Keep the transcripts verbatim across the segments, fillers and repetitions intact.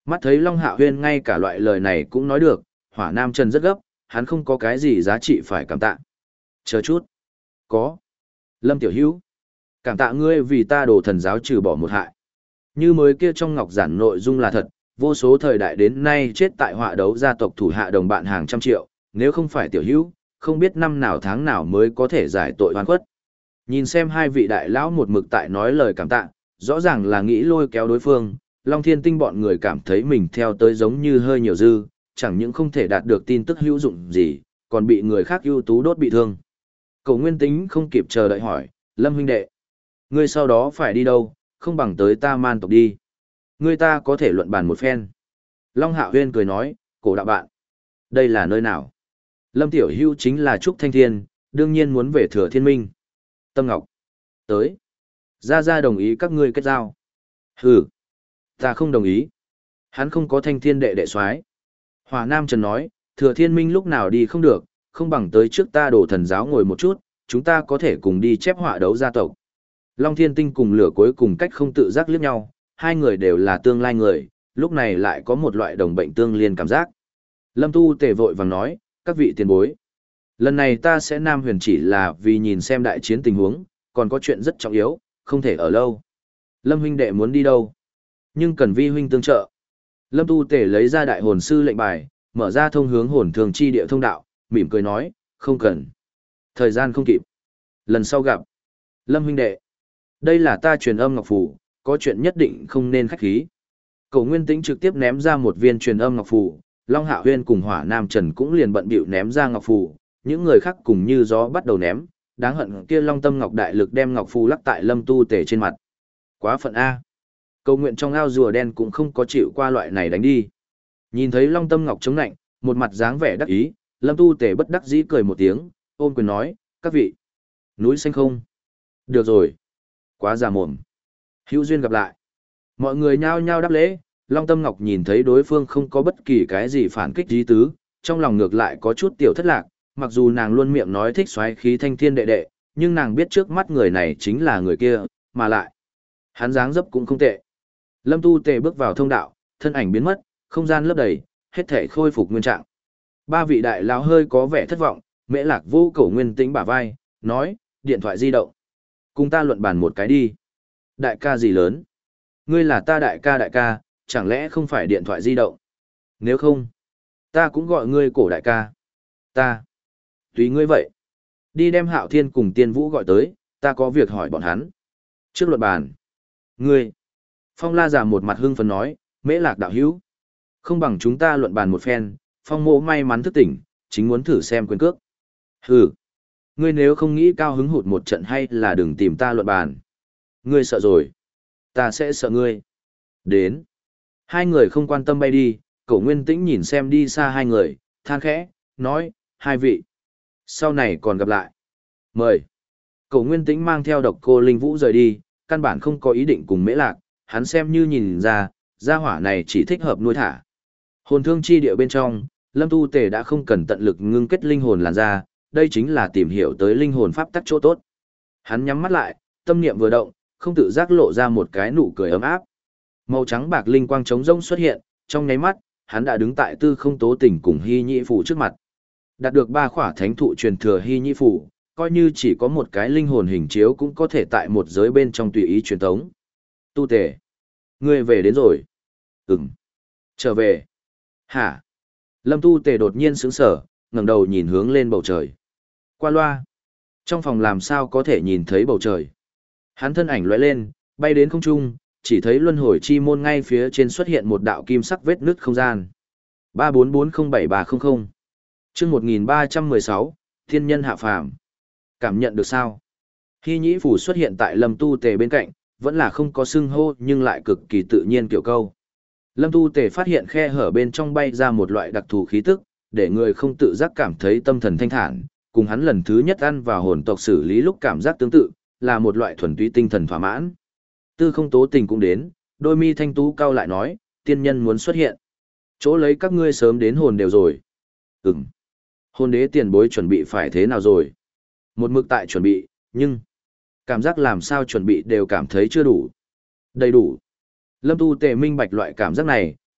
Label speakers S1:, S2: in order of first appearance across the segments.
S1: Mắt thấy Long Hạo Huyên ngay cả loại lời này cũng nói được, Hỏa Nam Trần rất gấp, hắn không có cái gì giá trị phải cảm tạ. Chờ chút. Có. Lâm Tiểu Hữu. Cảm tạ ngươi vì ta đồ thần giáo trừ bỏ một hại. Như mới kia trong ngọc giản nội dung là thật, vô số thời đại đến nay chết tại họa đấu gia tộc thủ hạ đồng bạn hàng trăm triệu, nếu không phải Tiểu Hữu, không biết năm nào tháng nào mới có thể giải tội oan khuất. Nhìn xem hai vị đại lão một mực tại nói lời cảm tạ, rõ ràng là nghĩ lôi kéo đối phương, Long Thiên Tinh bọn người cảm thấy mình theo tới giống như hơi nhiều dư, chẳng những không thể đạt được tin tức hữu dụng gì, còn bị người khác ưu tú đốt bị thương. Cổ Nguyên Tính không kịp chờ đợi hỏi, Lâm huynh đệ, ngươi sau đó phải đi đâu, không bằng tới ta man tộc đi. Ngươi ta có thể luận bàn một phen. Long Hạo Huyên cười nói, cổ đạo bạn, đây là nơi nào? Lâm Tiểu Hữu chính là Trúc Thanh Thiên, đương nhiên muốn về Thừa Thiên Minh. Tâm Ngọc, tới. Gia Gia đồng ý các ngươi kết giao. Hừ, ta không đồng ý. Hắn không có Thanh Thiên đệ đệ soái. Hỏa Nam Trần nói, Thừa Thiên Minh lúc nào đi không được, không bằng tới trước ta đổ thần giáo ngồi một chút, chúng ta có thể cùng đi chép họa đấu gia tộc. Long Thiên Tinh cùng lửa cuối cùng cách không tự giác liếc nhau, hai người đều là tương lai người, lúc này lại có một loại đồng bệnh tương liên cảm giác. Lâm Tu Tề vội vàng nói, các vị tiền bối. Lần này ta sẽ Nam Huyền chỉ là vì nhìn xem đại chiến tình huống, còn có chuyện rất trọng yếu, không thể ở lâu. Lâm huynh đệ muốn đi đâu? Nhưng cần vi huynh tương trợ. Lâm Tu Tề lấy ra đại hồn sư lệnh bài, mở ra thông hướng hồn thường chi địa thông đạo, mỉm cười nói, không cần. Thời gian không kịp. Lần sau gặp. Lâm huynh đệ. Đây là ta truyền âm ngọc phù, có chuyện nhất định không nên khách khí. Cổ Nguyên Tĩnh trực tiếp ném ra một viên truyền âm ngọc phù, Long Hạo Huyên cùng Hỏa Nam Trần cũng liền bận bịu ném ra ngọc phù, những người khác cùng như gió bắt đầu ném, đáng hận kia Long Tâm Ngọc đại lực đem ngọc phù lắc tại Lâm Tu Tề trên mặt. Quá phận a. Cầu nguyện trong ao rùa đen cũng không có chịu qua loại này đánh đi. Nhìn thấy Long Tâm Ngọc chống nạnh, một mặt dáng vẻ đắc ý, Lâm Tu Tề bất đắc dĩ cười một tiếng, ôm quyền nói, các vị, núi xanh không? Được rồi. Quá già mồm. Hữu duyên gặp lại. Mọi người nhao nhao đáp lễ, Long Tâm Ngọc nhìn thấy đối phương không có bất kỳ cái gì phản kích ý tứ, trong lòng ngược lại có chút tiểu thất lạc, mặc dù nàng luôn miệng nói thích xoáy khí thanh thiên đệ đệ, nhưng nàng biết trước mắt người này chính là người kia, mà lại, hắn dáng dấp cũng không tệ. Lâm Tu Tề bước vào thông đạo, thân ảnh biến mất, không gian lấp đầy, hết thể khôi phục nguyên trạng. Ba vị đại lão hơi có vẻ thất vọng, Mễ Lạc vô Cổ Nguyên Tĩnh bả vai, nói, điện thoại di động. Cùng ta luận bàn một cái đi. Đại ca gì lớn? Ngươi là ta đại ca đại ca, chẳng lẽ không phải điện thoại di động? Nếu không, ta cũng gọi ngươi cổ đại ca. Ta. Tùy ngươi vậy. Đi đem Hạo Thiên cùng Tiên Vũ gọi tới, ta có việc hỏi bọn hắn. Trước luận bàn. Ngươi. Phong La giả một mặt hưng phấn nói, Mễ Lạc đạo hữu. Không bằng chúng ta luận bàn một phen, Phong Mộ may mắn thức tỉnh, chính muốn thử xem quyền cước. Hừ. Ngươi nếu không nghĩ cao hứng hụt một trận hay là đừng tìm ta luận bàn. Ngươi sợ rồi. Ta sẽ sợ ngươi. Đến. Hai người không quan tâm bay đi, Cổ Nguyên Tĩnh nhìn xem đi xa hai người, than khẽ, nói, hai vị. Sau này còn gặp lại. Mời. Cổ Nguyên Tĩnh mang theo Độc Cô Linh Vũ rời đi, căn bản không có ý định cùng Mễ Lạc, hắn xem như nhìn ra, gia hỏa này chỉ thích hợp nuôi thả. Hồn thương chi địa bên trong, Lâm Tu Tề đã không cần tận lực ngưng kết linh hồn làn ra, đây chính là tìm hiểu tới linh hồn pháp tắc chỗ tốt. Hắn nhắm mắt lại, tâm niệm vừa động, không tự giác lộ ra một cái nụ cười ấm áp. Màu trắng bạc linh quang trống rỗng xuất hiện, trong nháy mắt, hắn đã đứng tại Tư Không Tố Tình cùng Hy Nhĩ Phủ trước mặt. Đạt được ba khỏa thánh thụ truyền thừa Hy Nhĩ Phủ, coi như chỉ có một cái linh hồn hình chiếu cũng có thể tại một giới bên trong tùy ý truyền tống. Tu Tề, ngươi về đến rồi. Ừm. Trở về. Hả? Lâm Tu Tề đột nhiên sững sờ, ngẩng đầu nhìn hướng lên bầu trời. Qua loa. Trong phòng làm sao có thể nhìn thấy bầu trời. Hắn thân ảnh lóe lên, bay đến không trung, chỉ thấy luân hồi chi môn ngay phía trên xuất hiện một đạo kim sắc vết nứt không gian. ba bốn bốn không bảy ba không không. Chương một nghìn ba trăm mười sáu, Thiên nhân hạ phàm. Cảm nhận được sao? Hy Nhĩ Phủ xuất hiện tại Lâm Tu Tề bên cạnh, vẫn là không có xưng hô nhưng lại cực kỳ tự nhiên kiểu câu. Lâm Tu Tề phát hiện khe hở bên trong bay ra một loại đặc thù khí tức, để người không tự giác cảm thấy tâm thần thanh thản, cùng hắn lần thứ nhất ăn vào hồn tộc xử lý lúc cảm giác tương tự, là một loại thuần túy tinh thần thỏa mãn. Tư Không Tố Tình cũng đến, đôi mi thanh tú cao lại nói, tiên nhân muốn xuất hiện. Chỗ lấy các ngươi sớm đến hồn đều rồi. Ừm. Hồn đế tiền bối chuẩn bị phải thế nào rồi? Một mực tại chuẩn bị, nhưng cảm giác làm sao chuẩn bị đều cảm thấy chưa đủ. Đầy đủ. Lâm Tu Tề minh bạch loại cảm giác này,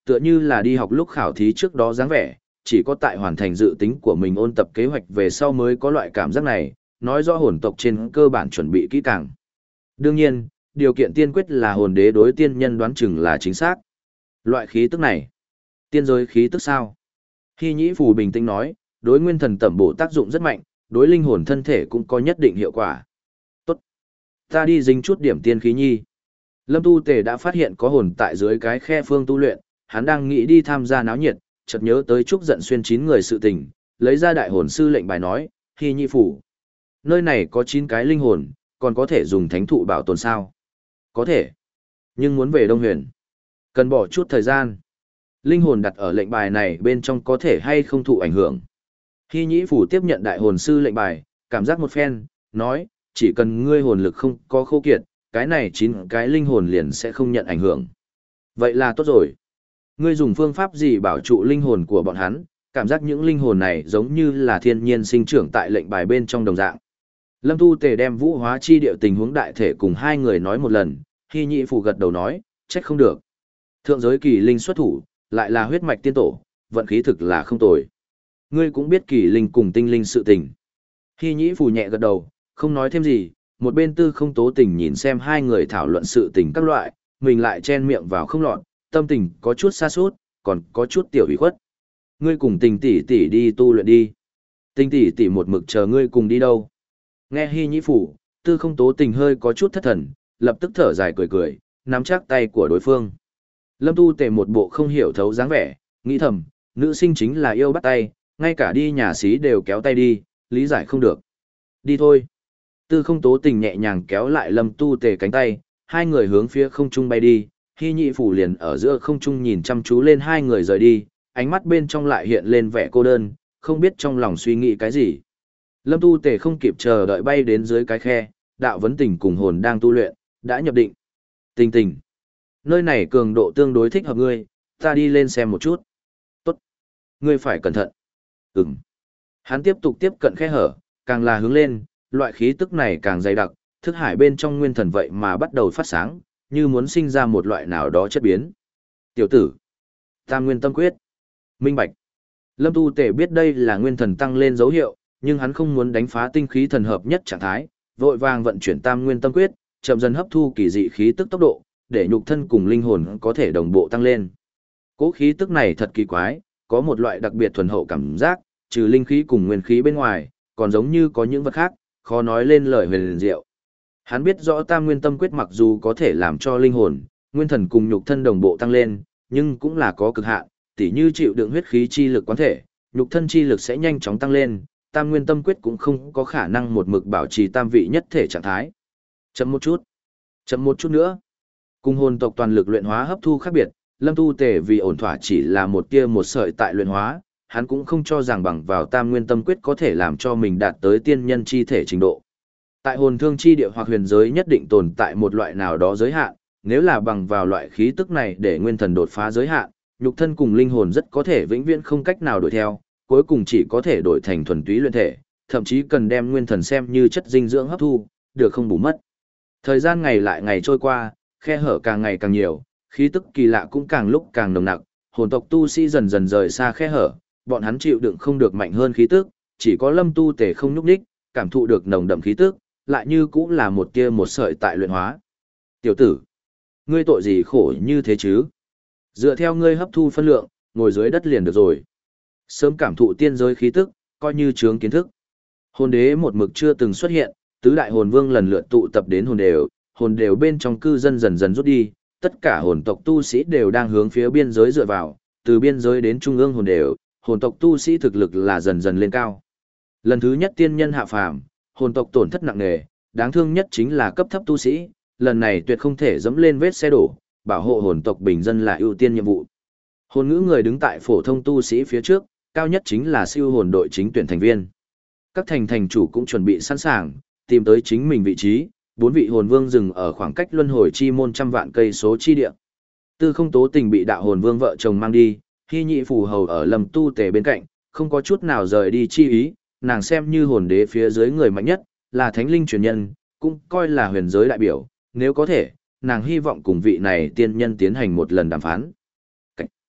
S1: tựa như là đi học lúc khảo thí trước đó dáng vẻ, chỉ có tại hoàn thành dự tính của mình ôn tập kế hoạch về sau mới có loại cảm giác này, nói rõ hồn tộc trên cơ bản chuẩn bị kỹ càng. Đương nhiên, điều kiện tiên quyết là hồn đế đối tiên nhân đoán chừng là chính xác. Loại khí tức này, tiên giới khí tức sao? Hy Nhĩ Phù bình tĩnh nói, đối nguyên thần tẩm bổ tác dụng rất mạnh, đối linh hồn thân thể cũng có nhất định hiệu quả. Tốt. Ta đi dính chút điểm tiên khí nhi. Lâm Tu Tề đã phát hiện có hồn tại dưới cái khe phương tu luyện, hắn đang nghĩ đi tham gia náo nhiệt, chợt nhớ tới Trúc Giận Xuyên chín người sự tình, lấy ra đại hồn sư lệnh bài nói, Hy Nhĩ Phù. Nơi này có chín cái linh hồn, còn có thể dùng thánh thụ bảo tồn sao? Có thể. Nhưng muốn về Đông Huyền, cần bỏ chút thời gian. Linh hồn đặt ở lệnh bài này bên trong có thể hay không thụ ảnh hưởng. Hy Nhĩ Phủ tiếp nhận đại hồn sư lệnh bài, cảm giác một phen, nói, chỉ cần ngươi hồn lực không có khô kiệt, cái này chín cái linh hồn liền sẽ không nhận ảnh hưởng. Vậy là tốt rồi. Ngươi dùng phương pháp gì bảo trụ linh hồn của bọn hắn, cảm giác những linh hồn này giống như là thiên nhiên sinh trưởng tại lệnh bài bên trong đồng dạng. Lâm Tu Tề đem vũ hóa chi điệu tình huống đại thể cùng hai người nói một lần, Hy Nhĩ Phủ gật đầu nói, trách không được. Thượng giới kỳ linh xuất thủ, lại là huyết mạch tiên tổ, vận khí thực là không tồi. Ngươi cũng biết kỳ linh cùng tinh linh sự tình. Hy Nhĩ Phù nhẹ gật đầu, không nói thêm gì, một bên Tư Không Tố Tình nhìn xem hai người thảo luận sự tình các loại, mình lại chen miệng vào không lọt, tâm tình có chút xa sút, còn có chút tiểu ủy khuất. Ngươi cùng Tình tỷ tỷ đi tu luyện đi. Tình tỷ tỷ một mực chờ ngươi cùng đi đâu. Nghe Hy Nhĩ Phù, Tư Không Tố Tình hơi có chút thất thần, lập tức thở dài cười cười, nắm chắc tay của đối phương. Lâm Tu Tề một bộ không hiểu thấu dáng vẻ, nghĩ thầm, nữ sinh chính là yêu bắt tay, ngay cả đi nhà xí đều kéo tay đi, lý giải không được. Đi thôi. Tư Không Tố Tình nhẹ nhàng kéo lại Lâm Tu Tề cánh tay, hai người hướng phía không trung bay đi, Hy Nhĩ Phủ liền ở giữa không trung nhìn chăm chú lên hai người rời đi, ánh mắt bên trong lại hiện lên vẻ cô đơn, không biết trong lòng suy nghĩ cái gì. Lâm Tu Tề không kịp chờ đợi bay đến dưới cái khe, đạo vấn tình cùng hồn đang tu luyện, đã nhập định. Tình tình. Nơi này cường độ tương đối thích hợp ngươi, ta đi lên xem một chút. Tốt. Ngươi phải cẩn thận. Ừm. Hắn tiếp tục tiếp cận khe hở, càng là hướng lên, loại khí tức này càng dày đặc, thức hải bên trong nguyên thần vậy mà bắt đầu phát sáng, như muốn sinh ra một loại nào đó chất biến. Tiểu tử. Tam nguyên tâm quyết. Minh bạch. Lâm Tu Tể biết đây là nguyên thần tăng lên dấu hiệu, nhưng hắn không muốn đánh phá tinh khí thần hợp nhất trạng thái, vội vàng vận chuyển tam nguyên tâm quyết, chậm dần hấp thu kỳ dị khí tức tốc độ, để nhục thân cùng linh hồn có thể đồng bộ tăng lên. Cố khí tức này thật kỳ quái, có một loại đặc biệt thuần hậu cảm giác, trừ linh khí cùng nguyên khí bên ngoài, còn giống như có những vật khác, khó nói lên lời huyền diệu. Hắn biết rõ tam nguyên tâm quyết mặc dù có thể làm cho linh hồn, nguyên thần cùng nhục thân đồng bộ tăng lên, nhưng cũng là có cực hạn, tỉ như chịu đựng huyết khí chi lực quán thể, nhục thân chi lực sẽ nhanh chóng tăng lên, tam nguyên tâm quyết cũng không có khả năng một mực bảo trì tam vị nhất thể trạng thái. Chậm một chút, chậm một chút nữa. Cùng hồn tộc toàn lực luyện hóa hấp thu khác biệt, Lâm Tu Tề vì ổn thỏa chỉ là một tia một sợi tại luyện hóa, hắn cũng không cho rằng bằng vào tam nguyên tâm quyết có thể làm cho mình đạt tới tiên nhân chi thể trình độ. Tại hồn thương chi địa hoặc huyền giới nhất định tồn tại một loại nào đó giới hạn, nếu là bằng vào loại khí tức này để nguyên thần đột phá giới hạn, nhục thân cùng linh hồn rất có thể vĩnh viễn không cách nào đuổi theo, cuối cùng chỉ có thể đổi thành thuần túy luyện thể, thậm chí cần đem nguyên thần xem như chất dinh dưỡng hấp thu, được không bù mất. Thời gian ngày lại ngày trôi qua, khe hở càng ngày càng nhiều, khí tức kỳ lạ cũng càng lúc càng nồng nặc, hồn tộc tu sĩ dần dần rời xa khe hở, bọn hắn chịu đựng không được mạnh hơn khí tức, chỉ có Lâm Tu Tề không nhúc nhích, cảm thụ được nồng đậm khí tức, lại như cũng là một tia một sợi tại luyện hóa. Tiểu tử, ngươi tội gì khổ như thế chứ? Dựa theo ngươi hấp thu phân lượng, ngồi dưới đất liền được rồi. Sớm cảm thụ tiên giới khí tức, coi như chướng kiến thức. Hồn đế một mực chưa từng xuất hiện, tứ đại hồn vương lần lượt tụ tập đến hồn đều, hồn đều bên trong cư dân dần dần rút đi, tất cả hồn tộc tu sĩ đều đang hướng phía biên giới dựa vào, từ biên giới đến trung ương hồn đều, hồn tộc tu sĩ thực lực là dần dần lên cao. Lần thứ nhất tiên nhân hạ phàm, hồn tộc tổn thất nặng nề, đáng thương nhất chính là cấp thấp tu sĩ, lần này tuyệt không thể dẫm lên vết xe đổ, bảo hộ hồn tộc bình dân là ưu tiên nhiệm vụ. Hồn ngữ người đứng tại phổ thông tu sĩ phía trước, cao nhất chính là siêu hồn đội chính tuyển thành viên. Các thành thành chủ cũng chuẩn bị sẵn sàng, tìm tới chính mình vị trí, bốn vị hồn vương dừng ở khoảng cách luân hồi chi môn trăm vạn cây số chi địa. Tư Không Tố Tình bị đạo hồn vương vợ chồng mang đi, Hy Nhĩ Phù hầu ở Lâm Tu Tề bên cạnh, không có chút nào rời đi chi ý, nàng xem như hồn đế phía dưới người mạnh nhất, là thánh linh truyền nhân, cũng coi là huyền giới đại biểu, nếu có thể, nàng hy vọng cùng vị này tiên nhân tiến hành một lần đàm phán. Cảnh.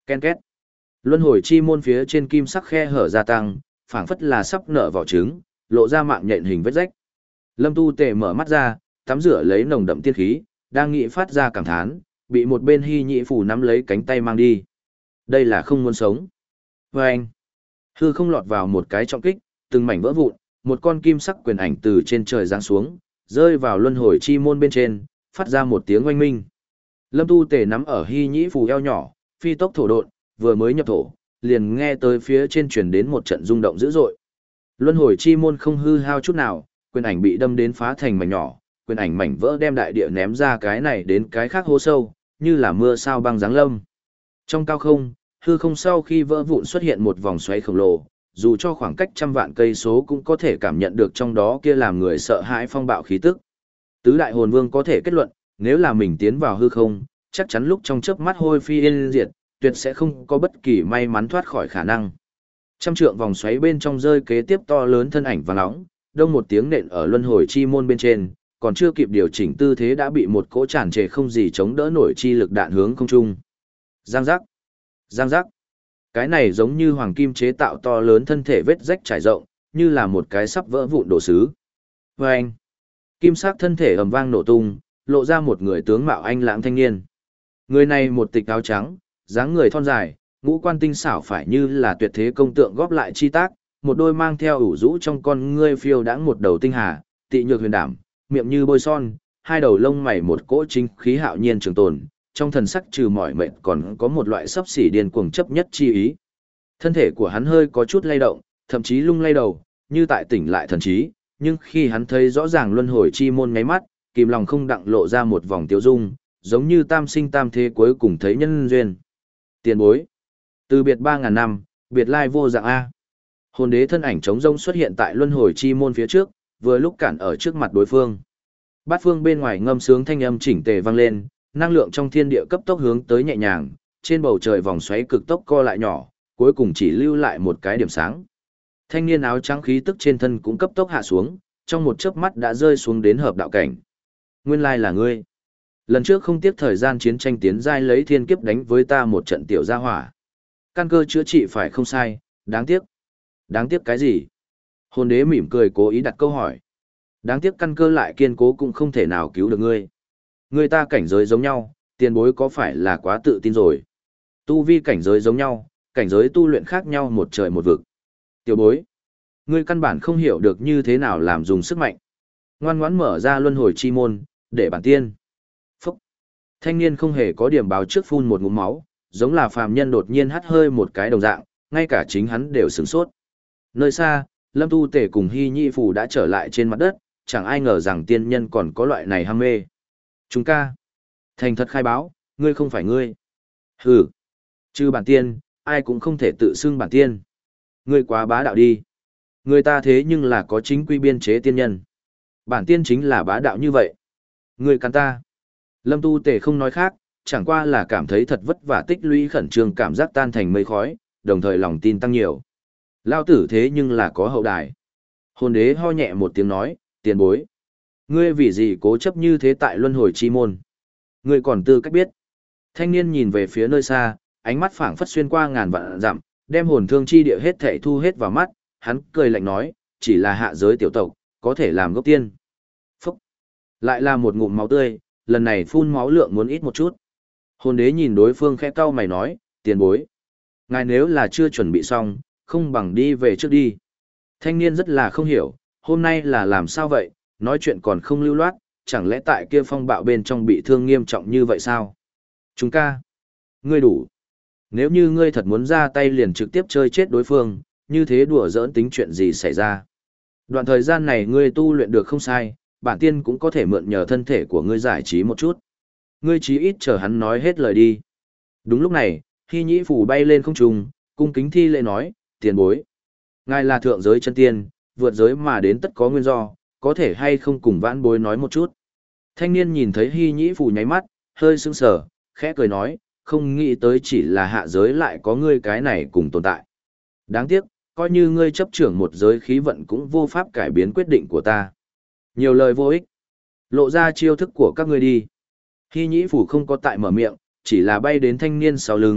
S1: Ken két. Luân hồi chi môn phía trên kim sắc khe hở gia tăng, phảng phất là sắp nở vỏ trứng, lộ ra mạng nhện hình vết rách. Lâm Tu Tề mở mắt ra, tắm rửa lấy nồng đậm tiên khí, đang nghĩ phát ra cảm thán, bị một bên Hy Nhị Phủ nắm lấy cánh tay mang đi. Đây là không muốn sống. Và anh, hư không lọt vào một cái trọng kích, từng mảnh vỡ vụn, một con kim sắc quyền ảnh từ trên trời giáng xuống, rơi vào luân hồi chi môn bên trên, phát ra một tiếng oanh minh. Lâm Tu Tề nắm ở Hy Nhĩ Phù eo nhỏ, phi tốc thổ độn, vừa mới nhập thổ, liền nghe tới phía trên truyền đến một trận rung động dữ dội. Luân hồi chi môn không hư hao chút nào, quyền ảnh bị đâm đến phá thành mảnh nhỏ, quyền ảnh mảnh vỡ đem đại địa ném ra cái này đến cái khác hố sâu, như là mưa sao băng giáng lâm. Trong cao không, hư không sau khi vỡ vụn xuất hiện một vòng xoáy khổng lồ, dù cho khoảng cách trăm vạn cây số cũng có thể cảm nhận được trong đó kia làm người sợ hãi phong bạo khí tức. Tứ đại hồn vương có thể kết luận, nếu là mình tiến vào hư không, chắc chắn lúc trong chớp mắt hôi phi yên diệt, tuyệt sẽ không có bất kỳ may mắn thoát khỏi khả năng. Trăm trượng vòng xoáy bên trong rơi kế tiếp to lớn thân ảnh vàng nóng, đông một tiếng nện ở luân hồi chi môn bên trên, còn chưa kịp điều chỉnh tư thế đã bị một cỗ tràn trề không gì chống đỡ nổi chi lực đạn hướng không trung. Giang giác, giang giác. Cái này giống như hoàng kim chế tạo to lớn thân thể vết rách trải rộng, như là một cái sắp vỡ vụn đồ sứ. Vâng! Kim sắc thân thể ầm vang nổ tung, lộ ra một người tướng mạo anh lãng thanh niên. Người này một tịch áo trắng, dáng người thon dài, ngũ quan tinh xảo phải như là tuyệt thế công tượng góp lại chi tác, một đôi mang theo ủ rũ trong con ngươi phiêu đãng một đầu tinh hà, tị nhược huyền đảm, miệng như bôi son, hai đầu lông mày một cỗ chính khí hạo nhiên trường tồn, trong thần sắc trừ mỏi mệt còn có một loại sắp xỉ điên cuồng chấp nhất chi ý. Thân thể của hắn hơi có chút lay động, thậm chí lung lay đầu, như tại tỉnh lại thần trí, nhưng khi hắn thấy rõ ràng luân hồi chi môn ngáy mắt, kìm lòng không đặng lộ ra một vòng tiêu dung, giống như tam sinh tam thế cuối cùng thấy nhân duyên. Tiền bối. Từ biệt ba ngàn năm, biệt lai vô dạng A. Hồn đế thân ảnh trống rông xuất hiện tại luân hồi chi môn phía trước, vừa lúc cản ở trước mặt đối phương. Bát phương bên ngoài ngâm sướng thanh âm chỉnh tề vang lên, năng lượng trong thiên địa cấp tốc hướng tới nhẹ nhàng, trên bầu trời vòng xoáy cực tốc co lại nhỏ, cuối cùng chỉ lưu lại một cái điểm sáng. Thanh niên áo trắng khí tức trên thân cũng cấp tốc hạ xuống, trong một chớp mắt đã rơi xuống đến hợp đạo cảnh. Nguyên lai là ngươi. Lần trước không tiếc thời gian chiến tranh tiến giai lấy thiên kiếp đánh với ta một trận tiểu gia hỏa. Căn cơ chữa trị phải không sai, đáng tiếc. Đáng tiếc cái gì? Hồn đế mỉm cười cố ý đặt câu hỏi. Đáng tiếc căn cơ lại kiên cố cũng không thể nào cứu được ngươi. Người ta cảnh giới giống nhau, tiền bối có phải là quá tự tin rồi? Tu vi cảnh giới giống nhau, cảnh giới tu luyện khác nhau một trời một vực. Tiểu bối, ngươi căn bản không hiểu được như thế nào làm dùng sức mạnh. Ngoan ngoãn mở ra luân hồi chi môn, để bản tiên. Phúc. Thanh niên không hề có điểm báo trước phun một ngụm máu, giống là phàm nhân đột nhiên hắt hơi một cái đồng dạng, ngay cả chính hắn đều sửng sốt. Nơi xa, Lâm Tu Tể cùng Hy Nhị Phù đã trở lại trên mặt đất, chẳng ai ngờ rằng tiên nhân còn có loại này ham mê. Chúng ca. Thành thật khai báo, ngươi không phải ngươi. Hừ. Trừ bản tiên, ai cũng không thể tự xưng bản tiên. Ngươi quá bá đạo đi. Người ta thế nhưng là có chính quy biên chế tiên nhân. Bản tiên chính là bá đạo như vậy. Ngươi cắn ta. Lâm Tu Tể không nói khác, chẳng qua là cảm thấy thật vất vả tích lũy khẩn trương cảm giác tan thành mây khói, đồng thời lòng tin tăng nhiều. Lao tử thế nhưng là có hậu đài. Hồn đế ho nhẹ một tiếng nói, tiền bối. Ngươi vì gì cố chấp như thế tại luân hồi chi môn? Ngươi còn tư cách biết. Thanh niên nhìn về phía nơi xa, ánh mắt phảng phất xuyên qua ngàn vạn dặm, đem hồn thương chi địa hết thảy thu hết vào mắt, hắn cười lạnh nói, chỉ là hạ giới tiểu tộc, có thể làm gốc tiên. Phúc! Lại là một ngụm máu tươi, lần này phun máu lượng muốn ít một chút. Hồn đế nhìn đối phương khẽ cau mày nói, tiền bối. Ngài nếu là chưa chuẩn bị xong, không bằng đi về trước đi. Thanh niên rất là không hiểu, hôm nay là làm sao vậy, nói chuyện còn không lưu loát, chẳng lẽ tại kia phong bạo bên trong bị thương nghiêm trọng như vậy sao? Chúng ca. Ngươi đủ. Nếu như ngươi thật muốn ra tay liền trực tiếp chơi chết đối phương, như thế đùa giỡn tính chuyện gì xảy ra. Đoạn thời gian này ngươi tu luyện được không sai, bản tiên cũng có thể mượn nhờ thân thể của ngươi giải trí một chút. Ngươi chí ít chờ hắn nói hết lời đi. Đúng lúc này, Hy Nhĩ Phù bay lên không trung, cung kính thi lễ nói, tiền bối. Ngài là thượng giới chân tiên, vượt giới mà đến tất có nguyên do, có thể hay không cùng vãn bối nói một chút. Thanh niên nhìn thấy Hy Nhĩ Phù nháy mắt, hơi sững sờ, khẽ cười nói, không nghĩ tới chỉ là hạ giới lại có ngươi cái này cùng tồn tại. Đáng tiếc, coi như ngươi chấp trưởng một giới khí vận cũng vô pháp cải biến quyết định của ta. Nhiều lời vô ích. Lộ ra chiêu thức của các ngươi đi. Hy Nhĩ Phù không có tại mở miệng, chỉ là bay đến thanh niên sau lưng,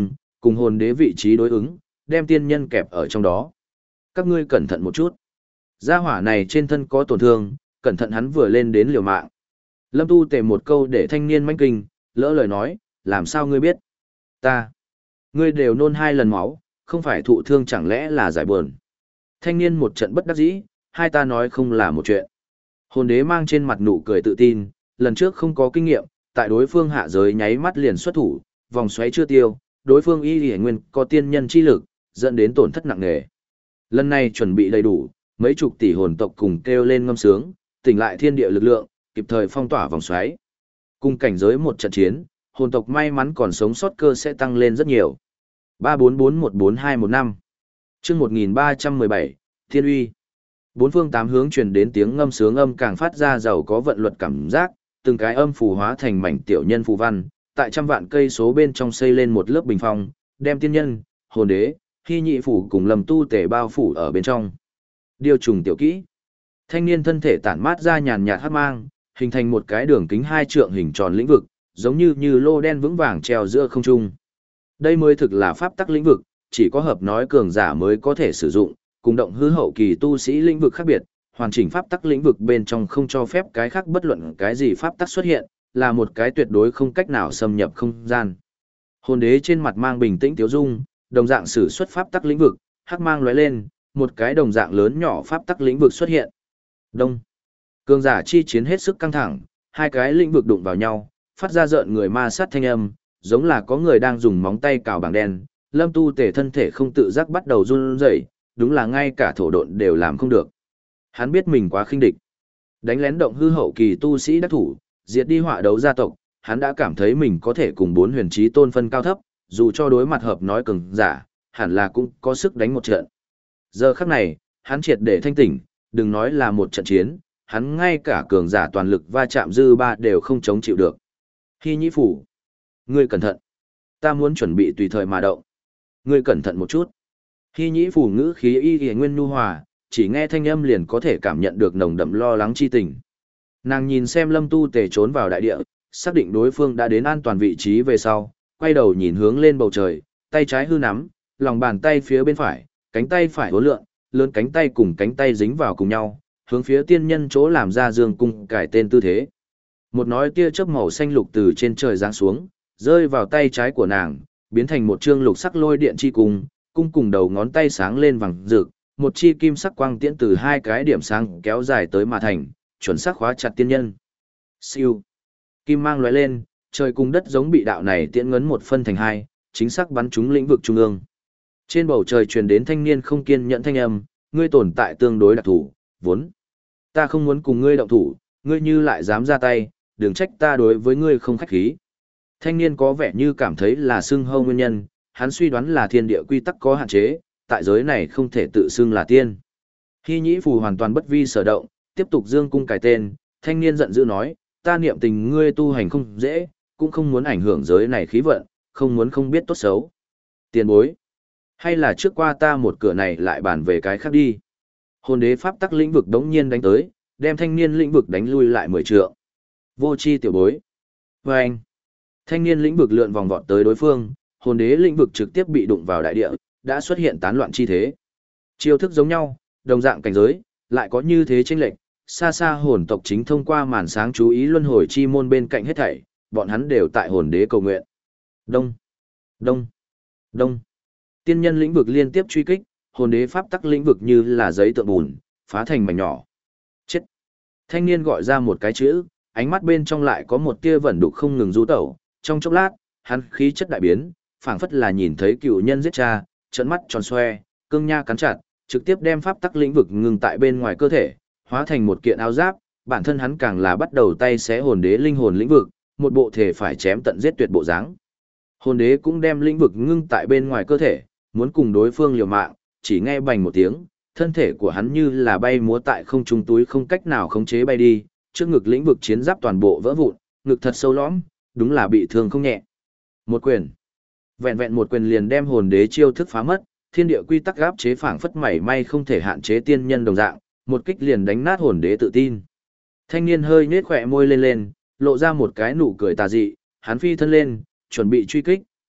S1: Cùng hồn đế vị trí đối ứng, đem tiên nhân kẹp ở trong đó. Các ngươi cẩn thận một chút. Gia hỏa này trên thân có tổn thương, cẩn thận hắn vừa lên đến liều mạng. Lâm Tu Tề một câu để thanh niên manh kinh, lỡ lời nói, làm sao ngươi biết? Ta. Ngươi đều nôn hai lần máu, không phải thụ thương chẳng lẽ là giải buồn. Thanh niên một trận bất đắc dĩ, hai ta nói không là một chuyện. Hồn đế mang trên mặt nụ cười tự tin, lần trước không có kinh nghiệm, tại đối phương hạ giới nháy mắt liền xuất thủ, vòng xoáy chưa tiêu, đối phương y y nguyên có tiên nhân chi lực, dẫn đến tổn thất nặng nề. Lần này chuẩn bị đầy đủ, mấy chục tỷ hồn tộc cùng kêu lên ngâm sướng, tỉnh lại thiên địa lực lượng, kịp thời phong tỏa vòng xoáy. Cùng cảnh giới một trận chiến, hồn tộc may mắn còn sống sót cơ sẽ tăng lên rất nhiều. ba bốn bốn một bốn hai một năm Chương một nghìn ba trăm mười bảy, Thiên uy. Bốn phương tám hướng truyền đến tiếng ngâm sướng âm càng phát ra giàu có vận luật cảm giác, từng cái âm phù hóa thành mảnh tiểu nhân phù văn, tại trăm vạn cây số bên trong xây lên một lớp bình phong, đem tiên nhân, hồn đế, hy nhị phủ cùng Lâm Tu Tề bao phủ ở bên trong. Điều trùng tiểu kỹ. Thanh niên thân thể tản mát ra nhàn nhạt hắc mang, hình thành một cái đường kính hai trượng hình tròn lĩnh vực, giống như như lô đen vững vàng treo giữa không trung. Đây mới thực là pháp tắc lĩnh vực, chỉ có hợp nói cường giả mới có thể sử dụng, cùng động hư hậu kỳ tu sĩ lĩnh vực khác biệt, hoàn chỉnh pháp tắc lĩnh vực bên trong không cho phép cái khác bất luận cái gì pháp tắc xuất hiện, là một cái tuyệt đối không cách nào xâm nhập không gian. Hồn đế trên mặt mang bình tĩnh tiếu dung, đồng dạng sử xuất pháp tắc lĩnh vực, hắc mang lóe lên, một cái đồng dạng lớn nhỏ pháp tắc lĩnh vực xuất hiện. Đông. Cường giả chi chiến hết sức căng thẳng, hai cái lĩnh vực đụng vào nhau, phát ra rợn người ma sát thanh âm, giống là có người đang dùng móng tay cào bảng đen. Lâm Tu Tề thân thể không tự giác bắt đầu run rẩy, đúng là ngay cả thổ độn đều làm không được. Hắn biết mình quá khinh địch. Đánh lén động hư hậu kỳ tu sĩ đắc thủ, diệt đi họa đấu gia tộc, hắn đã cảm thấy mình có thể cùng bốn huyền trí tôn phân cao thấp, dù cho đối mặt hợp nói cường giả, hẳn là cũng có sức đánh một trận. Giờ khắc này, hắn triệt để thanh tỉnh, đừng nói là một trận chiến, hắn ngay cả cường giả toàn lực va chạm dư ba đều không chống chịu được. Hy nhĩ phủ, ngươi cẩn thận, ta muốn chuẩn bị tùy thời mà động. Ngươi cẩn thận một chút. Hy nhĩ phủ ngữ khí y y nguyên nhu hòa, chỉ nghe thanh âm liền có thể cảm nhận được nồng đậm lo lắng chi tình. Nàng nhìn xem Lâm Tu Tề trốn vào đại địa, xác định đối phương đã đến an toàn vị trí về sau, quay đầu nhìn hướng lên bầu trời, tay trái hư nắm, lòng bàn tay phía bên phải, cánh tay phải uốn lượn, lớn cánh tay cùng cánh tay dính vào cùng nhau, hướng phía tiên nhân chỗ làm ra dương cung cải tên tư thế. Một nói tia chớp màu xanh lục từ trên trời giáng xuống, rơi vào tay trái của nàng, biến thành một chương lục sắc lôi điện chi cung, cung cùng đầu ngón tay sáng lên vàng rực, một chi kim sắc quang tiễn từ hai cái điểm sáng kéo dài tới mà thành, chuẩn xác khóa chặt tiên nhân. Siêu. Kim mang lóe lên, trời cùng đất giống bị đạo này tiễn ngấn một phân thành hai, chính xác bắn trúng lĩnh vực trung ương. Trên bầu trời truyền đến thanh niên không kiên nhẫn thanh âm, ngươi tồn tại tương đối đặc thủ, vốn. Ta không muốn cùng ngươi động thủ, ngươi như lại dám ra tay, đừng trách ta đối với ngươi không khách khí. Thanh niên có vẻ như cảm thấy là xưng hô nguyên nhân, hắn suy đoán là thiên địa quy tắc có hạn chế, tại giới này không thể tự xưng là tiên. Hy nhĩ phù hoàn toàn bất vi sở động, tiếp tục dương cung cài tên, thanh niên giận dữ nói, ta niệm tình ngươi tu hành không dễ, cũng không muốn ảnh hưởng giới này khí vận, không muốn không biết tốt xấu. Tiền bối, hay là trước qua ta một cửa này lại bàn về cái khác đi. Hồn đế pháp tắc lĩnh vực đống nhiên đánh tới, đem thanh niên lĩnh vực đánh lui lại mười trượng. Vô chi tiểu bối. Và anh, thanh niên lĩnh vực lượn vòng vọt tới đối phương, hồn đế lĩnh vực trực tiếp bị đụng vào đại địa, đã xuất hiện tán loạn chi thế. Chiêu thức giống nhau, đồng dạng cảnh giới, lại có như thế chênh lệch, xa xa hồn tộc chính thông qua màn sáng chú ý luân hồi chi môn bên cạnh hết thảy, bọn hắn đều tại hồn đế cầu nguyện. Đông, đông, đông. Tiên nhân lĩnh vực liên tiếp truy kích, hồn đế pháp tắc lĩnh vực như là giấy tượng bùn, phá thành mảnh nhỏ. Chết. Thanh niên gọi ra một cái chữ, ánh mắt bên trong lại có một tia vẩn đục không ngừng du tẩu, trong chốc lát, hắn khí chất đại biến, phảng phất là nhìn thấy cựu nhân giết cha, trợn mắt tròn xoe, cương nha cắn chặt, trực tiếp đem pháp tắc lĩnh vực ngừng tại bên ngoài cơ thể, hóa thành một kiện áo giáp, bản thân hắn càng là bắt đầu tay xé hồn đế linh hồn lĩnh vực, một bộ thể phải chém tận giết tuyệt bộ dáng. Hồn đế cũng đem lĩnh vực ngưng tại bên ngoài cơ thể, muốn cùng đối phương liều mạng, chỉ nghe bành một tiếng, thân thể của hắn như là bay múa tại không trung túi không cách nào khống chế bay đi, trước ngực lĩnh vực chiến giáp toàn bộ vỡ vụn, ngực thật sâu lõm, đúng là bị thương không nhẹ. Một quyền. Vẹn vẹn một quyền liền đem hồn đế chiêu thức phá mất, thiên địa quy tắc áp chế phảng phất mảy may không thể hạn chế tiên nhân đồng dạng, một kích liền đánh nát hồn đế tự tin. Thanh niên hơi nhếch khỏe môi lên lên, lộ ra một cái nụ cười tà dị, hắn phi thân lên, chuẩn bị truy kích,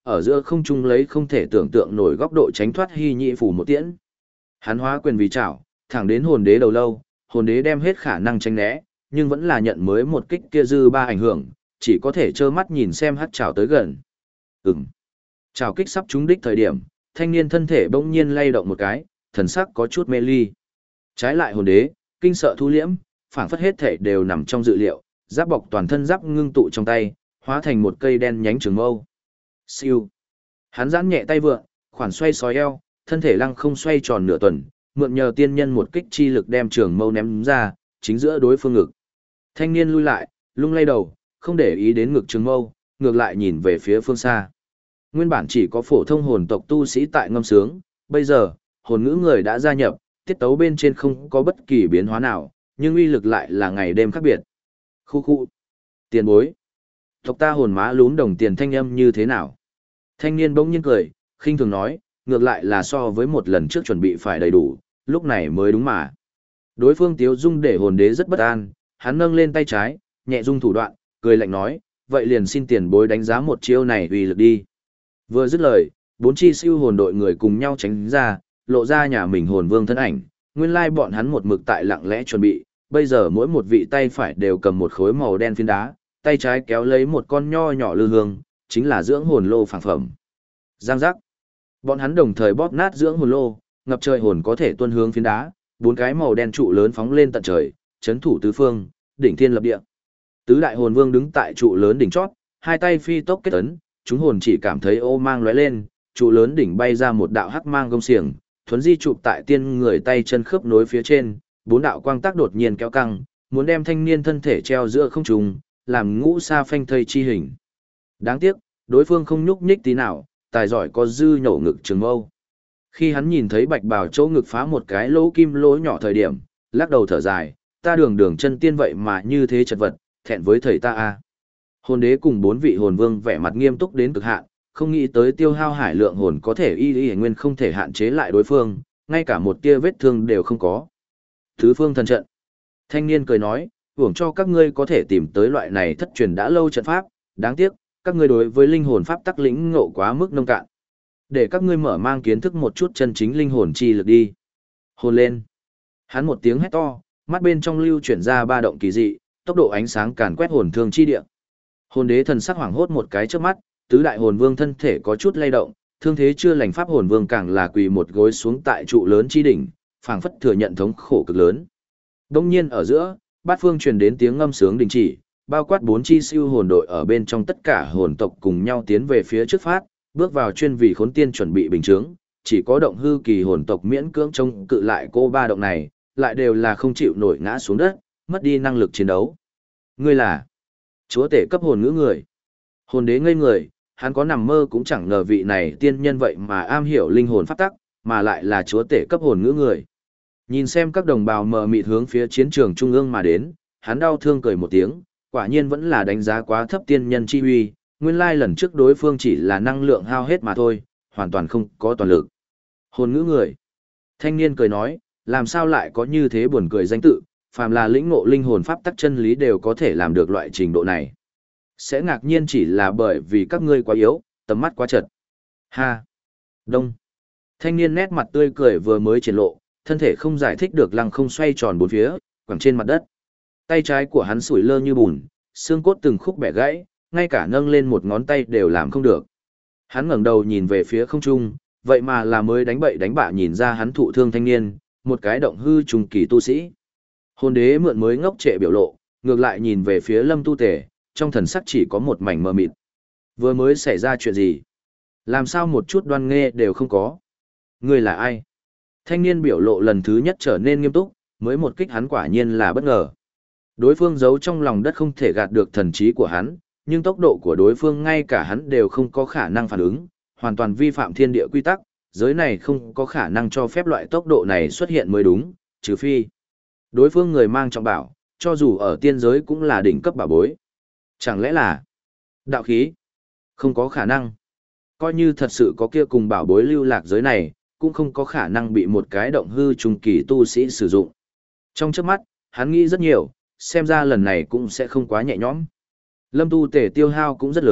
S1: ở giữa không trung lấy không thể tưởng tượng nổi góc độ tránh thoát hy nhị phủ một tiễn. Hắn hóa quyền vì chảo, thẳng đến hồn đế đầu lâu, hồn đế đem hết khả năng tránh né, nhưng vẫn là nhận mới một kích kia dư ba ảnh hưởng, chỉ có thể trơ mắt nhìn xem hắc chảo tới gần. Ừm. Chảo kích sắp trúng đích thời điểm, thanh niên thân thể bỗng nhiên lay động một cái, thần sắc có chút mê ly. Trái lại hồn đế, kinh sợ thu liễm, phảng phất hết thể đều nằm trong dự liệu, giáp bọc toàn thân giáp ngưng tụ trong tay, hóa thành một cây đen nhánh trường mâu. Siêu. Hắn giãn nhẹ tay vượn, khoản xoay sói eo, thân thể lăng không xoay tròn nửa tuần, mượn nhờ tiên nhân một kích chi lực đem trường mâu ném ra, chính giữa đối phương ngực. Thanh niên lui lại, lung lay đầu, không để ý đến ngực trường mâu, ngược lại nhìn về phía phương xa. Nguyên bản chỉ có phổ thông hồn tộc tu sĩ tại ngâm sướng, bây giờ, hồn ngữ người đã gia nhập, tiết tấu bên trên không có bất kỳ biến hóa nào, nhưng uy lực lại là ngày đêm khác biệt. Khu khu. Tiền bối. Tộc ta hồn má lún đồng tiền thanh âm như thế nào? Thanh niên bỗng nhiên cười, khinh thường nói, ngược lại là so với một lần trước chuẩn bị phải đầy đủ, lúc này mới đúng mà. Đối phương tiếu dung để hồn đế rất bất an, hắn nâng lên tay trái, nhẹ dung thủ đoạn, cười lạnh nói, vậy liền xin tiền bối đánh giá một chiêu này uy lực đi. Vừa dứt lời, bốn chi siêu hồn đội người cùng nhau tránh ra, lộ ra nhà mình hồn vương thân ảnh, nguyên lai bọn hắn một mực tại lặng lẽ chuẩn bị, bây giờ mỗi một vị tay phải đều cầm một khối màu đen phiến đá, tay trái kéo lấy một con nho nhỏ lư hương, chính là dưỡng hồn lô phản phẩm. Giang giác. Bọn hắn đồng thời bóp nát dưỡng hồn lô, ngập trời hồn có thể tuôn hướng phiến đá, bốn cái màu đen trụ lớn phóng lên tận trời, chấn thủ tứ phương, đỉnh thiên lập địa. Tứ đại hồn vương đứng tại trụ lớn đỉnh chót, hai tay phi tốc kết ấn, chúng hồn chỉ cảm thấy ô mang lóe lên, trụ lớn đỉnh bay ra một đạo hắc mang gông xiềng, thuấn di chụp tại tiên người tay chân khớp nối phía trên, bốn đạo quang tác đột nhiên kéo căng, muốn đem thanh niên thân thể treo giữa không trung, làm ngũ sa phanh thây chi hình. Đáng tiếc, đối phương không nhúc nhích tí nào, tài giỏi có dư nhổ ngực trường mâu. Khi hắn nhìn thấy bạch bào chỗ ngực phá một cái lỗ kim lỗ nhỏ thời điểm, lắc đầu thở dài, ta đường đường chân tiên vậy mà như thế chật vật, thẹn với thầy ta a. Hồn đế cùng bốn vị hồn vương vẻ mặt nghiêm túc đến cực hạn, không nghĩ tới tiêu hao hải lượng hồn có thể y y nguyên không thể hạn chế lại đối phương, ngay cả một tia vết thương đều không có. Thứ phương thần trận. Thanh niên cười nói, hưởng cho các ngươi có thể tìm tới loại này thất truyền đã lâu trận pháp, đáng tiếc, các ngươi đối với linh hồn pháp tắc lĩnh ngộ quá mức nông cạn. Để các ngươi mở mang kiến thức một chút chân chính linh hồn chi lực đi. Hồn lên. Hắn một tiếng hét to, mắt bên trong lưu chuyển ra ba động kỳ dị, tốc độ ánh sáng càn quét hồn thương chi địa. Hồn đế thần sắc hoảng hốt một cái trước mắt, tứ đại hồn vương thân thể có chút lay động, thương thế chưa lành pháp hồn vương càng là quỳ một gối xuống tại trụ lớn chi đỉnh, phảng phất thừa nhận thống khổ cực lớn. Đông nhiên ở giữa, bát phương truyền đến tiếng ngâm sướng đình chỉ, bao quát bốn chi siêu hồn đội ở bên trong tất cả hồn tộc cùng nhau tiến về phía trước phát, bước vào chuyên vị khốn tiên chuẩn bị bình chướng, chỉ có động hư kỳ hồn tộc miễn cưỡng chống cự lại cô ba động này, lại đều là không chịu nổi ngã xuống đất, mất đi năng lực chiến đấu. Ngươi là chúa tể cấp hồn ngữ người. Hồn đế ngây người, hắn có nằm mơ cũng chẳng ngờ vị này tiên nhân vậy mà am hiểu linh hồn pháp tắc, mà lại là chúa tể cấp hồn ngữ người. Nhìn xem các đồng bào mờ mịt hướng phía chiến trường trung ương mà đến, hắn đau thương cười một tiếng, quả nhiên vẫn là đánh giá quá thấp tiên nhân chi huy, nguyên lai lần trước đối phương chỉ là năng lượng hao hết mà thôi, hoàn toàn không có toàn lực. Hồn ngữ người. Thanh niên cười nói, làm sao lại có như thế buồn cười danh tự, phàm là lĩnh ngộ linh hồn pháp tắc chân lý đều có thể làm được loại trình độ này. Sẽ ngạc nhiên chỉ là bởi vì các ngươi quá yếu, tầm mắt quá chật. Ha! Đông! Thanh niên nét mặt tươi cười vừa mới triển lộ, thân thể không giải thích được lăng không xoay tròn bốn phía, quẳng trên mặt đất. Tay trái của hắn sủi lơ như bùn, xương cốt từng khúc bẻ gãy, ngay cả nâng lên một ngón tay đều làm không được. Hắn ngẩng đầu nhìn về phía không trung, vậy mà là mới đánh bậy đánh bạ nhìn ra hắn thụ thương thanh niên, một cái động hư trùng kỳ tu sĩ. Hồn đế mượn mới ngốc trệ biểu lộ, ngược lại nhìn về phía Lâm Tu Tề, trong thần sắc chỉ có một mảnh mờ mịt. Vừa mới xảy ra chuyện gì? Làm sao một chút đoan nghe đều không có? Ngươi là ai? Thanh niên biểu lộ lần thứ nhất trở nên nghiêm túc, mới một kích hắn quả nhiên là bất ngờ. Đối phương giấu trong lòng đất không thể gạt được thần trí của hắn, nhưng tốc độ của đối phương ngay cả hắn đều không có khả năng phản ứng, hoàn toàn vi phạm thiên địa quy tắc, giới này không có khả năng cho phép loại tốc độ này xuất hiện mới đúng, trừ phi. Đối phương người mang trọng bảo, cho dù ở tiên giới cũng là đỉnh cấp bảo bối. Chẳng lẽ là đạo khí? Không có khả năng. Coi như thật sự có kia cùng bảo bối lưu lạc giới này, cũng không có khả năng bị một cái động hư trùng kỳ tu sĩ sử dụng. Trong chớp mắt, hắn nghĩ rất nhiều, xem ra lần này cũng sẽ không quá nhẹ nhõm. Lâm Tu Tề tiêu hao cũng rất lớn,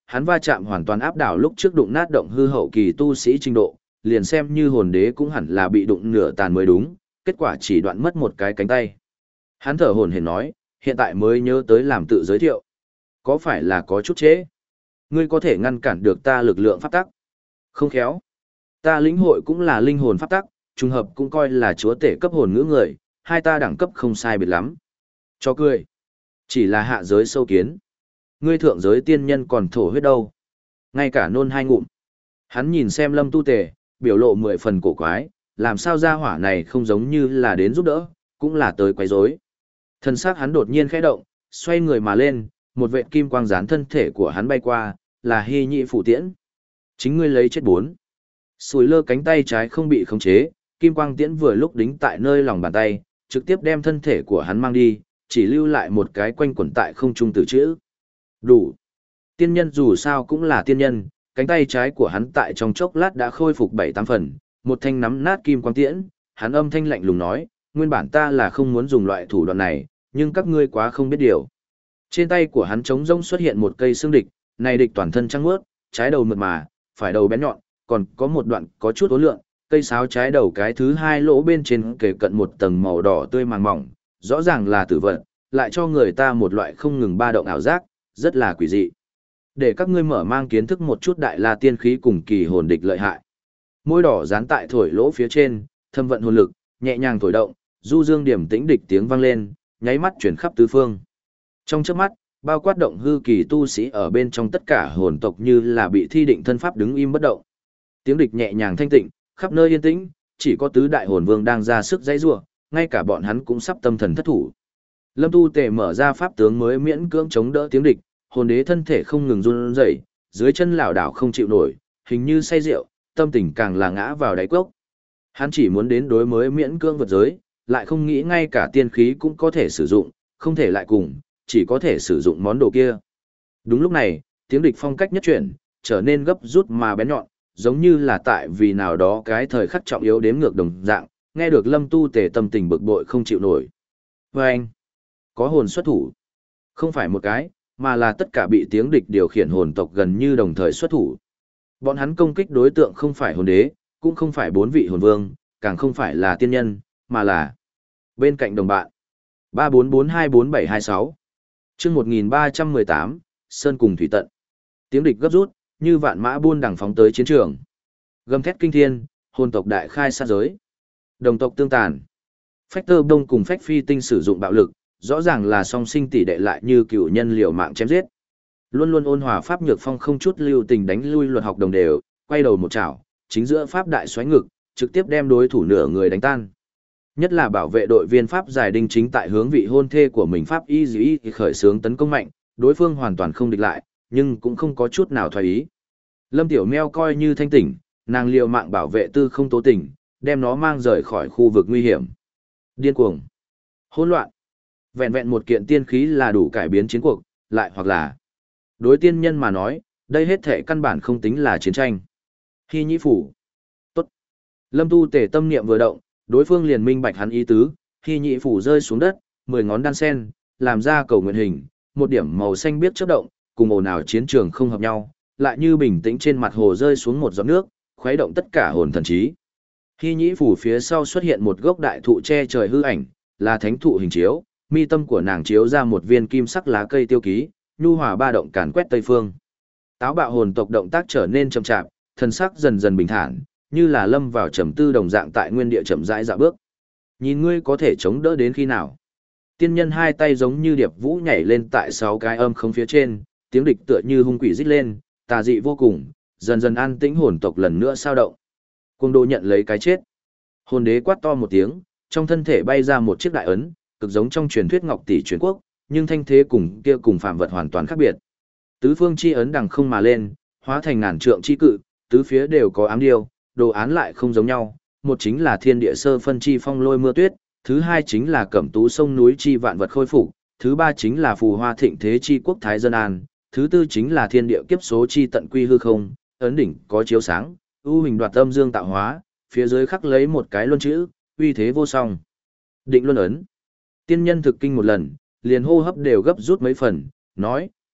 S1: hắn va chạm hoàn toàn áp đảo lúc trước đụng nát động hư hậu kỳ tu sĩ trình độ, liền xem như hồn đế cũng hẳn là bị đụng nửa tàn mới đúng, kết quả chỉ đoạn mất một cái cánh tay. Hắn thở hổn hển nói, hiện tại mới nhớ tới làm tự giới thiệu. Có phải là có chút trễ? Ngươi có thể ngăn cản được ta lực lượng pháp tắc? Không khéo. Ta lĩnh hội cũng là linh hồn pháp tắc, trùng hợp cũng coi là chúa tể cấp hồn ngữ người, hai ta đẳng cấp không sai biệt lắm. Cho cười. Chỉ là hạ giới sâu kiến. Ngươi thượng giới tiên nhân còn thổ huyết đâu. Ngay cả nôn hai ngụm. Hắn nhìn xem Lâm Tu Tề, biểu lộ mười phần cổ quái, làm sao ra hỏa này không giống như là đến giúp đỡ, cũng là tới quấy rối. Thân xác hắn đột nhiên khẽ động, xoay người mà lên, một vệt kim quang dán thân thể của hắn bay qua, là Hy Nhị Phủ Tiễn. Chính ngươi lấy chết bốn. Sùi lơ cánh tay trái không bị khống chế, kim quang tiễn vừa lúc đính tại nơi lòng bàn tay, trực tiếp đem thân thể của hắn mang đi, chỉ lưu lại một cái quanh quẩn tại không trung tử chữ. Đủ. Tiên nhân dù sao cũng là tiên nhân, cánh tay trái của hắn tại trong chốc lát đã khôi phục bảy tám phần, một thanh nắm nát kim quang tiễn, hắn âm thanh lạnh lùng nói, nguyên bản ta là không muốn dùng loại thủ đoạn này, nhưng các ngươi quá không biết điều. Trên tay của hắn trống rỗng xuất hiện một cây xương địch, này địch toàn thân trắng mướt, trái đầu mượt mà, phải đầu bén nhọn, còn có một đoạn có chút ố lượng, cây sáo trái đầu cái thứ hai lỗ bên trên kề cận một tầng màu đỏ tươi màng mỏng, rõ ràng là tử vận, lại cho người ta một loại không ngừng ba động ảo giác, rất là quỷ dị. Để các ngươi mở mang kiến thức một chút đại la tiên khí cùng kỳ hồn địch lợi hại. Môi đỏ dán tại thổi lỗ phía trên, thâm vận hồn lực, nhẹ nhàng thổi động, du dương điểm tĩnh địch tiếng vang lên, nháy mắt chuyển khắp tứ phương. Trong chớp mắt, bao quát động hư kỳ tu sĩ ở bên trong tất cả hồn tộc như là bị thi định thân pháp đứng im bất động. Tiếng địch nhẹ nhàng thanh tịnh, khắp nơi yên tĩnh, chỉ có tứ đại hồn vương đang ra sức dãy rủa, ngay cả bọn hắn cũng sắp tâm thần thất thủ. Lâm Tu Tề mở ra pháp tướng mới miễn cưỡng chống đỡ tiếng địch, hồn đế thân thể không ngừng run rẩy, dưới chân lảo đảo không chịu nổi, hình như say rượu, tâm tình càng là ngã vào đáy cốc. Hắn chỉ muốn đến đối mới miễn cưỡng vượt giới, lại không nghĩ ngay cả tiên khí cũng có thể sử dụng, không thể lại cùng, chỉ có thể sử dụng món đồ kia. Đúng lúc này, tiếng địch phong cách nhất chuyển, trở nên gấp rút mà bén nhọn, giống như là tại vì nào đó cái thời khắc trọng yếu đếm ngược đồng dạng, nghe được Lâm Tu Tề tâm tình bực bội không chịu nổi. Và anh, có hồn xuất thủ. Không phải một cái, mà là tất cả bị tiếng địch điều khiển hồn tộc gần như đồng thời xuất thủ. Bọn hắn công kích đối tượng không phải hồn đế, cũng không phải bốn vị hồn vương, càng không phải là tiên nhân, mà là bên cạnh đồng bạn. ba bốn bốn hai bốn bảy hai sáu chương một nghìn ba trăm mười tám, Sơn cùng Thủy Tận. Tiếng địch gấp rút, như vạn mã buôn đằng phóng tới chiến trường. Gầm thét kinh thiên, hồn tộc đại khai sát giới. Đồng tộc tương tàn. Phách tơ đông cùng phách phi tinh sử dụng bạo lực, rõ ràng là song sinh tỷ đệ lại như cựu nhân liều mạng chém giết. Luôn luôn ôn hòa pháp nhược phong không chút lưu tình đánh lui luật học đồng đều, quay đầu một chảo, chính giữa pháp đại xoáy ngực, trực tiếp đem đối thủ nửa người đánh tan. Nhất là bảo vệ đội viên pháp giải đinh chính tại hướng vị hôn thê của mình pháp y dĩ khởi xướng tấn công mạnh, đối phương hoàn toàn không địch lại, nhưng cũng không có chút nào thoái ý. Lâm Tiểu Meo coi như thanh tỉnh, nàng liều mạng bảo vệ tư không tố tỉnh, đem nó mang rời khỏi khu vực nguy hiểm. Điên cuồng, hỗn loạn, vẹn vẹn một kiện tiên khí là đủ cải biến chiến cuộc, lại hoặc là đối tiên nhân mà nói, đây hết thể căn bản không tính là chiến tranh. Hy Nhĩ Phủ. Tốt. Lâm Tu Tề tâm niệm vừa động, đối phương liền minh bạch hắn ý tứ, Hy Nhĩ Phủ rơi xuống đất, mười ngón đan sen, làm ra cầu nguyện hình, một điểm màu xanh biếc chớp động, cùng ồn ào chiến trường không hợp nhau, lại như bình tĩnh trên mặt hồ rơi xuống một giọt nước, khuấy động tất cả hồn thần trí. Hy Nhĩ Phủ phía sau xuất hiện một gốc đại thụ che trời hư ảnh, là thánh thụ hình chiếu, mi tâm của nàng chiếu ra một viên kim sắc lá cây tiêu ký, nhu hòa ba động càn quét tây phương. Táo bạo hồn tộc động tác trở nên chậm chạp, thần sắc dần dần bình thản, như là lâm vào trầm tư đồng dạng tại nguyên địa chậm rãi dạo bước. Nhìn ngươi có thể chống đỡ đến khi nào? Tiên nhân hai tay giống như điệp vũ nhảy lên tại sáu cái âm không phía trên, tiếng địch tựa như hung quỷ rít lên, tà dị vô cùng, dần dần an tĩnh hồn tộc lần nữa sao động. Cuồng đồ nhận lấy cái chết. Hồn đế quát to một tiếng, trong thân thể bay ra một chiếc đại ấn, cực giống trong truyền thuyết ngọc tỷ truyền quốc, nhưng thanh thế cùng kia cùng phàm vật hoàn toàn khác biệt. Tứ phương chi ấn đằng không mà lên, hóa thành ngàn trượng chi cự, tứ phía đều có ám điêu, đồ án lại không giống nhau, một chính là thiên địa sơ phân chi phong lôi mưa tuyết, thứ hai chính là cẩm tú sông núi chi vạn vật khôi phục, thứ ba chính là phù hoa thịnh thế chi quốc thái dân an, thứ tư chính là thiên địa kiếp số chi tận quy hư không, ấn đỉnh có chiếu sáng, ưu hình đoạt âm dương tạo hóa, phía dưới khắc lấy một cái luân chữ, uy thế vô song. Định luân ấn. Tiên nhân thực kinh một lần, liền hô hấp đều gấp rút mấy phần, nói,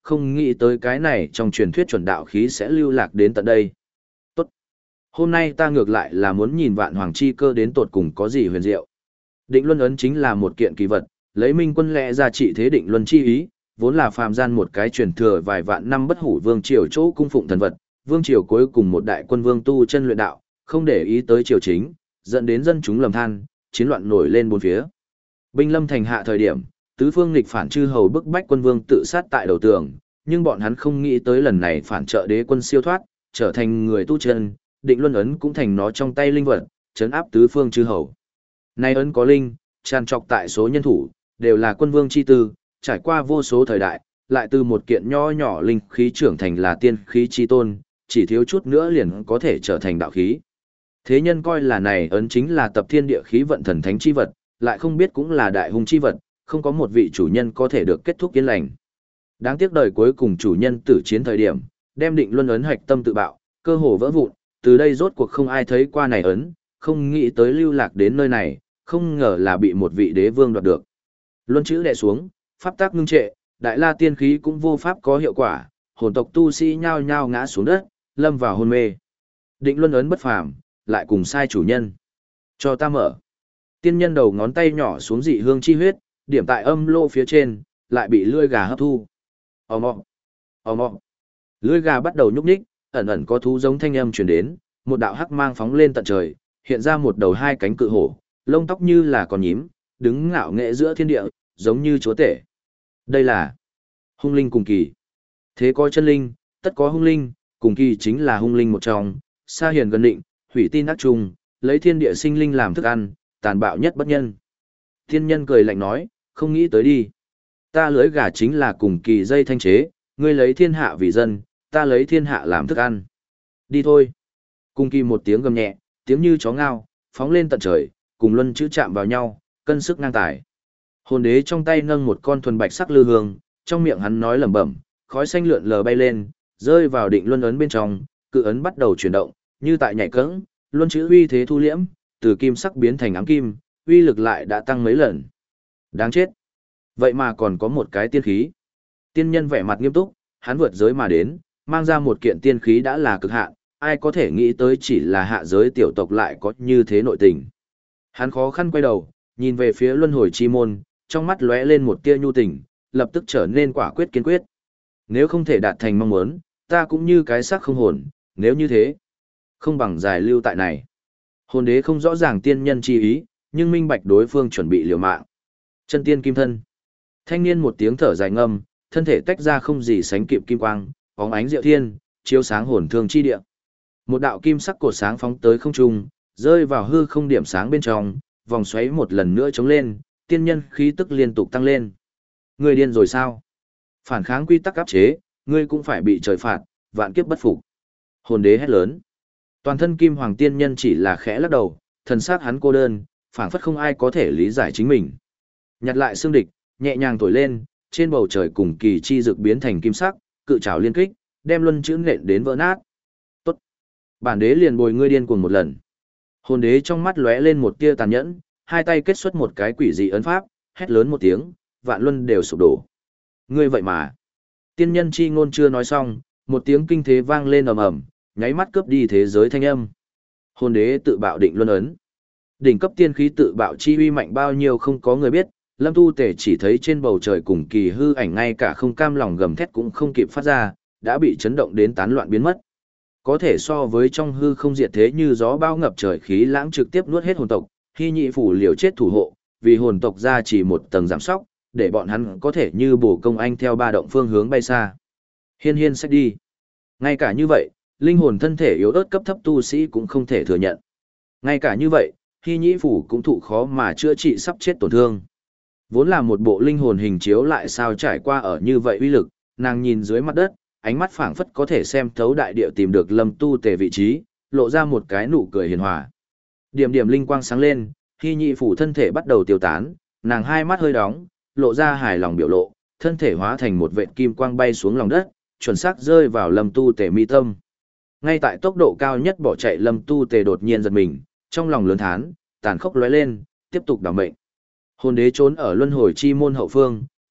S1: không nghĩ tới cái này trong truyền thuyết chuẩn đạo khí sẽ lưu lạc đến tận đây. Tốt. Hôm nay ta ngược lại là muốn nhìn vạn hoàng chi cơ đến tột cùng có gì huyền diệu. Định luân ấn chính là một kiện kỳ vật, lấy minh quân lẽ ra trị thế định luân chi ý, vốn là phàm gian một cái truyền thừa vài vạn năm bất hủ vương triều chỗ cung phụng thần vật, vương triều cuối cùng một đại quân vương tu chân luyện đạo, không để ý tới triều chính, dẫn đến dân chúng lầm than, chiến loạn nổi lên bốn phía. Binh lâm thành hạ thời điểm, tứ phương nghịch phản chư hầu bức bách quân vương tự sát tại đầu tường, nhưng bọn hắn không nghĩ tới lần này phản trợ đế quân siêu thoát, trở thành người tu chân, định luân ấn cũng thành nó trong tay linh vật, trấn áp tứ phương chư hầu. Nay ấn có linh, tràn trọc tại số nhân thủ, đều là quân vương chi tư, trải qua vô số thời đại, lại từ một kiện nho nhỏ linh khí trưởng thành là tiên khí chi tôn, chỉ thiếu chút nữa liền có thể trở thành đạo khí. Thế nhân coi là này ấn chính là tập thiên địa khí vận thần thánh chi vật, lại không biết cũng là đại hung chi vật, không có một vị chủ nhân có thể được kết thúc yên lành. Đáng tiếc đời cuối cùng chủ nhân tử chiến thời điểm, đem định luân ấn hạch tâm tự bạo, cơ hồ vỡ vụn, từ đây rốt cuộc không ai thấy qua này ấn, không nghĩ tới lưu lạc đến nơi này, không ngờ là bị một vị đế vương đoạt được. Luân chữ đè xuống, pháp tác ngưng trệ, đại la tiên khí cũng vô pháp có hiệu quả, hồn tộc tu sĩ nhao nhao ngã xuống đất, lâm vào hôn mê. Định luân ấn bất phàm, lại cùng sai chủ nhân. Cho ta mở. Tiên nhân đầu ngón tay nhỏ xuống dị hương chi huyết, điểm tại âm lô phía trên, lại bị lưỡi gà hấp thu. Ồm ồm, ồm ồm. Lưỡi gà bắt đầu nhúc nhích, ẩn ẩn có thú giống thanh âm truyền đến, một đạo hắc mang phóng lên tận trời, hiện ra một đầu hai cánh cự hổ, lông tóc như là con nhím, đứng ngạo nghệ giữa thiên địa, giống như chúa tể. Đây là hung linh cùng kỳ. Thế có chân linh, tất có hung linh, cùng kỳ chính là hung linh một trong, xa hiền gần định, hủy tin ác trùng, lấy thiên địa sinh linh làm thức ăn, tàn bạo nhất bất nhân. Thiên nhân cười lạnh nói, không nghĩ tới đi. Ta lưới gà chính là cùng kỳ dây thanh chế, ngươi lấy thiên hạ vì dân, ta lấy thiên hạ làm thức ăn. Đi thôi. Cùng kỳ một tiếng gầm nhẹ, tiếng như chó ngao, phóng lên tận trời, cùng luân chữ chạm vào nhau, cân sức ngang tài. Hồn đế trong tay nâng một con thuần bạch sắc lư hương, trong miệng hắn nói lẩm bẩm, khói xanh lượn lờ bay lên, rơi vào định luân ấn bên trong, cự ấn bắt đầu chuyển động, như tại nhảy cẫng, luân chữ uy thế thu liễm, từ kim sắc biến thành ám kim, uy lực lại đã tăng mấy lần. Đáng chết. Vậy mà còn có một cái tiên khí. Tiên nhân vẻ mặt nghiêm túc, hắn vượt giới mà đến, mang ra một kiện tiên khí đã là cực hạn, ai có thể nghĩ tới chỉ là hạ giới tiểu tộc lại có như thế nội tình. Hắn khó khăn quay đầu, nhìn về phía luân hồi chi môn, trong mắt lóe lên một tia nhu tình, lập tức trở nên quả quyết kiên quyết. Nếu không thể đạt thành mong muốn, ta cũng như cái xác không hồn, nếu như thế, không bằng giải lưu tại này. Hồn đế không rõ ràng tiên nhân chi ý, nhưng minh bạch đối phương chuẩn bị liều mạng. Chân tiên kim thân. Thanh niên một tiếng thở dài ngâm, thân thể tách ra không gì sánh kịp kim quang, bóng ánh diệu thiên, chiếu sáng hồn thương chi địa. Một đạo kim sắc cột sáng phóng tới không trung, rơi vào hư không điểm sáng bên trong, vòng xoáy một lần nữa chống lên, tiên nhân khí tức liên tục tăng lên. Ngươi điên rồi sao? Phản kháng quy tắc áp chế, ngươi cũng phải bị trời phạt, vạn kiếp bất phục. Hồn đế hét lớn. Toàn thân kim hoàng tiên nhân chỉ là khẽ lắc đầu, thần sắc hắn cô đơn, phảng phất không ai có thể lý giải chính mình. Nhặt lại xương địch, nhẹ nhàng thổi lên, trên bầu trời cùng kỳ chi dược biến thành kim sắc, cự trảo liên kích, đem luân chữ nện đến vỡ nát. Tốt. Bản đế liền bồi ngươi điên cuồng một lần. Hồn đế trong mắt lóe lên một tia tàn nhẫn, hai tay kết xuất một cái quỷ dị ấn pháp, hét lớn một tiếng, vạn luân đều sụp đổ. Ngươi vậy mà. Tiên nhân chi ngôn chưa nói xong, một tiếng kinh thế vang lên ầm ầm, nháy mắt cướp đi thế giới thanh âm. Hồn đế tự bạo định luân ấn. Đỉnh cấp tiên khí tự bạo chi uy mạnh bao nhiêu không có người biết, Lâm Tu Tể chỉ thấy trên bầu trời cùng kỳ hư ảnh ngay cả không cam lòng gầm thét cũng không kịp phát ra, đã bị chấn động đến tán loạn biến mất. Có thể so với trong hư không diệt thế như gió bao ngập trời khí lãng trực tiếp nuốt hết hồn tộc, Hy Nhị phủ liều chết thủ hộ, vì hồn tộc ra chỉ một tầng giảm sóc, để bọn hắn có thể như bổ công anh theo ba động phương hướng bay xa. Hiên hiên sách đi. Ngay cả như vậy, linh hồn thân thể yếu ớt cấp thấp tu sĩ cũng không thể thừa nhận. Ngay cả như vậy, Hy Nhĩ phủ cũng thụ khó mà chữa trị sắp chết tổn thương. Vốn là một bộ linh hồn hình chiếu lại sao trải qua ở như vậy uy lực, nàng nhìn dưới mặt đất, ánh mắt phảng phất có thể xem thấu đại địa tìm được Lâm Tu Tề vị trí, lộ ra một cái nụ cười hiền hòa. Điểm điểm linh quang sáng lên, Hy Nhĩ phủ thân thể bắt đầu tiêu tán, nàng hai mắt hơi đóng, lộ ra hài lòng biểu lộ, thân thể hóa thành một vệt kim quang bay xuống lòng đất, chuẩn xác rơi vào Lâm Tu Tề mi tâm. Ngay tại tốc độ cao nhất bỏ chạy Lâm Tu Tề đột nhiên giật mình, trong lòng lớn thán, tàn khốc lóe lên, tiếp tục đảm mệnh. Hồn đế trốn ở luân hồi chi môn hậu phương,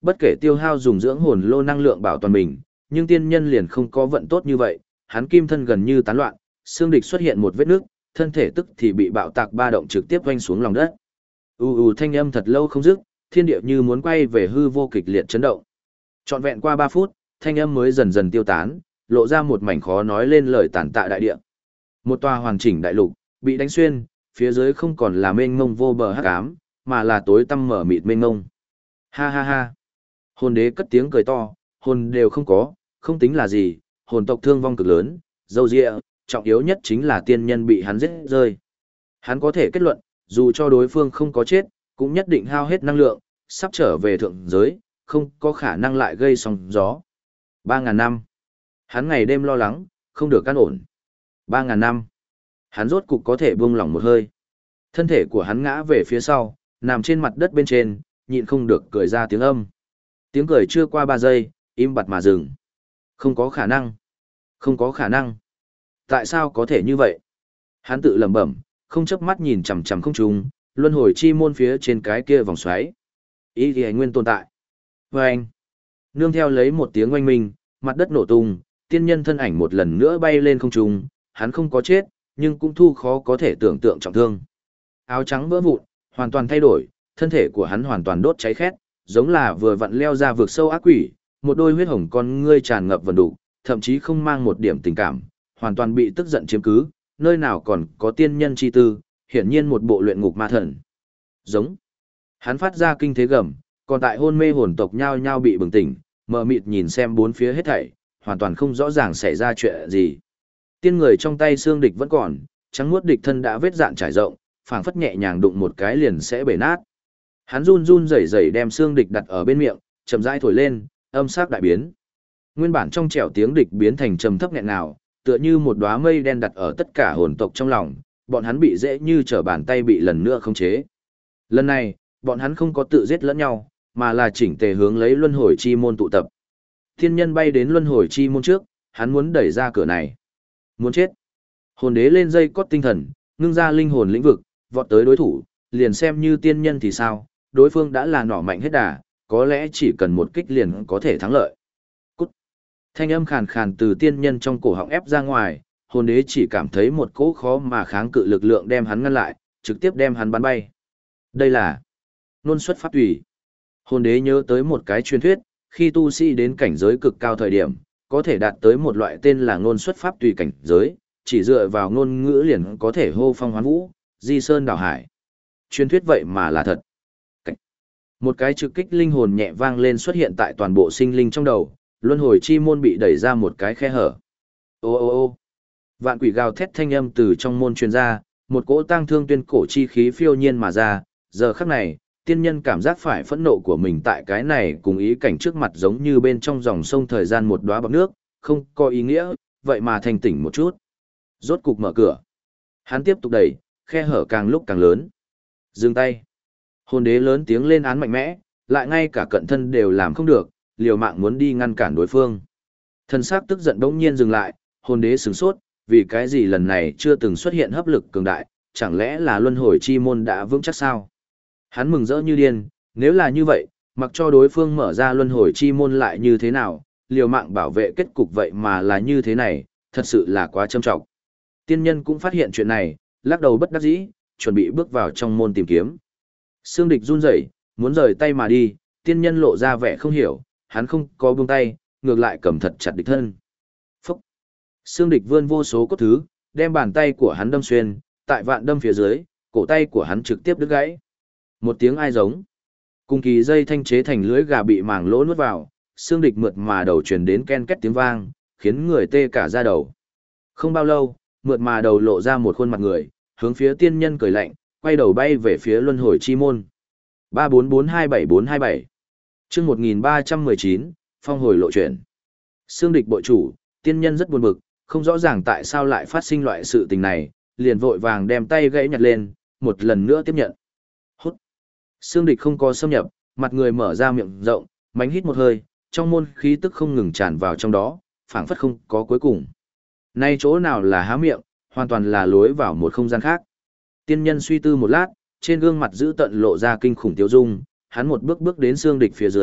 S1: Bất kể tiêu hao dùng dưỡng hồn lô năng lượng bảo toàn mình, nhưng tiên nhân liền không có vận tốt như vậy, hắn kim thân gần như tán loạn, xương địch xuất hiện một vết nước, thân thể tức thì bị bạo tạc ba động trực tiếp vanh xuống lòng đất. U u thanh âm thật lâu không dứt, thiên địa như muốn quay về hư vô kịch liệt chấn động. Trọn vẹn qua ba phút, thanh âm mới dần dần tiêu tán, lộ ra một mảnh khó nói lên lời tàn tạ đại địa. Một tòa hoàn chỉnh đại lục bị đánh xuyên, phía dưới không còn là mênh mông vô bờ hắc ám, mà là tối tăm mở mịt mênh mông. Ha ha ha. Hồn đế cất tiếng cười to, hồn đều không có, không tính là gì, hồn tộc thương vong cực lớn, dâu dịa, trọng yếu nhất chính là tiên nhân bị hắn giết rơi. Hắn có thể kết luận, dù cho đối phương không có chết, cũng nhất định hao hết năng lượng, sắp trở về thượng giới, không có khả năng lại gây sóng gió. Ba ngàn năm. Hắn ngày đêm lo lắng, không được căn ổn. Ba ngàn năm. Hắn rốt cục có thể buông lỏng một hơi. Thân thể của hắn ngã về phía sau, nằm trên mặt đất bên trên, nhịn không được cười ra tiếng âm. Tiếng cười chưa qua ba giây, im bặt mà dừng. Không có khả năng. Không có khả năng. Tại sao có thể như vậy? Hắn tự lẩm bẩm, không chớp mắt nhìn chằm chằm không trung, luân hồi chi môn phía trên cái kia vòng xoáy. Ý thì nguyên tồn tại. Và anh, nương theo lấy một tiếng oanh minh, mặt đất nổ tung, tiên nhân thân ảnh một lần nữa bay lên không trung, hắn không có chết, nhưng cũng thu khó có thể tưởng tượng trọng thương. Áo trắng vỡ vụn, hoàn toàn thay đổi, thân thể của hắn hoàn toàn đốt cháy khét, giống là vừa vặn leo ra vực sâu ác quỷ, một đôi huyết hồng con ngươi tràn ngập vần đủ, thậm chí không mang một điểm tình cảm, hoàn toàn bị tức giận chiếm cứ, nơi nào còn có tiên nhân chi tư, hiển nhiên một bộ luyện ngục ma thần. Giống. Hắn phát ra kinh thế gầm, còn tại hôn mê hồn tộc nhao nhao bị bừng tỉnh, mờ mịt nhìn xem bốn phía hết thảy, hoàn toàn không rõ ràng xảy ra chuyện gì. Tiên người trong tay xương địch vẫn còn, trắng muốt địch thân đã vết dạn trải rộng, phảng phất nhẹ nhàng đụng một cái liền sẽ bể nát. Hắn run run rẩy rẩy đem xương địch đặt ở bên miệng, chậm rãi thổi lên, âm sắc đại biến. Nguyên bản trong trẻo tiếng địch biến thành trầm thấp nghẹn ngào, tựa như một đóa mây đen đặt ở tất cả hồn tộc trong lòng, bọn hắn bị dễ như trở bàn tay bị lần nữa khống chế. Lần này, bọn hắn không có tự giết lẫn nhau, mà là chỉnh tề hướng lấy luân hồi chi môn tụ tập. Thiên nhân bay đến luân hồi chi môn trước, hắn muốn đẩy ra cửa này. Muốn chết. Hồn đế lên dây cót tinh thần, ngưng ra linh hồn lĩnh vực, vọt tới đối thủ, liền xem như tiên nhân thì sao, đối phương đã là nỏ mạnh hết đà, có lẽ chỉ cần một kích liền có thể thắng lợi. Cút. Thanh âm khàn khàn từ tiên nhân trong cổ họng ép ra ngoài, hồn đế chỉ cảm thấy một cỗ khó mà kháng cự lực lượng đem hắn ngăn lại, trực tiếp đem hắn bắn bay. Đây là nôn xuất pháp tùy. Hồn đế nhớ tới một cái truyền thuyết, khi tu sĩ đến cảnh giới cực cao thời điểm, có thể đạt tới một loại tên là ngôn xuất pháp tùy cảnh giới, chỉ dựa vào ngôn ngữ liền có thể hô phong hoán vũ, di sơn đảo hải. Truyền thuyết vậy mà là thật. Cảnh. Một cái trực kích linh hồn nhẹ vang lên xuất hiện tại toàn bộ sinh linh trong đầu, luân hồi chi môn bị đẩy ra một cái khe hở. Ô ô ô vạn quỷ gào thét thanh âm từ trong môn truyền ra, một cỗ tang thương tuyên cổ chi khí phiêu nhiên mà ra, giờ khắc này, tiên nhân cảm giác phải phẫn nộ của mình tại cái này cùng ý cảnh trước mặt giống như bên trong dòng sông thời gian một đóa bọt nước, không có ý nghĩa, vậy mà thành tỉnh một chút. Rốt cục mở cửa. Hắn tiếp tục đẩy, khe hở càng lúc càng lớn. Dừng tay. Hồn đế lớn tiếng lên án mạnh mẽ, lại ngay cả cận thân đều làm không được, liều mạng muốn đi ngăn cản đối phương. Thân xác tức giận bỗng nhiên dừng lại, hồn đế sửng sốt, vì cái gì lần này chưa từng xuất hiện hấp lực cường đại, chẳng lẽ là luân hồi chi môn đã vững chắc sao? Hắn mừng rỡ như điên, nếu là như vậy, mặc cho đối phương mở ra luân hồi chi môn lại như thế nào, liều mạng bảo vệ kết cục vậy mà là như thế này, thật sự là quá trâm trọng. Tiên nhân cũng phát hiện chuyện này, lắc đầu bất đắc dĩ, chuẩn bị bước vào trong môn tìm kiếm. Xương địch run rẩy, muốn rời tay mà đi, tiên nhân lộ ra vẻ không hiểu, hắn không có buông tay, ngược lại cầm thật chặt địch thân. Phúc! Xương địch vươn vô số cốt thứ, đem bàn tay của hắn đâm xuyên, tại vạn đâm phía dưới, cổ tay của hắn trực tiếp đứt gãy. Một tiếng ai giống. Cùng kỳ dây thanh chế thành lưới gà bị màng lỗ nuốt vào, xương địch mượt mà đầu truyền đến ken két tiếng vang, khiến người tê cả da đầu. Không bao lâu, mượt mà đầu lộ ra một khuôn mặt người, hướng phía tiên nhân cười lạnh, quay đầu bay về phía luân hồi chi môn. ba bốn bốn hai bảy bốn hai bảy chương một nghìn ba trăm mười chín, phong hồi lộ chuyển. Xương địch bội chủ, tiên nhân rất buồn bực, không rõ ràng tại sao lại phát sinh loại sự tình này, liền vội vàng đem tay gãy nhặt lên, một lần nữa tiếp nhận. Hút. Xương địch không có xâm nhập, mặt người mở ra miệng rộng, mánh hít một hơi, trong môn khí tức không ngừng tràn vào trong đó, phảng phất không có cuối cùng. Nay chỗ nào là há miệng, hoàn toàn là lối vào một không gian khác. Tiên nhân suy tư một lát, trên gương mặt giữ tận lộ ra kinh khủng tiêu dung, hắn một bước bước đến xương địch phía dưới,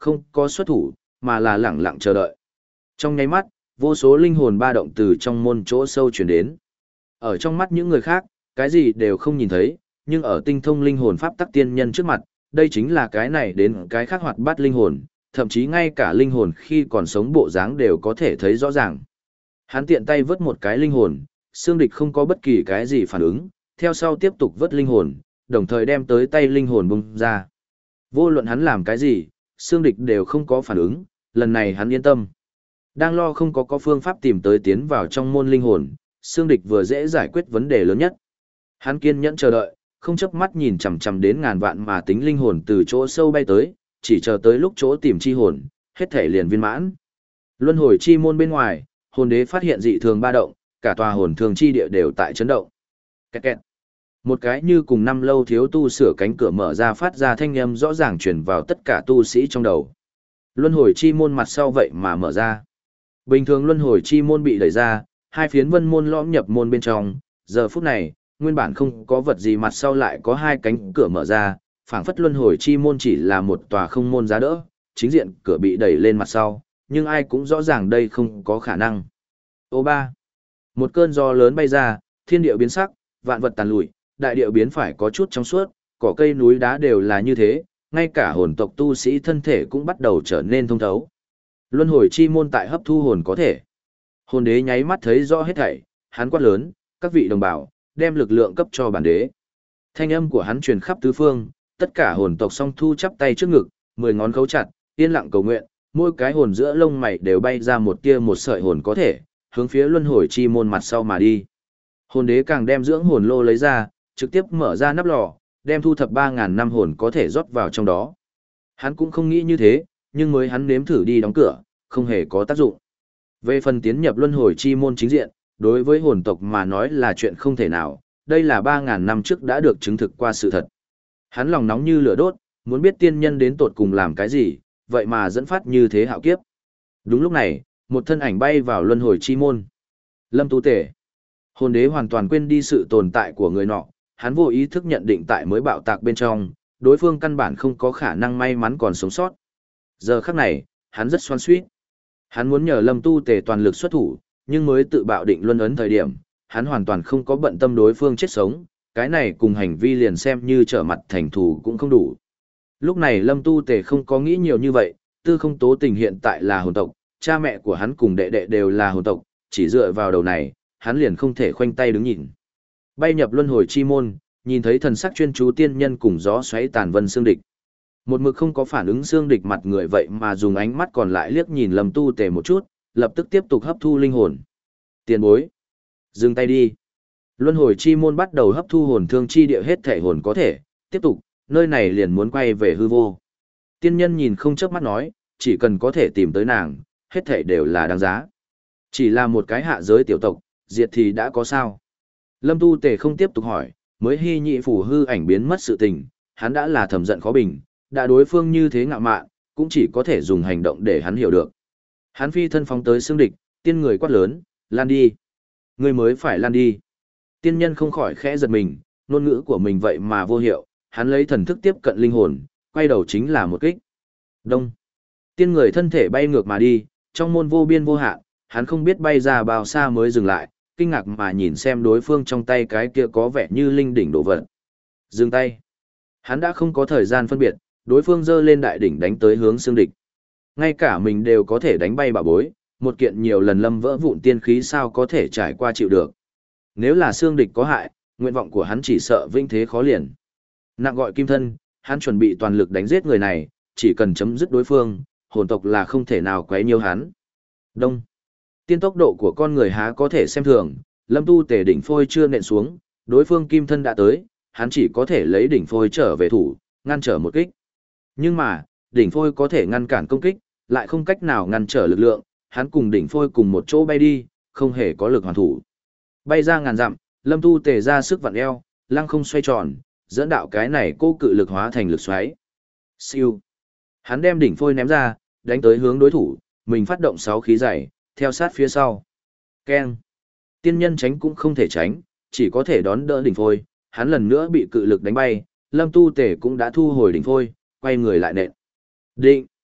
S1: không có xuất thủ, mà là lẳng lặng chờ đợi. Trong nháy mắt, vô số linh hồn ba động từ trong môn chỗ sâu chuyển đến. Ở trong mắt những người khác, cái gì đều không nhìn thấy, nhưng ở tinh thông linh hồn pháp tắc tiên nhân trước mặt, đây chính là cái này đến cái khác hoạt bát linh hồn, thậm chí ngay cả linh hồn khi còn sống bộ dáng đều có thể thấy rõ ràng. Hắn tiện tay vớt một cái linh hồn, xương địch không có bất kỳ cái gì phản ứng, theo sau tiếp tục vớt linh hồn, đồng thời đem tới tay linh hồn bung ra. Vô luận hắn làm cái gì, xương địch đều không có phản ứng, lần này hắn yên tâm. Đang lo không có có phương pháp tìm tới tiến vào trong môn linh hồn, xương địch vừa dễ giải quyết vấn đề lớn nhất. Hắn kiên nhẫn chờ đợi, không chớp mắt nhìn chằm chằm đến ngàn vạn mà tính linh hồn từ chỗ sâu bay tới, chỉ chờ tới lúc chỗ tìm chi hồn, hết thể liền viên mãn. Luân hồi chi môn bên ngoài, hồn đế phát hiện dị thường ba động, cả tòa hồn thường chi địa đều tại chấn động. Kẹt kẹt. Một cái như cùng năm lâu thiếu tu sửa cánh cửa mở ra phát ra thanh âm rõ ràng truyền vào tất cả tu sĩ trong đầu. Luân hồi chi môn mặt sau vậy mà mở ra. Bình thường luân hồi chi môn bị đẩy ra, hai phiến vân môn lõm nhập môn bên trong, giờ phút này, nguyên bản không có vật gì mặt sau lại có hai cánh cửa mở ra, phảng phất luân hồi chi môn chỉ là một tòa không môn giá đỡ, chính diện cửa bị đẩy lên mặt sau, nhưng ai cũng rõ ràng đây không có khả năng. Ô ba. Một cơn gió lớn bay ra, thiên địa biến sắc, vạn vật tàn lụi, đại địa biến phải có chút trong suốt, cỏ cây núi đá đều là như thế, ngay cả hồn tộc tu sĩ thân thể cũng bắt đầu trở nên thông thấu. Luân hồi chi môn tại hấp thu hồn có thể. Hồn đế nháy mắt thấy rõ hết thảy, hắn quát lớn, các vị đồng bào, đem lực lượng cấp cho bản đế. Thanh âm của hắn truyền khắp tứ phương, tất cả hồn tộc song thu chắp tay trước ngực, mười ngón khấu chặt, yên lặng cầu nguyện, mỗi cái hồn giữa lông mày đều bay ra một tia một sợi hồn có thể, hướng phía luân hồi chi môn mặt sau mà đi. Hồn đế càng đem dưỡng hồn lô lấy ra, trực tiếp mở ra nắp lò, đem thu thập ba ngàn năm hồn có thể rót vào trong đó. Hắn cũng không nghĩ như thế, nhưng mới hắn nếm thử đi đóng cửa, không hề có tác dụng. Về phần tiến nhập luân hồi chi môn chính diện, đối với hồn tộc mà nói là chuyện không thể nào, đây là ba ngàn năm trước đã được chứng thực qua sự thật. Hắn lòng nóng như lửa đốt, muốn biết tiên nhân đến tột cùng làm cái gì, vậy mà dẫn phát như thế hạo kiếp. Đúng lúc này, một thân ảnh bay vào luân hồi chi môn. Lâm Tu Tể. Hồn đế hoàn toàn quên đi sự tồn tại của người nọ, hắn vô ý thức nhận định tại mới bạo tạc bên trong, đối phương căn bản không có khả năng may mắn còn sống sót. Giờ khắc này, hắn rất xoan xuýt. Hắn muốn nhờ Lâm Tu Tề toàn lực xuất thủ, nhưng mới tự bạo định luân ấn thời điểm, hắn hoàn toàn không có bận tâm đối phương chết sống, cái này cùng hành vi liền xem như trở mặt thành thù cũng không đủ. Lúc này Lâm Tu Tề không có nghĩ nhiều như vậy, Tư Không Tố Tình hiện tại là hồn tộc, cha mẹ của hắn cùng đệ đệ đều là hồn tộc, chỉ dựa vào đầu này, hắn liền không thể khoanh tay đứng nhìn. Bay nhập luân hồi chi môn, nhìn thấy thần sắc chuyên chú tiên nhân cùng gió xoáy tàn vân xương địch. Một mực không có phản ứng xương địch mặt người vậy mà dùng ánh mắt còn lại liếc nhìn Lâm Tu Tề một chút, lập tức tiếp tục hấp thu linh hồn. Tiền bối, dừng tay đi. Luân hồi chi môn bắt đầu hấp thu hồn thương chi địa hết thể hồn có thể, tiếp tục, nơi này liền muốn quay về hư vô. Tiên nhân nhìn không chớp mắt nói, chỉ cần có thể tìm tới nàng, hết thể đều là đáng giá. Chỉ là một cái hạ giới tiểu tộc, diệt thì đã có sao. Lâm Tu Tề không tiếp tục hỏi, mới hy nhị phủ hư ảnh biến mất sự tình, hắn đã là thầm giận khó bình, đã đối phương như thế ngạo mạn, cũng chỉ có thể dùng hành động để hắn hiểu được. Hắn phi thân phóng tới xương địch, tiên người quát lớn, lan đi. Người mới phải lan đi. Tiên nhân không khỏi khẽ giật mình, ngôn ngữ của mình vậy mà vô hiệu, hắn lấy thần thức tiếp cận linh hồn, quay đầu chính là một kích. Đông. Tiên người thân thể bay ngược mà đi, trong môn vô biên vô hạn, hắn không biết bay ra bao xa mới dừng lại, kinh ngạc mà nhìn xem đối phương trong tay cái kia có vẻ như linh đỉnh đồ vật. Dừng tay. Hắn đã không có thời gian phân biệt, đối phương giơ lên đại đỉnh đánh tới hướng xương địch. Ngay cả mình đều có thể đánh bay bảo bối, một kiện nhiều lần lâm vỡ vụn tiên khí sao có thể trải qua chịu được. Nếu là xương địch có hại, nguyện vọng của hắn chỉ sợ vinh thế khó liền. Nặng gọi kim thân, hắn chuẩn bị toàn lực đánh giết người này, chỉ cần chấm dứt đối phương, hồn tộc là không thể nào quấy nhiễu hắn. Đông. Tiên tốc độ của con người há có thể xem thường, Lâm Tu Tề đỉnh phôi chưa nện xuống, đối phương kim thân đã tới, hắn chỉ có thể lấy đỉnh phôi trở về thủ, ngăn trở một kích. Nhưng mà, đỉnh phôi có thể ngăn cản công kích, lại không cách nào ngăn trở lực lượng, hắn cùng đỉnh phôi cùng một chỗ bay đi, không hề có lực hoàn thủ. Bay ra ngàn dặm, Lâm Tu Tề ra sức vặn eo, lăng không xoay tròn, dẫn đạo cái này cô cự lực hóa thành lực xoáy. Siêu. Hắn đem đỉnh phôi ném ra, đánh tới hướng đối thủ, mình phát động sáu khí dày, theo sát phía sau. Keng. Tiên nhân tránh cũng không thể tránh, chỉ có thể đón đỡ đỉnh phôi, hắn lần nữa bị cự lực đánh bay, Lâm Tu Tề cũng đã thu hồi đỉnh phôi, quay người lại nện. Định.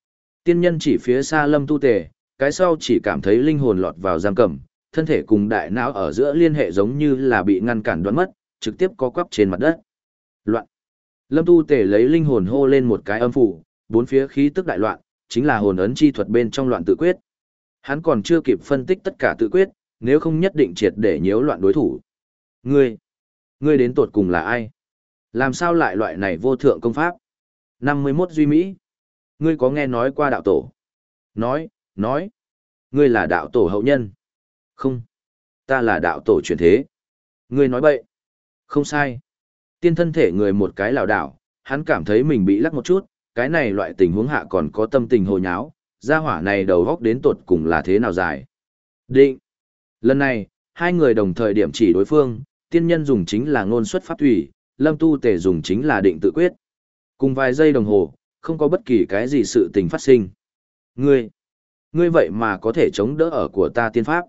S1: Tiên nhân chỉ phía xa Lâm Tu Tề, cái sau chỉ cảm thấy linh hồn lọt vào giam cầm, thân thể cùng đại não ở giữa liên hệ giống như là bị ngăn cản đoạn mất, trực tiếp co quắp trên mặt đất. Loạn. Lâm Tu Tề lấy linh hồn hô lên một cái âm phủ, bốn phía khí tức đại loạn, chính là hồn ấn chi thuật bên trong loạn tự quyết. Hắn còn chưa kịp phân tích tất cả tự quyết, nếu không nhất định triệt để nhiễu loạn đối thủ. Ngươi, ngươi đến tột cùng là ai? Làm sao lại loại này vô thượng công pháp? năm mươi mốt Duy Mỹ. Ngươi có nghe nói qua đạo tổ? Nói, nói. Ngươi là đạo tổ hậu nhân. Không. Ta là đạo tổ truyền thế. Ngươi nói bậy. Không sai. Tiên thân thể người một cái lảo đảo, hắn cảm thấy mình bị lắc một chút, cái này loại tình huống hạ còn có tâm tình hồ nháo, gia hỏa này đầu góc đến tột cùng là thế nào dài. Định. Lần này, hai người đồng thời điểm chỉ đối phương, tiên nhân dùng chính là ngôn xuất pháp thủy, Lâm Tu Tề dùng chính là định tự quyết. Cùng vài giây đồng hồ, không có bất kỳ cái gì sự tình phát sinh. Ngươi, ngươi vậy mà có thể chống đỡ ở của ta tiên pháp.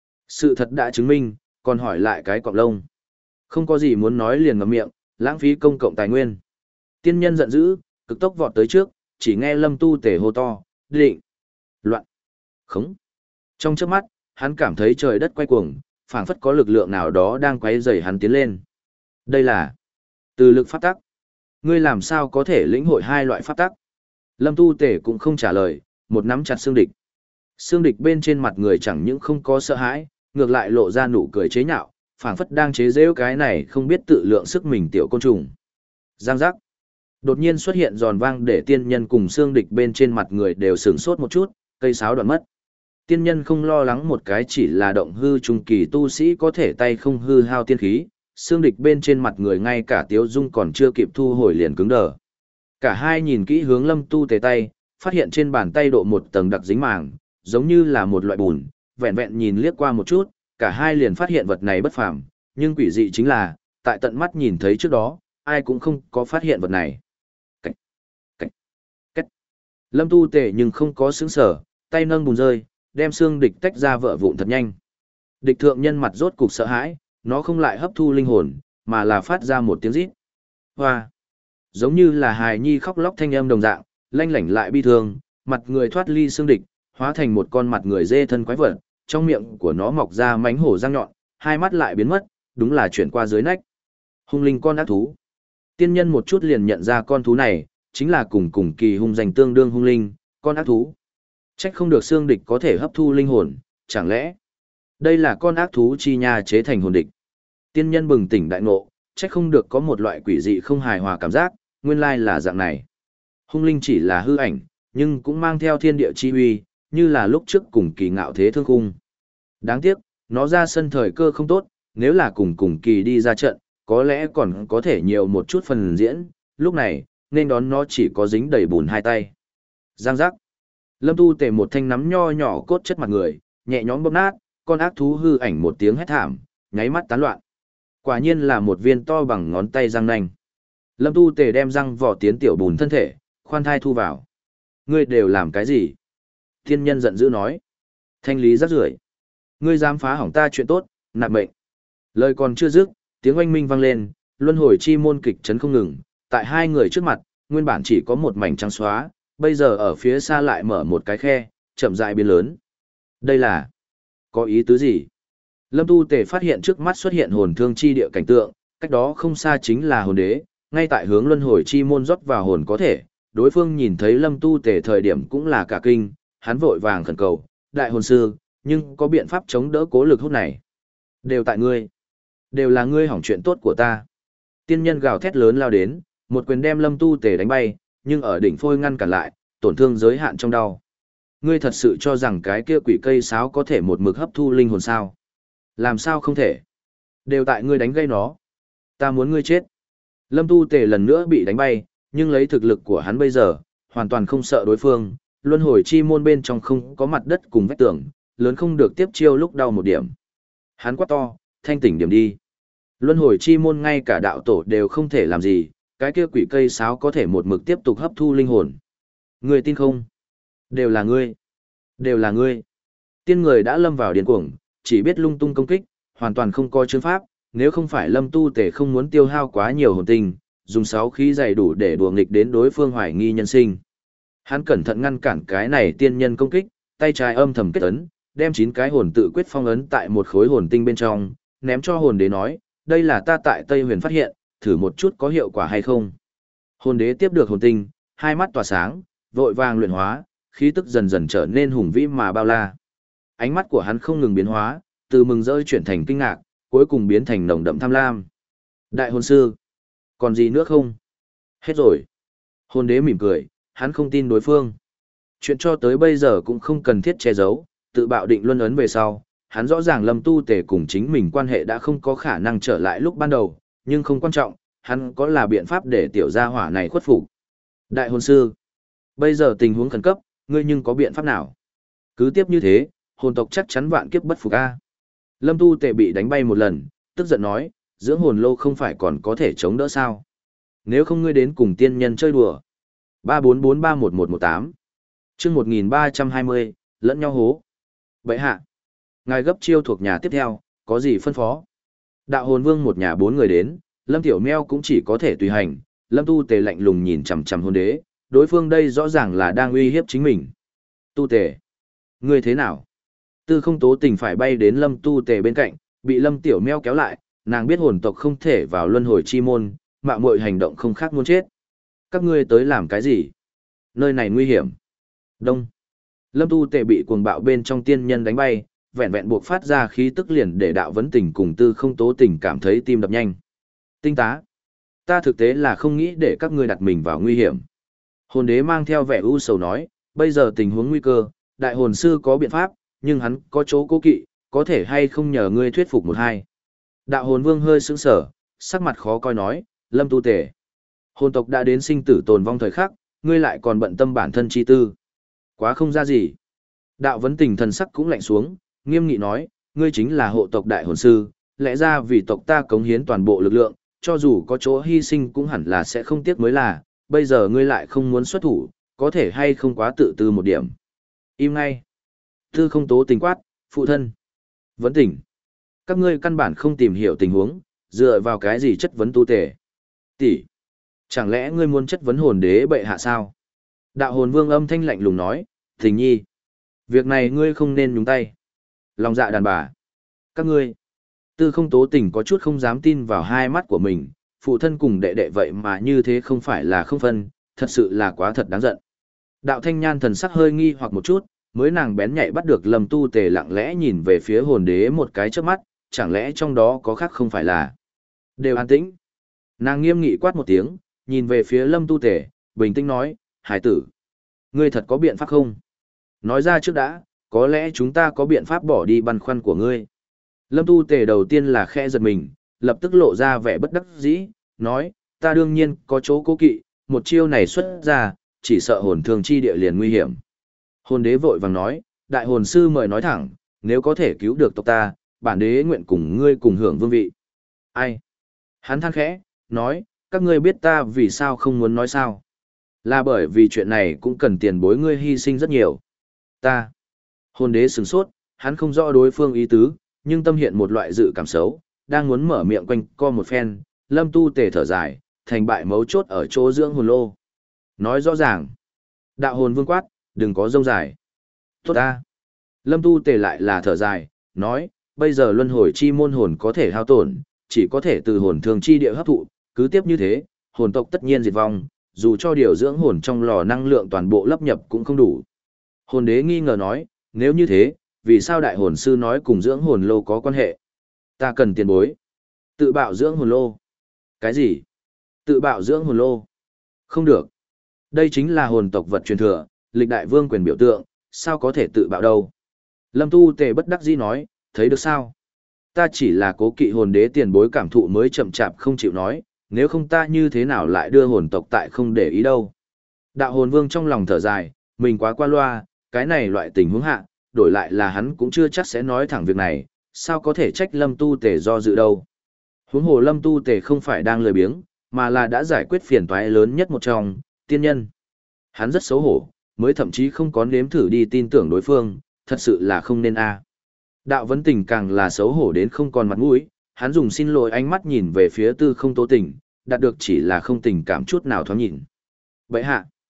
S1: Sự thật đã chứng minh, còn hỏi lại cái cọng lông. Không có gì muốn nói liền ngậm miệng, lãng phí công cộng tài nguyên. Tiên nhân giận dữ, cực tốc vọt tới trước, chỉ nghe Lâm Tu Tề hô to, định, loạn, khống. Trong chớp mắt, hắn cảm thấy trời đất quay cuồng, phảng phất có lực lượng nào đó đang quấy rầy hắn tiến lên. Đây là từ lực pháp tắc. Ngươi làm sao có thể lĩnh hội hai loại pháp tắc? Lâm Tu Tề cũng không trả lời, một nắm chặt xương địch. Xương địch bên trên mặt người chẳng những không có sợ hãi, ngược lại lộ ra nụ cười chế nhạo, phảng phất đang chế giễu cái này không biết tự lượng sức mình tiểu côn trùng. Giang giác. Đột nhiên xuất hiện giòn vang để tiên nhân cùng xương địch bên trên mặt người đều sửng sốt một chút, cây sáo đoạn mất. Tiên nhân không lo lắng một cái chỉ là động hư trung kỳ tu sĩ có thể tay không hư hao tiên khí, xương địch bên trên mặt người ngay cả tiếu dung còn chưa kịp thu hồi liền cứng đờ. Cả hai nhìn kỹ hướng Lâm Tu Tề tay, phát hiện trên bàn tay độ một tầng đặc dính màng, giống như là một loại bùn, vẹn vẹn nhìn liếc qua một chút, cả hai liền phát hiện vật này bất phàm, nhưng quỷ dị chính là, tại tận mắt nhìn thấy trước đó, ai cũng không có phát hiện vật này. Cách, cách, cách. Lâm Tu Tề nhưng không có sững sở, tay nâng bùn rơi, đem xương địch tách ra vỡ vụn thật nhanh. Địch thượng nhân mặt rốt cục sợ hãi, nó không lại hấp thu linh hồn, mà là phát ra một tiếng rít. Hoa! Giống như là hài nhi khóc lóc thanh âm đồng dạng, lanh lảnh lại bi thương, mặt người thoát ly xương địch, hóa thành một con mặt người dê thân quái vật, trong miệng của nó mọc ra mánh hổ răng nhọn, hai mắt lại biến mất, đúng là chuyển qua dưới nách. Hung linh con ác thú. Tiên nhân một chút liền nhận ra con thú này, chính là cùng cùng kỳ hung danh tương đương hung linh, con ác thú. Trách không được xương địch có thể hấp thu linh hồn, chẳng lẽ đây là con ác thú chi nha chế thành hồn địch. Tiên nhân bừng tỉnh đại ngộ, trách không được có một loại quỷ dị không hài hòa cảm giác, nguyên lai là dạng này. Hung linh chỉ là hư ảnh, nhưng cũng mang theo thiên địa chi uy, như là lúc trước cùng kỳ ngạo thế thương khung. Đáng tiếc, nó ra sân thời cơ không tốt, nếu là cùng cùng kỳ đi ra trận, có lẽ còn có thể nhiều một chút phần diễn, lúc này, nên đón nó chỉ có dính đầy bùn hai tay. Giang giác. Lâm Tu Tề một thanh nắm nho nhỏ cốt chất mặt người, nhẹ nhõm bóp nát, con ác thú hư ảnh một tiếng hét thảm, nháy mắt tán loạn. Quả nhiên là một viên to bằng ngón tay răng nanh. Lâm Tu Tề đem răng vỏ tiến tiểu bùn thân thể, khoan thai thu vào. Ngươi đều làm cái gì? Thiên nhân giận dữ nói. Thanh lý rác rưởi. Ngươi dám phá hỏng ta chuyện tốt, nạp mệnh. Lời còn chưa dứt, tiếng oanh minh vang lên, luân hồi chi môn kịch chấn không ngừng. Tại hai người trước mặt, nguyên bản chỉ có một mảnh trắng xóa, bây giờ ở phía xa lại mở một cái khe, chậm rãi biến lớn. Đây là có ý tứ gì? Lâm Tu Tề phát hiện trước mắt xuất hiện hồn thương chi địa cảnh tượng, cách đó không xa chính là hồn đế, ngay tại hướng luân hồi chi môn rót vào hồn có thể. Đối phương nhìn thấy Lâm Tu Tề thời điểm cũng là cả kinh, hắn vội vàng khẩn cầu, đại hồn sư, nhưng có biện pháp chống đỡ cố lực hút này. Đều tại ngươi. Đều là ngươi hỏng chuyện tốt của ta. Tiên nhân gào thét lớn lao đến, một quyền đem Lâm Tu Tề đánh bay, nhưng ở đỉnh phôi ngăn cản lại, tổn thương giới hạn trong đau. Ngươi thật sự cho rằng cái kia quỷ cây sáo có thể một mực hấp thu linh hồn sao? Làm sao không thể? Đều tại ngươi đánh gây nó. Ta muốn ngươi chết. Lâm Tu Tề lần nữa bị đánh bay, nhưng lấy thực lực của hắn bây giờ, hoàn toàn không sợ đối phương. Luân hồi chi môn bên trong không có mặt đất cùng vách tường, lớn không được tiếp chiêu lúc đau một điểm. Hắn quát to, thanh tỉnh điểm đi. Luân hồi chi môn ngay cả đạo tổ đều không thể làm gì, cái kia quỷ cây sáo có thể một mực tiếp tục hấp thu linh hồn. Ngươi tin không? Đều là ngươi. Đều là ngươi. Tiên người đã lâm vào điên cuồng, chỉ biết lung tung công kích, hoàn toàn không có chương pháp, nếu không phải Lâm Tu Tề không muốn tiêu hao quá nhiều hồn tinh, dùng sáu khí dày đủ để đùa nghịch đến đối phương hoài nghi nhân sinh. Hắn cẩn thận ngăn cản cái này tiên nhân công kích, tay trái âm thầm kết ấn, đem chín cái hồn tự quyết phong ấn tại một khối hồn tinh bên trong, ném cho hồn đế nói, đây là ta tại Tây Huyền phát hiện, thử một chút có hiệu quả hay không. Hồn đế tiếp được hồn tinh, hai mắt tỏa sáng, vội vàng luyện hóa, khí tức dần dần trở nên hùng vĩ mà bao la. Ánh mắt của hắn không ngừng biến hóa, từ mừng rỡ chuyển thành kinh ngạc, cuối cùng biến thành nồng đậm tham lam. Đại hồn sư, còn gì nữa không? Hết rồi. Hồn đế mỉm cười, hắn không tin đối phương. Chuyện cho tới bây giờ cũng không cần thiết che giấu, tự bạo định luân ấn về sau, hắn rõ ràng Lâm Tu Tề cùng chính mình quan hệ đã không có khả năng trở lại lúc ban đầu, nhưng không quan trọng, hắn có là biện pháp để tiểu gia hỏa này khuất phục. Đại hồn sư, bây giờ tình huống khẩn cấp, ngươi nhưng có biện pháp nào? Cứ tiếp như thế, hồn tộc chắc chắn vạn kiếp bất phục a. Lâm Tu Tề bị đánh bay một lần, tức giận nói, dưỡng hồn lô không phải còn có thể chống đỡ sao? Nếu không ngươi đến cùng tiên nhân chơi đùa. ba bốn bốn ba một một một tám chương một nghìn ba trăm hai mươi, lẫn nhau hố. Vậy hạ, ngài gấp chiêu thuộc nhà tiếp theo, có gì phân phó? Đạo hồn vương một nhà bốn người đến, Lâm Tiểu Meo cũng chỉ có thể tùy hành, Lâm Tu Tề lạnh lùng nhìn chằm chằm hồn đế, đối phương đây rõ ràng là đang uy hiếp chính mình. Tu Tề, ngươi thế nào? Tư không tố tình phải bay đến Lâm Tu Tề bên cạnh, bị Lâm Tiểu Meo kéo lại, nàng biết hồn tộc không thể vào luân hồi chi môn, mạo muội hành động không khác muốn chết. Các ngươi tới làm cái gì? Nơi này nguy hiểm. Đông. Lâm Tu Tề bị cuồng bạo bên trong tiên nhân đánh bay, vẹn vẹn buộc phát ra khí tức liền để đạo vấn tình cùng tư không tố tình cảm thấy tim đập nhanh. Tinh tá. Ta thực tế là không nghĩ để các ngươi đặt mình vào nguy hiểm. Hồn đế mang theo vẻ u sầu nói, bây giờ tình huống nguy cơ, đại hồn sư có biện pháp, nhưng hắn có chỗ cố kỵ, có thể hay không nhờ ngươi thuyết phục một hai. Đạo hồn vương hơi sững sờ, sắc mặt khó coi nói, Lâm Tu Tề. Hồn tộc đã đến sinh tử tồn vong thời khắc, ngươi lại còn bận tâm bản thân chi tư. Quá không ra gì. Đạo vấn tình thần sắc cũng lạnh xuống, nghiêm nghị nói, ngươi chính là hộ tộc đại hồn sư, lẽ ra vì tộc ta cống hiến toàn bộ lực lượng, cho dù có chỗ hy sinh cũng hẳn là sẽ không tiếc mới là, bây giờ ngươi lại không muốn xuất thủ, có thể hay không quá tự tư một điểm. Im ngay. Tư không tố tình quát, phụ thân. Vấn tình. Các ngươi căn bản không tìm hiểu tình huống, dựa vào cái gì chất vấn Tu Tề. Tỷ. Chẳng lẽ ngươi muốn chất vấn hồn đế bệ hạ sao? Đạo hồn vương âm thanh lạnh lùng nói, tình nhi. Việc này ngươi không nên nhúng tay. Lòng dạ đàn bà. Các ngươi. Tư không tố tình có chút không dám tin vào hai mắt của mình, phụ thân cùng đệ đệ vậy mà như thế không phải là không phân, thật sự là quá thật đáng giận. Đạo thanh nhan thần sắc hơi nghi hoặc một chút, mới nàng bén nhạy bắt được Lâm Tu Tề lặng lẽ nhìn về phía hồn đế một cái trước mắt, chẳng lẽ trong đó có khác không phải là. Đều an tĩnh. Nàng nghiêm nghị quát một tiếng, nhìn về phía Lâm Tu Tề, bình tĩnh nói, hải tử. Ngươi thật có biện pháp không? Nói ra trước đã, có lẽ chúng ta có biện pháp bỏ đi băn khoăn của ngươi. Lâm Tu Tề đầu tiên là khẽ giật mình, lập tức lộ ra vẻ bất đắc dĩ, nói, ta đương nhiên có chỗ cố kỵ, một chiêu này xuất ra, chỉ sợ hồn thương chi địa liền nguy hiểm. Hồn đế vội vàng nói, đại hồn sư mời nói thẳng, nếu có thể cứu được tộc ta, bản đế nguyện cùng ngươi cùng hưởng vương vị. Ai? Hắn than khẽ, nói, các ngươi biết ta vì sao không muốn nói sao? Là bởi vì chuyện này cũng cần tiền bối ngươi hy sinh rất nhiều. Ta. Hồn đế sửng sốt, hắn không rõ đối phương ý tứ, nhưng tâm hiện một loại dự cảm xấu, đang muốn mở miệng quanh co một phen, Lâm Tu Tề thở dài, thành bại mấu chốt ở chỗ dưỡng hồn lô. Nói rõ ràng. Đạo hồn vương quát, đừng có rông dài. Tốt ta. Lâm Tu Tề lại là thở dài, nói, bây giờ luân hồi chi môn hồn có thể hao tổn, chỉ có thể từ hồn thường chi địa hấp thụ, cứ tiếp như thế, hồn tộc tất nhiên diệt vong, dù cho điều dưỡng hồn trong lò năng lượng toàn bộ lấp nhập cũng không đủ. Hồn đế nghi ngờ nói, nếu như thế, vì sao đại hồn sư nói cùng dưỡng hồn lô có quan hệ? Ta cần tiền bối. Tự bạo dưỡng hồn lô. Cái gì? Tự bạo dưỡng hồn lô. Không được. Đây chính là hồn tộc vật truyền thừa, lịch đại vương quyền biểu tượng, sao có thể tự bạo đâu? Lâm Tu Tề bất đắc dĩ nói, thấy được sao? Ta chỉ là cố kỵ hồn đế tiền bối cảm thụ mới chậm chạp không chịu nói, nếu không ta như thế nào lại đưa hồn tộc tại không để ý đâu. Đạo hồn vương trong lòng thở dài, mình quá qua loa, cái này loại tình huống hạ, đổi lại là hắn cũng chưa chắc sẽ nói thẳng việc này, sao có thể trách Lâm Tu Tề do dự đâu. Huống hồ Lâm Tu Tề không phải đang lười biếng, mà là đã giải quyết phiền toái lớn nhất một trong, tiên nhân. Hắn rất xấu hổ, mới thậm chí không có nếm thử đi tin tưởng đối phương, thật sự là không nên a. Đạo vấn tình càng là xấu hổ đến không còn mặt mũi, hắn dùng xin lỗi ánh mắt nhìn về phía tư không tố tình, đạt được chỉ là không tình cảm chút nào thoáng nhìn. Vậy hạ,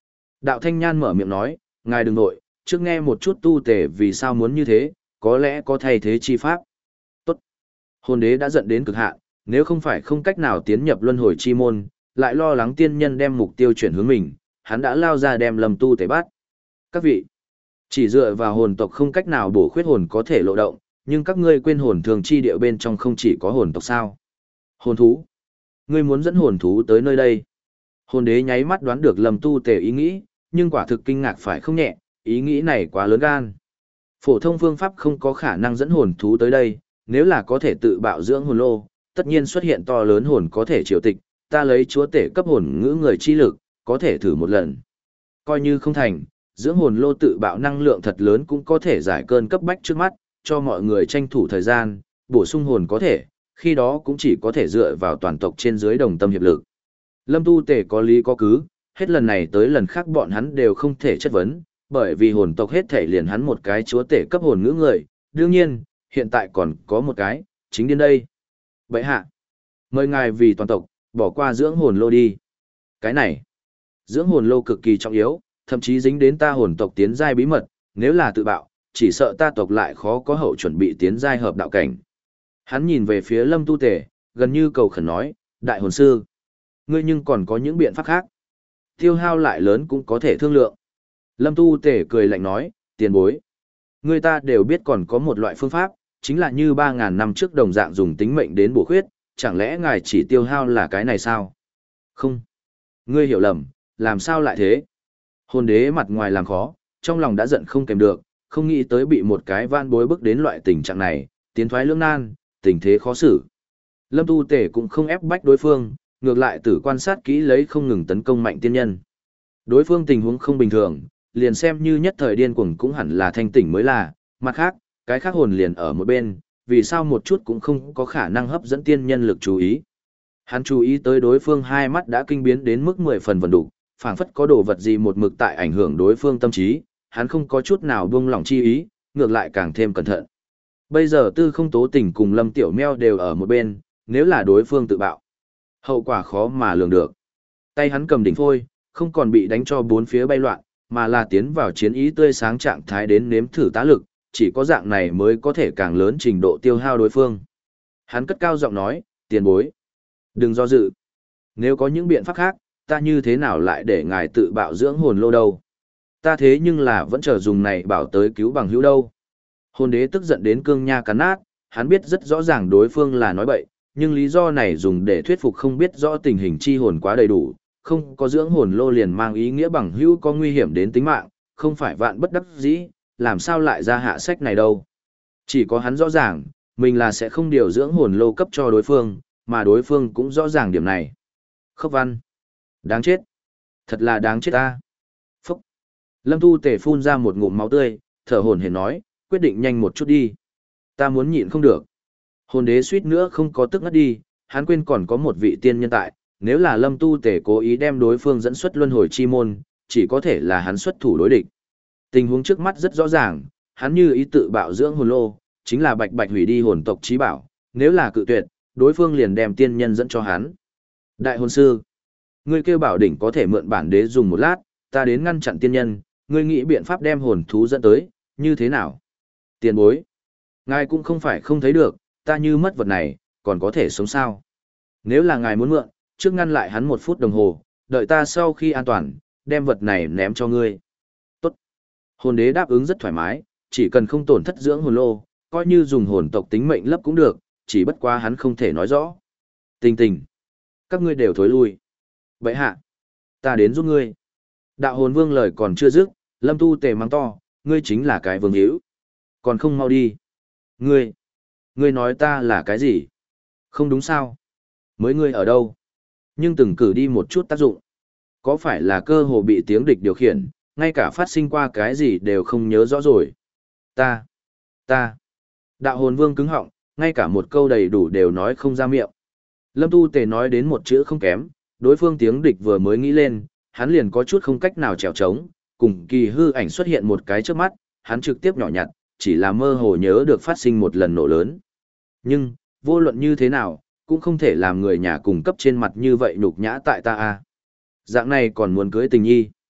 S1: Đạo Thanh Nhan mở miệng nói, ngài đừng nội, trước nghe một chút tu tể vì sao muốn như thế, có lẽ có thay thế chi pháp. Tốt. Hồn đế đã giận đến cực hạn, nếu không phải không cách nào tiến nhập luân hồi chi môn, lại lo lắng tiên nhân đem mục tiêu chuyển hướng mình, hắn đã lao ra đem Lâm tu tể bắt. Các vị, chỉ dựa vào hồn tộc không cách nào bổ khuyết hồn có thể lộ động, nhưng các ngươi quên hồn thường chi địa bên trong không chỉ có hồn tộc sao. Hồn thú. Ngươi muốn dẫn hồn thú tới nơi đây. Hồn đế nháy mắt đoán được Lâm tu tể ý nghĩ, nhưng quả thực kinh ngạc phải không nhẹ, ý nghĩ này quá lớn gan. Phổ thông phương pháp không có khả năng dẫn hồn thú tới đây, nếu là có thể tự bạo dưỡng hồn lô, tất nhiên xuất hiện to lớn hồn có thể triều tịch, ta lấy chúa tể cấp hồn ngữ người chi lực, có thể thử một lần. Coi như không thành, dưỡng hồn lô tự bạo năng lượng thật lớn cũng có thể giải cơn cấp bách trước mắt, cho mọi người tranh thủ thời gian, bổ sung hồn có thể, khi đó cũng chỉ có thể dựa vào toàn tộc trên dưới đồng tâm hiệp lực. Lâm tu tể có lý có cứ, hết lần này tới lần khác bọn hắn đều không thể chất vấn, bởi vì hồn tộc hết thể liền hắn một cái chúa tể cấp hồn ngữ người, đương nhiên, hiện tại còn có một cái, chính đến đây. Vậy hạ, mời ngài vì toàn tộc, bỏ qua dưỡng hồn lô đi. Cái này, dưỡng hồn lô cực kỳ trọng yếu, thậm chí dính đến ta hồn tộc tiến giai bí mật, nếu là tự bạo, chỉ sợ ta tộc lại khó có hậu chuẩn bị tiến giai hợp đạo cảnh. Hắn nhìn về phía Lâm tu tể, gần như cầu khẩn nói, đại hồn sư, ngươi nhưng còn có những biện pháp khác. Tiêu hao lại lớn cũng có thể thương lượng. Lâm tu tể cười lạnh nói, tiền bối. Người ta đều biết còn có một loại phương pháp, chính là như ba ngàn năm trước đồng dạng dùng tính mệnh đến bổ khuyết, chẳng lẽ ngài chỉ tiêu hao là cái này sao? Không. Ngươi hiểu lầm, làm sao lại thế? Hồn đế mặt ngoài làm khó, trong lòng đã giận không kèm được, không nghĩ tới bị một cái van bối bức đến loại tình trạng này, tiến thoái lưỡng nan, tình thế khó xử. Lâm tu tể cũng không ép bách đối phương, ngược lại tử quan sát kỹ lấy không ngừng tấn công mạnh tiên nhân. Đối phương tình huống không bình thường, liền xem như nhất thời điên cuồng cũng hẳn là thanh tỉnh mới là, mặt khác, cái khác hồn liền ở một bên, vì sao một chút cũng không có khả năng hấp dẫn tiên nhân lực chú ý. Hắn chú ý tới đối phương hai mắt đã kinh biến đến mức mười phần vần đủ, phảng phất có đồ vật gì một mực tại ảnh hưởng đối phương tâm trí, hắn không có chút nào buông lỏng chi ý, ngược lại càng thêm cẩn thận. Bây giờ Tư Không Tố Tình cùng Lâm Tiểu Meo đều ở một bên, nếu là đối phương tự bạo, hậu quả khó mà lường được. Tay hắn cầm đỉnh phôi, không còn bị đánh cho bốn phía bay loạn, mà là tiến vào chiến ý tươi sáng trạng thái đến nếm thử tá lực, chỉ có dạng này mới có thể càng lớn trình độ tiêu hao đối phương. Hắn cất cao giọng nói, tiền bối, đừng do dự. Nếu có những biện pháp khác, ta như thế nào lại để ngài tự bạo dưỡng hồn lô đâu? Ta thế nhưng là vẫn chờ dùng này bảo tới cứu bằng hữu đâu. Hồn đế tức giận đến cương nha cắn nát, hắn biết rất rõ ràng đối phương là nói bậy, nhưng lý do này dùng để thuyết phục không biết rõ tình hình chi hồn quá đầy đủ, không có dưỡng hồn lô liền mang ý nghĩa bằng hữu có nguy hiểm đến tính mạng, không phải vạn bất đắc dĩ, làm sao lại ra hạ sách này đâu. Chỉ có hắn rõ ràng, mình là sẽ không điều dưỡng hồn lô cấp cho đối phương, mà đối phương cũng rõ ràng điểm này. Khốc văn. Đáng chết. Thật là đáng chết ta. Phúc. Lâm Tu Tể phun ra một ngụm máu tươi, thở hổn hển nói, quyết định nhanh một chút đi. Ta muốn nhịn không được. Hồn đế suýt nữa không có tức ngất đi, hắn quên còn có một vị tiên nhân tại, nếu là Lâm Tu Tể cố ý đem đối phương dẫn xuất luân hồi chi môn, chỉ có thể là hắn xuất thủ đối địch. Tình huống trước mắt rất rõ ràng, hắn như ý tự bạo dưỡng hồn lô, chính là bạch bạch hủy đi hồn tộc trí bảo, nếu là cự tuyệt, đối phương liền đem tiên nhân dẫn cho hắn. Đại hồn sư, ngươi kêu bảo đỉnh có thể mượn bản đế dùng một lát, ta đến ngăn chặn tiên nhân, ngươi nghĩ biện pháp đem hồn thú dẫn tới, như thế nào? Tiền bối, ngài cũng không phải không thấy được, ta như mất vật này, còn có thể sống sao? Nếu là ngài muốn mượn, trước ngăn lại hắn một phút đồng hồ, đợi ta sau khi an toàn, đem vật này ném cho ngươi. Tốt. Hồn đế đáp ứng rất thoải mái, chỉ cần không tổn thất dưỡng hồn lô, coi như dùng hồn tộc tính mệnh lấp cũng được, chỉ bất quá hắn không thể nói rõ. Tình tình. Các ngươi đều thối lui. Vậy hạ. Ta đến giúp ngươi. Đạo hồn vương lời còn chưa dứt, Lâm Tu Tể mắng to, ngươi chính là cái vương hữu. Còn không mau đi. Ngươi. Ngươi nói ta là cái gì? Không đúng sao? Mới ngươi ở đâu? Nhưng từng cử đi một chút tác dụng. Có phải là cơ hồ bị tiếng địch điều khiển, ngay cả phát sinh qua cái gì đều không nhớ rõ rồi. Ta, ta. Đạo hồn vương cứng họng, ngay cả một câu đầy đủ đều nói không ra miệng. Lâm Tu Tể nói đến một chữ không kém, đối phương tiếng địch vừa mới nghĩ lên, hắn liền có chút không cách nào trèo trống, cùng kỳ hư ảnh xuất hiện một cái trước mắt, hắn trực tiếp nhỏ nhặt, chỉ là mơ hồ nhớ được phát sinh một lần nổ lớn. Nhưng, vô luận như thế nào, cũng không thể làm người nhà cùng cấp trên mặt như vậy nhục nhã tại ta a. Dạng này còn muốn cưới tình nhi.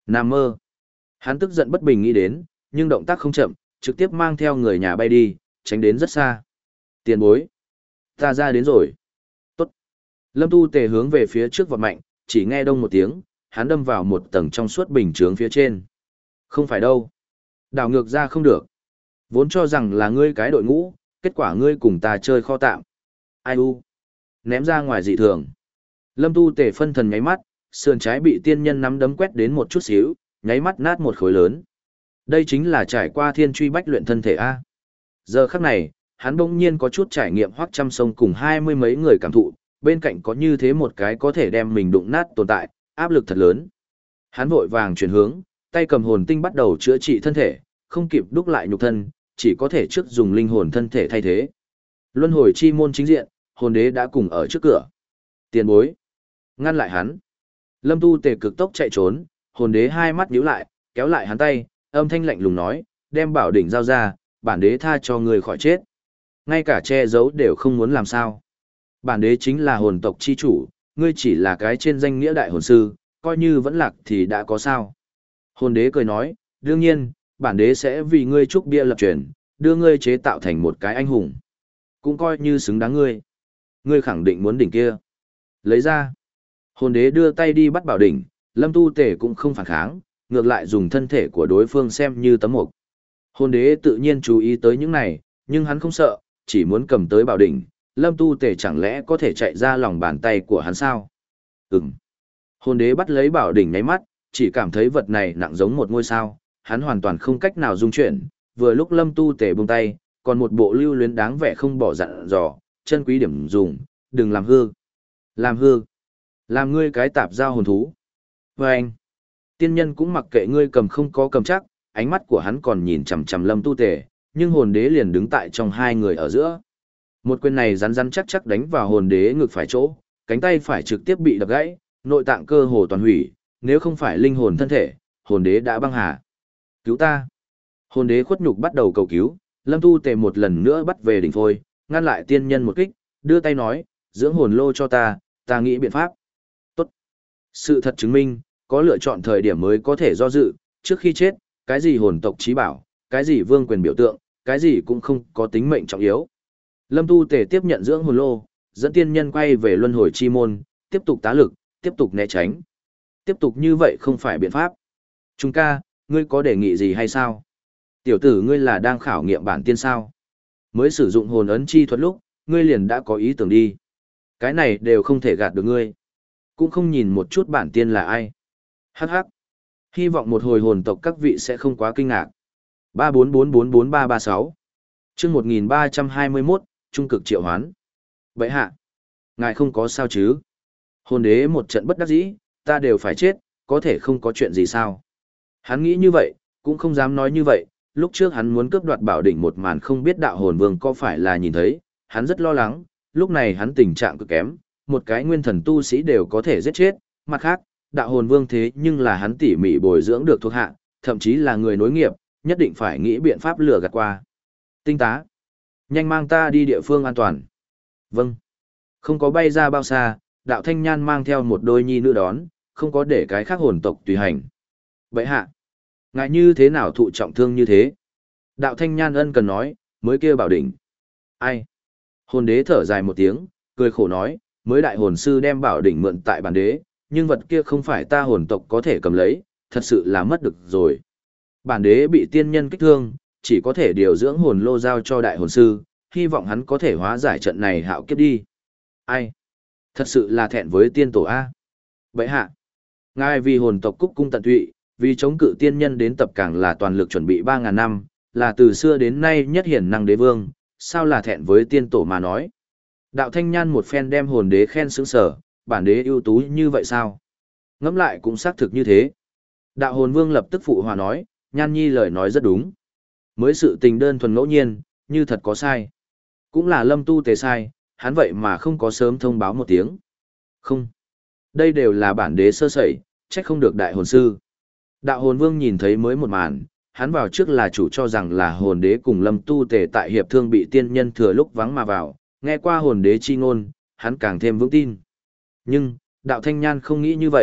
S1: Nam mơ. Hắn tức giận bất bình nghĩ đến, nhưng động tác không chậm, trực tiếp mang theo người nhà bay đi, tránh đến rất xa. Tiền bối. Ta ra đến rồi. Tốt. Lâm Tu Tề hướng về phía trước vọt mạnh, chỉ nghe đông một tiếng, hắn đâm vào một tầng trong suốt bình chướng phía trên. Không phải đâu. Đảo ngược ra không được. Vốn cho rằng là ngươi cái đội ngũ, kết quả ngươi cùng ta chơi kho tạm. Ai u. Ném ra ngoài dị thường. Lâm Tu Tề phân thần nháy mắt, sườn trái bị tiên nhân nắm đấm quét đến một chút xíu, nháy mắt nát một khối lớn. Đây chính là trải qua thiên truy bách luyện thân thể A. Giờ khắc này, hắn bỗng nhiên có chút trải nghiệm hoắc trăm sông cùng hai mươi mấy người cảm thụ, bên cạnh có như thế một cái có thể đem mình đụng nát tồn tại, áp lực thật lớn. Hắn vội vàng chuyển hướng, tay cầm hồn tinh bắt đầu chữa trị thân thể, không kịp đúc lại nhục thân, chỉ có thể trước dùng linh hồn thân thể thay thế. Luân hồi chi môn chính diện, hồn đế đã cùng ở trước cửa. Tiền bối, ngăn lại hắn. Lâm Tu Tề cực tốc chạy trốn, hồn đế hai mắt nhíu lại, kéo lại hắn tay, âm thanh lạnh lùng nói, đem bảo đỉnh giao ra, bản đế tha cho người khỏi chết. Ngay cả che giấu đều không muốn làm sao. Bản đế chính là hồn tộc chi chủ, ngươi chỉ là cái trên danh nghĩa đại hồn sư, coi như vẫn lạc thì đã có sao. Hồn đế cười nói, đương nhiên, bản đế sẽ vì ngươi trúc bia lập truyền, đưa ngươi chế tạo thành một cái anh hùng. Cũng coi như xứng đáng ngươi. Ngươi khẳng định muốn đỉnh kia. Lấy ra. Hồn đế đưa tay đi bắt bảo đỉnh, Lâm Tu Tề cũng không phản kháng, ngược lại dùng thân thể của đối phương xem như tấm mục. Hồn đế tự nhiên chú ý tới những này, nhưng hắn không sợ, chỉ muốn cầm tới bảo đỉnh, Lâm Tu Tề chẳng lẽ có thể chạy ra lòng bàn tay của hắn sao? Ừm. Hồn đế bắt lấy bảo đỉnh nháy mắt, chỉ cảm thấy vật này nặng giống một ngôi sao, hắn hoàn toàn không cách nào dung chuyển, vừa lúc Lâm Tu Tề buông tay, còn một bộ lưu luyến đáng vẻ không bỏ dặn dò, chân quý điểm dùng, đừng làm hư. Làm hư. Làm ngươi cái tạp giao hồn thú. Và anh. Tiên nhân cũng mặc kệ ngươi cầm không có cầm chắc, ánh mắt của hắn còn nhìn chằm chằm Lâm Tu Tề, nhưng hồn đế liền đứng tại trong hai người ở giữa. Một quyền này rắn rắn chắc chắc đánh vào hồn đế ngực phải chỗ, cánh tay phải trực tiếp bị đập gãy, nội tạng cơ hồ toàn hủy, nếu không phải linh hồn thân thể, hồn đế đã băng hà. Cứu ta. Hồn đế khuất nhục bắt đầu cầu cứu, Lâm Tu Tề một lần nữa bắt về đỉnh phôi, ngăn lại tiên nhân một kích, đưa tay nói, dưỡng hồn lô cho ta, ta nghĩ biện pháp. Tốt. Sự thật chứng minh, có lựa chọn thời điểm mới có thể do dự, trước khi chết, cái gì hồn tộc trí bảo, cái gì vương quyền biểu tượng, cái gì cũng không có tính mệnh trọng yếu. Lâm Tu Tề tiếp nhận dưỡng hồn lô, dẫn tiên nhân quay về luân hồi chi môn, tiếp tục tá lực, tiếp tục né tránh. Tiếp tục như vậy không phải biện pháp. Trung ca, ngươi có đề nghị gì hay sao? Tiểu tử ngươi là đang khảo nghiệm bản tiên sao? Mới sử dụng hồn ấn chi thuật lúc, ngươi liền đã có ý tưởng đi. Cái này đều không thể gạt được ngươi. Cũng không nhìn một chút bản tiên là ai. Hắc hắc. Hy vọng một hồi hồn tộc các vị sẽ không quá kinh ngạc. ba bốn bốn bốn bốn ba ba sáu chương một nghìn ba trăm hai mươi mốt, trung cực triệu hoán. Bệ hạ. Ngài không có sao chứ? Hồn đế một trận bất đắc dĩ, ta đều phải chết, có thể không có chuyện gì sao? Hắn nghĩ như vậy, cũng không dám nói như vậy, lúc trước hắn muốn cướp đoạt bảo đỉnh một màn không biết đạo hồn vương có phải là nhìn thấy, hắn rất lo lắng, lúc này hắn tình trạng cực kém, một cái nguyên thần tu sĩ đều có thể giết chết, mặt khác, đạo hồn vương thế nhưng là hắn tỉ mỉ bồi dưỡng được thuộc hạ, thậm chí là người nối nghiệp, nhất định phải nghĩ biện pháp lừa gạt qua. Tinh tá, nhanh mang ta đi địa phương an toàn. Vâng. Không có bay ra bao xa, đạo thanh nhan mang theo một đôi nhi nữ đón, không có để cái khác hồn tộc tùy hành. Vậy hạ, ngại như thế nào thụ trọng thương như thế? Đạo thanh nhan ân cần nói, mới kia bảo đỉnh. Ai? Hồn đế thở dài một tiếng, cười khổ nói, mới đại hồn sư đem bảo đỉnh mượn tại bản đế, nhưng vật kia không phải ta hồn tộc có thể cầm lấy, thật sự là mất được rồi. Bản đế bị tiên nhân kích thương, chỉ có thể điều dưỡng hồn lô giao cho đại hồn sư, hy vọng hắn có thể hóa giải trận này hạo kiếp đi. Ai? Thật sự là thẹn với tiên tổ A. Vậy hạ, ngài vì hồn tộc cúc cung tận tụy, vì chống cự tiên nhân đến tập càng là toàn lực chuẩn bị ba ngàn năm, là từ xưa đến nay nhất hiển năng đế vương, sao là thẹn với tiên tổ mà nói. Đạo thanh nhan một phen đem hồn đế khen sướng sở, bản đế ưu tú như vậy sao? Ngẫm lại cũng xác thực như thế. Đạo hồn vương lập tức phụ hòa nói, nhan nhi lời nói rất đúng. Mới sự tình đơn thuần ngẫu nhiên, như thật có sai. Cũng là Lâm Tu Tề sai, hắn vậy mà không có sớm thông báo một tiếng. Không. Đây đều là bản đế sơ sẩy, trách không được đại hồn sư. Đạo hồn vương nhìn thấy mới một màn, hắn vào trước là chủ cho rằng là hồn đế cùng Lâm Tu Tề tại hiệp thương bị tiên nhân thừa lúc vắng mà vào, nghe qua hồn đế chi ngôn, hắn càng thêm vững tin. Nhưng, đạo thanh nhan không nghĩ như vậy,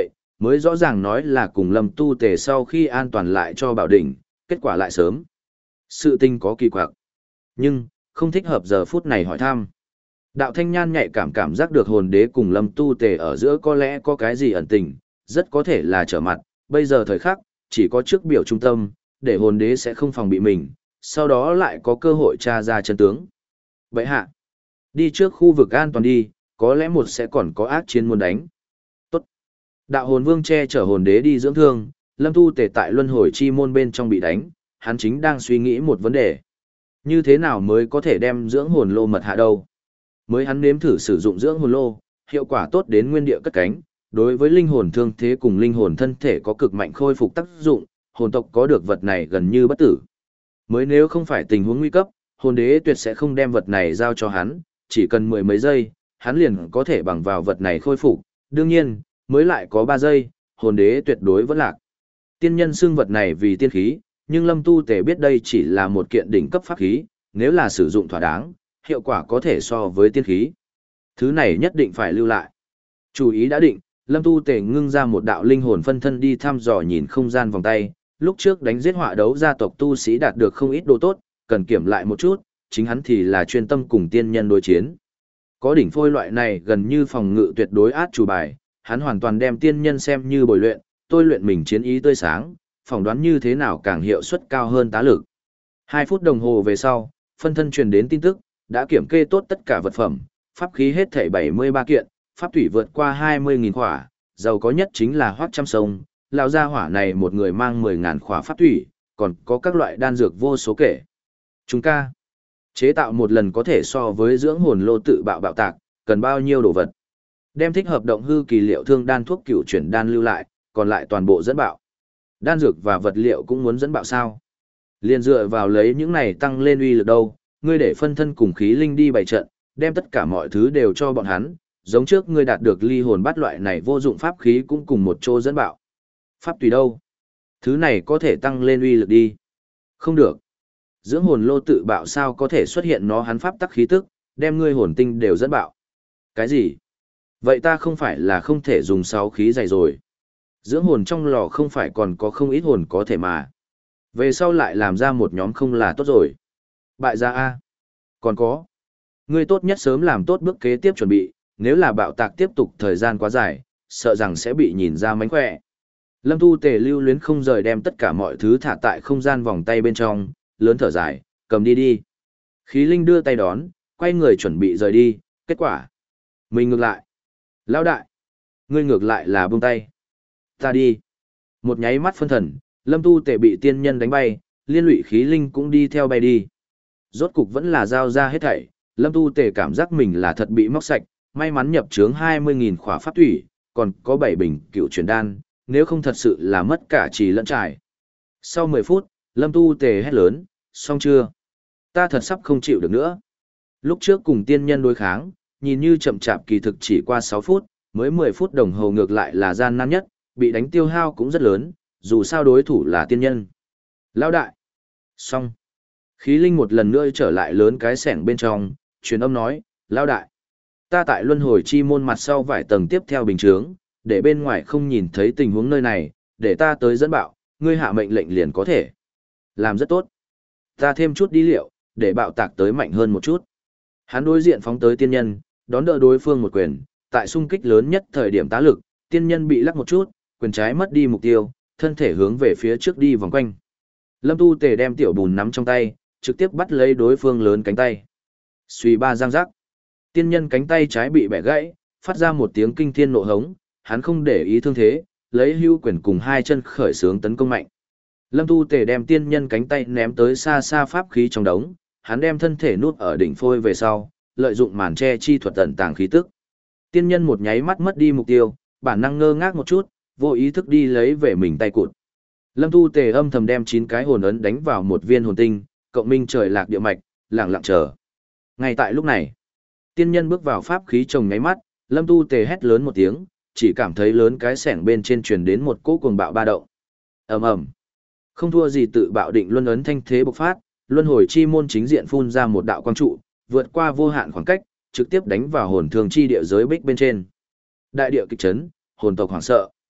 S1: mới rõ ràng nói là cùng Lâm Tu Tề sau khi an toàn lại cho bảo đỉnh, kết quả lại sớm. Sự tình có kỳ quặc. Nhưng, không thích hợp giờ phút này hỏi thăm. Đạo Thanh Nhan nhạy cảm cảm giác được hồn đế cùng Lâm Tu Tề ở giữa có lẽ có cái gì ẩn tình, rất có thể là trở mặt, bây giờ thời khắc, chỉ có trước biểu trung tâm, để hồn đế sẽ không phòng bị mình, sau đó lại có cơ hội tra ra chân tướng. Vậy hạ, đi trước khu vực an toàn đi, có lẽ một sẽ còn có ác chiến muốn đánh. Tốt. Đạo hồn vương che chở hồn đế đi dưỡng thương, Lâm Tu Tề tại luân hồi chi môn bên trong bị đánh, hắn chính đang suy nghĩ một vấn đề. Như thế nào mới có thể đem dưỡng hồn lô mật hạ đâu? Mới hắn nếm thử sử dụng dưỡng hồn lô, hiệu quả tốt đến nguyên địa cất cánh, đối với linh hồn thương thế cùng linh hồn thân thể có cực mạnh khôi phục tác dụng, hồn tộc có được vật này gần như bất tử. Mới nếu không phải tình huống nguy cấp, hồn đế tuyệt sẽ không đem vật này giao cho hắn, chỉ cần mười mấy giây, hắn liền có thể bằng vào vật này khôi phục. Đương nhiên, mới lại có ba giây, hồn đế tuyệt đối vẫn lạc. Tiên nhân xưng vật này vì tiên khí, nhưng Lâm Tu Tề biết đây chỉ là một kiện đỉnh cấp pháp khí, nếu là sử dụng thỏa đáng, hiệu quả có thể so với tiên khí. Thứ này nhất định phải lưu lại. Chủ ý đã định, Lâm Tu Tề ngưng ra một đạo linh hồn phân thân đi thăm dò nhìn không gian vòng tay, lúc trước đánh giết họa đấu gia tộc tu sĩ đạt được không ít đồ tốt, cần kiểm lại một chút, chính hắn thì là chuyên tâm cùng tiên nhân đối chiến. Có đỉnh phôi loại này gần như phòng ngự tuyệt đối át chủ bài, hắn hoàn toàn đem tiên nhân xem như bồi luyện, tôi luyện mình chiến ý tươi sáng, phỏng đoán như thế nào càng hiệu suất cao hơn tá lực. Hai phút đồng hồ về sau, phân thân truyền đến tin tức, đã kiểm kê tốt tất cả vật phẩm, pháp khí hết thảy bảy mươi ba kiện, pháp thủy vượt qua hai mươi nghìn khỏa, giàu có nhất chính là Hoắc Trăm Sông, lão gia hỏa này một người mang mười nghìn khỏa pháp thủy, còn có các loại đan dược vô số kể. Chúng ca chế tạo một lần có thể so với dưỡng hồn lô tự bạo bạo tạc, cần bao nhiêu đồ vật. Đem thích hợp động hư kỳ liệu thương đan thuốc cựu chuyển đan lưu lại, còn lại toàn bộ dẫn bạo. Đan dược và vật liệu cũng muốn dẫn bạo sao? Liên dựa vào lấy những này tăng lên uy lực đâu, ngươi để phân thân cùng khí linh đi bày trận, đem tất cả mọi thứ đều cho bọn hắn, giống trước ngươi đạt được ly hồn bắt loại này vô dụng pháp khí cũng cùng một chỗ dẫn bạo. Pháp tùy đâu? Thứ này có thể tăng lên uy lực đi. Không được. Dưỡng hồn lô tự bạo sao có thể xuất hiện nó hắn pháp tắc khí tức, đem ngươi hồn tinh đều dẫn bạo. Cái gì? Vậy ta không phải là không thể dùng sáu khí dày rồi. Dưỡng hồn trong lò không phải còn có không ít hồn có thể mà. Về sau lại làm ra một nhóm không là tốt rồi. Bại gia A. Còn có. Ngươi tốt nhất sớm làm tốt bước kế tiếp chuẩn bị, nếu là bạo tạc tiếp tục thời gian quá dài, sợ rằng sẽ bị nhìn ra mánh khỏe. Lâm Tu Tề lưu luyến không rời đem tất cả mọi thứ thả tại không gian vòng tay bên trong, lớn thở dài, cầm đi đi. Khí Linh đưa tay đón, quay người chuẩn bị rời đi, kết quả. Mình ngược lại. Lão đại. Ngươi ngược lại là buông tay. Ta đi. Một nháy mắt phân thần, Lâm Tu Tề bị tiên nhân đánh bay, liên lụy khí linh cũng đi theo bay đi. Rốt cục vẫn là giao ra hết thảy, Lâm Tu Tề cảm giác mình là thật bị móc sạch, may mắn nhập trướng hai mươi nghìn khỏa pháp thủy, còn có bảy bình cựu truyền đan, nếu không thật sự là mất cả trì lẫn trải. Sau mười phút, Lâm Tu Tề hét lớn, xong chưa? Ta thật sắp không chịu được nữa. Lúc trước cùng tiên nhân đối kháng, nhìn như chậm chạp kỳ thực chỉ qua sáu phút, mới mười phút đồng hồ ngược lại là gian nan nhất, bị đánh tiêu hao cũng rất lớn, dù sao đối thủ là tiên nhân. Lão đại. Xong. Khí linh một lần nữa trở lại lớn cái sẻng bên trong, truyền âm nói, Lão đại. Ta tại luân hồi chi môn mặt sau vài tầng tiếp theo bình chướng, để bên ngoài không nhìn thấy tình huống nơi này, để ta tới dẫn bạo, ngươi hạ mệnh lệnh liền có thể. Làm rất tốt. Ta thêm chút đi liệu, để bạo tạc tới mạnh hơn một chút. Hắn đối diện phóng tới tiên nhân, đón đỡ đối phương một quyền, tại xung kích lớn nhất thời điểm tá lực, tiên nhân bị lắc một chút, quyền trái mất đi mục tiêu, thân thể hướng về phía trước đi vòng quanh. Lâm Tu Tề đem tiểu bùn nắm trong tay, trực tiếp bắt lấy đối phương lớn cánh tay. Xuy ba giang rắc. Tiên nhân cánh tay trái bị bẻ gãy, phát ra một tiếng kinh thiên nộ hống, hắn không để ý thương thế, lấy hưu quyền cùng hai chân khởi xướng tấn công mạnh. Lâm Tu Tề đem tiên nhân cánh tay ném tới xa xa pháp khí trong đống, hắn đem thân thể nút ở đỉnh phôi về sau, lợi dụng màn che chi thuật tận tàng khí tức. Tiên nhân một nháy mắt mất đi mục tiêu, bản năng ngơ ngác một chút, vô ý thức đi lấy về mình tay cụt. Lâm Tu Tề âm thầm đem chín cái hồn ấn đánh vào một viên hồn tinh, cộng minh trời lạc địa mạch, lặng lặng chờ. Ngay tại lúc này, tiên nhân bước vào pháp khí trồng nháy mắt, Lâm Tu Tề hét lớn một tiếng, chỉ cảm thấy lớn cái sẻng bên trên truyền đến một cỗ cuồng bạo ba động. Ầm ầm. Không thua gì tự bạo định luân ấn thanh thế bộc phát, luân hồi chi môn chính diện phun ra một đạo quang trụ, vượt qua vô hạn khoảng cách, trực tiếp đánh vào hồn thường chi địa giới bích bên trên. Đại địa kịch chấn, hồn tộc hoảng sợ.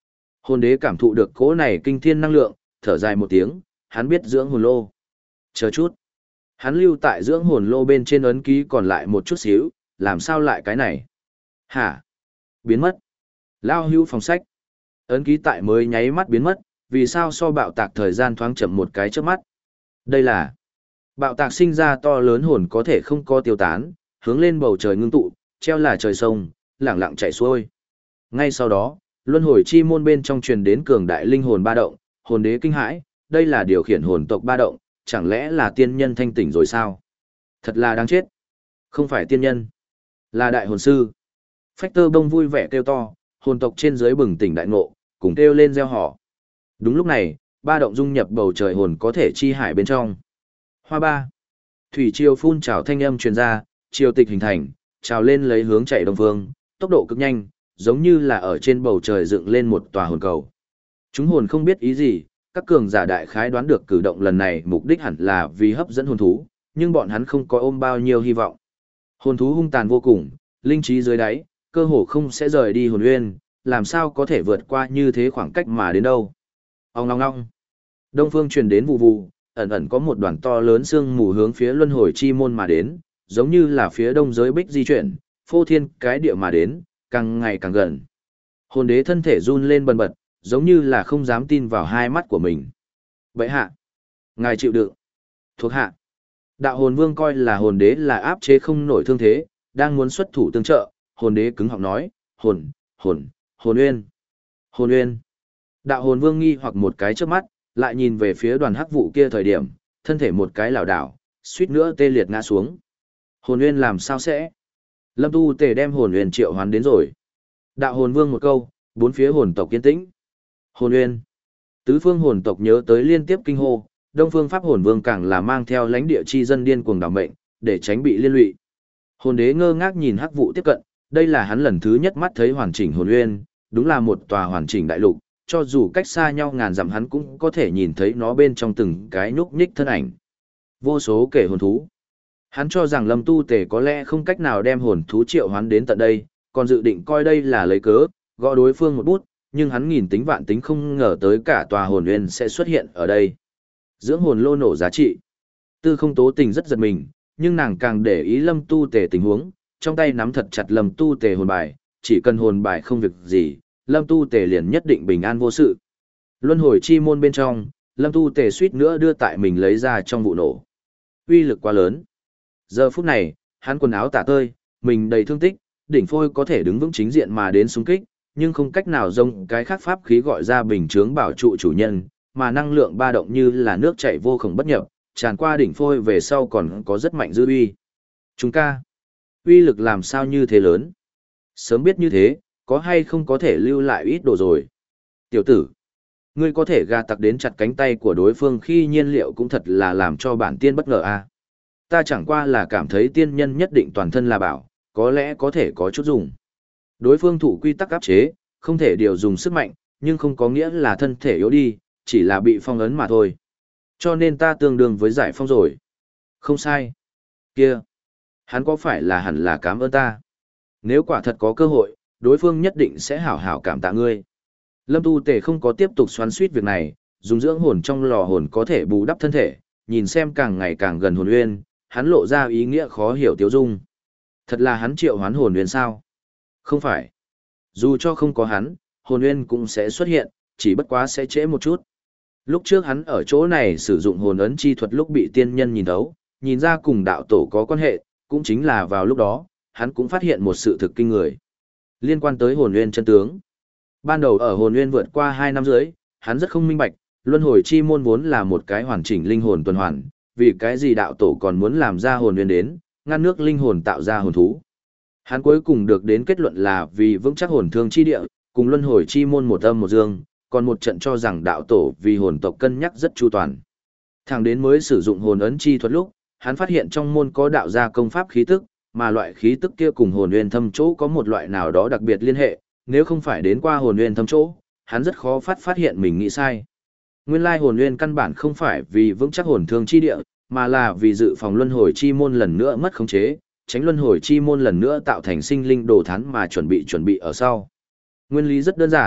S1: Hồn đế cảm thụ được cỗ này kinh thiên năng lượng, thở dài một tiếng, hắn biết dưỡng hồn lô. Chờ chút. Hắn lưu tại dưỡng hồn lô bên trên ấn ký còn lại một chút xíu, làm sao lại cái này? Hả? Biến mất. Lao hưu phòng sách. Ấn ký tại mới nháy mắt biến mất, vì sao so bạo tạc thời gian thoáng chậm một cái trước mắt? Đây là bạo tạc sinh ra to lớn hồn có thể không có tiêu tán, hướng lên bầu trời ngưng tụ, treo là trời sông, lẳng lặng chảy xuôi. Ngay sau đó, luân hồi chi môn bên trong truyền đến cường đại linh hồn ba động, hồn đế kinh hãi, đây là điều khiển hồn tộc ba động, chẳng lẽ là tiên nhân thanh tỉnh rồi sao? Thật là đáng chết. Không phải tiên nhân, là đại hồn sư. Phách tơ bông vui vẻ kêu to, hồn tộc trên dưới bừng tỉnh đại ngộ, cùng kêu lên gieo họ. Đúng lúc này, ba động dung nhập bầu trời hồn có thể chi hải bên trong. Hoa ba. Thủy triều phun trào thanh âm truyền ra, triều tịch hình thành, trào lên lấy hướng chạy đông phương, tốc độ cực nhanh, giống như là ở trên bầu trời dựng lên một tòa hồn cầu. Chúng hồn không biết ý gì, các cường giả đại khái đoán được cử động lần này mục đích hẳn là vì hấp dẫn hồn thú, nhưng bọn hắn không có ôm bao nhiêu hy vọng. Hồn thú hung tàn vô cùng, linh trí dưới đáy, cơ hồ không sẽ rời đi hồn uyên, làm sao có thể vượt qua như thế khoảng cách mà đến đâu. Ong ong ong. Đông phương truyền đến vụ vụ, ẩn ẩn có một đoàn to lớn sương mù hướng phía luân hồi chi môn mà đến, giống như là phía đông giới bích di chuyển, phô thiên cái địa mà đến, càng ngày càng gần. Hồn đế thân thể run lên bần bật, giống như là không dám tin vào hai mắt của mình. Vậy hạ, ngài chịu đựng. Thuộc hạ. Đạo hồn vương coi là hồn đế là áp chế không nổi thương thế, đang muốn xuất thủ tương trợ, hồn đế cứng họng nói, hồn, hồn, hồn uyên, hồn uyên. Đạo hồn vương nghi hoặc một cái trước mắt, lại nhìn về phía đoàn hắc vụ kia thời điểm, thân thể một cái lảo đảo, suýt nữa tê liệt ngã xuống. Hồn uyên làm sao sẽ? Lâm Tu Tề đem hồn uyên triệu hoán đến rồi. Đạo hồn vương một câu, bốn phía hồn tộc kiên tĩnh. Hồn uyên. Tứ phương hồn tộc nhớ tới liên tiếp kinh hô, Đông phương pháp hồn vương càng là mang theo lãnh địa chi dân điên cuồng đảm mệnh, để tránh bị liên lụy. Hồn đế ngơ ngác nhìn hắc vụ tiếp cận, đây là hắn lần thứ nhất mắt thấy hoàn chỉnh hồn uyên, đúng là một tòa hoàn chỉnh đại lục, cho dù cách xa nhau ngàn dặm hắn cũng có thể nhìn thấy nó bên trong từng cái nhúc nhích thân ảnh. Vô số kể hồn thú. Hắn cho rằng Lâm Tu Tề có lẽ không cách nào đem hồn thú triệu hoán đến tận đây, còn dự định coi đây là lấy cớ, gõ đối phương một bút, nhưng hắn nghìn tính vạn tính không ngờ tới cả tòa hồn uyên sẽ xuất hiện ở đây. Dưỡng hồn lô nổ giá trị. Tư Không Tố Tình rất giật mình, nhưng nàng càng để ý Lâm Tu Tề tình huống, trong tay nắm thật chặt Lâm Tu Tề hồn bài, chỉ cần hồn bài không việc gì, Lâm Tu Tề liền nhất định bình an vô sự. Luân hồi chi môn bên trong, Lâm Tu Tề suýt nữa đưa tại mình lấy ra trong vụ nổ. Uy lực quá lớn. Giờ phút này, hắn quần áo tả tơi, mình đầy thương tích, đỉnh phôi có thể đứng vững chính diện mà đến xung kích, nhưng không cách nào dùng cái khác pháp khí gọi ra bình chướng bảo trụ chủ nhân, mà năng lượng ba động như là nước chảy vô cùng bất nhập, tràn qua đỉnh phôi về sau còn có rất mạnh dư uy. Chúng ca, uy lực làm sao như thế lớn? Sớm biết như thế, có hay không có thể lưu lại ít đồ rồi? Tiểu tử, ngươi có thể gà tặc đến chặt cánh tay của đối phương khi nhiên liệu cũng thật là làm cho bản tiên bất ngờ a. À? Ta chẳng qua là cảm thấy tiên nhân nhất định toàn thân là bảo, có lẽ có thể có chút dùng. Đối phương thủ quy tắc áp chế, không thể điều dùng sức mạnh, nhưng không có nghĩa là thân thể yếu đi, chỉ là bị phong ấn mà thôi. Cho nên ta tương đương với giải phong rồi. Không sai. Kia, hắn có phải là hẳn là cảm ơn ta? Nếu quả thật có cơ hội, đối phương nhất định sẽ hảo hảo cảm tạ ngươi. Lâm Tu Tề không có tiếp tục xoắn suýt việc này, dùng dưỡng hồn trong lò hồn có thể bù đắp thân thể, nhìn xem càng ngày càng gần hồn uyên, hắn lộ ra ý nghĩa khó hiểu tiêu dung. Thật là hắn triệu hoán hồn uyên sao? Không phải. Dù cho không có hắn, hồn uyên cũng sẽ xuất hiện, chỉ bất quá sẽ trễ một chút. Lúc trước hắn ở chỗ này sử dụng hồn ấn chi thuật lúc bị tiên nhân nhìn thấu, nhìn ra cùng đạo tổ có quan hệ, cũng chính là vào lúc đó, hắn cũng phát hiện một sự thực kinh người. Liên quan tới hồn uyên chân tướng. Ban đầu ở hồn uyên vượt qua hai năm dưới, hắn rất không minh bạch, luân hồi chi môn vốn là một cái hoàn chỉnh linh hồn tuần hoàn, vì cái gì đạo tổ còn muốn làm ra hồn uyên đến, ngăn nước linh hồn tạo ra hồn thú. Hắn cuối cùng được đến kết luận là vì vững chắc hồn thương chi địa, cùng luân hồi chi môn một âm một dương, còn một trận cho rằng đạo tổ vì hồn tộc cân nhắc rất chu toàn. Thẳng đến mới sử dụng hồn ấn chi thuật lúc, hắn phát hiện trong môn có đạo gia công pháp khí tức, mà loại khí tức kia cùng hồn nguyên thâm chỗ có một loại nào đó đặc biệt liên hệ, nếu không phải đến qua hồn nguyên thâm chỗ, hắn rất khó phát phát hiện mình nghĩ sai. Nguyên lai hồn nguyên căn bản không phải vì vững chắc hồn thương chi địa, mà là vì dự phòng luân hồi chi môn lần nữa mất khống chế, tránh luân hồi chi môn lần nữa tạo thành sinh linh đồ thán mà chuẩn bị chuẩn bị ở sau. Nguyên lý rất đơn giản,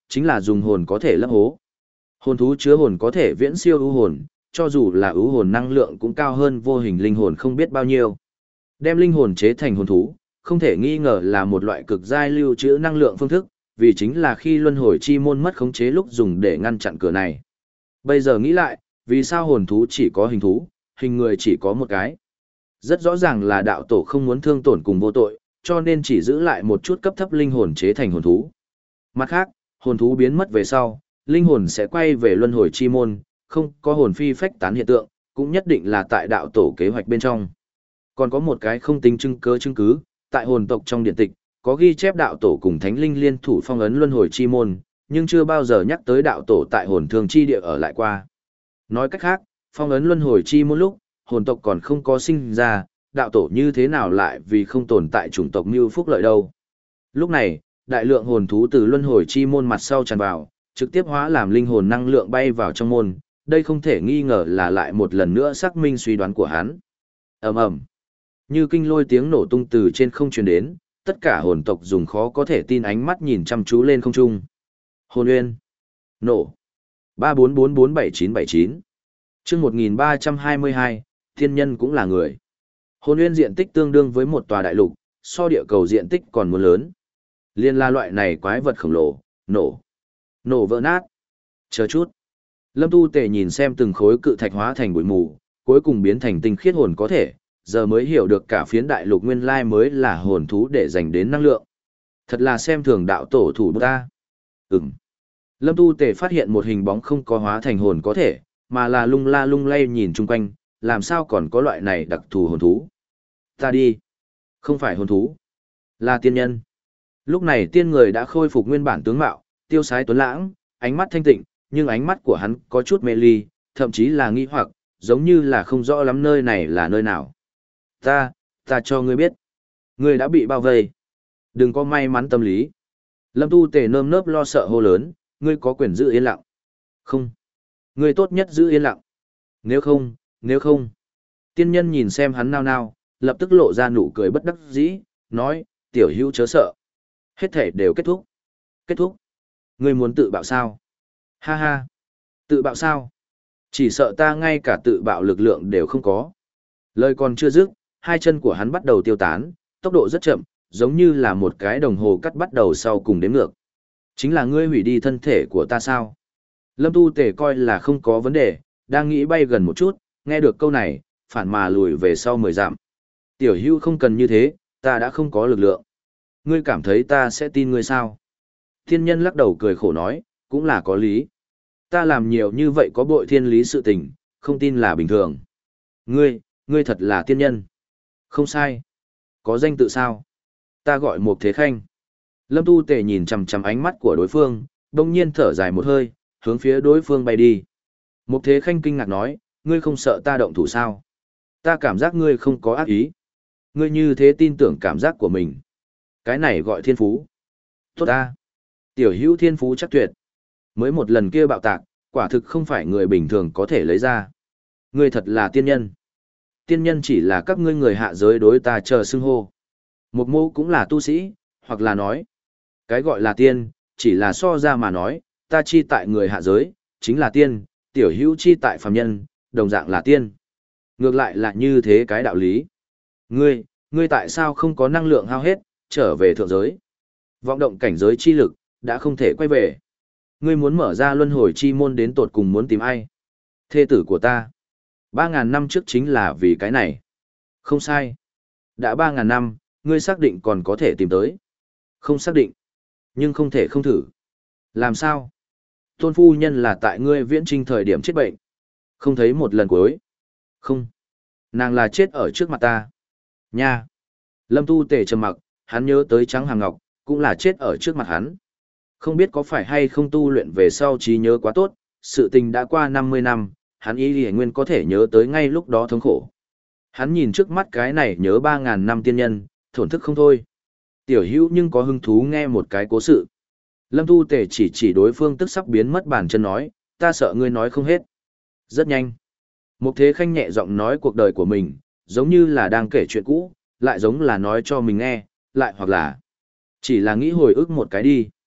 S1: chính là dùng hồn có thể lấp hố. Hồn thú chứa hồn có thể viễn siêu ưu hồn, cho dù là ưu hồn năng lượng cũng cao hơn vô hình linh hồn không biết bao nhiêu. Đem linh hồn chế thành hồn thú, không thể nghi ngờ là một loại cực giai lưu trữ năng lượng phương thức, vì chính là khi luân hồi chi môn mất khống chế lúc dùng để ngăn chặn cửa này. Bây giờ nghĩ lại, vì sao hồn thú chỉ có hình thú, hình người chỉ có một cái? Rất rõ ràng là đạo tổ không muốn thương tổn cùng vô tội, cho nên chỉ giữ lại một chút cấp thấp linh hồn chế thành hồn thú. Mặt khác, hồn thú biến mất về sau, linh hồn sẽ quay về luân hồi chi môn, không có hồn phi phách tán hiện tượng, cũng nhất định là tại đạo tổ kế hoạch bên trong. Còn có một cái không tính chứng cứ chứng cứ, tại hồn tộc trong điện tịch, có ghi chép đạo tổ cùng thánh linh liên thủ phong ấn luân hồi chi môn, nhưng chưa bao giờ nhắc tới đạo tổ tại hồn thương chi địa ở lại qua. Nói cách khác, phong ấn luân hồi chi môn lúc, hồn tộc còn không có sinh ra, đạo tổ như thế nào lại vì không tồn tại chủng tộc mưu phúc lợi đâu. Lúc này, đại lượng hồn thú từ luân hồi chi môn mặt sau tràn vào, trực tiếp hóa làm linh hồn năng lượng bay vào trong môn, đây không thể nghi ngờ là lại một lần nữa xác minh suy đoán của hắn. Ầm ầm. Như kinh lôi tiếng nổ tung từ trên không truyền đến, tất cả hồn tộc dùng khó có thể tin ánh mắt nhìn chăm chú lên không trung. Hồn Uyên. Nổ. ba bốn bốn bốn bảy chín bảy chín. Chương một nghìn ba trăm hai mươi hai, thiên nhân cũng là người. Hồn Uyên diện tích tương đương với một tòa đại lục, so địa cầu diện tích còn muốn lớn. Liên la loại này quái vật khổng lồ, nổ. Nổ vỡ nát. Chờ chút. Lâm Tu Tề nhìn xem từng khối cự thạch hóa thành bụi mù, cuối cùng biến thành tinh khiết hồn có thể, giờ mới hiểu được cả phiến đại lục nguyên lai mới là hồn thú để dành đến năng lượng. Thật là xem thường đạo tổ thủ ta. Ừm. Lâm Tu Tề phát hiện một hình bóng không có hóa thành hồn có thể, mà là lung la lung lay nhìn chung quanh, làm sao còn có loại này đặc thù hồn thú. Ta đi. Không phải hồn thú, là tiên nhân. Lúc này tiên người đã khôi phục nguyên bản tướng mạo, tiêu sái tuấn lãng, ánh mắt thanh tịnh, nhưng ánh mắt của hắn có chút mê ly, thậm chí là nghi hoặc, giống như là không rõ lắm nơi này là nơi nào. Ta, ta cho ngươi biết. Ngươi đã bị bao vây. Đừng có may mắn tâm lý. Lâm Tu Tề nơm nớp lo sợ hô lớn, ngươi có quyền giữ yên lặng. Không. Ngươi tốt nhất giữ yên lặng. Nếu không, nếu không. Tiên nhân nhìn xem hắn nao nao, lập tức lộ ra nụ cười bất đắc dĩ, nói, tiểu hữu chớ sợ. Hết thể đều kết thúc. Kết thúc. Ngươi muốn tự bạo sao? Ha ha. Tự bạo sao? Chỉ sợ ta ngay cả tự bạo lực lượng đều không có. Lời còn chưa dứt, hai chân của hắn bắt đầu tiêu tán, tốc độ rất chậm, giống như là một cái đồng hồ cắt bắt đầu sau cùng đếm ngược. Chính là ngươi hủy đi thân thể của ta sao? Lâm Tu Tề coi là không có vấn đề, đang nghĩ bay gần một chút, nghe được câu này, phản mà lùi về sau mười dặm. Tiểu hữu không cần như thế, ta đã không có lực lượng. Ngươi cảm thấy ta sẽ tin ngươi sao? Thiên nhân lắc đầu cười khổ nói, cũng là có lý. Ta làm nhiều như vậy có bội thiên lý sự tình, không tin là bình thường. Ngươi, ngươi thật là tiên nhân. Không sai. Có danh tự sao? Ta gọi Mục Thế Khanh. Lâm Tu Tề nhìn chằm chằm ánh mắt của đối phương, đông nhiên thở dài một hơi, hướng phía đối phương bay đi. Mục Thế Khanh kinh ngạc nói, ngươi không sợ ta động thủ sao? Ta cảm giác ngươi không có ác ý. Ngươi như thế tin tưởng cảm giác của mình. Cái này gọi thiên phú. Tốt ta. Tiểu hữu thiên phú chắc tuyệt. Mới một lần kia bạo tạc, quả thực không phải người bình thường có thể lấy ra. Ngươi thật là tiên nhân. Tiên nhân chỉ là các ngươi người hạ giới đối ta chờ xưng hô. Một mô cũng là tu sĩ, hoặc là nói. Cái gọi là tiên, chỉ là so ra mà nói, ta chi tại người hạ giới, chính là tiên, tiểu hữu chi tại phàm nhân, đồng dạng là tiên. Ngược lại là như thế cái đạo lý. Ngươi, ngươi tại sao không có năng lượng hao hết, trở về thượng giới? Vọng động cảnh giới chi lực, đã không thể quay về. Ngươi muốn mở ra luân hồi chi môn đến tột cùng muốn tìm ai? Thê tử của ta. Ba ngàn năm trước chính là vì cái này. Không sai. Đã ba ngàn năm, ngươi xác định còn có thể tìm tới. Không xác định. Nhưng không thể không thử. Làm sao? Tôn phu nhân là tại ngươi viễn trinh thời điểm chết bệnh. Không thấy một lần cuối. Không. Nàng là chết ở trước mặt ta. Nha. Lâm Tu Tề trầm mặc, hắn nhớ tới Trắng Hàm Ngọc, cũng là chết ở trước mặt hắn. Không biết có phải hay không tu luyện về sau trí nhớ quá tốt, sự tình đã qua năm mươi năm, hắn ý lý nguyên có thể nhớ tới ngay lúc đó thống khổ. Hắn nhìn trước mắt cái này nhớ ba ngàn năm tiên nhân, thổn thức không thôi. Tiểu hữu nhưng có hứng thú nghe một cái cố sự. Lâm Tu Tề chỉ chỉ đối phương tức sắp biến mất bàn chân nói, ta sợ ngươi nói không hết. Rất nhanh. Mục Thế Khanh nhẹ giọng nói cuộc đời của mình, giống như là đang kể chuyện cũ, lại giống là nói cho mình nghe, lại hoặc là chỉ là nghĩ hồi ức một cái đi.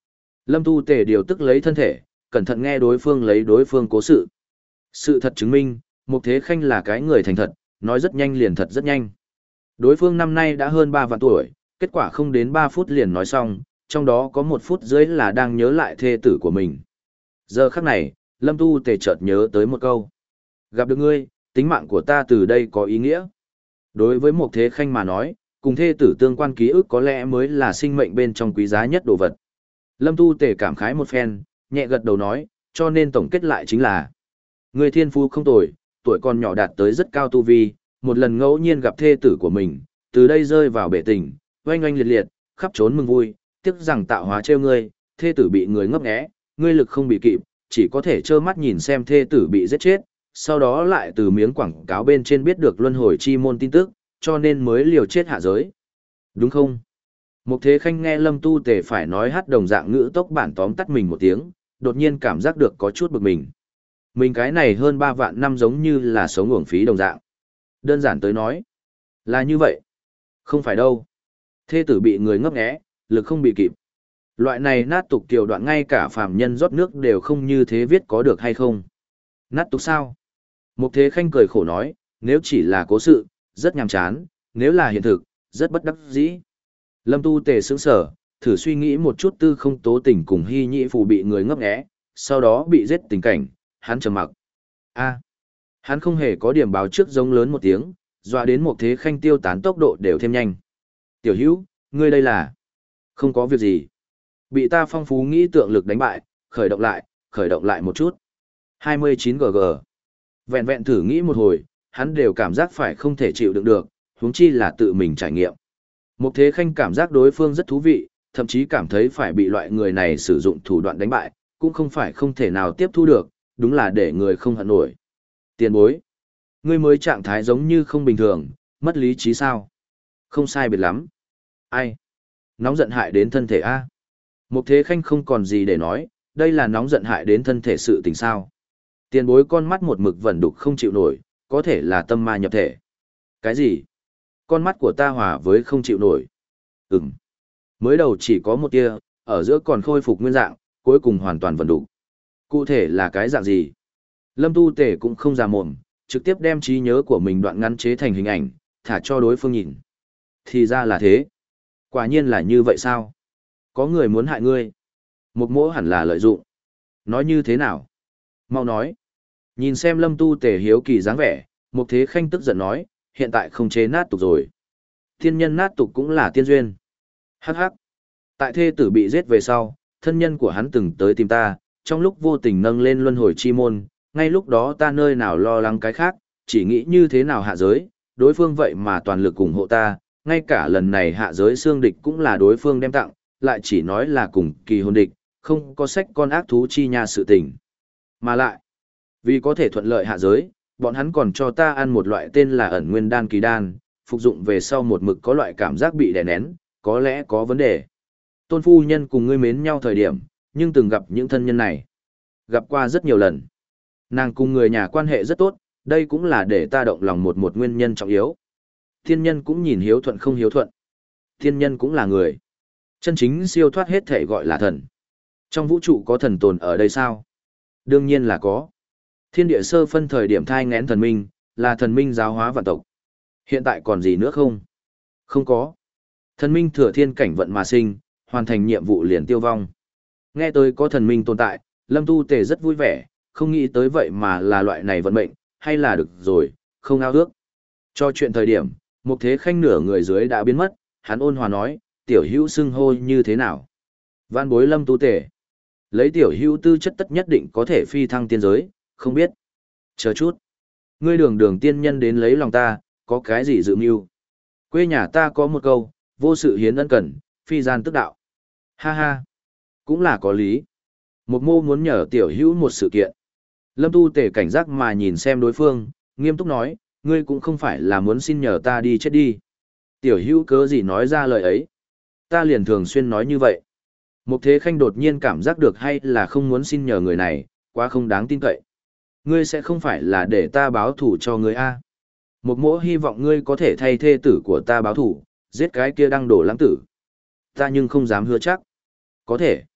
S1: Lâm Tu Tề điều tức lấy thân thể, cẩn thận nghe đối phương lấy đối phương cố sự. Sự thật chứng minh, Mục Thế Khanh là cái người thành thật, nói rất nhanh liền thật rất nhanh. Đối phương năm nay đã hơn ba vạn tuổi, kết quả không đến ba phút liền nói xong, trong đó có một phút dưới là đang nhớ lại thê tử của mình. Giờ khắc này, Lâm Tu Tề chợt nhớ tới một câu. Gặp được ngươi, tính mạng của ta từ đây có ý nghĩa. Đối với Mục Thế Khanh mà nói, cùng thê tử tương quan ký ức có lẽ mới là sinh mệnh bên trong quý giá nhất đồ vật. Lâm Tu Tề cảm khái một phen, nhẹ gật đầu nói, cho nên tổng kết lại chính là người thiên phú không tồi, tuổi còn nhỏ đạt tới rất cao tu vi, một lần ngẫu nhiên gặp thê tử của mình, từ đây rơi vào bể tình, oanh oanh liệt liệt, khắp trốn mừng vui, tiếc rằng tạo hóa trêu ngươi, thê tử bị người ngấp nghé, ngươi lực không bị kịp, chỉ có thể trơ mắt nhìn xem thê tử bị giết chết, sau đó lại từ miếng quảng cáo bên trên biết được luân hồi chi môn tin tức, cho nên mới liều chết hạ giới. Đúng không? Mục Thế Khanh nghe Lâm Tu Tề phải nói hát đồng dạng ngữ tốc bản tóm tắt mình một tiếng, đột nhiên cảm giác được có chút bực mình. Mình cái này hơn ba vạn năm giống như là sống uổng phí đồng dạng. Đơn giản tới nói, là như vậy. Không phải đâu. Thê tử bị người ngấp nghé, lực không bị kịp. Loại này nát tục tiểu đoạn ngay cả phàm nhân rót nước đều không như thế viết có được hay không. Nát tục sao? Mục Thế Khanh cười khổ nói, nếu chỉ là cố sự, rất nhàm chán, nếu là hiện thực, rất bất đắc dĩ. Lâm Tu Tề sững sở, thử suy nghĩ một chút tư không tố tình cùng hy nhị phù bị người ngấp nghé, sau đó bị giết tình cảnh, hắn trầm mặc. A, hắn không hề có điểm báo trước giống lớn một tiếng, dọa đến Mục Thế Khanh tiêu tán tốc độ đều thêm nhanh. Tiểu Hữu, ngươi đây là? Không có việc gì. Bị ta phong phú nghĩ tượng lực đánh bại, khởi động lại, khởi động lại một chút. hai mươi chín gi gi. Vẹn vẹn thử nghĩ một hồi, hắn đều cảm giác phải không thể chịu đựng được, huống chi là tự mình trải nghiệm. Mục Thế Khanh cảm giác đối phương rất thú vị, thậm chí cảm thấy phải bị loại người này sử dụng thủ đoạn đánh bại, cũng không phải không thể nào tiếp thu được, đúng là để người không hận nổi. Tiền bối, ngươi mới trạng thái giống như không bình thường, mất lý trí sao? Không sai biệt lắm. Ai? Nóng giận hại đến thân thể a? Mục Thế Khanh không còn gì để nói, đây là nóng giận hại đến thân thể sự tình sao? Tiền bối con mắt một mực vẩn đục không chịu nổi, có thể là tâm ma nhập thể. Cái gì? Con mắt của ta hòa với không chịu nổi. Ừm. Mới đầu chỉ có một tia, ở giữa còn khôi phục nguyên dạng, cuối cùng hoàn toàn vẩn đục. Cụ thể là cái dạng gì? Lâm Tu Tề cũng không già mồm, trực tiếp đem trí nhớ của mình đoạn ngắn chế thành hình ảnh, thả cho đối phương nhìn. Thì ra là thế. Quả nhiên là như vậy sao? Có người muốn hại ngươi. Một mỗ hẳn là lợi dụng. Nói như thế nào? Mau nói. Nhìn xem Lâm Tu Tề hiếu kỳ dáng vẻ, Mục Thế Khanh tức giận nói, hiện tại không chế nát tục rồi. Thiên nhân nát tục cũng là tiên duyên. Hắc hắc. Tại thê tử bị giết về sau, thân nhân của hắn từng tới tìm ta, trong lúc vô tình nâng lên luân hồi chi môn, ngay lúc đó ta nơi nào lo lắng cái khác, chỉ nghĩ như thế nào hạ giới, đối phương vậy mà toàn lực ủng hộ ta, ngay cả lần này hạ giới xương địch cũng là đối phương đem tặng, lại chỉ nói là cùng kỳ hôn địch, không có sách con ác thú chi nha sự tình. Mà lại, vì có thể thuận lợi hạ giới, bọn hắn còn cho ta ăn một loại tên là ẩn nguyên đan kỳ đan, phục dụng về sau một mực có loại cảm giác bị đè nén, có lẽ có vấn đề. Tôn phu nhân cùng ngươi mến nhau thời điểm, nhưng từng gặp những thân nhân này. Gặp qua rất nhiều lần. Nàng cùng người nhà quan hệ rất tốt, đây cũng là để ta động lòng một một nguyên nhân trọng yếu. Thiên nhân cũng nhìn hiếu thuận không hiếu thuận. Thiên nhân cũng là người. Chân chính siêu thoát hết thể gọi là thần. Trong vũ trụ có thần tồn ở đây sao? Đương nhiên là có. Thiên địa sơ phân thời điểm thai ngén thần minh, là thần minh giáo hóa vạn tộc. Hiện tại còn gì nữa không? Không có. Thần minh thừa thiên cảnh vận mà sinh, hoàn thành nhiệm vụ liền tiêu vong. Nghe tới có thần minh tồn tại, Lâm Tu Tề rất vui vẻ, không nghĩ tới vậy mà là loại này vận mệnh, hay là được rồi, không ao ước. Cho chuyện thời điểm, Mục Thế Khanh nửa người dưới đã biến mất, hắn ôn hòa nói, tiểu hữu xưng hô như thế nào? Vạn bối Lâm Tu Tề. Lấy tiểu hữu tư chất tất nhất định có thể phi thăng tiên giới, không biết. Chờ chút. Ngươi đường đường tiên nhân đến lấy lòng ta, có cái gì dự mưu? Quê nhà ta có một câu, vô sự hiến ân cần, phi gian tức đạo. Ha ha. Cũng là có lý. Một mô muốn nhờ tiểu hữu một sự kiện. Lâm Tu Tề cảnh giác mà nhìn xem đối phương, nghiêm túc nói, ngươi cũng không phải là muốn xin nhờ ta đi chết đi. Tiểu hữu cớ gì nói ra lời ấy. Ta liền thường xuyên nói như vậy. Mục Thế Khanh đột nhiên cảm giác được hay là không muốn xin nhờ người này, quá không đáng tin cậy. Ngươi sẽ không phải là để ta báo thủ cho ngươi a? Một mỗ hy vọng ngươi có thể thay thê tử của ta báo thủ, giết cái kia đang đổ lãng tử. Ta nhưng không dám hứa chắc. Có thể.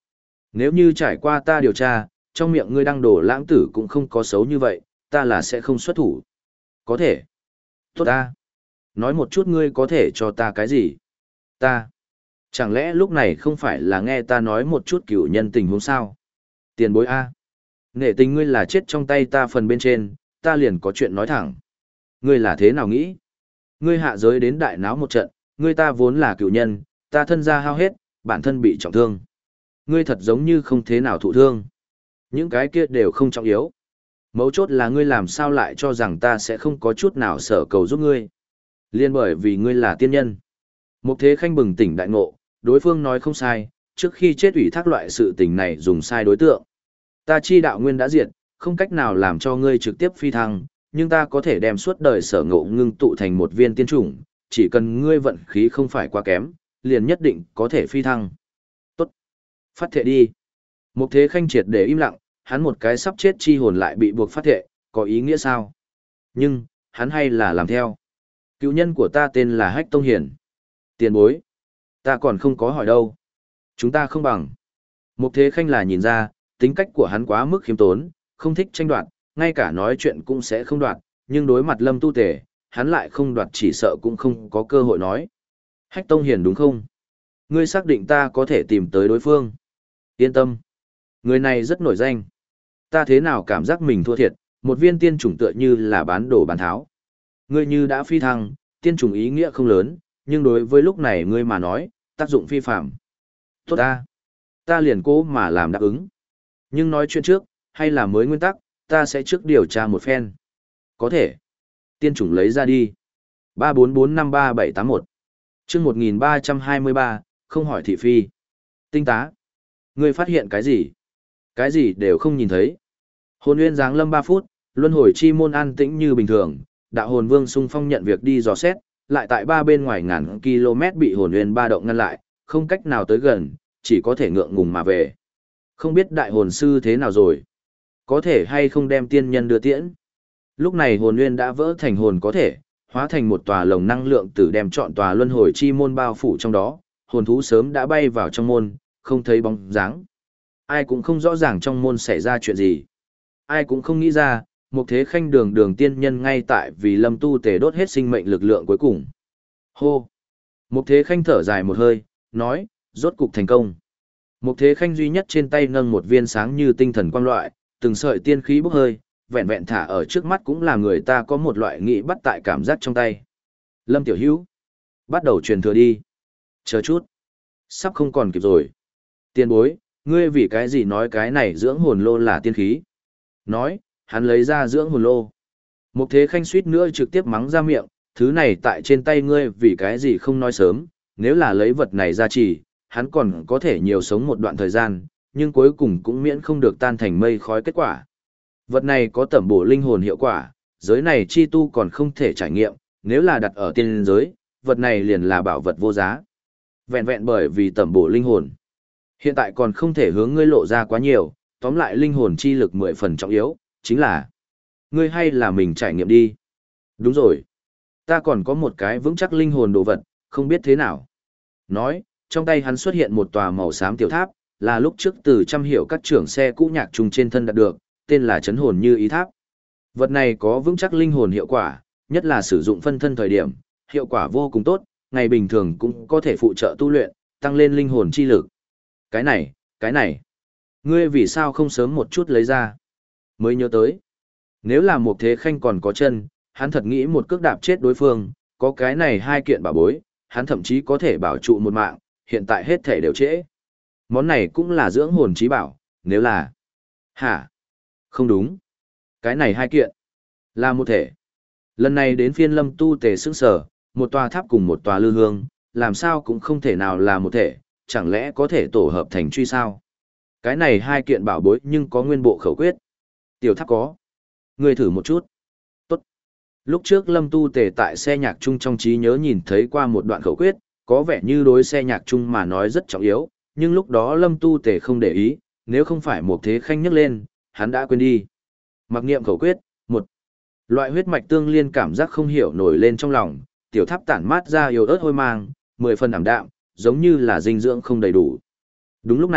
S1: Nếu như trải qua ta điều tra, trong miệng ngươi đăng đổ lãng tử cũng không có xấu như vậy, ta là sẽ không xuất thủ. Có thể. Tốt ta. Nói một chút ngươi có thể cho ta cái gì? Ta. Chẳng lẽ lúc này không phải là nghe ta nói một chút cửu nhân tình huống sao? Tiền bối A. Nghệ tình ngươi là chết trong tay ta phần bên trên, ta liền có chuyện nói thẳng. Ngươi là thế nào nghĩ? Ngươi hạ giới đến đại náo một trận, ngươi ta vốn là cửu nhân, ta thân gia hao hết, bản thân bị trọng thương. Ngươi thật giống như không thế nào thụ thương. Những cái kia đều không trọng yếu. Mấu chốt là ngươi làm sao lại cho rằng ta sẽ không có chút nào sở cầu giúp ngươi. Liên bởi vì ngươi là tiên nhân. Mục Thế Khanh bừng tỉnh đại ngộ, đối phương nói không sai, trước khi chết ủy thác loại sự tình này dùng sai đối tượng. Ta chi đạo nguyên đã diệt, không cách nào làm cho ngươi trực tiếp phi thăng, nhưng ta có thể đem suốt đời sở ngộ ngưng tụ thành một viên tiên chủng, chỉ cần ngươi vận khí không phải quá kém, liền nhất định có thể phi thăng. Tốt. Phát thệ đi. Mục Thế Khanh triệt để im lặng, hắn một cái sắp chết chi hồn lại bị buộc phát thệ, có ý nghĩa sao? Nhưng, hắn hay là làm theo. Cựu nhân của ta tên là Hách Tông Hiển. Tiền bối. Ta còn không có hỏi đâu. Chúng ta không bằng. Mục Thế Khanh là nhìn ra, tính cách của hắn quá mức khiêm tốn, không thích tranh đoạt, ngay cả nói chuyện cũng sẽ không đoạt, nhưng đối mặt Lâm Tu Tề, hắn lại không đoạt chỉ sợ cũng không có cơ hội nói. Hách Tông Hiển đúng không? Ngươi xác định ta có thể tìm tới đối phương. Yên tâm. Người này rất nổi danh. Ta thế nào cảm giác mình thua thiệt, một viên tiên chủng tựa như là bán đồ bán tháo. Ngươi như đã phi thăng, tiên chủng ý nghĩa không lớn, nhưng đối với lúc này ngươi mà nói, tác dụng phi phạm. Tốt ta. Ta liền cố mà làm đáp ứng. Nhưng nói chuyện trước, hay là mới nguyên tắc, ta sẽ trước điều tra một phen. Có thể. Tiên chủng lấy ra đi. ba bốn bốn năm ba bảy tám một chương một nghìn ba trăm hai mươi ba, không hỏi thị phi. Tinh tá. Ngươi phát hiện cái gì? Cái gì đều không nhìn thấy. Hồn nguyên giáng lâm ba phút, luân hồi chi môn an tĩnh như bình thường, đạo hồn vương xung phong nhận việc đi dò xét, lại tại ba bên ngoài ngàn km bị hồn nguyên ba động ngăn lại, không cách nào tới gần, chỉ có thể ngượng ngùng mà về. Không biết đại hồn sư thế nào rồi? Có thể hay không đem tiên nhân đưa tiễn? Lúc này hồn nguyên đã vỡ thành hồn có thể, hóa thành một tòa lồng năng lượng tử đem trọn tòa luân hồi chi môn bao phủ trong đó, hồn thú sớm đã bay vào trong môn, không thấy bóng dáng. Ai cũng không rõ ràng trong môn xảy ra chuyện gì. Ai cũng không nghĩ ra, một thế khanh đường đường tiên nhân ngay tại vì Lâm Tu Tề đốt hết sinh mệnh lực lượng cuối cùng. Hô! Một thế khanh thở dài một hơi, nói, rốt cục thành công. Một thế khanh duy nhất trên tay nâng một viên sáng như tinh thần quang loại, từng sợi tiên khí bốc hơi, vẹn vẹn thả ở trước mắt cũng làm người ta có một loại nghĩ bắt tại cảm giác trong tay. Lâm Tiểu Hữu, bắt đầu truyền thừa đi. Chờ chút. Sắp không còn kịp rồi. Tiên bối, ngươi vì cái gì nói cái này dưỡng hồn lô là tiên khí? Nói, hắn lấy ra dưỡng hồn lô. Một thế khanh suýt nữa trực tiếp mắng ra miệng, thứ này tại trên tay ngươi vì cái gì không nói sớm, nếu là lấy vật này ra chỉ, hắn còn có thể nhiều sống một đoạn thời gian, nhưng cuối cùng cũng miễn không được tan thành mây khói kết quả. Vật này có tẩm bổ linh hồn hiệu quả, giới này chi tu còn không thể trải nghiệm, nếu là đặt ở tiên giới, vật này liền là bảo vật vô giá. Vẹn vẹn bởi vì tẩm bổ linh hồn. Hiện tại còn không thể hướng ngươi lộ ra quá nhiều, tóm lại linh hồn chi lực mười phần trọng yếu, chính là ngươi hay là mình trải nghiệm đi. Đúng rồi. Ta còn có một cái vững chắc linh hồn đồ vật, không biết thế nào. Nói, trong tay hắn xuất hiện một tòa màu xám tiểu tháp, là lúc trước từ trăm hiệu các trưởng xe cũ nhạc trùng trên thân đạt được, tên là chấn hồn như ý tháp. Vật này có vững chắc linh hồn hiệu quả, nhất là sử dụng phân thân thời điểm, hiệu quả vô cùng tốt, ngày bình thường cũng có thể phụ trợ tu luyện, tăng lên linh hồn chi lực. Cái này, cái này, ngươi vì sao không sớm một chút lấy ra? Mới nhớ tới, nếu là một thế khanh còn có chân, hắn thật nghĩ một cước đạp chết đối phương, có cái này hai kiện bảo bối, hắn thậm chí có thể bảo trụ một mạng, hiện tại hết thể đều trễ. Món này cũng là dưỡng hồn trí bảo, nếu là... Hả? Không đúng. Cái này hai kiện. Là một thể. Lần này đến phiên Lâm Tu Tề sững sở, một tòa tháp cùng một tòa lư hương, làm sao cũng không thể nào là một thể, chẳng lẽ có thể tổ hợp thành truy sao? Cái này hai kiện bảo bối nhưng có nguyên bộ khẩu quyết. Tiểu tháp có. Ngươi thử một chút. Tốt. Lúc trước Lâm Tu Tề tại xe nhạc chung trong trí nhớ nhìn thấy qua một đoạn khẩu quyết, có vẻ như đối xe nhạc chung mà nói rất trọng yếu, nhưng lúc đó Lâm Tu Tề không để ý, nếu không phải một thế khanh nhắc lên, hắn đã quên đi. Mặc niệm khẩu quyết, một. Loại huyết mạch tương liên cảm giác không hiểu nổi lên trong lòng, tiểu tháp tản mát ra yếu ớt hôi mang, mười phần ảm đạm, giống như là dinh dưỡng không đầy đủ. Đúng lúc này,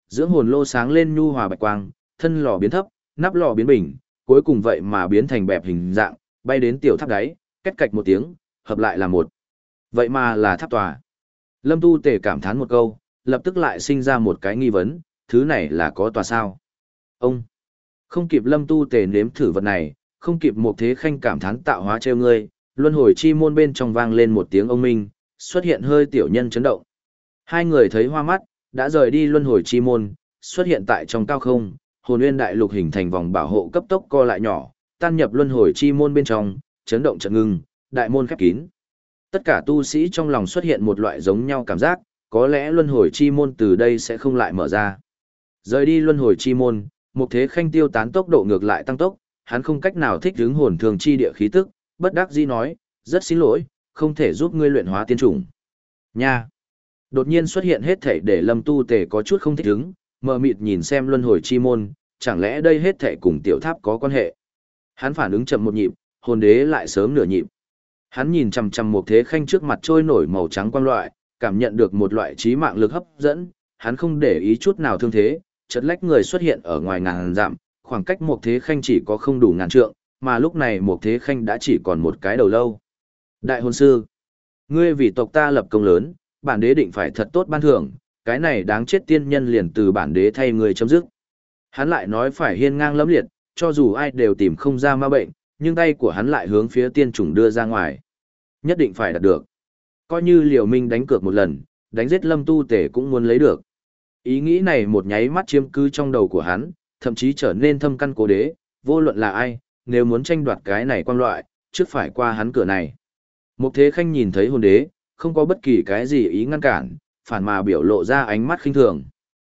S1: dưỡng hồn lô sáng lên nhu hòa bạch quang, thân lò biến thấp, nắp lò biến bình, cuối cùng vậy mà biến thành bẹp hình dạng, bay đến tiểu tháp đáy, két cạch một tiếng, hợp lại là một. Vậy mà là tháp tòa. Lâm Tu Tề cảm thán một câu, lập tức lại sinh ra một cái nghi vấn, thứ này là có tòa sao? Ông! Không kịp Lâm Tu Tề nếm thử vật này, không kịp một thế khanh cảm thán tạo hóa treo ngươi, luân hồi chi môn bên trong vang lên một tiếng ông minh, xuất hiện hơi tiểu nhân chấn động. Hai người thấy hoa mắt, đã rời đi luân hồi chi môn, xuất hiện tại trong cao không, hồn nguyên đại lục hình thành vòng bảo hộ cấp tốc co lại nhỏ, tan nhập luân hồi chi môn bên trong, chấn động chợt ngưng, đại môn khép kín. Tất cả tu sĩ trong lòng xuất hiện một loại giống nhau cảm giác, có lẽ luân hồi chi môn từ đây sẽ không lại mở ra. Rời đi luân hồi chi môn, một thế khanh tiêu tán tốc độ ngược lại tăng tốc, hắn không cách nào thích ứng hồn thường chi địa khí tức, bất đắc dĩ nói, rất xin lỗi, không thể giúp ngươi luyện hóa tiên chủng. Nha! Đột nhiên xuất hiện hết thảy để Lâm Tu Tề có chút không thích ứng, mờ mịt nhìn xem luân hồi chi môn, chẳng lẽ đây hết thảy cùng tiểu tháp có quan hệ. Hắn phản ứng chậm một nhịp, hồn đế lại sớm nửa nhịp. Hắn nhìn chằm chằm một thế khanh trước mặt trôi nổi màu trắng quang loại, cảm nhận được một loại trí mạng lực hấp dẫn, hắn không để ý chút nào thương thế, chợt lách người xuất hiện ở ngoài ngàn dặm, khoảng cách một thế khanh chỉ có không đủ ngàn trượng, mà lúc này một thế khanh đã chỉ còn một cái đầu lâu. Đại hồn sư, ngươi vì tộc ta lập công lớn, bản đế định phải thật tốt ban thưởng, cái này đáng chết tiên nhân liền từ bản đế thay người chấm dứt. Hắn lại nói phải hiên ngang lẫm liệt, cho dù ai đều tìm không ra ma bệnh, nhưng tay của hắn lại hướng phía tiên chủng đưa ra ngoài. Nhất định phải đạt được. Coi như Liều Minh đánh cược một lần, đánh giết Lâm Tu Tề cũng muốn lấy được. Ý nghĩ này một nháy mắt chiếm cứ trong đầu của hắn, thậm chí trở nên thâm căn cố đế, vô luận là ai, nếu muốn tranh đoạt cái này quan loại, trước phải qua hắn cửa này. Một thế khanh nhìn thấy hồn đế, không có bất kỳ cái gì ý ngăn cản, phản mà biểu lộ ra ánh mắt khinh thường.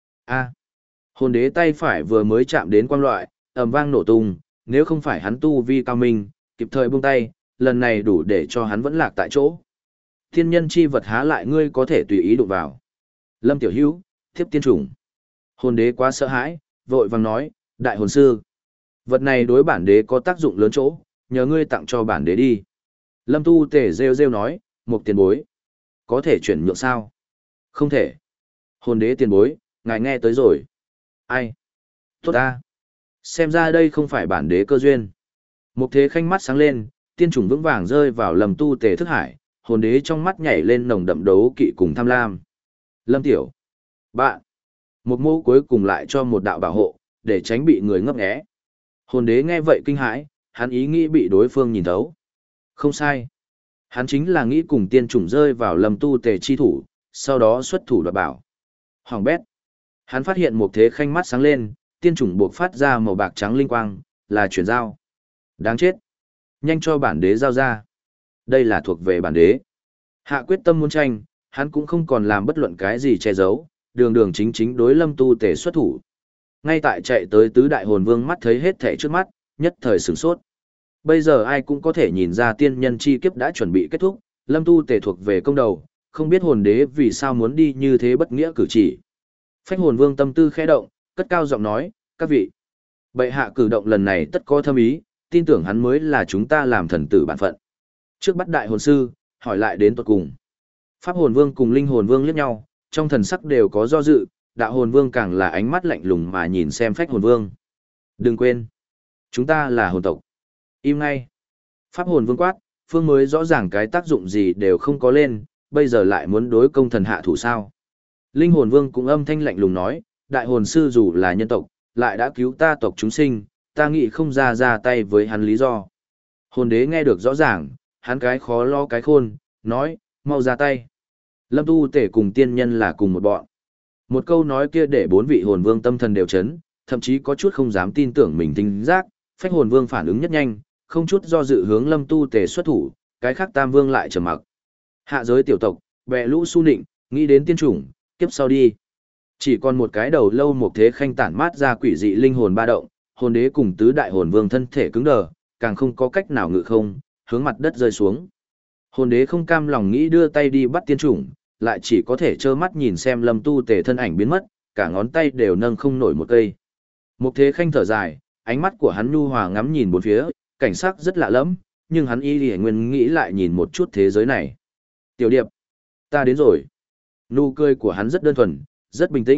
S1: A. Hồn đế tay phải vừa mới chạm đến quan loại, ầm vang nổ tung, nếu không phải hắn tu vi cao minh, kịp thời buông tay, lần này đủ để cho hắn vẫn lạc tại chỗ. Thiên nhân chi vật há lại ngươi có thể tùy ý đụng vào. Lâm Tiểu Hữu, thiếp tiên chủng. Hồn đế quá sợ hãi, vội vàng nói, đại hồn sư. Vật này đối bản đế có tác dụng lớn chỗ, nhờ ngươi tặng cho bản đế đi. Lâm Tu Tề rêu rêu nói, một tiền bối. Có thể chuyển nhượng sao? Không thể. Hồn đế tiền bối, ngài nghe tới rồi. Ai? Tốt ta. Xem ra đây không phải bản đế cơ duyên. Một thế khanh mắt sáng lên, tiên chủng vững vàng rơi vào Lâm Tu Tề thức hải, hồn đế trong mắt nhảy lên nồng đậm đấu kỵ cùng tham lam. Lâm Tiểu. Bạn. Một mô cuối cùng lại cho một đạo bảo hộ, để tránh bị người ngấp nghé. Hồn đế nghe vậy kinh hãi, hắn ý nghĩ bị đối phương nhìn thấu. Không sai. Hắn chính là nghĩ cùng tiên chủng rơi vào Lâm Tu Tề chi thủ, sau đó xuất thủ đoạt bảo. Hoàng bét. Hắn phát hiện một thế khanh mắt sáng lên, tiên chủng buộc phát ra màu bạc trắng linh quang, là chuyển giao. Đáng chết. Nhanh cho bản đế giao ra. Đây là thuộc về bản đế. Hạ quyết tâm muốn tranh, hắn cũng không còn làm bất luận cái gì che giấu, đường đường chính chính đối Lâm Tu Tề xuất thủ. Ngay tại chạy tới tứ đại hồn vương mắt thấy hết thảy trước mắt, nhất thời sửng sốt. Bây giờ ai cũng có thể nhìn ra tiên nhân chi kiếp đã chuẩn bị kết thúc, Lâm Tu Tề thuộc về công đầu, không biết hồn đế vì sao muốn đi như thế bất nghĩa cử chỉ. Phách hồn vương tâm tư khẽ động, cất cao giọng nói, các vị. Bệ hạ cử động lần này tất có thâm ý, tin tưởng hắn mới là chúng ta làm thần tử bản phận. Trước bắt đại hồn sư, hỏi lại đến tuột cùng. Pháp hồn vương cùng linh hồn vương liếc nhau, trong thần sắc đều có do dự, đạo hồn vương càng là ánh mắt lạnh lùng mà nhìn xem phách hồn vương. Đừng quên, chúng ta là hồn tộc. Im ngay. Pháp hồn vương quát, phương mới rõ ràng cái tác dụng gì đều không có lên, bây giờ lại muốn đối công thần hạ thủ sao. Linh hồn vương cũng âm thanh lạnh lùng nói, đại hồn sư dù là nhân tộc, lại đã cứu ta tộc chúng sinh, ta nghĩ không ra ra tay với hắn lý do. Hồn đế nghe được rõ ràng, hắn cái khó lo cái khôn, nói, mau ra tay. Lâm Tu Tể cùng tiên nhân là cùng một bọn. Một câu nói kia để bốn vị hồn vương tâm thần đều chấn, thậm chí có chút không dám tin tưởng mình thính giác, phách hồn vương phản ứng nhất nhanh, không chút do dự hướng Lâm Tu Tể xuất thủ, cái khác tam vương lại trầm mặc. Hạ giới tiểu tộc, bè lũ su nịnh, nghĩ đến tiên chủng, kiếp sau đi. Chỉ còn một cái đầu lâu một thế khanh tản mát ra quỷ dị linh hồn ba động, hồn đế cùng tứ đại hồn vương thân thể cứng đờ, càng không có cách nào ngự không, hướng mặt đất rơi xuống. Hồn đế không cam lòng nghĩ đưa tay đi bắt tiên chủng, lại chỉ có thể trơ mắt nhìn xem Lâm Tu Tề thân ảnh biến mất, cả ngón tay đều nâng không nổi một cây. Một thế khanh thở dài, ánh mắt của hắn nhu hòa ngắm nhìn bốn phía, cảnh sắc rất lạ lẫm, nhưng hắn y lìa nguyên nghĩ lại nhìn một chút thế giới này. Tiểu điệp, ta đến rồi. Nụ cười của hắn rất đơn thuần, rất bình tĩnh,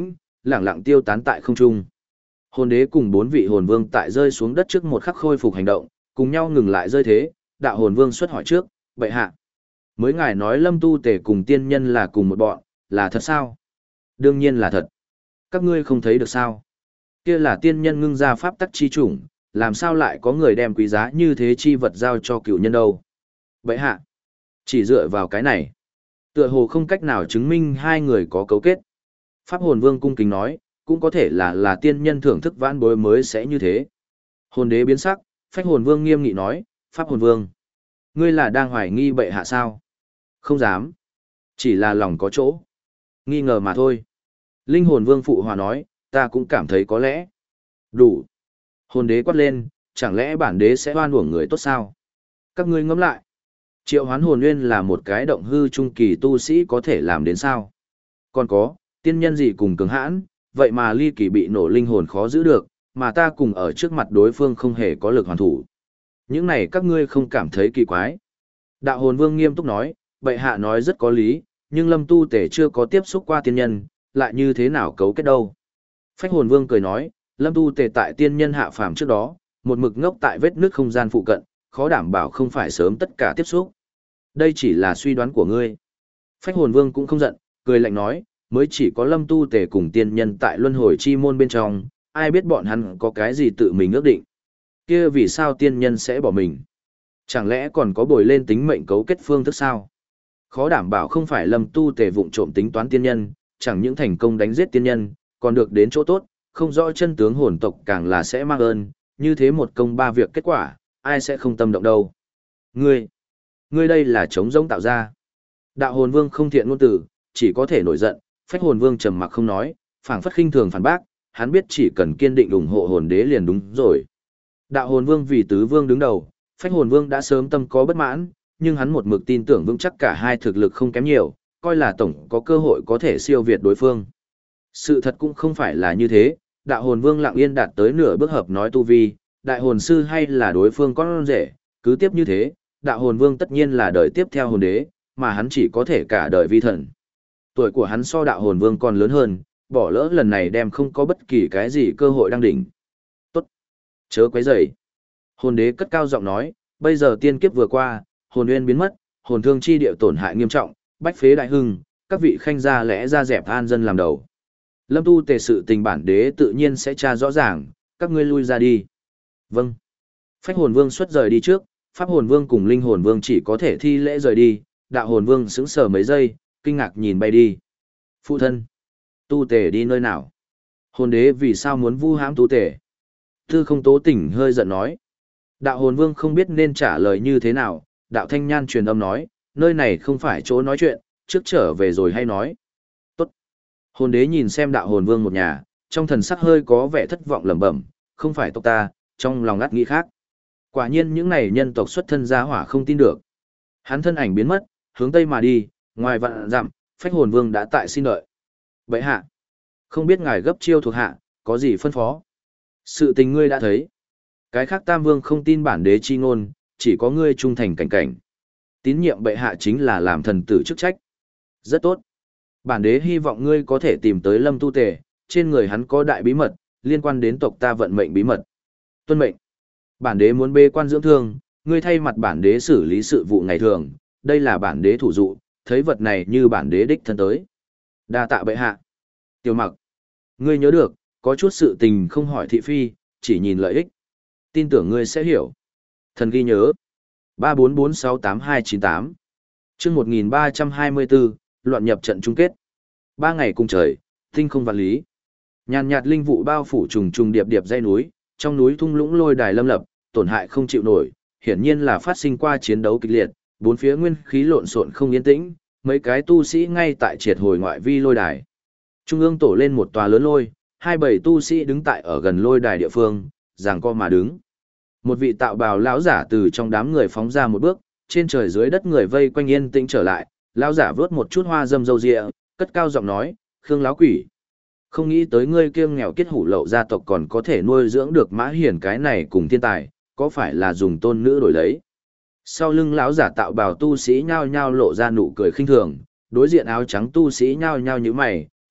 S1: lẳng lặng tiêu tán tại không trung. Hồn đế cùng bốn vị hồn vương tại rơi xuống đất trước một khắc khôi phục hành động, cùng nhau ngừng lại rơi thế, đạo hồn vương xuất hỏi trước, bệ hạ. Mới ngài nói Lâm Tu Tể cùng tiên nhân là cùng một bọn, là thật sao? Đương nhiên là thật. Các ngươi không thấy được sao? Kia là tiên nhân ngưng ra pháp tắc chi chủng, làm sao lại có người đem quý giá như thế chi vật giao cho cựu nhân đâu? Bệ hạ, chỉ dựa vào cái này, tựa hồ không cách nào chứng minh hai người có cấu kết. Pháp hồn vương cung kính nói, cũng có thể là là tiên nhân thưởng thức vãn bối mới sẽ như thế. Hồn đế biến sắc, phách hồn vương nghiêm nghị nói, Pháp hồn vương, ngươi là đang hoài nghi bệ hạ sao? Không dám, chỉ là lòng có chỗ, nghi ngờ mà thôi. Linh hồn vương phụ hòa nói, ta cũng cảm thấy có lẽ. Đủ. Hồn đế quát lên, chẳng lẽ bản đế sẽ oan uổng người tốt sao? Các ngươi ngẫm lại. Triệu hoán hồn nguyên là một cái động hư trung kỳ tu sĩ có thể làm đến sao? Còn có, tiên nhân gì cùng cường hãn, vậy mà ly kỳ bị nổ linh hồn khó giữ được, mà ta cùng ở trước mặt đối phương không hề có lực hoàn thủ. Những này các ngươi không cảm thấy kỳ quái. Đạo hồn vương nghiêm túc nói, bệ hạ nói rất có lý, nhưng Lâm Tu Tể chưa có tiếp xúc qua tiên nhân, lại như thế nào cấu kết đâu. Phách hồn vương cười nói, Lâm Tu Tể tại tiên nhân hạ phàm trước đó, một mực ngốc tại vết nước không gian phụ cận, khó đảm bảo không phải sớm tất cả tiếp xúc. Đây chỉ là suy đoán của ngươi. Phách hồn vương cũng không giận, cười lạnh nói, mới chỉ có Lâm Tu Tể cùng tiên nhân tại luân hồi chi môn bên trong, ai biết bọn hắn có cái gì tự mình ước định. Kia vì sao tiên nhân sẽ bỏ mình? Chẳng lẽ còn có bồi lên tính mệnh cấu kết phương thức sao? Khó đảm bảo không phải Lâm Tu Tể vụng trộm tính toán tiên nhân, chẳng những thành công đánh giết tiên nhân, còn được đến chỗ tốt, không rõ chân tướng hồn tộc càng là sẽ mang ơn, như thế một công ba việc kết quả, ai sẽ không tâm động đâu. Ngươi, ngươi đây là chống rỗng tạo ra. Đạo hồn vương không thiện ngôn từ, chỉ có thể nổi giận, phách hồn vương trầm mặc không nói, phảng phất khinh thường phản bác, hắn biết chỉ cần kiên định ủng hộ hồn đế liền đúng rồi. Đạo hồn vương vì tứ vương đứng đầu, phách hồn vương đã sớm tâm có bất mãn, nhưng hắn một mực tin tưởng vững chắc cả hai thực lực không kém nhiều, coi là tổng có cơ hội có thể siêu việt đối phương. Sự thật cũng không phải là như thế, đạo hồn vương lặng yên đạt tới nửa bước hợp nói tu vi, đại hồn sư hay là đối phương con rể, cứ tiếp như thế, đạo hồn vương tất nhiên là đời tiếp theo hồn đế, mà hắn chỉ có thể cả đời vi thần. Tuổi của hắn so đạo hồn vương còn lớn hơn, bỏ lỡ lần này đem không có bất kỳ cái gì cơ hội đăng đỉnh. Tốt, chớ quấy rầy. Hồn đế cất cao giọng nói, bây giờ tiên kiếp vừa qua, hồn nguyên biến mất, hồn thương chi địa tổn hại nghiêm trọng, bách phế đại hưng, các vị khanh gia lẽ ra dẹp an dân làm đầu. Lâm Tu Tề sự tình bản đế tự nhiên sẽ tra rõ ràng, các ngươi lui ra đi. Vâng. Phách hồn vương xuất rời đi trước, pháp hồn vương cùng linh hồn vương chỉ có thể thi lễ rời đi, đạo hồn vương sững sờ mấy giây, kinh ngạc nhìn bay đi. Phụ thân, Tu Tề đi nơi nào? Hồn đế vì sao muốn vu hãm Tu Tề? Tư không tố tỉnh hơi giận nói. Đạo hồn vương không biết nên trả lời như thế nào, đạo thanh nhan truyền âm nói, nơi này không phải chỗ nói chuyện, trước trở về rồi hay nói. Tốt. Hồn đế nhìn xem đạo hồn vương một nhà, trong thần sắc hơi có vẻ thất vọng lẩm bẩm, không phải tộc ta, trong lòng ngắt nghĩ khác. Quả nhiên những này nhân tộc xuất thân gia hỏa không tin được. Hắn thân ảnh biến mất, hướng tây mà đi, ngoài vạn dặm, phách hồn vương đã tại xin đợi. Bệ hạ, không biết ngài gấp chiêu thuộc hạ, có gì phân phó? Sự tình ngươi đã thấy. Cái khác tam vương không tin bản đế chi ngôn, chỉ có ngươi trung thành cảnh cảnh. Tín nhiệm bệ hạ chính là làm thần tử chức trách. Rất tốt. Bản đế hy vọng ngươi có thể tìm tới Lâm Tu Tề, trên người hắn có đại bí mật, liên quan đến tộc ta vận mệnh bí mật. Tuân mệnh. Bản đế muốn bê quan dưỡng thương, ngươi thay mặt bản đế xử lý sự vụ ngày thường, đây là bản đế thủ dụ, thấy vật này như bản đế đích thân tới. Đa tạ bệ hạ. Tiểu Mặc, ngươi nhớ được, có chút sự tình không hỏi thị phi, chỉ nhìn lợi ích. Tin tưởng ngươi sẽ hiểu. Thần ghi nhớ. ba bốn bốn sáu tám hai chín tám chương một nghìn ba trăm hai mươi bốn, loạn nhập trận chung kết. Ba ngày cùng trời, tinh không vạn lý. Nhàn nhạt linh vụ bao phủ trùng trùng điệp điệp dãy núi, trong núi thung lũng lôi đài lâm lập, tổn hại không chịu nổi, hiển nhiên là phát sinh qua chiến đấu kịch liệt, bốn phía nguyên khí lộn xộn không yên tĩnh, mấy cái tu sĩ ngay tại triệt hồi ngoại vi lôi đài. Trung ương tổ lên một tòa lớn lôi, hai bảy tu sĩ đứng tại ở gần lôi đài địa phương, giằng co mà đứng. Một vị tạo bào lão giả từ trong đám người phóng ra một bước, trên trời dưới đất người vây quanh yên tĩnh trở lại, lão giả vớt một chút hoa dâm râu ria, cất cao giọng nói, "Khương lão quỷ, không nghĩ tới ngươi kiêng nghèo kiết hủ lậu gia tộc còn có thể nuôi dưỡng được Mã Hiển cái này cùng thiên tài, có phải là dùng tôn nữ đổi lấy?" Sau lưng lão giả tạo bào tu sĩ nhao nhao lộ ra nụ cười khinh thường, đối diện áo trắng tu sĩ nhao nhao nhíu mày,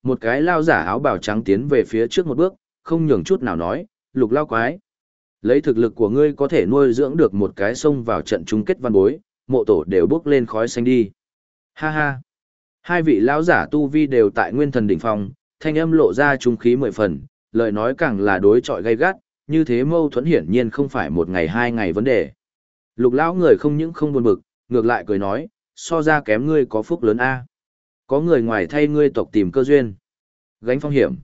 S1: Một cái lao giả áo bào trắng tiến về phía trước một bước, không nhường chút nào nói, Lục lao quái. Lấy thực lực của ngươi có thể nuôi dưỡng được một cái sông vào trận chung kết văn bối, mộ tổ đều bước lên khói xanh đi. Ha ha. Hai vị lão giả tu vi đều tại nguyên thần đỉnh phong, thanh âm lộ ra trung khí mười phần, lời nói càng là đối chọi gay gắt, như thế mâu thuẫn hiển nhiên không phải một ngày hai ngày vấn đề. Lục lão người không những không buồn bực, ngược lại cười nói, so ra kém ngươi có phúc lớn a. Có người ngoài thay ngươi tộc tìm cơ duyên. Gánh phong hiểm.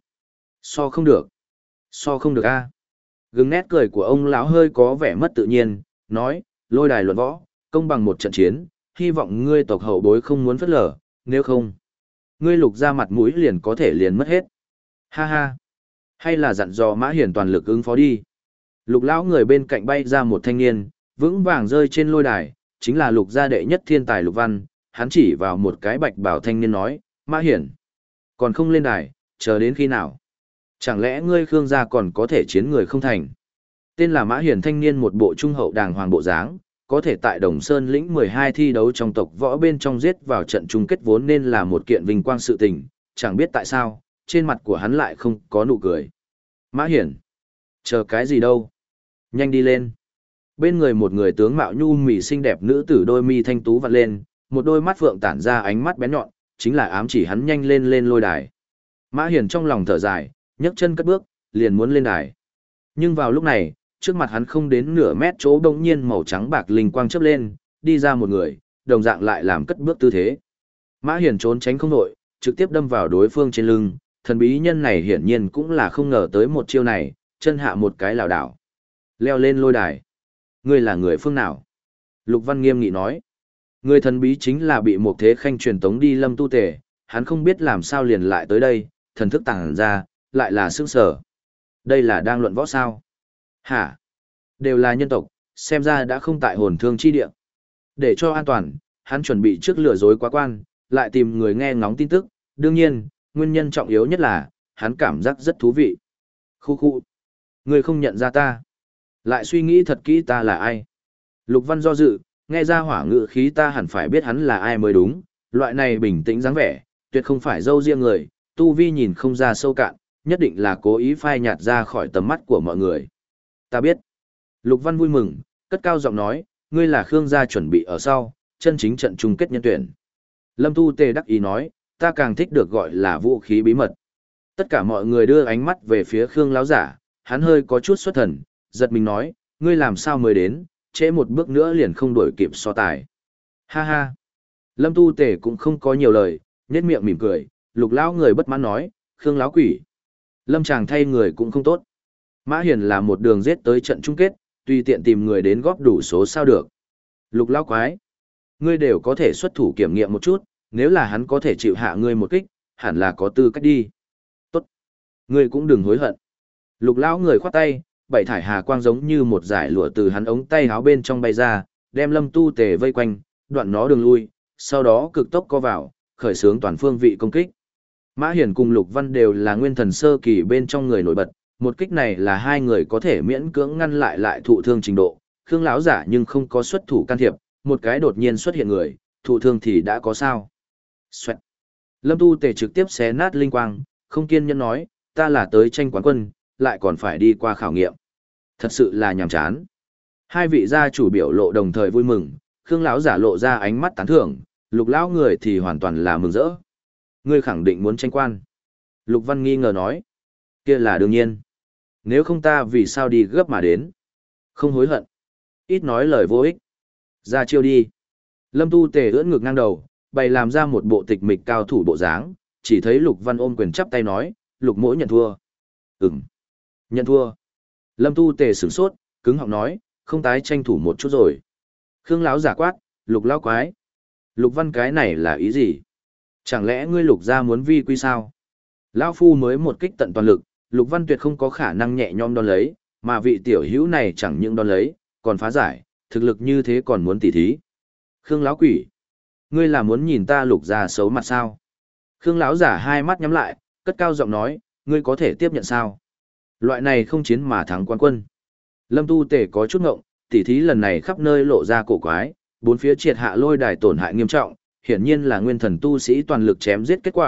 S1: So không được. So không được a. Gừng nét cười của ông lão hơi có vẻ mất tự nhiên, nói, lôi đài luận võ, công bằng một trận chiến, hy vọng ngươi tộc hậu bối không muốn phất lờ, nếu không, ngươi lục ra mặt mũi liền có thể liền mất hết. Ha ha. Hay là dặn dò Mã Hiển toàn lực ứng phó đi. Lục lão người bên cạnh bay ra một thanh niên, vững vàng rơi trên lôi đài, chính là lục gia đệ nhất thiên tài Lục Văn, hắn chỉ vào một cái bạch bảo thanh niên nói, Mã Hiển, còn không lên đài, chờ đến khi nào? Chẳng lẽ ngươi Khương gia còn có thể chiến người không thành? Tên là Mã Hiển thanh niên một bộ trung hậu đàng hoàng bộ dáng, có thể tại Đồng Sơn lĩnh mười hai thi đấu trong tộc võ bên trong giết vào trận chung kết vốn nên là một kiện vinh quang sự tình, chẳng biết tại sao, trên mặt của hắn lại không có nụ cười. Mã Hiển, chờ cái gì đâu? Nhanh đi lên. Bên người một người tướng mạo nhu mì xinh đẹp nữ tử đôi mi thanh tú vặn lên, một đôi mắt phượng tản ra ánh mắt bén nhọn, chính là ám chỉ hắn nhanh lên lên lôi đài. Mã Hiển trong lòng thở dài, nhấc chân cất bước, liền muốn lên đài. Nhưng vào lúc này, trước mặt hắn không đến nửa mét chỗ bỗng nhiên màu trắng bạc linh quang chớp lên, đi ra một người, đồng dạng lại làm cất bước tư thế. Mã Hiển trốn tránh không nổi, trực tiếp đâm vào đối phương trên lưng, thần bí nhân này hiển nhiên cũng là không ngờ tới một chiêu này, chân hạ một cái lảo đảo. Leo lên lôi đài. Ngươi là người phương nào? Lục Văn nghiêm nghị nói. Người thần bí chính là bị một thế khanh truyền tống đi Lâm Tu Tề, hắn không biết làm sao liền lại tới đây, thần thức tàng ra, lại là sững sở. Đây là đang luận võ sao? Hả? Đều là nhân tộc, xem ra đã không tại hồn thương chi địa. Để cho an toàn, hắn chuẩn bị trước lừa dối quá quan, lại tìm người nghe ngóng tin tức, đương nhiên, nguyên nhân trọng yếu nhất là, hắn cảm giác rất thú vị. Khu khu. Người không nhận ra ta. Lại suy nghĩ thật kỹ ta là ai. Lục Văn do dự, nghe ra hỏa ngự khí ta hẳn phải biết hắn là ai mới đúng, loại này bình tĩnh dáng vẻ, tuyệt không phải dâu riêng người, tu vi nhìn không ra sâu cạn, nhất định là cố ý phai nhạt ra khỏi tầm mắt của mọi người. Ta biết. Lục Văn vui mừng, cất cao giọng nói, ngươi là Khương gia chuẩn bị ở sau, chân chính trận chung kết nhân tuyển. Lâm Tu Tề đắc ý nói, ta càng thích được gọi là vũ khí bí mật. Tất cả mọi người đưa ánh mắt về phía Khương lão giả, hắn hơi có chút xuất thần, giật mình nói, ngươi làm sao mới đến, trễ một bước nữa liền không đuổi kịp so tài. Ha ha. Lâm Tu Tề cũng không có nhiều lời, nhếch miệng mỉm cười, Lục lão người bất mãn nói, Khương lão quỷ. Lâm chàng thay người cũng không tốt. Mã Hiển là một đường giết tới trận chung kết, tùy tiện tìm người đến góp đủ số sao được. Lục lão quái. Ngươi đều có thể xuất thủ kiểm nghiệm một chút, nếu là hắn có thể chịu hạ ngươi một kích, hẳn là có tư cách đi. Tốt. Ngươi cũng đừng hối hận. Lục lão người khoát tay, bảy thải hà quang giống như một dải lụa từ hắn ống tay áo bên trong bay ra, đem Lâm Tu Tề vây quanh, đoạn nó đường lui, sau đó cực tốc co vào, khởi xướng toàn phương vị công kích. Mã Hiển cùng Lục Văn đều là nguyên thần sơ kỳ bên trong người nổi bật, một kích này là hai người có thể miễn cưỡng ngăn lại lại thụ thương trình độ, Khương lão giả nhưng không có xuất thủ can thiệp, một cái đột nhiên xuất hiện người, thụ thương thì đã có sao. Xoẹt. Lâm Tu Tề trực tiếp xé nát linh quang, không kiên nhẫn nói, ta là tới tranh quán quân, lại còn phải đi qua khảo nghiệm. Thật sự là nhàm chán. Hai vị gia chủ biểu lộ đồng thời vui mừng, Khương lão giả lộ ra ánh mắt tán thưởng, Lục lão người thì hoàn toàn là mừng rỡ. Ngươi khẳng định muốn tranh quan. Lục Văn nghi ngờ nói, kia là đương nhiên. Nếu không ta vì sao đi gấp mà đến. Không hối hận. Ít nói lời vô ích. Ra chiêu đi. Lâm Tu Tề ưỡn ngực ngang đầu, bày làm ra một bộ tịch mịch cao thủ bộ dáng, chỉ thấy Lục Văn ôm quyền chắp tay nói, Lục mỗi nhận thua. Ừm. Nhận thua. Lâm Tu Tề sửng sốt, cứng họng nói, không tái tranh thủ một chút rồi. Khương lão giả quát, Lục lão quái. Lục Văn cái này là ý gì? Chẳng lẽ ngươi Lục gia muốn vi quy sao? Lão phu mới một kích tận toàn lực, Lục Văn tuyệt không có khả năng nhẹ nhõm đón lấy, mà vị tiểu hữu này chẳng những đón lấy, còn phá giải, thực lực như thế còn muốn tỉ thí. Khương lão quỷ, ngươi là muốn nhìn ta Lục gia xấu mặt sao? Khương lão giả hai mắt nhắm lại, cất cao giọng nói, ngươi có thể tiếp nhận sao? Loại này không chiến mà thắng quán quân. Lâm Tu Tề có chút ngộng, tỉ thí lần này khắp nơi lộ ra cổ quái, bốn phía triệt hạ lôi đài tổn hại nghiêm trọng, hiển nhiên là nguyên thần tu sĩ toàn lực chém giết kết quả,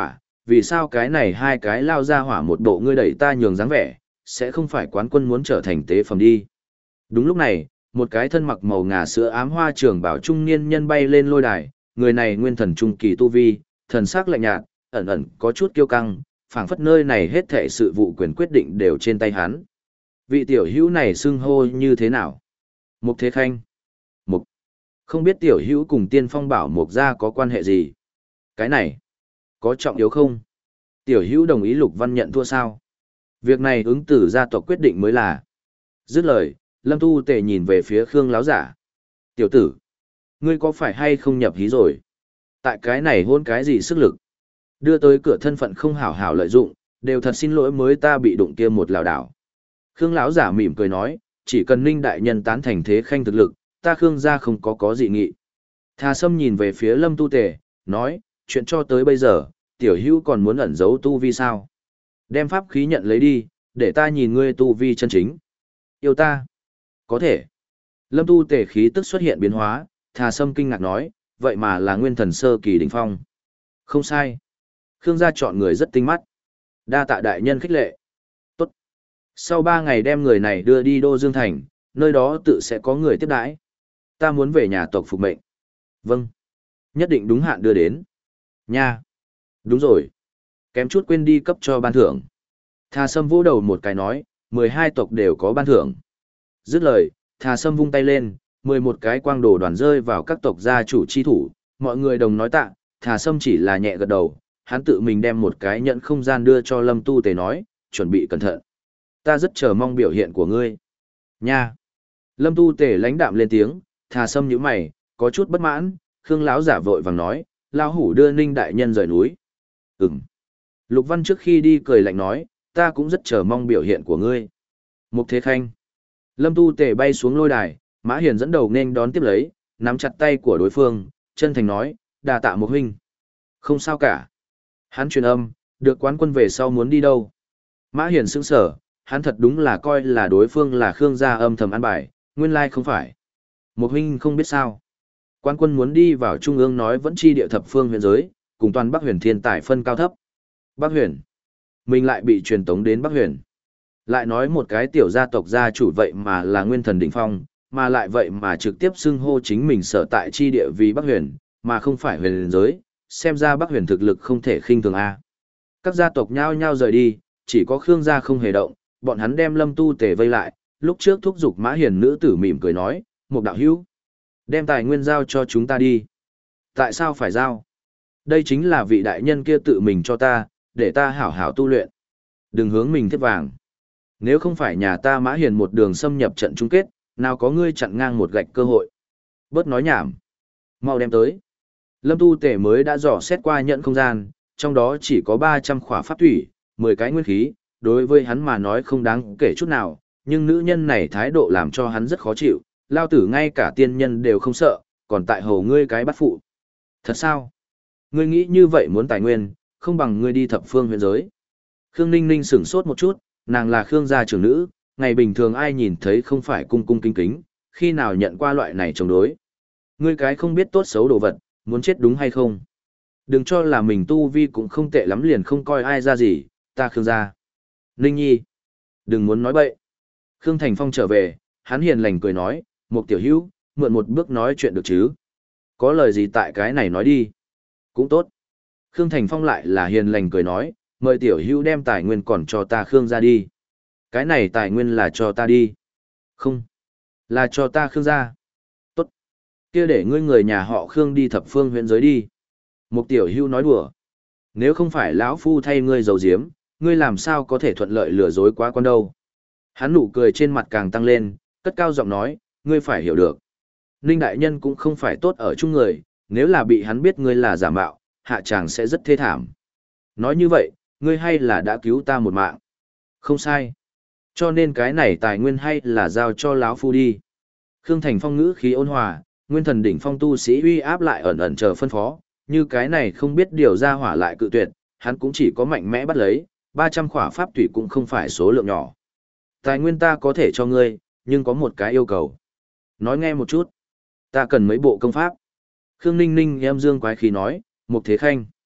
S1: vì sao cái này hai cái lao ra hỏa một bộ ngươi đẩy ta nhường dáng vẻ, sẽ không phải quán quân muốn trở thành tế phẩm đi. Đúng lúc này, một cái thân mặc màu ngà sữa ám hoa trường bảo trung niên nhân bay lên lôi đài, người này nguyên thần trung kỳ tu vi, thần sắc lạnh nhạt, ẩn ẩn có chút kiêu căng, phảng phất nơi này hết thảy sự vụ quyền quyết định đều trên tay hắn. Vị tiểu hữu này xưng hô như thế nào? Mục Thế Khanh. Mục. Không biết tiểu hữu cùng Tiên Phong Bảo Mục gia có quan hệ gì? Cái này, có trọng yếu không? Tiểu hữu đồng ý Lục Văn nhận thua sao? Việc này ứng tử gia tộc quyết định mới là. Dứt lời, Lâm Tu Tề nhìn về phía Khương láo giả. Tiểu tử, ngươi có phải hay không nhập hí rồi? Tại cái này hôn cái gì sức lực? Đưa tới cửa thân phận không hảo hảo lợi dụng, đều thật xin lỗi mới ta bị đụng kia một lảo đảo. Khương lão giả mỉm cười nói, chỉ cần Ninh đại nhân tán thành Thế Khanh thực lực, ta Khương gia không có có dị nghị. Thà Sâm nhìn về phía Lâm Tu Tề, nói, chuyện cho tới bây giờ, tiểu hữu còn muốn ẩn giấu tu vi sao? Đem pháp khí nhận lấy đi, để ta nhìn ngươi tu vi chân chính. Yêu ta? Có thể. Lâm Tu Tề khí tức xuất hiện biến hóa, Thà Sâm kinh ngạc nói, vậy mà là nguyên thần sơ kỳ đỉnh phong. Không sai. Khương gia chọn người rất tinh mắt. Đa tạ đại nhân khích lệ. Tốt. Sau ba ngày đem người này đưa đi Đô Dương Thành, nơi đó tự sẽ có người tiếp đãi. Ta muốn về nhà tộc phục mệnh. Vâng. Nhất định đúng hạn đưa đến. Nha. Đúng rồi. Kém chút quên đi cấp cho ban thưởng. Thà Sâm vỗ đầu một cái nói, mười hai tộc đều có ban thưởng. Dứt lời, Thà Sâm vung tay lên, mười một cái quang đồ đoàn rơi vào các tộc gia chủ chi thủ, mọi người đồng nói tạ, Thà Sâm chỉ là nhẹ gật đầu, hắn tự mình đem một cái nhận không gian đưa cho Lâm Tu Tề nói, chuẩn bị cẩn thận. Ta rất chờ mong biểu hiện của ngươi. Nha. Lâm Tu Tề lãnh đạm lên tiếng, Thà Sâm nhíu mày, có chút bất mãn, Khương lão giả vội vàng nói, lão hủ đưa Ninh đại nhân rời núi. Ừm. Lục Văn trước khi đi cười lạnh nói, ta cũng rất chờ mong biểu hiện của ngươi. Mục Thế Khanh. Lâm Tu Tề bay xuống lôi đài, Mã Hiền dẫn đầu nên đón tiếp lấy, nắm chặt tay của đối phương, chân thành nói, đà tạ Mục huynh. Không sao cả. Hắn truyền âm, được quán quân về sau muốn đi đâu. Mã Hiền sững sở, hắn thật đúng là coi là đối phương là Khương gia âm thầm ăn bài, nguyên lai không phải. Mục huynh không biết sao. Quán quân muốn đi vào trung ương nói vẫn chi địa thập phương huyền giới, cùng toàn Bắc Huyền thiên tài phân cao thấp. Bắc Huyền. Mình lại bị truyền tống đến Bắc Huyền. Lại nói một cái tiểu gia tộc gia chủ vậy mà là nguyên thần đỉnh phong, mà lại vậy mà trực tiếp xưng hô chính mình sở tại chi địa vì Bắc Huyền, mà không phải huyền giới, xem ra Bắc Huyền thực lực không thể khinh thường a. Các gia tộc nhao nhao rời đi, chỉ có Khương gia không hề động, bọn hắn đem Lâm Tu Tề vây lại, lúc trước thúc giục Mã Hiền nữ tử mỉm cười nói, "Một đạo hữu, đem tài nguyên giao cho chúng ta đi." Tại sao phải giao? Đây chính là vị đại nhân kia tự mình cho ta, để ta hảo hảo tu luyện. Đừng hướng mình thiết vàng. Nếu không phải nhà ta Mã Hiền một đường xâm nhập trận chung kết, nào có ngươi chặn ngang một gạch cơ hội. Bớt nói nhảm. Mau đem tới. Lâm Tu Tề mới đã dò xét qua nhận không gian, trong đó chỉ có ba trăm khỏa pháp thủy, mười cái nguyên khí, đối với hắn mà nói không đáng kể chút nào, nhưng nữ nhân này thái độ làm cho hắn rất khó chịu, lao tử ngay cả tiên nhân đều không sợ, còn tại hầu ngươi cái bắt phụ. Thật sao? Ngươi nghĩ như vậy muốn tài nguyên, không bằng ngươi đi thập phương huyện giới. Khương Ninh Ninh sửng sốt một chút, nàng là Khương gia trưởng nữ, ngày bình thường ai nhìn thấy không phải cung cung kính kính, khi nào nhận qua loại này chống đối. Ngươi cái không biết tốt xấu đồ vật, muốn chết đúng hay không? Đừng cho là mình tu vi cũng không tệ lắm liền không coi ai ra gì, ta Khương gia. Ninh Nhi, đừng muốn nói bậy. Khương Thành Phong trở về, hắn hiền lành cười nói, một tiểu hữu, mượn một bước nói chuyện được chứ? Có lời gì tại cái này nói đi. Cũng tốt. Khương Thành Phong lại là hiền lành cười nói, mời tiểu hữu đem tài nguyên còn cho ta Khương gia đi. Cái này tài nguyên là cho ta đi. Không. Là cho ta Khương gia. Tốt. Kia để ngươi người nhà họ Khương đi thập phương huyện giới đi. Một tiểu hữu nói đùa. Nếu không phải lão phu thay ngươi giấu giếm, ngươi làm sao có thể thuận lợi lừa dối quá con đâu. Hắn nụ cười trên mặt càng tăng lên, cất cao giọng nói, ngươi phải hiểu được. Ninh đại nhân cũng không phải tốt ở chung người, nếu là bị hắn biết ngươi là giả mạo, hạ chàng sẽ rất thê thảm. Nói như vậy, ngươi hay là đã cứu ta một mạng. Không sai. Cho nên cái này tài nguyên hay là giao cho lão phu đi. Khương Thành Phong ngữ khí ôn hòa, nguyên thần đỉnh phong tu sĩ uy áp lại ẩn ẩn chờ phân phó, như cái này không biết điều ra hỏa lại cự tuyệt, hắn cũng chỉ có mạnh mẽ bắt lấy, ba trăm khỏa pháp thủy cũng không phải số lượng nhỏ. Tài nguyên ta có thể cho ngươi, nhưng có một cái yêu cầu. Nói nghe một chút. Ta cần mấy bộ công pháp. Khương Ninh Ninh em dương quái khí nói, Mục Thế Khanh.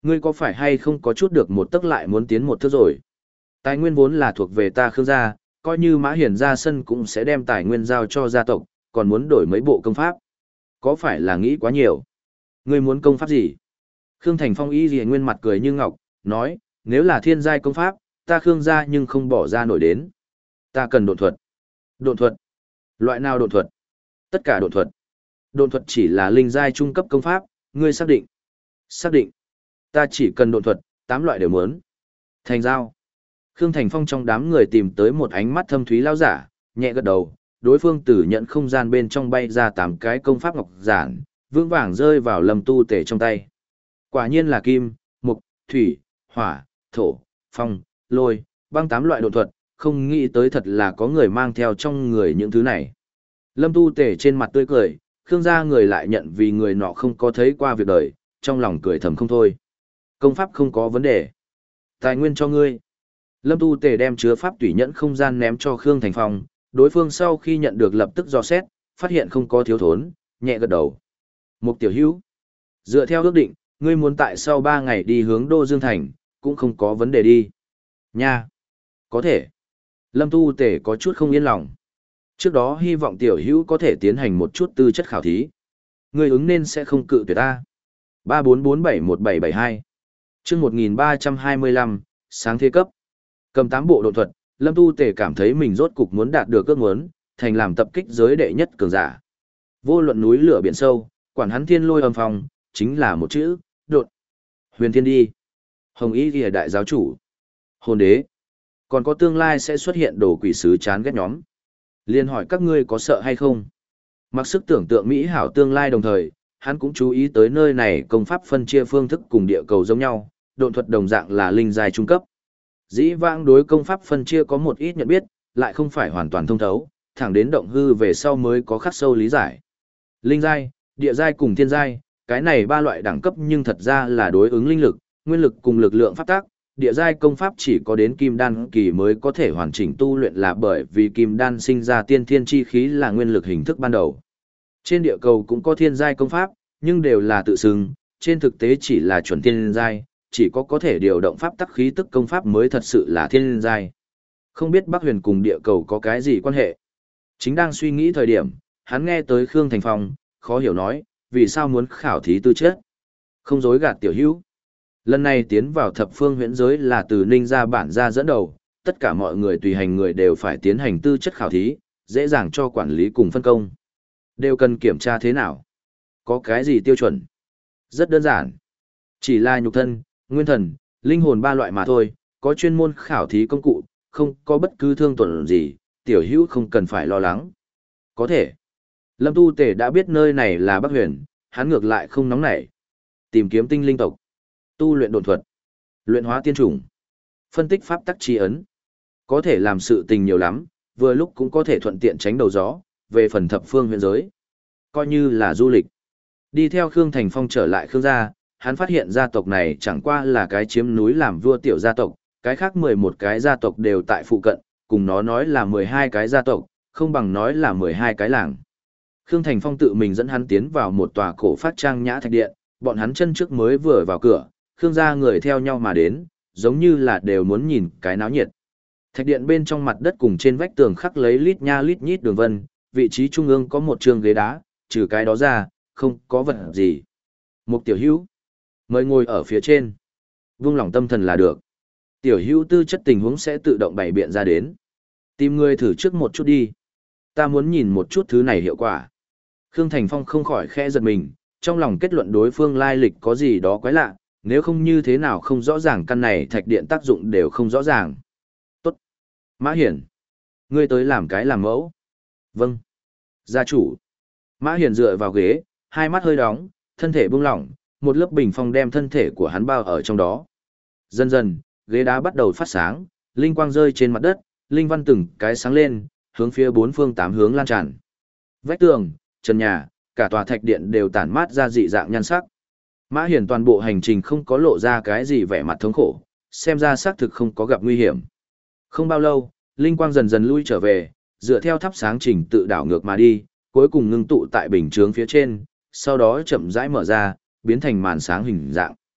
S1: Ngươi có phải hay không có chút được một tức lại muốn tiến một thước rồi? Tài nguyên vốn là thuộc về ta Khương gia, coi như Mã Hiển ra sân cũng sẽ đem tài nguyên giao cho gia tộc, còn muốn đổi mấy bộ công pháp. Có phải là nghĩ quá nhiều? Ngươi muốn công pháp gì? Khương Thành Phong y gì nguyên mặt cười như ngọc, nói, nếu là thiên giai công pháp, ta Khương gia nhưng không bỏ ra nổi đến. Ta cần độn thuật. Độn thuật? Loại nào độn thuật? Tất cả độn thuật. Độn thuật chỉ là linh giai trung cấp công pháp, ngươi xác định. Xác định. Ta chỉ cần độn thuật, tám loại đều muốn. Thành giao. Khương Thành Phong trong đám người tìm tới một ánh mắt thâm thúy lao giả, nhẹ gật đầu, đối phương tử nhận không gian bên trong bay ra tám cái công pháp ngọc giản, vững vàng rơi vào Lâm Tu Tể trong tay. Quả nhiên là kim, mục, thủy, hỏa, thổ, phong, lôi, băng tám loại độn thuật, không nghĩ tới thật là có người mang theo trong người những thứ này. Lâm Tu Tể trên mặt tươi cười, Khương gia người lại nhận vì người nọ không có thấy qua việc đời, trong lòng cười thầm không thôi. Công pháp không có vấn đề. Tài nguyên cho ngươi. Lâm Tu Tề đem chứa pháp tùy nhẫn không gian ném cho Khương Thành Phong, đối phương sau khi nhận được lập tức dò xét, phát hiện không có thiếu thốn, nhẹ gật đầu. Mục tiểu hữu. Dựa theo ước định, ngươi muốn tại sau ba ngày đi hướng Đô Dương Thành, cũng không có vấn đề đi. Nha. Có thể. Lâm Tu Tề có chút không yên lòng. Trước đó hy vọng tiểu hữu có thể tiến hành một chút tư chất khảo thí. Ngươi ứng nên sẽ không cự tuyệt ta. ba bốn bốn bảy một bảy bảy hai. Chương một nghìn ba trăm hai mươi lăm, sáng thế cấp. Cầm tám bộ độn thuật, Lâm Tu Tề cảm thấy mình rốt cục muốn đạt được ước muốn, thành làm tập kích giới đệ nhất cường giả. Vô luận núi lửa biển sâu, quản hắn thiên lôi âm phong, chính là một chữ, độn. Huyền Thiên đi. Hồng Y Liễu đại giáo chủ. Hồn đế. Còn có tương lai sẽ xuất hiện đồ quỷ sứ chán ghét nhóm. Liên hỏi các ngươi có sợ hay không? Mặc sức tưởng tượng mỹ hảo tương lai đồng thời, hắn cũng chú ý tới nơi này công pháp phân chia phương thức cùng địa cầu giống nhau, độn thuật đồng dạng là linh giai trung cấp. Dĩ vãng đối công pháp phân chia có một ít nhận biết, lại không phải hoàn toàn thông thấu, thẳng đến động hư về sau mới có khắc sâu lý giải. Linh giai, địa giai cùng thiên giai, cái này ba loại đẳng cấp nhưng thật ra là đối ứng linh lực, nguyên lực cùng lực lượng pháp tác. Địa giai công pháp chỉ có đến kim đan kỳ mới có thể hoàn chỉnh tu luyện là bởi vì kim đan sinh ra tiên thiên chi khí là nguyên lực hình thức ban đầu. Trên địa cầu cũng có thiên giai công pháp, nhưng đều là tự xưng, trên thực tế chỉ là chuẩn thiên giai, chỉ có có thể điều động pháp tắc khí tức công pháp mới thật sự là thiên giai. Không biết Bắc Huyền cùng địa cầu có cái gì quan hệ. Chính đang suy nghĩ thời điểm, hắn nghe tới Khương Thành Phong, khó hiểu nói, vì sao muốn khảo thí tư chất. Không dối gạt tiểu hữu. Lần này tiến vào thập phương huyễn giới là từ Ninh gia bản gia dẫn đầu, tất cả mọi người tùy hành người đều phải tiến hành tư chất khảo thí, dễ dàng cho quản lý cùng phân công. Đều cần kiểm tra thế nào? Có cái gì tiêu chuẩn? Rất đơn giản. Chỉ là nhục thân, nguyên thần, linh hồn ba loại mà thôi, có chuyên môn khảo thí công cụ, không có bất cứ thương tổn gì, tiểu hữu không cần phải lo lắng. Có thể. Lâm Tu Tề đã biết nơi này là Bắc Huyền, hắn ngược lại không nóng nảy. Tìm kiếm tinh linh tộc, tu luyện độn thuật, luyện hóa tiên chủng, phân tích pháp tắc chi ấn. Có thể làm sự tình nhiều lắm, vừa lúc cũng có thể thuận tiện tránh đầu gió, về phần thập phương huyền giới. Coi như là du lịch. Đi theo Khương Thành Phong trở lại Khương gia, hắn phát hiện gia tộc này chẳng qua là cái chiếm núi làm vua tiểu gia tộc, cái khác mười một cái gia tộc đều tại phụ cận, cùng nó nói là mười hai cái gia tộc, không bằng nói là mười hai cái làng. Khương Thành Phong tự mình dẫn hắn tiến vào một tòa cổ phát trang nhã thạch điện, bọn hắn chân trước mới vừa vào cửa, Khương gia người theo nhau mà đến, giống như là đều muốn nhìn cái náo nhiệt. Thạch điện bên trong mặt đất cùng trên vách tường khắc lấy lít nha lít nhít đường vân, vị trí trung ương có một trường ghế đá, trừ cái đó ra, không có vật gì. Mục tiểu hữu, mời ngồi ở phía trên. Vung lòng tâm thần là được. Tiểu hữu tư chất tình huống sẽ tự động bày biện ra đến. Tìm người thử trước một chút đi. Ta muốn nhìn một chút thứ này hiệu quả. Khương Thành Phong không khỏi khẽ giật mình, trong lòng kết luận đối phương lai lịch có gì đó quái lạ, nếu không như thế nào không rõ ràng căn này thạch điện tác dụng đều không rõ ràng. Tốt. Mã Hiển. Ngươi tới làm cái làm mẫu. Vâng. Gia chủ. Mã Hiển dựa vào ghế, hai mắt hơi đóng, thân thể buông lỏng, một lớp bình phong đem thân thể của hắn bao ở trong đó. Dần dần, ghế đá bắt đầu phát sáng, linh quang rơi trên mặt đất, linh văn từng cái sáng lên, hướng phía bốn phương tám hướng lan tràn. Vách tường, trần nhà, cả tòa thạch điện đều tản mát ra dị dạng nhan sắc. Mã Hiển toàn bộ hành trình không có lộ ra cái gì vẻ mặt thống khổ, xem ra xác thực không có gặp nguy hiểm. Không bao lâu, linh quang dần dần lui trở về, dựa theo thắp sáng trình tự đảo ngược mà đi, cuối cùng ngưng tụ tại bình chướng phía trên, sau đó chậm rãi mở ra, biến thành màn sáng hình dạng.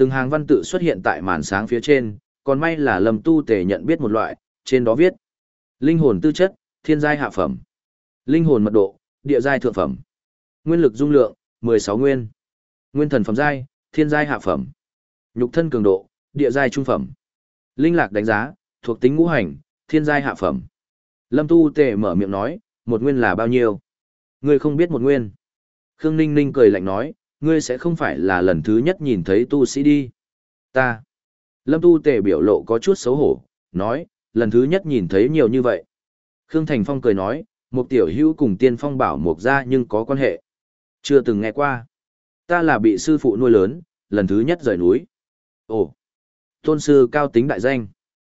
S1: Từng hàng văn tự xuất hiện tại màn sáng phía trên, còn may là Lâm Tu Tề nhận biết một loại, trên đó viết: linh hồn tư chất, thiên giai hạ phẩm; linh hồn mật độ, địa giai thượng phẩm; nguyên lực dung lượng, mười sáu nguyên; nguyên thần phẩm giai, thiên giai hạ phẩm; nhục thân cường độ, địa giai trung phẩm; linh lạc đánh giá, thuộc tính ngũ hành, thiên giai hạ phẩm. Lâm Tu Tề mở miệng nói, một nguyên là bao nhiêu? Ngươi không biết một nguyên. Khương Ninh Ninh cười lạnh nói, ngươi sẽ không phải là lần thứ nhất nhìn thấy tu sĩ đi. Ta. Lâm Tu Tề biểu lộ có chút xấu hổ, nói, lần thứ nhất nhìn thấy nhiều như vậy. Khương Thành Phong cười nói, một tiểu hữu cùng tiên phong bảo mục gia nhưng có quan hệ. Chưa từng nghe qua. Ta là bị sư phụ nuôi lớn, lần thứ nhất rời núi. Ồ. Tôn sư cao tính đại danh.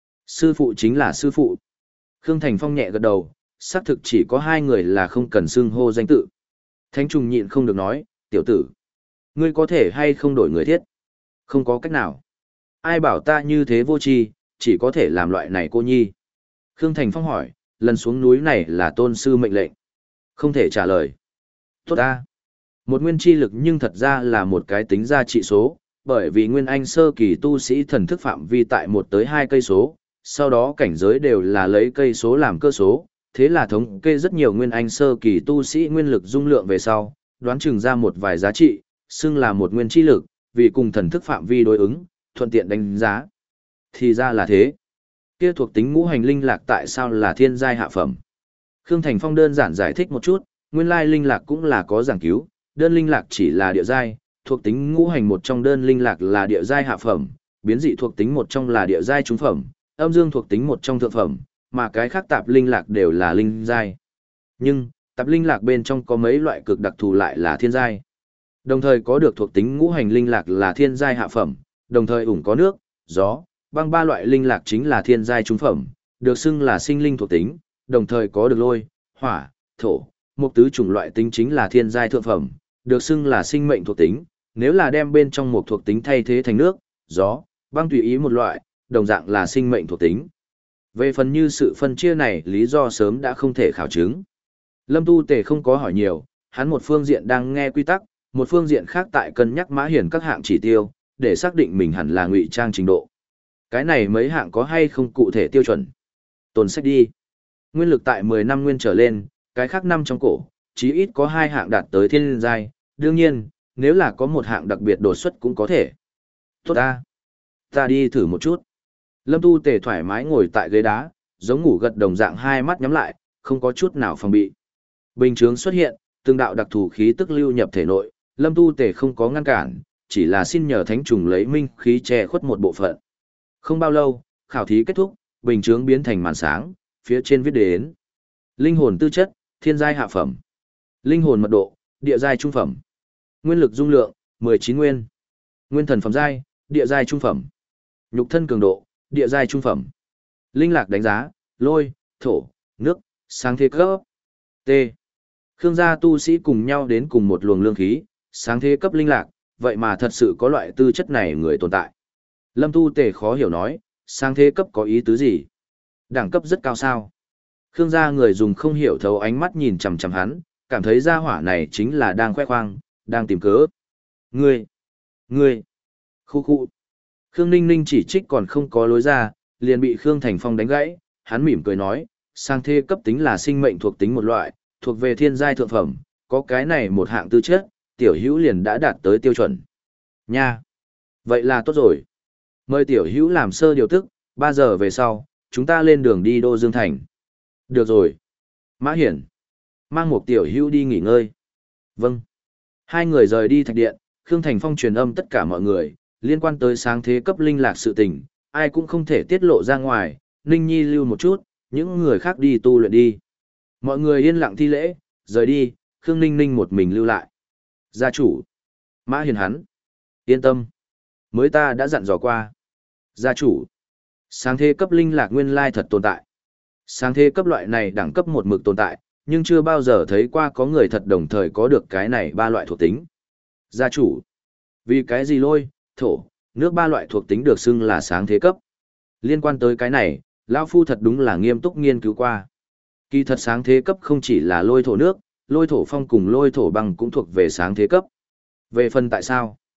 S1: Sư phụ chính là sư phụ. Khương Thành Phong nhẹ gật đầu, xác thực chỉ có hai người là không cần xưng hô danh tự. Thánh trùng nhịn không được nói, tiểu tử. Ngươi có thể hay không đổi người thiết? Không có cách nào. Ai bảo ta như thế vô tri, chỉ có thể làm loại này cô nhi. Khương Thành Phong hỏi, lần xuống núi này là tôn sư mệnh lệnh. Không thể trả lời. Tốt ta. Một nguyên chi lực nhưng thật ra là một cái tính ra trị số, bởi vì nguyên anh sơ kỳ tu sĩ thần thức phạm vi tại một tới hai cây số, sau đó cảnh giới đều là lấy cây số làm cơ số, thế là thống kê rất nhiều nguyên anh sơ kỳ tu sĩ nguyên lực dung lượng về sau, đoán chừng ra một vài giá trị, xưng là một nguyên chi lực, vì cùng thần thức phạm vi đối ứng, thuận tiện đánh giá. Thì ra là thế. Kia thuộc tính ngũ hành linh lạc tại sao là thiên giai hạ phẩm? Khương Thành Phong đơn giản giải thích một chút, nguyên lai linh lạc cũng là có giảng cứu, đơn linh lạc chỉ là địa giai, thuộc tính ngũ hành một trong đơn linh lạc là địa giai hạ phẩm, biến dị thuộc tính một trong là địa giai trung phẩm, âm dương thuộc tính một trong thượng phẩm, mà cái khác tạp linh lạc đều là linh giai. Nhưng, tạp linh lạc bên trong có mấy loại cực đặc thù lại là thiên giai. Đồng thời có được thuộc tính ngũ hành linh lạc là thiên giai hạ phẩm, đồng thời ủng có nước, gió, băng ba loại linh lạc chính là thiên giai trung phẩm, được xưng là sinh linh thuộc tính, đồng thời có được lôi, hỏa, thổ, một tứ chủng loại tính chính là thiên giai thượng phẩm, được xưng là sinh mệnh thuộc tính, nếu là đem bên trong một thuộc tính thay thế thành nước, gió, băng tùy ý một loại, đồng dạng là sinh mệnh thuộc tính. Về phần như sự phân chia này lý do sớm đã không thể khảo chứng. Lâm Tu Tề không có hỏi nhiều, hắn một phương diện đang nghe quy tắc, một phương diện khác tại cân nhắc Mã Hiển các hạng chỉ tiêu, để xác định mình hẳn là ngụy trang trình độ. Cái này mấy hạng có hay không cụ thể tiêu chuẩn? Tồn sách đi. Nguyên lực tại mười năm nguyên trở lên, cái khác năm trong cổ, chí ít có hai hạng đạt tới thiên giai, đương nhiên, nếu là có một hạng đặc biệt đột xuất cũng có thể. Tốt ta. Ta đi thử một chút. Lâm Tu Tề thoải mái ngồi tại ghế đá, giống ngủ gật đồng dạng hai mắt nhắm lại, không có chút nào phòng bị. Bình chướng xuất hiện, từng đạo đặc thù khí tức lưu nhập thể nội, Lâm Tu Tề không có ngăn cản, chỉ là xin nhờ thánh trùng lấy minh khí che khuất một bộ phận. Không bao lâu, khảo thí kết thúc, bình chướng biến thành màn sáng, phía trên viết đến: linh hồn tư chất, thiên giai hạ phẩm; linh hồn mật độ, địa giai trung phẩm; nguyên lực dung lượng, mười chín nguyên; nguyên thần phẩm giai, địa giai trung phẩm; nhục thân cường độ, địa giai trung phẩm; linh lạc đánh giá, lôi, thổ, nước, sáng thế cấp. T. Khương gia tu sĩ cùng nhau đến cùng một luồng lương khí, sáng thế cấp linh lạc, vậy mà thật sự có loại tư chất này người tồn tại. Lâm Tu Tề khó hiểu nói, sáng thế cấp có ý tứ gì? Đẳng cấp rất cao sao? Khương gia người dùng không hiểu thấu ánh mắt nhìn chằm chằm hắn, cảm thấy gia hỏa này chính là đang khoe khoang, đang tìm cớ. Ngươi! Ngươi! Khu khu! Khương Ninh Ninh chỉ trích còn không có lối ra, liền bị Khương Thành Phong đánh gãy, hắn mỉm cười nói, sang thế cấp tính là sinh mệnh thuộc tính một loại, thuộc về thiên giai thượng phẩm, có cái này một hạng tư chất, tiểu hữu liền đã đạt tới tiêu chuẩn. Nha! Vậy là tốt rồi. Mời tiểu hữu làm sơ điều tức, ba giờ về sau, chúng ta lên đường đi Đô Dương Thành. Được rồi. Mã Hiển. Mang một tiểu hữu đi nghỉ ngơi. Vâng. Hai người rời đi thạch điện, Khương Thành Phong truyền âm tất cả mọi người, liên quan tới sáng thế cấp linh lạc sự tình, ai cũng không thể tiết lộ ra ngoài, Ninh Nhi lưu một chút, những người khác đi tu luyện đi. Mọi người yên lặng thi lễ, rời đi, Khương Ninh Ninh một mình lưu lại. Gia chủ. Mã Hiền hắn. Yên tâm. Mới ta đã dặn dò qua. Gia chủ. Sáng thế cấp linh lạc nguyên lai thật tồn tại. Sáng thế cấp loại này đẳng cấp một mực tồn tại, nhưng chưa bao giờ thấy qua có người thật đồng thời có được cái này ba loại thuộc tính. Gia chủ. Vì cái gì lôi, thổ, nước ba loại thuộc tính được xưng là sáng thế cấp. Liên quan tới cái này, lão phu thật đúng là nghiêm túc nghiên cứu qua. Kỳ thật sáng thế cấp không chỉ là lôi thổ nước, lôi thổ phong cùng lôi thổ băng cũng thuộc về sáng thế cấp. Về phần tại sao?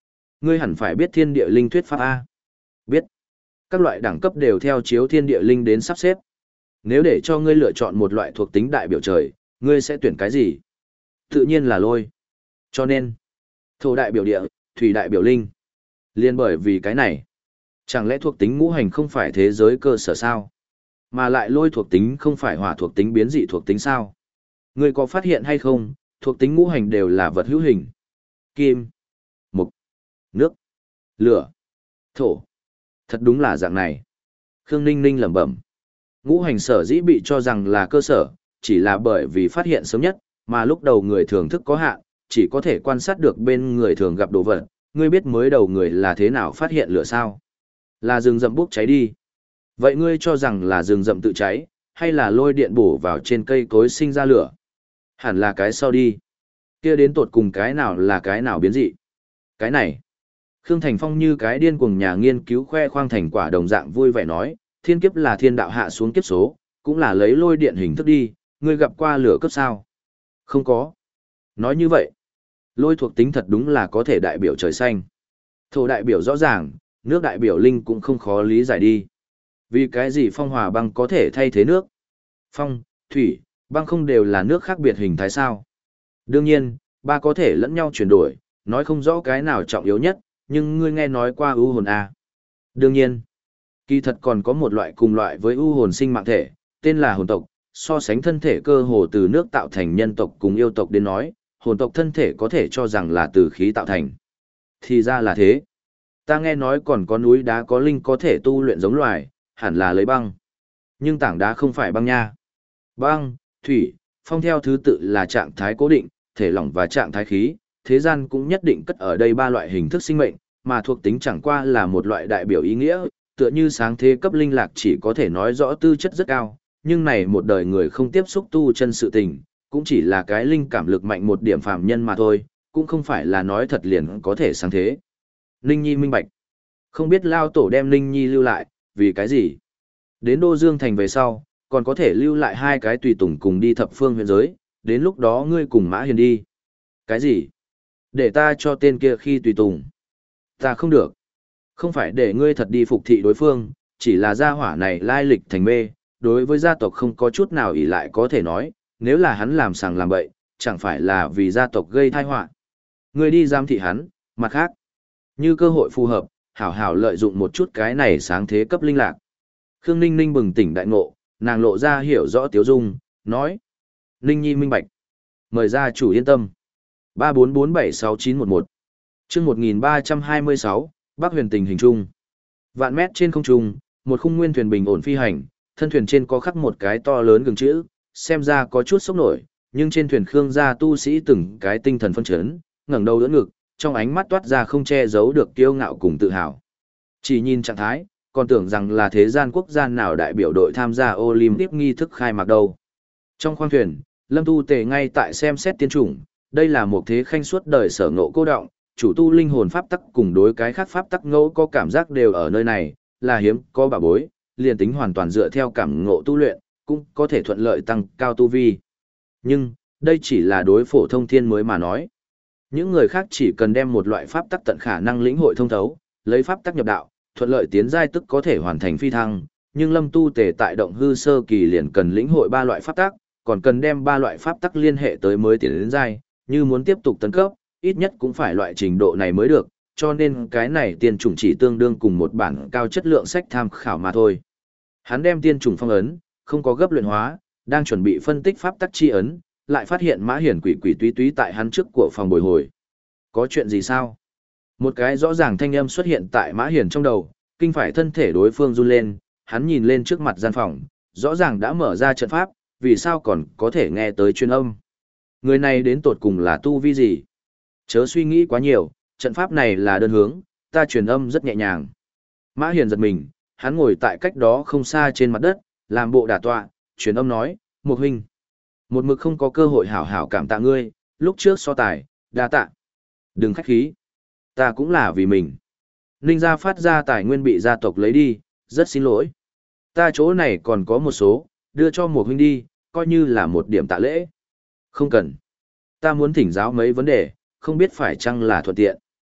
S1: Ngươi hẳn phải biết thiên địa linh thuyết pháp A. Biết. Các loại đẳng cấp đều theo chiếu thiên địa linh đến sắp xếp. Nếu để cho ngươi lựa chọn một loại thuộc tính đại biểu trời, ngươi sẽ tuyển cái gì? Tự nhiên là lôi. Cho nên, thổ đại biểu địa, thủy đại biểu linh. Liên bởi vì cái này, chẳng lẽ thuộc tính ngũ hành không phải thế giới cơ sở sao? Mà lại lôi thuộc tính không phải hỏa thuộc tính biến dị thuộc tính sao? Ngươi có phát hiện hay không, thuộc tính ngũ hành đều là vật hữu hình. Kim, mộc, nước, lửa, thổ. Thật đúng là dạng này. Khương Ninh Ninh lẩm bẩm. Ngũ hành sở dĩ bị cho rằng là cơ sở, chỉ là bởi vì phát hiện sớm nhất, mà lúc đầu người thường thức có hạn, chỉ có thể quan sát được bên người thường gặp đồ vật. Ngươi biết mới đầu người là thế nào phát hiện lửa sao? Là rừng rậm bốc cháy đi. Vậy ngươi cho rằng là rừng rậm tự cháy, hay là lôi điện bổ vào trên cây cối sinh ra lửa? Hẳn là cái sau đi. Kia đến tột cùng cái nào là cái nào biến dị? Cái này. Khương Thành Phong như cái điên cuồng nhà nghiên cứu khoe khoang thành quả đồng dạng vui vẻ nói, thiên kiếp là thiên đạo hạ xuống kiếp số, cũng là lấy lôi điện hình thức đi, ngươi gặp qua lửa cấp sao? Không có. Nói như vậy, lôi thuộc tính thật đúng là có thể đại biểu trời xanh. Thổ đại biểu rõ ràng, nước đại biểu linh cũng không khó lý giải đi. Vì cái gì phong hòa băng có thể thay thế nước? Phong, thủy, băng không đều là nước khác biệt hình thái sao? Đương nhiên, ba có thể lẫn nhau chuyển đổi, nói không rõ cái nào trọng yếu nhất, nhưng ngươi nghe nói qua ưu hồn à? Đương nhiên, kỳ thật còn có một loại cùng loại với ưu hồn sinh mạng thể, tên là hồn tộc, so sánh thân thể cơ hồ từ nước tạo thành nhân tộc cùng yêu tộc đến nói, hồn tộc thân thể có thể cho rằng là từ khí tạo thành. Thì ra là thế. Ta nghe nói còn có núi đá có linh có thể tu luyện giống loài, hẳn là lấy băng. Nhưng tảng đá không phải băng nha. Băng, thủy, phong theo thứ tự là trạng thái cố định, thể lỏng và trạng thái khí, thế gian cũng nhất định cất ở đây ba loại hình thức sinh mệnh, mà thuộc tính chẳng qua là một loại đại biểu ý nghĩa, tựa như sáng thế cấp linh lạc chỉ có thể nói rõ tư chất rất cao, nhưng này một đời người không tiếp xúc tu chân sự tình, cũng chỉ là cái linh cảm lực mạnh một điểm phàm nhân mà thôi, cũng không phải là nói thật liền có thể sáng thế. Ninh Nhi minh bạch. Không biết Lao Tổ đem Ninh Nhi lưu lại, vì cái gì? Đến Đô Dương Thành về sau, còn có thể lưu lại hai cái tùy tùng cùng đi thập phương huyện giới, đến lúc đó ngươi cùng Mã Hiền đi. Cái gì? Để ta cho tên kia khi tùy tùng. Ta không được. Không phải để ngươi thật đi phục thị đối phương, chỉ là gia hỏa này lai lịch thành mê, đối với gia tộc không có chút nào ỷ lại có thể nói, nếu là hắn làm sàng làm bậy, chẳng phải là vì gia tộc gây tai họa. Ngươi đi giam thị hắn, mặt khác, như cơ hội phù hợp, hảo hảo lợi dụng một chút cái này sáng thế cấp linh lạc. Khương Ninh Ninh bừng tỉnh đại ngộ, nàng lộ ra hiểu rõ tiếu dung, nói. Ninh Nhi minh bạch. Mời gia chủ yên tâm. ba bốn bốn bảy sáu chín một một chương một nghìn ba trăm hai mươi sáu, Bắc huyền tình hình trung. Vạn mét trên không trung, một khung nguyên thuyền bình ổn phi hành, thân thuyền trên có khắc một cái to lớn gừng chữ, xem ra có chút sốc nổi, nhưng trên thuyền Khương gia tu sĩ từng cái tinh thần phân chấn, ngẩng đầu đỡ ngực, trong ánh mắt toát ra không che giấu được kiêu ngạo cùng tự hào. Chỉ nhìn trạng thái, còn tưởng rằng là thế gian quốc gia nào đại biểu đội tham gia Olympic nghi thức khai mạc đâu. Trong khoang thuyền, Lâm Tu Tề ngay tại xem xét tiên chủng, đây là một thế khanh suốt đời sở ngộ cô động, chủ tu linh hồn pháp tắc cùng đối cái khác pháp tắc ngẫu có cảm giác đều ở nơi này, là hiếm có bảo bối, liền tính hoàn toàn dựa theo cảm ngộ tu luyện, cũng có thể thuận lợi tăng cao tu vi. Nhưng, đây chỉ là đối phổ thông thiên mới mà nói. Những người khác chỉ cần đem một loại pháp tắc tận khả năng lĩnh hội thông thấu, lấy pháp tắc nhập đạo, thuận lợi tiến giai tức có thể hoàn thành phi thăng, nhưng Lâm Tu Tề tại động hư sơ kỳ liền cần lĩnh hội ba loại pháp tắc, còn cần đem ba loại pháp tắc liên hệ tới mới tiến đến giai, như muốn tiếp tục tấn cấp, ít nhất cũng phải loại trình độ này mới được, cho nên cái này tiên chủng chỉ tương đương cùng một bản cao chất lượng sách tham khảo mà thôi. Hắn đem tiên chủng phong ấn, không có gấp luyện hóa, đang chuẩn bị phân tích pháp tắc chi ấn, lại phát hiện Mã Hiển quỷ quỷ túy túy tại hắn trước của phòng bồi hồi. Có chuyện gì sao? Một cái rõ ràng thanh âm xuất hiện tại Mã Hiển trong đầu, kinh phải thân thể đối phương run lên, hắn nhìn lên trước mặt gian phòng, rõ ràng đã mở ra trận pháp, vì sao còn có thể nghe tới truyền âm. Người này đến tột cùng là tu vi gì? Chớ suy nghĩ quá nhiều, trận pháp này là đơn hướng, ta truyền âm rất nhẹ nhàng. Mã Hiền giật mình, hắn ngồi tại cách đó không xa trên mặt đất, làm bộ đả tọa, truyền âm nói, Một huynh. Một mực không có cơ hội hảo hảo cảm tạ ngươi, lúc trước so tài, đa tạ. Đừng khách khí. Ta cũng là vì mình. Ninh gia phát ra tài nguyên bị gia tộc lấy đi, rất xin lỗi. Ta chỗ này còn có một số, đưa cho một huynh đi, coi như là một điểm tạ lễ. Không cần. Ta muốn thỉnh giáo mấy vấn đề, không biết phải chăng là thuận tiện.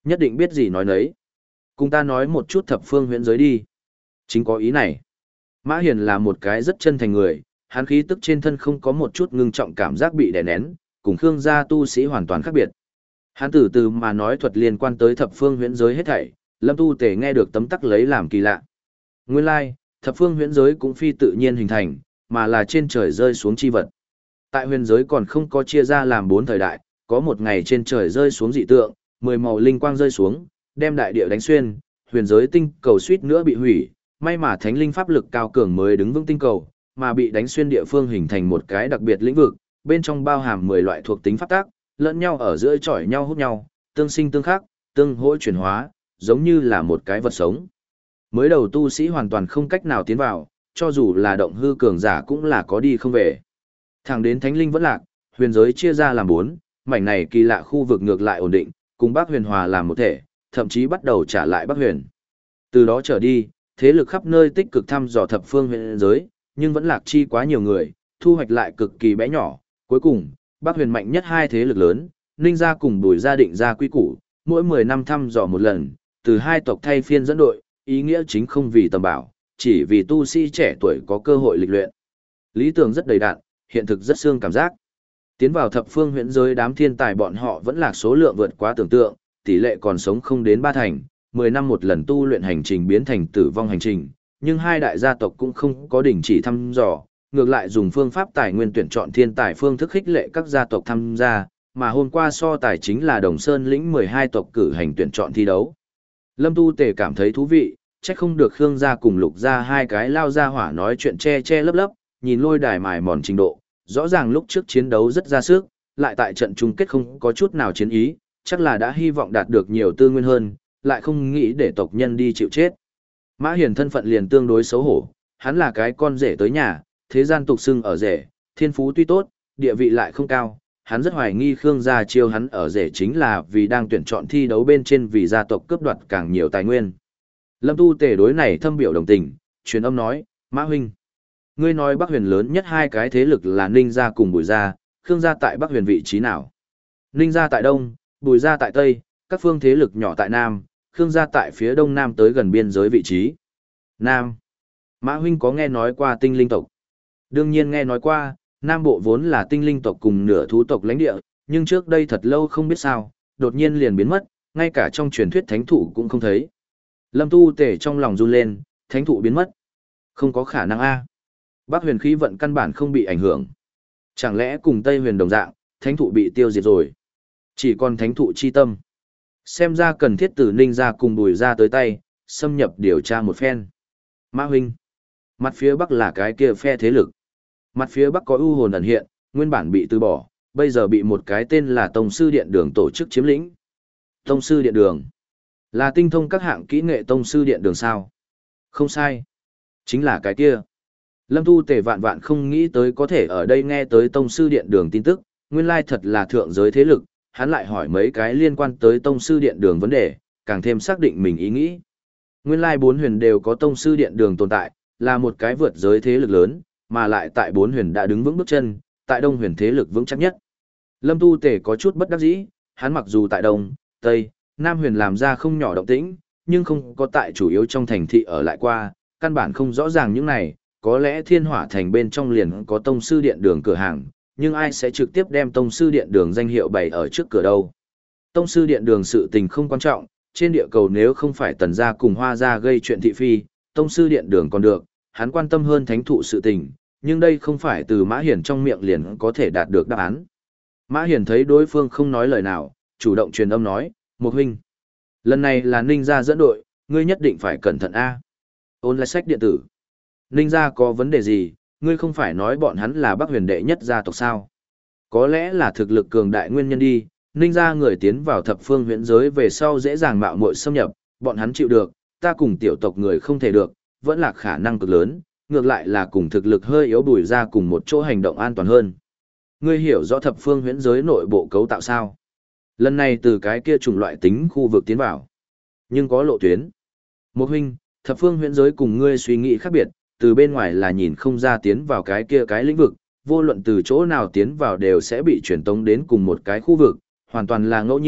S1: Nhất định biết gì nói nấy. Cùng ta nói một chút thập phương huyễn giới đi. Chính có ý này. Mã Hiền là một cái rất chân thành người, hắn khí tức trên thân không có một chút ngưng trọng cảm giác bị đè nén, cùng Khương gia tu sĩ hoàn toàn khác biệt. Hắn từ từ mà nói thuật liên quan tới thập phương huyễn giới hết thảy, Lâm Tu Tề nghe được tấm tắc lấy làm kỳ lạ. Nguyên lai, thập phương huyễn giới cũng phi tự nhiên hình thành, mà là trên trời rơi xuống chi vật. Tại huyền giới còn không có chia ra làm bốn thời đại, có một ngày trên trời rơi xuống dị tượng, mười màu linh quang rơi xuống, đem đại địa đánh xuyên, huyền giới tinh cầu suýt nữa bị hủy, may mà thánh linh pháp lực cao cường mới đứng vững tinh cầu, mà bị đánh xuyên địa phương hình thành một cái đặc biệt lĩnh vực, bên trong bao hàm mười loại thuộc tính pháp tác, lẫn nhau ở giữa chọi nhau hút nhau, tương sinh tương khắc, tương hỗ chuyển hóa, giống như là một cái vật sống. Mới đầu tu sĩ hoàn toàn không cách nào tiến vào, cho dù là động hư cường giả cũng là có đi không về. Thẳng đến thánh linh vẫn lạc, huyền giới chia ra làm bốn, mảnh này kỳ lạ khu vực ngược lại ổn định, cùng Bắc Huyền hòa làm một thể, thậm chí bắt đầu trả lại Bắc Huyền. Từ đó trở đi, thế lực khắp nơi tích cực thăm dò thập phương huyền giới, nhưng vẫn lạc chi quá nhiều người, thu hoạch lại cực kỳ bé nhỏ. Cuối cùng, Bắc Huyền mạnh nhất hai thế lực lớn, Ninh gia cùng Bùi gia định ra quy củ, mỗi mười năm thăm dò một lần, từ hai tộc thay phiên dẫn đội, ý nghĩa chính không vì tầm bảo, chỉ vì tu sĩ trẻ tuổi có cơ hội lịch luyện. Lý tưởng rất đầy đặn, hiện thực rất xương cảm giác. Tiến vào thập phương huyễn giới đám thiên tài bọn họ vẫn lạc số lượng vượt quá tưởng tượng, tỷ lệ còn sống không đến ba thành, mười năm một lần tu luyện hành trình biến thành tử vong hành trình, nhưng hai đại gia tộc cũng không có đình chỉ thăm dò, ngược lại dùng phương pháp tài nguyên tuyển chọn thiên tài phương thức khích lệ các gia tộc tham gia, mà hôm qua so tài chính là Đồng Sơn lĩnh mười hai tộc cử hành tuyển chọn thi đấu. Lâm Tu Tề cảm thấy thú vị, chắc không được Khương gia cùng Lục gia hai cái lao ra hỏa nói chuyện che che lấp lấp, nhìn lôi đài mài mòn trình độ, rõ ràng lúc trước chiến đấu rất ra sức, lại tại trận chung kết không có chút nào chiến ý, chắc là đã hy vọng đạt được nhiều tư nguyên hơn, lại không nghĩ để tộc nhân đi chịu chết. Mã Hiền thân phận liền tương đối xấu hổ, hắn là cái con rể tới nhà, thế gian tục xưng ở rể, thiên phú tuy tốt, địa vị lại không cao, hắn rất hoài nghi Khương gia chiêu hắn ở rể chính là vì đang tuyển chọn thi đấu bên trên vì gia tộc cướp đoạt càng nhiều tài nguyên. Lâm Tu Tề đối này thâm biểu đồng tình, truyền âm nói, Mã huynh, ngươi nói Bắc Huyền lớn nhất hai cái thế lực là Ninh gia cùng Bùi gia, Khương gia tại Bắc Huyền vị trí nào? Ninh gia tại Đông, Bùi gia tại Tây, các phương thế lực nhỏ tại Nam, Khương gia tại phía Đông Nam tới gần biên giới vị trí. Nam. Mã huynh có nghe nói qua tinh linh tộc? Đương nhiên nghe nói qua, Nam Bộ vốn là tinh linh tộc cùng nửa thú tộc lãnh địa, nhưng trước đây thật lâu không biết sao, đột nhiên liền biến mất, ngay cả trong truyền thuyết thánh thụ cũng không thấy. Lâm Tu Tề trong lòng run lên, thánh thụ biến mất. Không có khả năng a. Bắc Huyền khí vận căn bản không bị ảnh hưởng. Chẳng lẽ cùng Tây Huyền đồng dạng, thánh thụ bị tiêu diệt rồi? Chỉ còn thánh thụ chi tâm. Xem ra cần thiết từ Ninh gia cùng Bùi gia tới tay, xâm nhập điều tra một phen. Mã huynh, mặt phía Bắc là cái kia phe thế lực. Mặt phía Bắc có ưu hồn ẩn hiện, nguyên bản bị từ bỏ, bây giờ bị một cái tên là Tông sư Điện Đường tổ chức chiếm lĩnh. Tông sư Điện Đường là tinh thông các hạng kỹ nghệ Tông sư Điện Đường sao? Không sai, chính là cái kia. Lâm Tu Tề vạn vạn không nghĩ tới có thể ở đây nghe tới Tông sư Điện Đường tin tức, nguyên lai thật là thượng giới thế lực, hắn lại hỏi mấy cái liên quan tới Tông sư Điện Đường vấn đề, càng thêm xác định mình ý nghĩ. Nguyên lai bốn huyền đều có Tông sư Điện Đường tồn tại, là một cái vượt giới thế lực lớn, mà lại tại bốn huyền đã đứng vững bước chân, tại Đông huyền thế lực vững chắc nhất. Lâm Tu Tề có chút bất đắc dĩ, hắn mặc dù tại Đông, Tây, Nam huyền làm ra không nhỏ động tĩnh, nhưng không có tại chủ yếu trong thành thị ở lại qua, căn bản không rõ ràng những này, có lẽ Thiên Hỏa thành bên trong liền có Tông sư Điện Đường cửa hàng, nhưng ai sẽ trực tiếp đem Tông sư Điện Đường danh hiệu bày ở trước cửa đâu. Tông sư Điện Đường sự tình không quan trọng, trên địa cầu nếu không phải Tần gia cùng Hoa gia gây chuyện thị phi, Tông sư Điện Đường còn được, hắn quan tâm hơn thánh thụ sự tình, nhưng đây không phải từ Mã Hiền trong miệng liền có thể đạt được đáp án. Mã Hiền thấy đối phương không nói lời nào, chủ động truyền âm nói, Một huynh, lần này là Ninh gia dẫn đội, ngươi nhất định phải cẩn thận a. Ôn lại sách điện tử. Ninh gia có vấn đề gì, ngươi không phải nói bọn hắn là Bắc huyền đệ nhất gia tộc sao? Có lẽ là thực lực cường đại nguyên nhân đi, Ninh gia người tiến vào thập phương huyễn giới về sau dễ dàng mạo muội xâm nhập, bọn hắn chịu được, ta cùng tiểu tộc người không thể được, vẫn là khả năng cực lớn, ngược lại là cùng thực lực hơi yếu Bùi ra cùng một chỗ hành động an toàn hơn. Ngươi hiểu rõ thập phương huyễn giới nội bộ cấu tạo sao? Lần này từ cái kia chủng loại tính khu vực tiến vào, nhưng có lộ tuyến. Một huynh, thập phương huyễn giới cùng ngươi suy nghĩ khác biệt, từ bên ngoài là nhìn không ra tiến vào cái kia cái lĩnh vực, vô luận từ chỗ nào tiến vào đều sẽ bị truyền tống đến cùng một cái khu vực, hoàn toàn là ngẫu nhiên,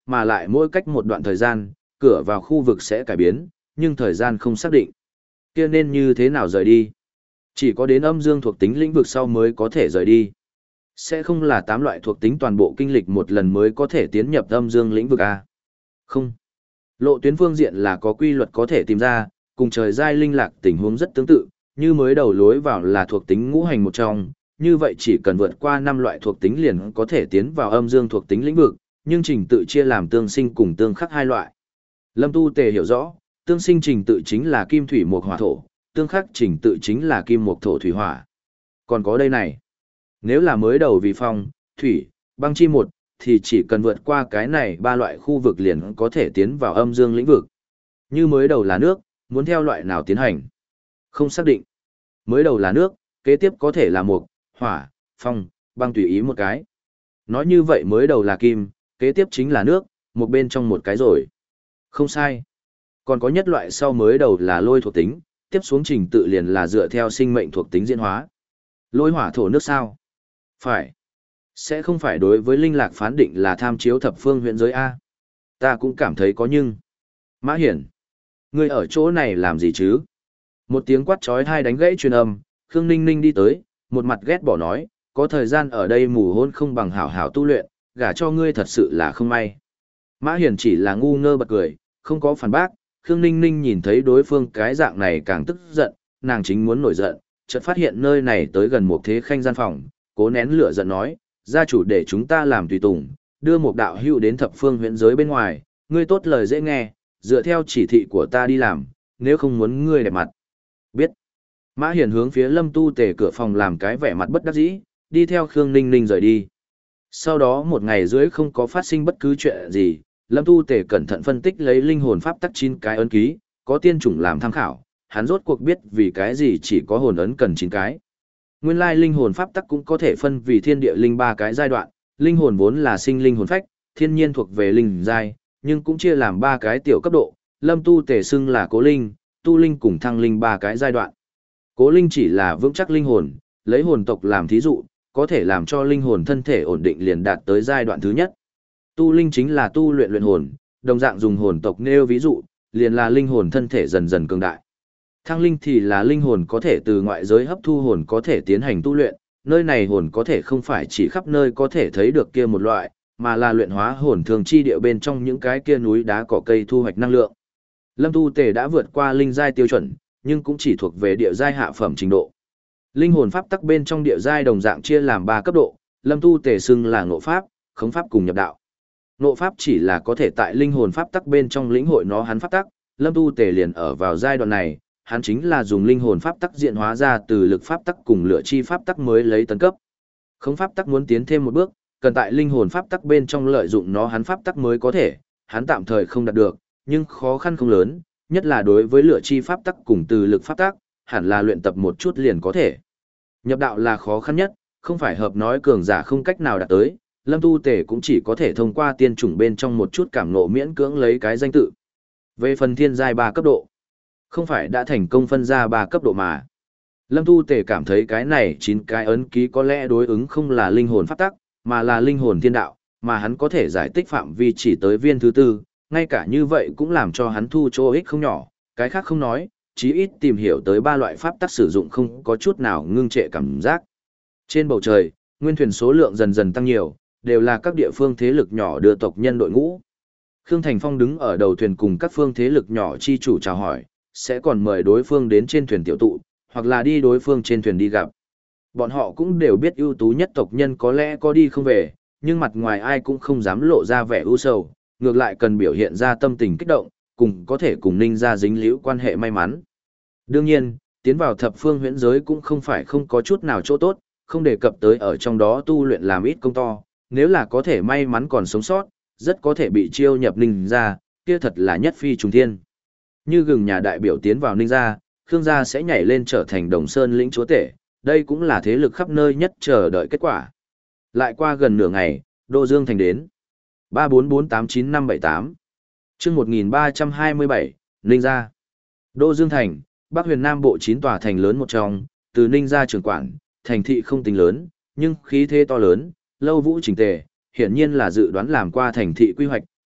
S1: mà lại mỗi cách một đoạn thời gian, cửa vào khu vực sẽ cải biến, nhưng thời gian không xác định. Kia nên như thế nào rời đi? Chỉ có đến âm dương thuộc tính lĩnh vực sau mới có thể rời đi. Sẽ không là tám loại thuộc tính toàn bộ kinh lịch một lần mới có thể tiến nhập âm dương lĩnh vực A. Không. Lộ tuyến phương diện là có quy luật có thể tìm ra, cùng trời giai linh lạc tình huống rất tương tự, như mới đầu lối vào là thuộc tính ngũ hành một trong, như vậy chỉ cần vượt qua năm loại thuộc tính liền có thể tiến vào âm dương thuộc tính lĩnh vực, nhưng trình tự chia làm tương sinh cùng tương khắc hai loại. Lâm Tu Tề hiểu rõ, tương sinh trình tự chính là kim thủy mộc hỏa thổ, tương khắc trình tự chính là kim mộc thổ thủy hỏa. Còn có đây này, nếu là mới đầu vì phong, thủy, băng chi một, thì chỉ cần vượt qua cái này ba loại khu vực liền có thể tiến vào âm dương lĩnh vực. Như mới đầu là nước, muốn theo loại nào tiến hành? Không xác định. Mới đầu là nước, kế tiếp có thể là mộc, hỏa, phong, băng tùy ý một cái. Nói như vậy mới đầu là kim, kế tiếp chính là nước, một bên trong một cái rồi. Không sai. Còn có nhất loại sau mới đầu là lôi thuộc tính, tiếp xuống trình tự liền là dựa theo sinh mệnh thuộc tính diễn hóa. Lôi hỏa thổ nước sao? Phải. Sẽ không phải đối với linh lạc phán định là tham chiếu thập phương huyện giới A. Ta cũng cảm thấy có nhưng. Mã Hiển. Ngươi ở chỗ này làm gì chứ? Một tiếng quát trói hai đánh gãy truyền âm, Khương Ninh Ninh đi tới, một mặt ghét bỏ nói, có thời gian ở đây mù hôn không bằng hảo hảo tu luyện, gả cho ngươi thật sự là không may. Mã Hiển chỉ là ngu ngơ bật cười, không có phản bác, Khương Ninh Ninh nhìn thấy đối phương cái dạng này càng tức giận, nàng chính muốn nổi giận, chợt phát hiện nơi này tới gần một thế khanh gian phòng, cố nén lửa giận nói, gia chủ để chúng ta làm tùy tùng, đưa một đạo hữu đến thập phương huyện giới bên ngoài, ngươi tốt lời dễ nghe, dựa theo chỉ thị của ta đi làm, nếu không muốn ngươi đẹp mặt. Biết. Mã Hiển hướng phía Lâm Tu Tề cửa phòng làm cái vẻ mặt bất đắc dĩ, đi theo Khương Ninh Ninh rời đi. Sau đó một ngày dưới không có phát sinh bất cứ chuyện gì, Lâm Tu Tề cẩn thận phân tích lấy linh hồn pháp tắc chín cái ấn ký, có tiên chủng làm tham khảo, hắn rốt cuộc biết vì cái gì chỉ có hồn ấn cần chín cái. Nguyên lai linh hồn pháp tắc cũng có thể phân vì thiên địa linh ba cái giai đoạn, linh hồn vốn là sinh linh hồn phách, thiên nhiên thuộc về linh giai, nhưng cũng chia làm ba cái tiểu cấp độ, Lâm Tu Tề xưng là cố linh, tu linh cùng thăng linh ba cái giai đoạn. Cố linh chỉ là vững chắc linh hồn, lấy hồn tộc làm thí dụ, có thể làm cho linh hồn thân thể ổn định liền đạt tới giai đoạn thứ nhất. Tu linh chính là tu luyện luyện hồn, đồng dạng dùng hồn tộc nêu ví dụ, liền là linh hồn thân thể dần dần cường đại. Thăng linh thì là linh hồn có thể từ ngoại giới hấp thu hồn có thể tiến hành tu luyện, nơi này hồn có thể không phải chỉ khắp nơi có thể thấy được kia một loại, mà là luyện hóa hồn thường chi địa bên trong những cái kia núi đá cỏ cây thu hoạch năng lượng. Lâm Tu Tề đã vượt qua linh giai tiêu chuẩn, nhưng cũng chỉ thuộc về địa giai hạ phẩm trình độ. Linh hồn pháp tắc bên trong địa giai đồng dạng chia làm ba cấp độ, Lâm Tu Tề xưng là ngộ pháp, khống pháp cùng nhập đạo. Ngộ pháp chỉ là có thể tại linh hồn pháp tắc bên trong lĩnh hội nó hắn pháp tắc, Lâm Tu Tề liền ở vào giai đoạn này, hắn chính là dùng linh hồn pháp tắc diện hóa ra từ lực pháp tắc cùng lửa chi pháp tắc mới lấy tấn cấp. Khống pháp tắc muốn tiến thêm một bước, cần tại linh hồn pháp tắc bên trong lợi dụng nó hắn pháp tắc mới có thể, hắn tạm thời không đạt được, nhưng khó khăn không lớn, nhất là đối với lửa chi pháp tắc cùng từ lực pháp tắc, hẳn là luyện tập một chút liền có thể. Nhập đạo là khó khăn nhất, không phải hợp nói cường giả không cách nào đạt tới, Lâm Tu Tề cũng chỉ có thể thông qua tiên chủng bên trong một chút cảm ngộ miễn cưỡng lấy cái danh tự. Về phần thiên giai ba cấp độ, không phải đã thành công phân ra ba cấp độ mà. Lâm Tu Tề cảm thấy cái này chín cái ấn ký có lẽ đối ứng không là linh hồn pháp tắc, mà là linh hồn thiên đạo, mà hắn có thể giải tích phạm vi chỉ tới viên thứ tư, ngay cả như vậy cũng làm cho hắn thu chỗ ích không nhỏ, cái khác không nói, chí ít tìm hiểu tới ba loại pháp tắc sử dụng không có chút nào ngưng trệ cảm giác. Trên bầu trời, nguyên thuyền số lượng dần dần tăng nhiều, đều là các địa phương thế lực nhỏ đưa tộc nhân đội ngũ. Khương Thành Phong đứng ở đầu thuyền cùng các phương thế lực nhỏ chi chủ chào hỏi, sẽ còn mời đối phương đến trên thuyền tiểu tụ, hoặc là đi đối phương trên thuyền đi gặp. Bọn họ cũng đều biết ưu tú nhất tộc nhân có lẽ có đi không về, nhưng mặt ngoài ai cũng không dám lộ ra vẻ ưu sầu, ngược lại cần biểu hiện ra tâm tình kích động, cùng có thể cùng Ninh gia dính liễu quan hệ may mắn. Đương nhiên, tiến vào thập phương huyễn giới cũng không phải không có chút nào chỗ tốt, không đề cập tới ở trong đó tu luyện làm ít công to, nếu là có thể may mắn còn sống sót, rất có thể bị chiêu nhập Ninh gia, kia thật là nhất phi trùng thiên. Như gừng nhà đại biểu tiến vào Ninh gia, Khương gia sẽ nhảy lên trở thành Đồng Sơn lĩnh chúa tể, đây cũng là thế lực khắp nơi nhất chờ đợi kết quả. Lại qua gần nửa ngày, Đô Dương Thành đến. ba bốn bốn tám chín năm bảy tám chương một nghìn ba trăm hai mươi bảy, Ninh gia. Đô Dương Thành, Bắc Huyền Nam Bộ chín tòa thành lớn một trong, từ Ninh gia trưởng quản, thành thị không tính lớn, nhưng khí thế to lớn, lâu vũ chỉnh tề, hiển nhiên là dự đoán làm qua thành thị quy hoạch,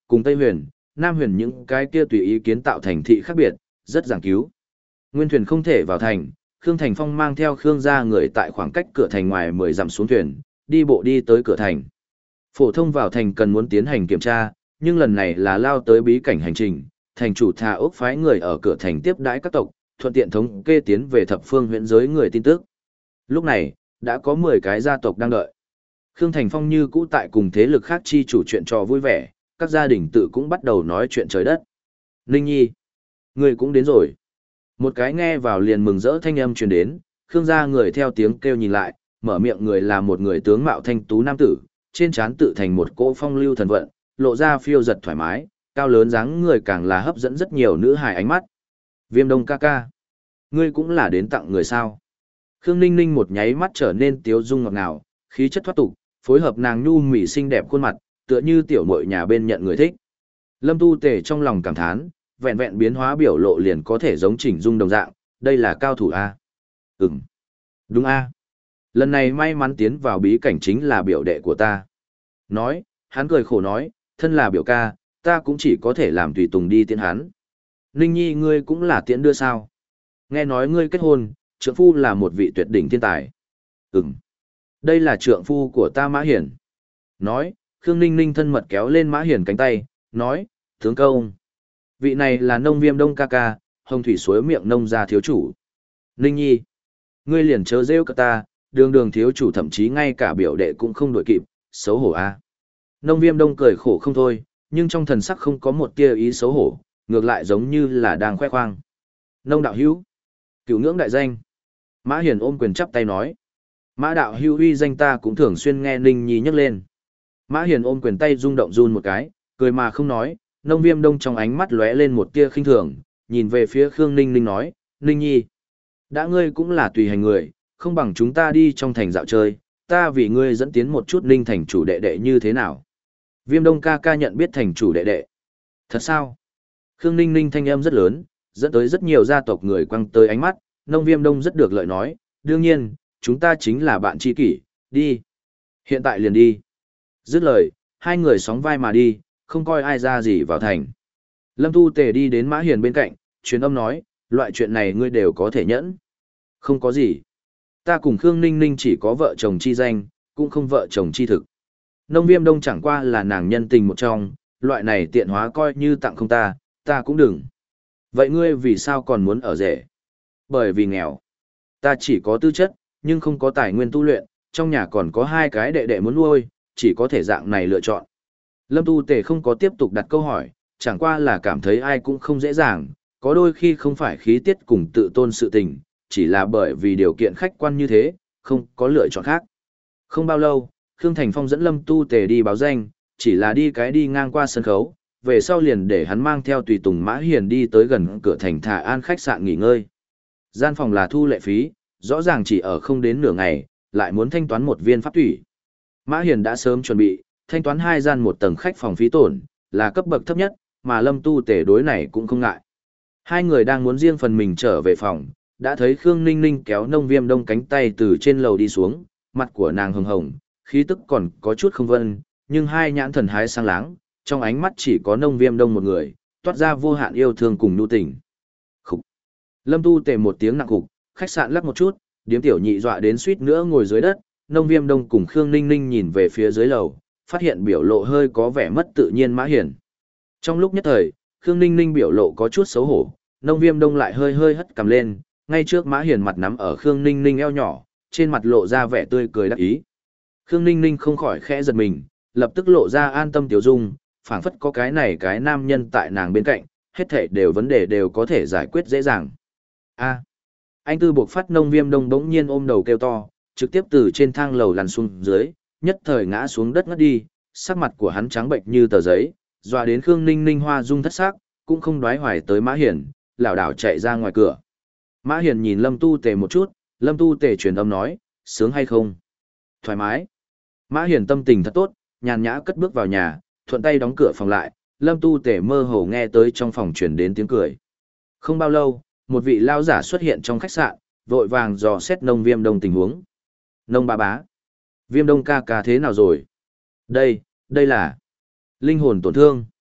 S1: cùng Tây Huyền, Nam Huyền những cái kia tùy ý kiến tạo thành thị khác biệt, rất giảng cứu. Nguyên thuyền không thể vào thành, Khương Thành Phong mang theo Khương gia người tại khoảng cách cửa thành ngoài mười dặm xuống thuyền, đi bộ đi tới cửa thành. Phổ thông vào thành cần muốn tiến hành kiểm tra, nhưng lần này là lao tới bí cảnh hành trình, thành chủ thà ốc phái người ở cửa thành tiếp đãi các tộc, thuận tiện thống kê tiến về thập phương huyện giới người tin tức. Lúc này, đã có mười cái gia tộc đang đợi. Khương Thành Phong như cũ tại cùng thế lực khác chi chủ chuyện trò vui vẻ, các gia đình tự cũng bắt đầu nói chuyện trời đất. Ninh Nhi, người cũng đến rồi. Một cái nghe vào liền mừng rỡ thanh âm truyền đến, Khương gia người theo tiếng kêu nhìn lại, mở miệng người là một người tướng mạo thanh tú nam tử, trên trán tự thành một cỗ phong lưu thần vận, lộ ra phiêu giật thoải mái, cao lớn dáng người càng là hấp dẫn rất nhiều nữ hài ánh mắt. Viêm Đông ca ca, ngươi cũng là đến tặng người sao? Khương Ninh Ninh một nháy mắt trở nên tiếu dung ngọt ngào, khí chất thoát tục, phối hợp nàng nhu mì xinh đẹp khuôn mặt, tựa như tiểu muội nhà bên nhận người thích. Lâm Tu Tề trong lòng cảm thán, vẹn vẹn biến hóa biểu lộ liền có thể giống chỉnh dung đồng dạng, đây là cao thủ a. Ừm. Đúng a. Lần này may mắn tiến vào bí cảnh chính là biểu đệ của ta. Nói, hắn cười khổ nói, thân là biểu ca, ta cũng chỉ có thể làm tùy tùng đi tiễn hắn. Ninh Nhi ngươi cũng là tiễn đưa sao? Nghe nói ngươi kết hôn, trượng phu là một vị tuyệt đỉnh thiên tài. Ừm. Đây là trượng phu của ta Mã Hiển. Nói, Khương Ninh Ninh thân mật kéo lên Mã Hiển cánh tay, nói, tướng công. Vị này là nông viêm đông ca ca, hồng thủy suối miệng nông gia thiếu chủ. Ninh Nhi, ngươi liền chớ rêu cả ta, đường đường thiếu chủ thậm chí ngay cả biểu đệ cũng không đổi kịp, xấu hổ a. Nông viêm đông cười khổ không thôi, nhưng trong thần sắc không có một tia ý xấu hổ, ngược lại giống như là đang khoe khoang. Nông đạo hữu, cửu ngưỡng đại danh. Mã Hiển ôm quyền chắp tay nói. Mã đạo hữu uy danh ta cũng thường xuyên nghe Ninh Nhi nhắc lên. Mã Hiển ôm quyền tay rung động run một cái, cười mà không nói, nông viêm đông trong ánh mắt lóe lên một tia khinh thường, nhìn về phía Khương Ninh Ninh nói, Ninh Nhi, đã ngươi cũng là tùy hành người, không bằng chúng ta đi trong thành dạo chơi, ta vì ngươi dẫn tiến một chút Ninh thành chủ đệ đệ như thế nào. Viêm đông ca ca nhận biết thành chủ đệ đệ. Thật sao? Khương Ninh Ninh thanh âm rất lớn, dẫn tới rất nhiều gia tộc người quăng tới ánh mắt, nông viêm đông rất được lợi nói, đương nhiên, chúng ta chính là bạn tri kỷ, đi. Hiện tại liền đi. Dứt lời, hai người sóng vai mà đi, không coi ai ra gì vào thành. Lâm Tu Tề đi đến Mã Hiền bên cạnh, truyền âm nói, loại chuyện này ngươi đều có thể nhẫn. Không có gì. Ta cùng Khương Ninh Ninh chỉ có vợ chồng chi danh, cũng không vợ chồng chi thực. Nông viêm đông chẳng qua là nàng nhân tình một trong, loại này tiện hóa coi như tặng không ta, ta cũng đừng. Vậy ngươi vì sao còn muốn ở rể? Bởi vì nghèo. Ta chỉ có tư chất, nhưng không có tài nguyên tu luyện, trong nhà còn có hai cái đệ đệ muốn nuôi, chỉ có thể dạng này lựa chọn. Lâm Tu Tề không có tiếp tục đặt câu hỏi, chẳng qua là cảm thấy ai cũng không dễ dàng, có đôi khi không phải khí tiết cùng tự tôn sự tình, chỉ là bởi vì điều kiện khách quan như thế, không có lựa chọn khác. Không bao lâu, Khương Thành Phong dẫn Lâm Tu Tề đi báo danh, chỉ là đi cái đi ngang qua sân khấu, về sau liền để hắn mang theo tùy tùng Mã Hiền đi tới gần cửa thành Thà An khách sạn nghỉ ngơi. Gian phòng là thu lệ phí, rõ ràng chỉ ở không đến nửa ngày, lại muốn thanh toán một viên pháp thủy. Mã Hiền đã sớm chuẩn bị, thanh toán hai gian một tầng khách phòng phí tổn, là cấp bậc thấp nhất, mà Lâm Tu Tề đối này cũng không ngại. Hai người đang muốn riêng phần mình trở về phòng, đã thấy Khương Ninh Ninh kéo nông viêm đông cánh tay từ trên lầu đi xuống, mặt của nàng hồng hồng, khí tức còn có chút không vân, nhưng hai nhãn thần hái sang láng, trong ánh mắt chỉ có nông viêm đông một người, toát ra vô hạn yêu thương cùng nhu tình. Khúc! Lâm Tu Tề một tiếng nặng khục, khách sạn lắc một chút, điếm tiểu nhị dọa đến suýt nữa ngồi dưới đất, nông viêm đông cùng Khương Ninh Ninh nhìn về phía dưới lầu, phát hiện biểu lộ hơi có vẻ mất tự nhiên Mã Hiền. Trong lúc nhất thời, Khương Ninh Ninh biểu lộ có chút xấu hổ, nông viêm đông lại hơi hơi hất cằm lên, ngay trước Mã Hiền mặt nắm ở Khương Ninh Ninh eo nhỏ, trên mặt lộ ra vẻ tươi cười đắc ý. Khương Ninh Ninh không khỏi khẽ giật mình, lập tức lộ ra an tâm tiểu dung, phảng phất có cái này cái nam nhân tại nàng bên cạnh, hết thảy đều vấn đề đều có thể giải quyết dễ dàng. A. Anh tư buộc phát nông viêm đông bỗng nhiên ôm đầu kêu to, trực tiếp từ trên thang lầu lăn xuống dưới, nhất thời ngã xuống đất ngất đi, sắc mặt của hắn trắng bệnh như tờ giấy, dọa đến Khương Ninh Ninh hoa dung thất sắc, cũng không đoái hoài tới Mã Hiền, lảo đảo chạy ra ngoài cửa. Mã Hiền nhìn Lâm Tu Tề một chút, Lâm Tu Tề truyền âm nói, sướng hay không? Thoải mái. Mã Hiền tâm tình thật tốt, nhàn nhã cất bước vào nhà, thuận tay đóng cửa phòng lại, Lâm Tu Tề mơ hồ nghe tới trong phòng truyền đến tiếng cười. Không bao lâu, một vị lao giả xuất hiện trong khách sạn, vội vàng dò xét nông viêm đông tình huống. Nông ba bá. Viêm đông ca ca thế nào rồi? Đây, đây là linh hồn tổn thương.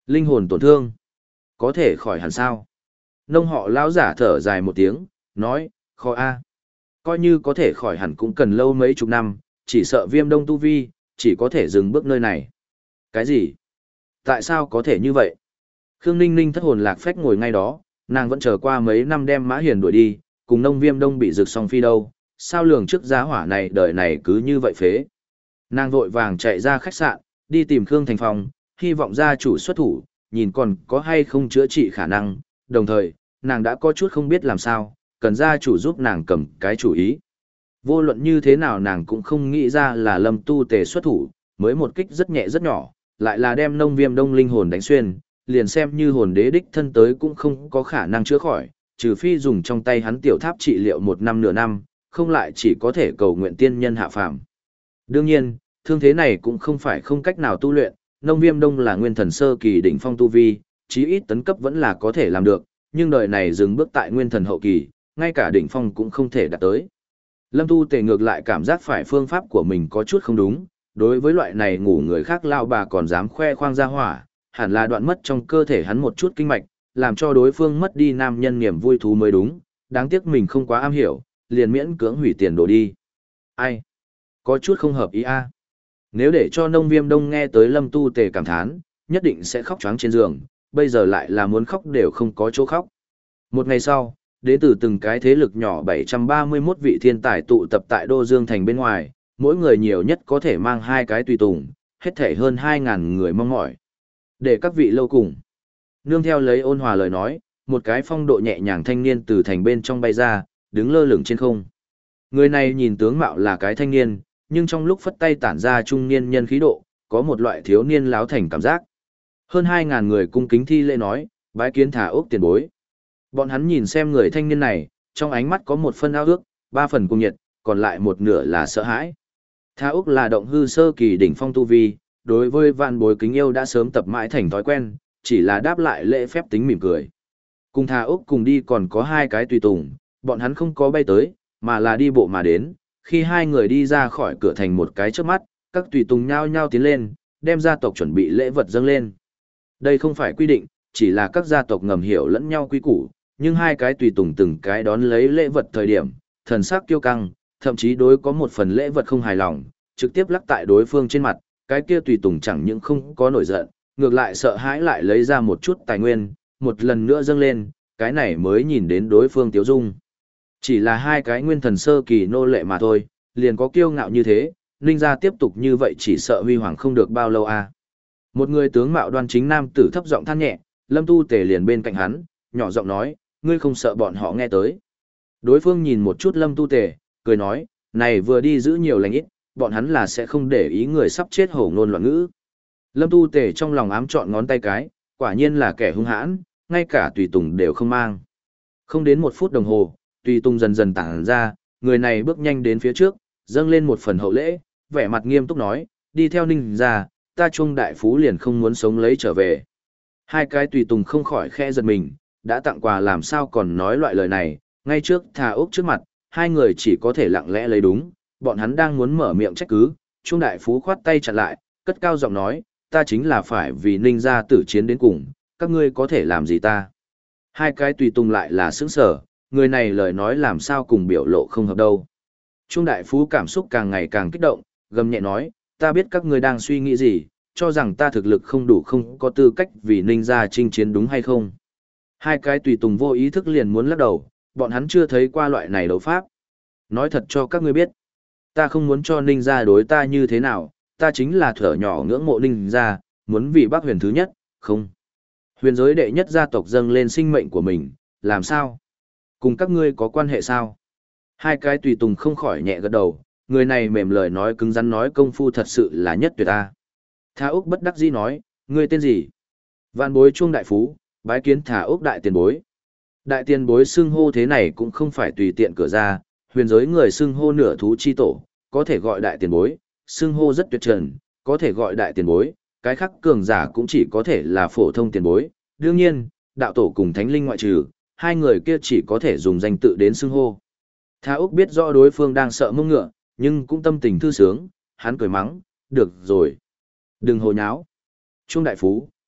S1: Linh hồn tổn thương. Có thể khỏi hẳn sao? Nông họ lão giả thở dài một tiếng, nói, khó a. Coi như có thể khỏi hẳn cũng cần lâu mấy chục năm, chỉ sợ viêm đông tu vi, chỉ có thể dừng bước nơi này. Cái gì? Tại sao có thể như vậy? Khương Ninh Ninh thất hồn lạc phách ngồi ngay đó, nàng vẫn chờ qua mấy năm đem Mã Hiền đuổi đi, cùng nông viêm đông bị rực song phi đâu, sao lường trước giá hỏa này đời này cứ như vậy phế. Nàng vội vàng chạy ra khách sạn, đi tìm Khương Thành Phong, hy vọng gia chủ xuất thủ, nhìn còn có hay không chữa trị khả năng, đồng thời, nàng đã có chút không biết làm sao, cần gia chủ giúp nàng cầm cái chủ ý. Vô luận như thế nào nàng cũng không nghĩ ra là Lâm Tu Tề xuất thủ, mới một kích rất nhẹ rất nhỏ, lại là đem nông viêm đông linh hồn đánh xuyên, liền xem như hồn đế đích thân tới cũng không có khả năng chữa khỏi, trừ phi dùng trong tay hắn tiểu tháp trị liệu một năm nửa năm, không lại chỉ có thể cầu nguyện tiên nhân hạ phàm. Đương nhiên, thương thế này cũng không phải không cách nào tu luyện, nông viêm đông là nguyên thần sơ kỳ đỉnh phong tu vi, chí ít tấn cấp vẫn là có thể làm được, nhưng đời này dừng bước tại nguyên thần hậu kỳ, ngay cả đỉnh phong cũng không thể đạt tới. Lâm Tu Tề ngược lại cảm giác phải phương pháp của mình có chút không đúng, đối với loại này ngủ người khác lao bà còn dám khoe khoang ra hỏa, hẳn là đoạn mất trong cơ thể hắn một chút kinh mạch, làm cho đối phương mất đi nam nhân niềm vui thú mới đúng, đáng tiếc mình không quá am hiểu, liền miễn cưỡng hủy tiền đổ đi. Ai? Có chút không hợp ý a. Nếu để cho nông viêm đông nghe tới Lâm Tu Tề cảm thán, nhất định sẽ khóc choáng trên giường, bây giờ lại là muốn khóc đều không có chỗ khóc. Một ngày sau, đến từ từng cái thế lực nhỏ bảy trăm ba mươi mốt vị thiên tài tụ tập tại Đô Dương Thành bên ngoài, mỗi người nhiều nhất có thể mang hai cái tùy tùng, hết thể hơn hai ngàn người mong mỏi. Để các vị lâu cùng. Nương theo lấy ôn hòa lời nói, một cái phong độ nhẹ nhàng thanh niên từ thành bên trong bay ra, đứng lơ lửng trên không. Người này nhìn tướng mạo là cái thanh niên, nhưng trong lúc phất tay tản ra trung niên nhân khí độ, có một loại thiếu niên láo thành cảm giác. Hơn hai ngàn người cung kính thi lễ nói, bái kiến Thà Ốc tiền bối. Bọn hắn nhìn xem người thanh niên này, trong ánh mắt có một phân ao ước, ba phần cung nhiệt, còn lại một nửa là sợ hãi. Thà Ốc là động hư sơ kỳ đỉnh phong tu vi, đối với vạn bối kính yêu đã sớm tập mãi thành thói quen, chỉ là đáp lại lễ phép tính mỉm cười. Cùng Thà Ốc cùng đi còn có hai cái tùy tùng, bọn hắn không có bay tới, mà là đi bộ mà đến. Khi hai người đi ra khỏi cửa thành một cái trước mắt, các tùy tùng nhao nhao tiến lên, đem gia tộc chuẩn bị lễ vật dâng lên. Đây không phải quy định, chỉ là các gia tộc ngầm hiểu lẫn nhau quy củ, nhưng hai cái tùy tùng từng cái đón lấy lễ vật thời điểm, thần sắc kiêu căng, thậm chí đối có một phần lễ vật không hài lòng, trực tiếp lắc tại đối phương trên mặt, cái kia tùy tùng chẳng những không có nổi giận, ngược lại sợ hãi lại lấy ra một chút tài nguyên, một lần nữa dâng lên, cái này mới nhìn đến đối phương tiếu dung. Chỉ là hai cái nguyên thần sơ kỳ nô lệ mà thôi, liền có kiêu ngạo như thế, Ninh gia tiếp tục như vậy chỉ sợ huy hoàng không được bao lâu à. Một người tướng mạo đoan chính nam tử thấp giọng than nhẹ, Lâm Tu Tề liền bên cạnh hắn, nhỏ giọng nói, ngươi không sợ bọn họ nghe tới. Đối phương nhìn một chút Lâm Tu Tề, cười nói, này vừa đi giữ nhiều lành ít, bọn hắn là sẽ không để ý người sắp chết hổ ngôn loạn ngữ. Lâm Tu Tề trong lòng ám chọn ngón tay cái, quả nhiên là kẻ hung hãn, ngay cả tùy tùng đều không mang. Không đến một phút đồng hồ, tùy tùng dần dần tản ra, người này bước nhanh đến phía trước, dâng lên một phần hậu lễ, vẻ mặt nghiêm túc nói, đi theo Ninh gia, ta Trung đại phú liền không muốn sống lấy trở về. Hai cái tùy tùng không khỏi khẽ giật mình, đã tặng quà làm sao còn nói loại lời này, ngay trước Thà Ốc trước mặt, hai người chỉ có thể lặng lẽ lấy đúng, bọn hắn đang muốn mở miệng trách cứ, Trung đại phú khoát tay chặn lại, cất cao giọng nói, ta chính là phải vì Ninh gia tử chiến đến cùng, các ngươi có thể làm gì ta. Hai cái tùy tùng lại là sững sở, người này lời nói làm sao cùng biểu lộ không hợp đâu. Trung đại phú cảm xúc càng ngày càng kích động, gầm nhẹ nói, ta biết các ngươi đang suy nghĩ gì, cho rằng ta thực lực không đủ không có tư cách vì Ninh gia chinh chiến đúng hay không. Hai cái tùy tùng vô ý thức liền muốn lắc đầu, bọn hắn chưa thấy qua loại này đấu pháp. Nói thật cho các ngươi biết, ta không muốn cho Ninh gia đối ta như thế nào, ta chính là thở nhỏ ngưỡng mộ Ninh gia, muốn vì Bắc Huyền thứ nhất, không. Huyền giới đệ nhất gia tộc dâng lên sinh mệnh của mình, làm sao? Cùng các ngươi có quan hệ sao? Hai cái tùy tùng không khỏi nhẹ gật đầu, người này mềm lời nói cứng rắn nói công phu thật sự là nhất tuyệt ta. Thà Ốc bất đắc dĩ nói, ngươi tên gì? Vạn bối Chuông đại phú, bái kiến Thà Ốc đại tiền bối. Đại tiền bối xưng hô thế này cũng không phải tùy tiện cửa ra, huyền giới người xưng hô nửa thú chi tổ, có thể gọi đại tiền bối, xưng hô rất tuyệt trần, có thể gọi đại tiền bối, cái khác cường giả cũng chỉ có thể là phổ thông tiền bối. Đương nhiên, đạo tổ cùng thánh linh ngoại trừ, hai người kia chỉ có thể dùng danh tự đến xưng hô. Thà Ốc biết rõ đối phương đang sợ mông ngựa, nhưng cũng tâm tình thư sướng, hắn cười mắng, được rồi. Đừng hồ nháo. Trung đại phú,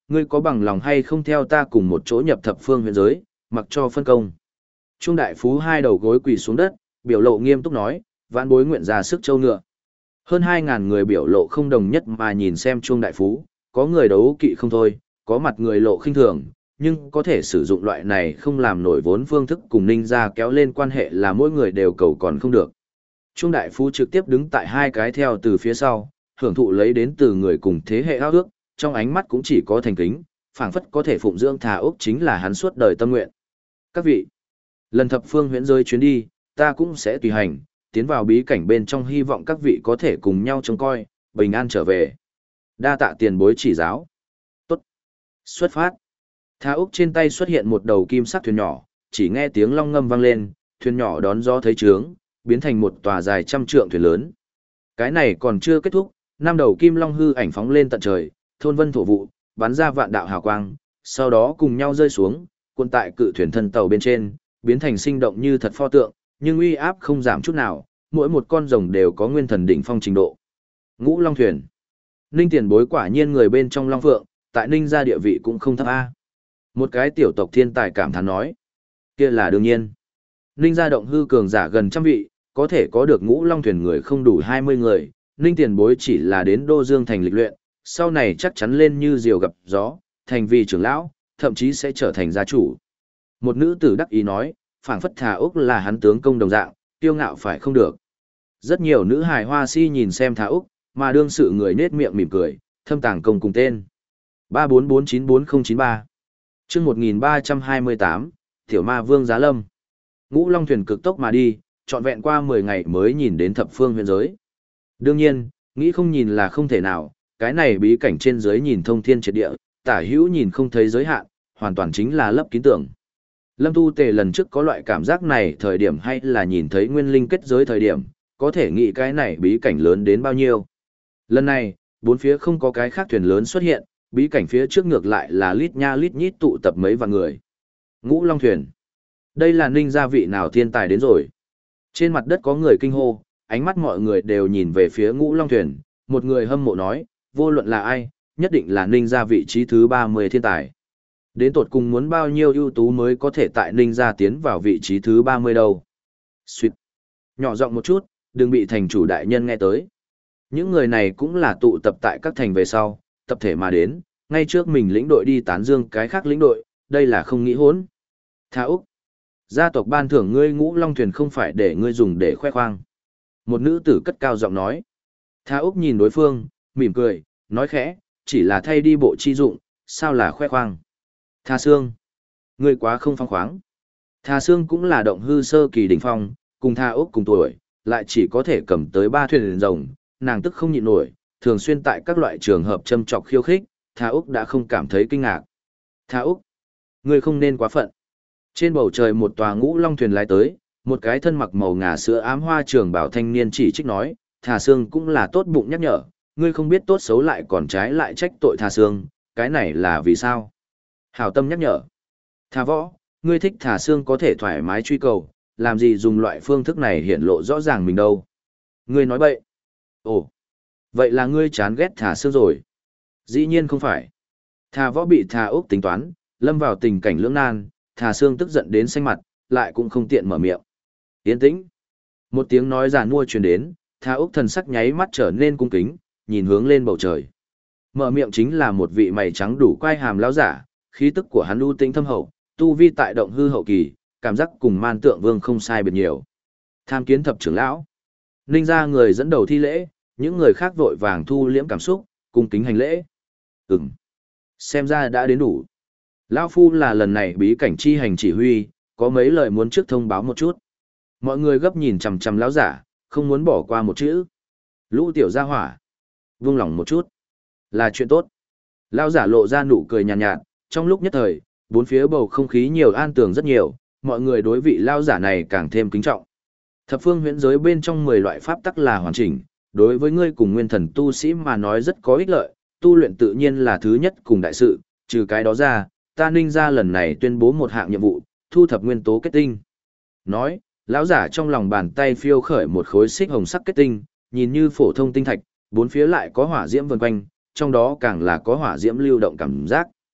S1: ngươi có bằng lòng hay không theo ta cùng một chỗ nhập thập phương huyện giới, mặc cho phân công. Trung đại phú hai đầu gối quỳ xuống đất, biểu lộ nghiêm túc nói, vãn bối nguyện ra sức châu ngựa. Hơn hai ngàn người biểu lộ không đồng nhất mà nhìn xem Trung đại phú, có người đấu kỵ không thôi, có mặt người lộ khinh thường, nhưng có thể sử dụng loại này không làm nổi vốn phương thức cùng Ninh gia kéo lên quan hệ là mỗi người đều cầu còn không được. Trung đại phú trực tiếp đứng tại hai cái theo từ phía sau, hưởng thụ lấy đến từ người cùng thế hệ ao ước, trong ánh mắt cũng chỉ có thành kính, phảng phất có thể phụng dưỡng Thà Úc chính là hắn suốt đời tâm nguyện. Các vị, lần thập phương huyễn rơi chuyến đi, ta cũng sẽ tùy hành, tiến vào bí cảnh bên trong, hy vọng các vị có thể cùng nhau trông coi, bình an trở về. Đa tạ tiền bối chỉ giáo. Tốt. Xuất phát. Thà Úc trên tay xuất hiện một đầu kim sắc thuyền nhỏ, chỉ nghe tiếng long ngâm vang lên, thuyền nhỏ đón gió thấy trướng, biến thành một tòa dài trăm trượng thuyền lớn. Cái này còn chưa kết thúc, năm đầu kim long hư ảnh phóng lên tận trời, thôn vân thổ vụ, bắn ra vạn đạo hào quang, sau đó cùng nhau rơi xuống, cuộn tại cự thuyền thân tàu bên trên, biến thành sinh động như thật pho tượng, nhưng uy áp không giảm chút nào, mỗi một con rồng đều có nguyên thần đỉnh phong trình độ. Ngũ Long thuyền. Ninh tiền bối quả nhiên người bên trong Long Phượng, tại Ninh gia địa vị cũng không thấp a. Một cái tiểu tộc thiên tài cảm thán nói, kia là đương nhiên. Ninh gia động hư cường giả gần trăm vị, có thể có được Ngũ Long thuyền người không đủ hai mươi người, Ninh tiền bối chỉ là đến Đô Dương thành lịch luyện, sau này chắc chắn lên như diều gặp gió, thành vì trưởng lão, thậm chí sẽ trở thành gia chủ. Một nữ tử đắc ý nói, phảng phất Thà Úc là hắn tướng công đồng dạng, tiêu ngạo phải không được. Rất nhiều nữ hài hoa si nhìn xem Thà Úc, mà đương sự người nết miệng mỉm cười, thâm tàng công cùng tên. ba bốn bốn chín bốn không chín ba chương một nghìn ba trăm hai mươi tám, Tiểu Ma Vương Giá Lâm. Ngũ Long thuyền cực tốc mà đi, trọn vẹn qua mười ngày mới nhìn đến thập phương huyền giới. Đương nhiên, nghĩ không nhìn là không thể nào, cái này bí cảnh trên giới nhìn thông thiên triệt địa, tả hữu nhìn không thấy giới hạn, hoàn toàn chính là lấp kín tưởng. Lâm Tu Tề lần trước có loại cảm giác này thời điểm hay là nhìn thấy nguyên linh kết giới thời điểm, có thể nghĩ cái này bí cảnh lớn đến bao nhiêu. Lần này, bốn phía không có cái khác thuyền lớn xuất hiện, bí cảnh phía trước ngược lại là lít nha lít nhít tụ tập mấy vạn người. Ngũ Long thuyền. Đây là Ninh gia vị nào thiên tài đến rồi. Trên mặt đất có người kinh hô, ánh mắt mọi người đều nhìn về phía Ngũ Long thuyền, một người hâm mộ nói, vô luận là ai, nhất định là Ninh gia vị trí thứ ba mươi thiên tài. Đến tột cùng muốn bao nhiêu ưu tú mới có thể tại Ninh gia tiến vào vị trí thứ ba mươi đâu. Xuyệt. Nhỏ giọng một chút, đừng bị thành chủ đại nhân nghe tới. Những người này cũng là tụ tập tại các thành về sau, tập thể mà đến, ngay trước mình lĩnh đội đi tán dương cái khác lĩnh đội, đây là không nghĩ hỗn. Thà Úc. Gia tộc ban thưởng ngươi Ngũ Long thuyền không phải để ngươi dùng để khoe khoang. Một nữ tử cất cao giọng nói. Thà Úc nhìn đối phương, mỉm cười, nói khẽ, chỉ là thay đi bộ chi dụng, sao là khoe khoang. Thà Sương. Ngươi quá không phóng khoáng. Thà Sương cũng là động hư sơ kỳ đỉnh phong, cùng Thà Úc cùng tuổi, lại chỉ có thể cầm tới ba thuyền rồng, nàng tức không nhịn nổi, thường xuyên tại các loại trường hợp châm chọc khiêu khích, Thà Úc đã không cảm thấy kinh ngạc. Thà Úc, ngươi không nên quá phận. Trên bầu trời một tòa Ngũ Long thuyền lái tới, một cái thân mặc màu ngà sữa ám hoa trường bảo thanh niên chỉ trích nói, Thà Sương cũng là tốt bụng nhắc nhở, ngươi không biết tốt xấu lại còn trái lại trách tội Thà Sương, cái này là vì sao? Hảo tâm nhắc nhở. Thà Võ, ngươi thích Thà Sương có thể thoải mái truy cầu, làm gì dùng loại phương thức này hiện lộ rõ ràng mình đâu. Ngươi nói bậy. Ồ, vậy là ngươi chán ghét Thà Sương rồi. Dĩ nhiên không phải. Thà Võ bị Thà Úc tính toán, lâm vào tình cảnh lưỡng nan, Thà Sương tức giận đến xanh mặt, lại cũng không tiện mở miệng. Yên tĩnh. Một tiếng nói giàn mua truyền đến, Thà Úc thần sắc nháy mắt trở nên cung kính, nhìn hướng lên bầu trời. Mở miệng chính là một vị mày trắng đủ quai hàm lão giả, khí tức của hắn u tĩnh thâm hậu, tu vi tại động hư hậu kỳ, cảm giác cùng Man Tượng Vương không sai biệt nhiều. Tham kiến thập trưởng lão. Ninh gia người dẫn đầu thi lễ, những người khác vội vàng thu liễm cảm xúc, cung kính hành lễ. Ừm. Xem ra đã đến đủ. Lão phu là lần này bí cảnh chi hành chỉ huy, có mấy lời muốn trước thông báo một chút. Mọi người gấp nhìn chằm chằm lão giả, không muốn bỏ qua một chữ. Lũ tiểu gia hỏa, buông lỏng một chút, là chuyện tốt. Lão giả lộ ra nụ cười nhàn nhạt, nhạt, trong lúc nhất thời, bốn phía bầu không khí nhiều an tường rất nhiều, mọi người đối vị lão giả này càng thêm kính trọng. Thập phương huyễn giới bên trong mười loại pháp tắc là hoàn chỉnh, đối với ngươi cùng nguyên thần tu sĩ mà nói rất có ích lợi, tu luyện tự nhiên là thứ nhất cùng đại sự, trừ cái đó ra, ta Ninh gia lần này tuyên bố một hạng nhiệm vụ, thu thập nguyên tố kết tinh. Nói, lão giả trong lòng bàn tay phiêu khởi một khối xích hồng sắc kết tinh, nhìn như phổ thông tinh thạch, bốn phía lại có hỏa diễm vần quanh, trong đó càng là có hỏa diễm lưu động cảm giác.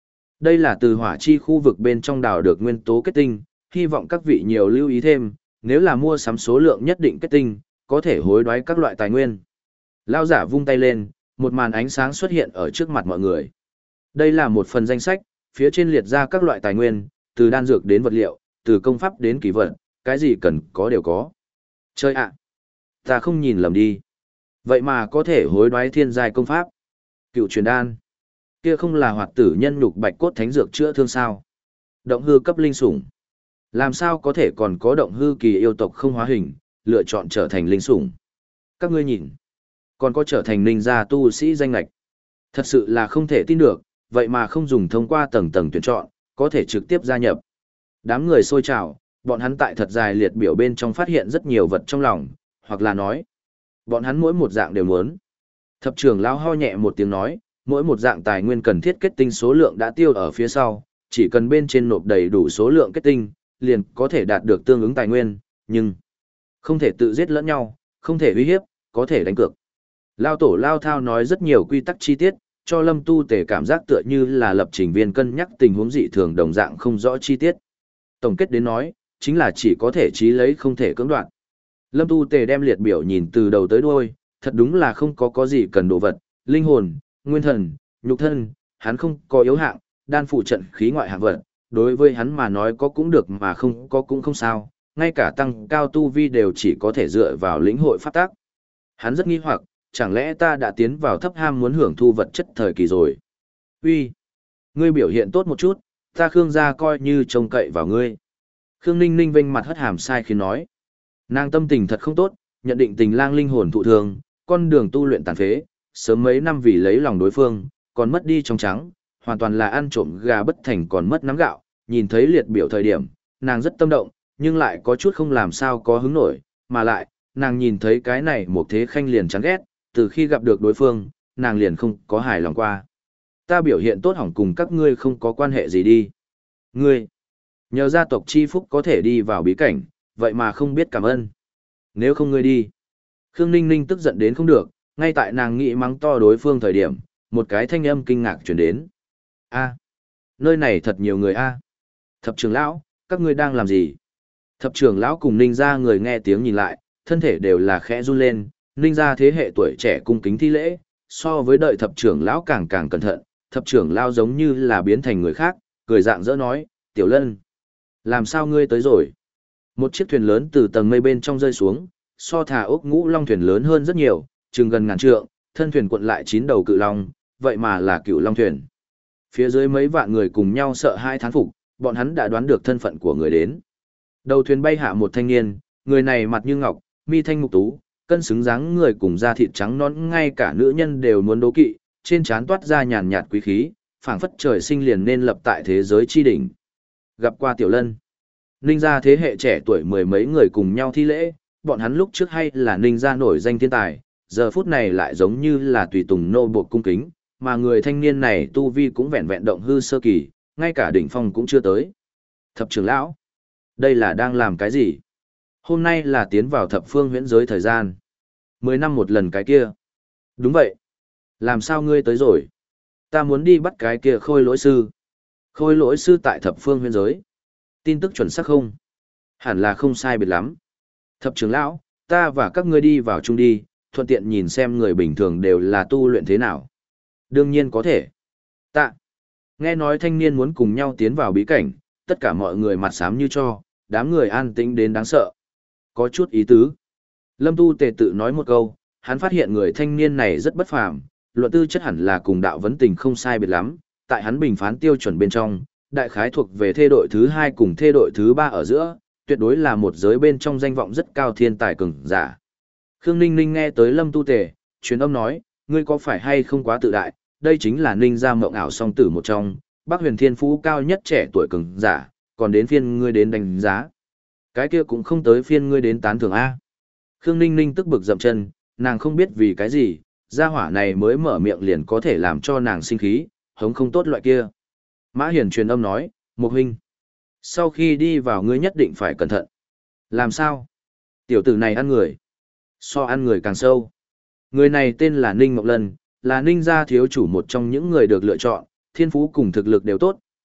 S1: Đây là từ hỏa chi khu vực bên trong đào được nguyên tố kết tinh, hy vọng các vị nhiều lưu ý thêm, nếu là mua sắm số lượng nhất định kết tinh, có thể hối đoái các loại tài nguyên. Lao giả vung tay lên, một màn ánh sáng xuất hiện ở trước mặt mọi người. Đây là một phần danh sách, phía trên liệt ra các loại tài nguyên, từ đan dược đến vật liệu, từ công pháp đến kỳ vật, cái gì cần có đều có. Chơi ạ! Ta không nhìn lầm đi. Vậy mà có thể hối đoái thiên giai công pháp. Cựu truyền đan. Kia không là hoạt tử nhân nhục bạch cốt thánh dược chữa thương sao? Động hư cấp linh sủng. Làm sao có thể còn có động hư kỳ yêu tộc không hóa hình, lựa chọn trở thành linh sủng. Các ngươi nhìn. Còn có trở thành ninh gia tu sĩ danh lạch. Thật sự là không thể tin được, vậy mà không dùng thông qua tầng tầng tuyển chọn, có thể trực tiếp gia nhập. Đám người xôi trào, bọn hắn tại thật dài liệt biểu bên trong phát hiện rất nhiều vật trong lòng, hoặc là nói, bọn hắn mỗi một dạng đều muốn. Thập trưởng lão ho nhẹ một tiếng nói, mỗi một dạng tài nguyên cần thiết kết tinh số lượng đã tiêu ở phía sau, chỉ cần bên trên nộp đầy đủ số lượng kết tinh, liền có thể đạt được tương ứng tài nguyên, nhưng không thể tự giết lẫn nhau, không thể uy hiếp, có thể đánh cược. Lao tổ Lao Thao nói rất nhiều quy tắc chi tiết, cho Lâm Tu Tề cảm giác tựa như là lập trình viên cân nhắc tình huống dị thường đồng dạng không rõ chi tiết. Tổng kết đến nói, chính là chỉ có thể chí lấy không thể cưỡng đoạt. Lâm Tu Tề đem liệt biểu nhìn từ đầu tới đuôi, thật đúng là không có có gì cần đồ vật, linh hồn, nguyên thần, nhục thân, hắn không có yếu hạng, đan phụ trận khí ngoại hạng vật, đối với hắn mà nói có cũng được mà không có cũng không sao, ngay cả tăng cao tu vi đều chỉ có thể dựa vào lĩnh hội pháp tác. Hắn rất nghi hoặc, chẳng lẽ ta đã tiến vào thấp ham muốn hưởng thu vật chất thời kỳ rồi? Uy, ngươi biểu hiện tốt một chút, ta Khương gia coi như trông cậy vào ngươi. Khương Ninh Ninh vênh mặt hất hàm sai khi nói. Nàng tâm tình thật không tốt, nhận định tình lang linh hồn thụ thương, con đường tu luyện tàn phế, sớm mấy năm vì lấy lòng đối phương, còn mất đi trong trắng, hoàn toàn là ăn trộm gà bất thành còn mất nắm gạo, nhìn thấy liệt biểu thời điểm, nàng rất tâm động, nhưng lại có chút không làm sao có hứng nổi, mà lại, nàng nhìn thấy cái này một thế khanh liền chán ghét, từ khi gặp được đối phương, nàng liền không có hài lòng qua. Ta biểu hiện tốt hỏng cùng các ngươi không có quan hệ gì đi. Ngươi, nhờ gia tộc chi phúc có thể đi vào bí cảnh, vậy mà không biết cảm ơn. Nếu không ngươi đi. Khương Ninh Ninh tức giận đến không được, ngay tại nàng nghĩ mắng to đối phương thời điểm, một cái thanh âm kinh ngạc chuyển đến. A, nơi này thật nhiều người a. Thập trưởng lão, các ngươi đang làm gì? Thập trưởng lão cùng Ninh gia người nghe tiếng nhìn lại, thân thể đều là khẽ run lên, Ninh gia thế hệ tuổi trẻ cung kính thi lễ, so với đợi thập trưởng lão càng càng cẩn thận, thập trưởng lão giống như là biến thành người khác, cười dạng dỡ nói, "Tiểu Lân, làm sao ngươi tới rồi?" Một chiếc thuyền lớn từ tầng mây bên trong rơi xuống, so thà ốc ngũ long thuyền lớn hơn rất nhiều, chừng gần ngàn trượng, thân thuyền cuộn lại chín đầu cự long, vậy mà là cựu long thuyền. Phía dưới mấy vạn người cùng nhau sợ hai thán phục, bọn hắn đã đoán được thân phận của người đến. Đầu thuyền bay hạ một thanh niên, người này mặt như ngọc, mi thanh mục tú, cân xứng dáng người cùng da thịt trắng nõn, ngay cả nữ nhân đều muốn đố kỵ, trên trán toát ra nhàn nhạt quý khí, phảng phất trời sinh liền nên lập tại thế giới chi đỉnh. Gặp qua Tiểu Lân. Ninh gia thế hệ trẻ tuổi mười mấy người cùng nhau thi lễ, bọn hắn lúc trước hay là Ninh gia nổi danh thiên tài, giờ phút này lại giống như là tùy tùng nô buộc cung kính, mà người thanh niên này tu vi cũng vẹn vẹn động hư sơ kỳ, ngay cả đỉnh phong cũng chưa tới. Thập trưởng lão, đây là đang làm cái gì? Hôm nay là tiến vào thập phương huyễn giới thời gian. Mười năm một lần cái kia. Đúng vậy. Làm sao ngươi tới rồi? Ta muốn đi bắt cái kia khôi lỗi sư. Khôi lỗi sư tại thập phương huyễn giới. Tin tức chuẩn xác không? Hẳn là không sai biệt lắm. Thập trưởng lão, ta và các ngươi đi vào chung đi, thuận tiện nhìn xem người bình thường đều là tu luyện thế nào. Đương nhiên có thể. Tạ. Nghe nói thanh niên muốn cùng nhau tiến vào bí cảnh, tất cả mọi người mặt xám như cho, đám người an tĩnh đến đáng sợ. Có chút ý tứ. Lâm Tu Tề tự nói một câu, hắn phát hiện người thanh niên này rất bất phàm, luận tư chất hẳn là cùng đạo vấn tình không sai biệt lắm, tại hắn bình phán tiêu chuẩn bên trong, đại khái thuộc về thê đội thứ hai cùng thê đội thứ ba ở giữa, tuyệt đối là một giới bên trong danh vọng rất cao thiên tài cường giả. Khương Ninh Ninh nghe tới Lâm Tu Tề, truyền âm nói, ngươi có phải hay không quá tự đại, đây chính là Ninh gia mộng ảo song tử một trong, Bắc Huyền Thiên Phú cao nhất trẻ tuổi cường giả, còn đến phiên ngươi đến đánh giá. Cái kia cũng không tới phiên ngươi đến tán thưởng A. Khương Ninh Ninh tức bực dậm chân, nàng không biết vì cái gì, gia hỏa này mới mở miệng liền có thể làm cho nàng sinh khí, hống không tốt loại kia. Mã Hiền truyền âm nói, Mục huynh, sau khi đi vào ngươi nhất định phải cẩn thận. Làm sao? Tiểu tử này ăn người. So ăn người càng sâu. Người này tên là Ninh Ngọc Lân, là Ninh gia thiếu chủ một trong những người được lựa chọn, thiên phú cùng thực lực đều tốt,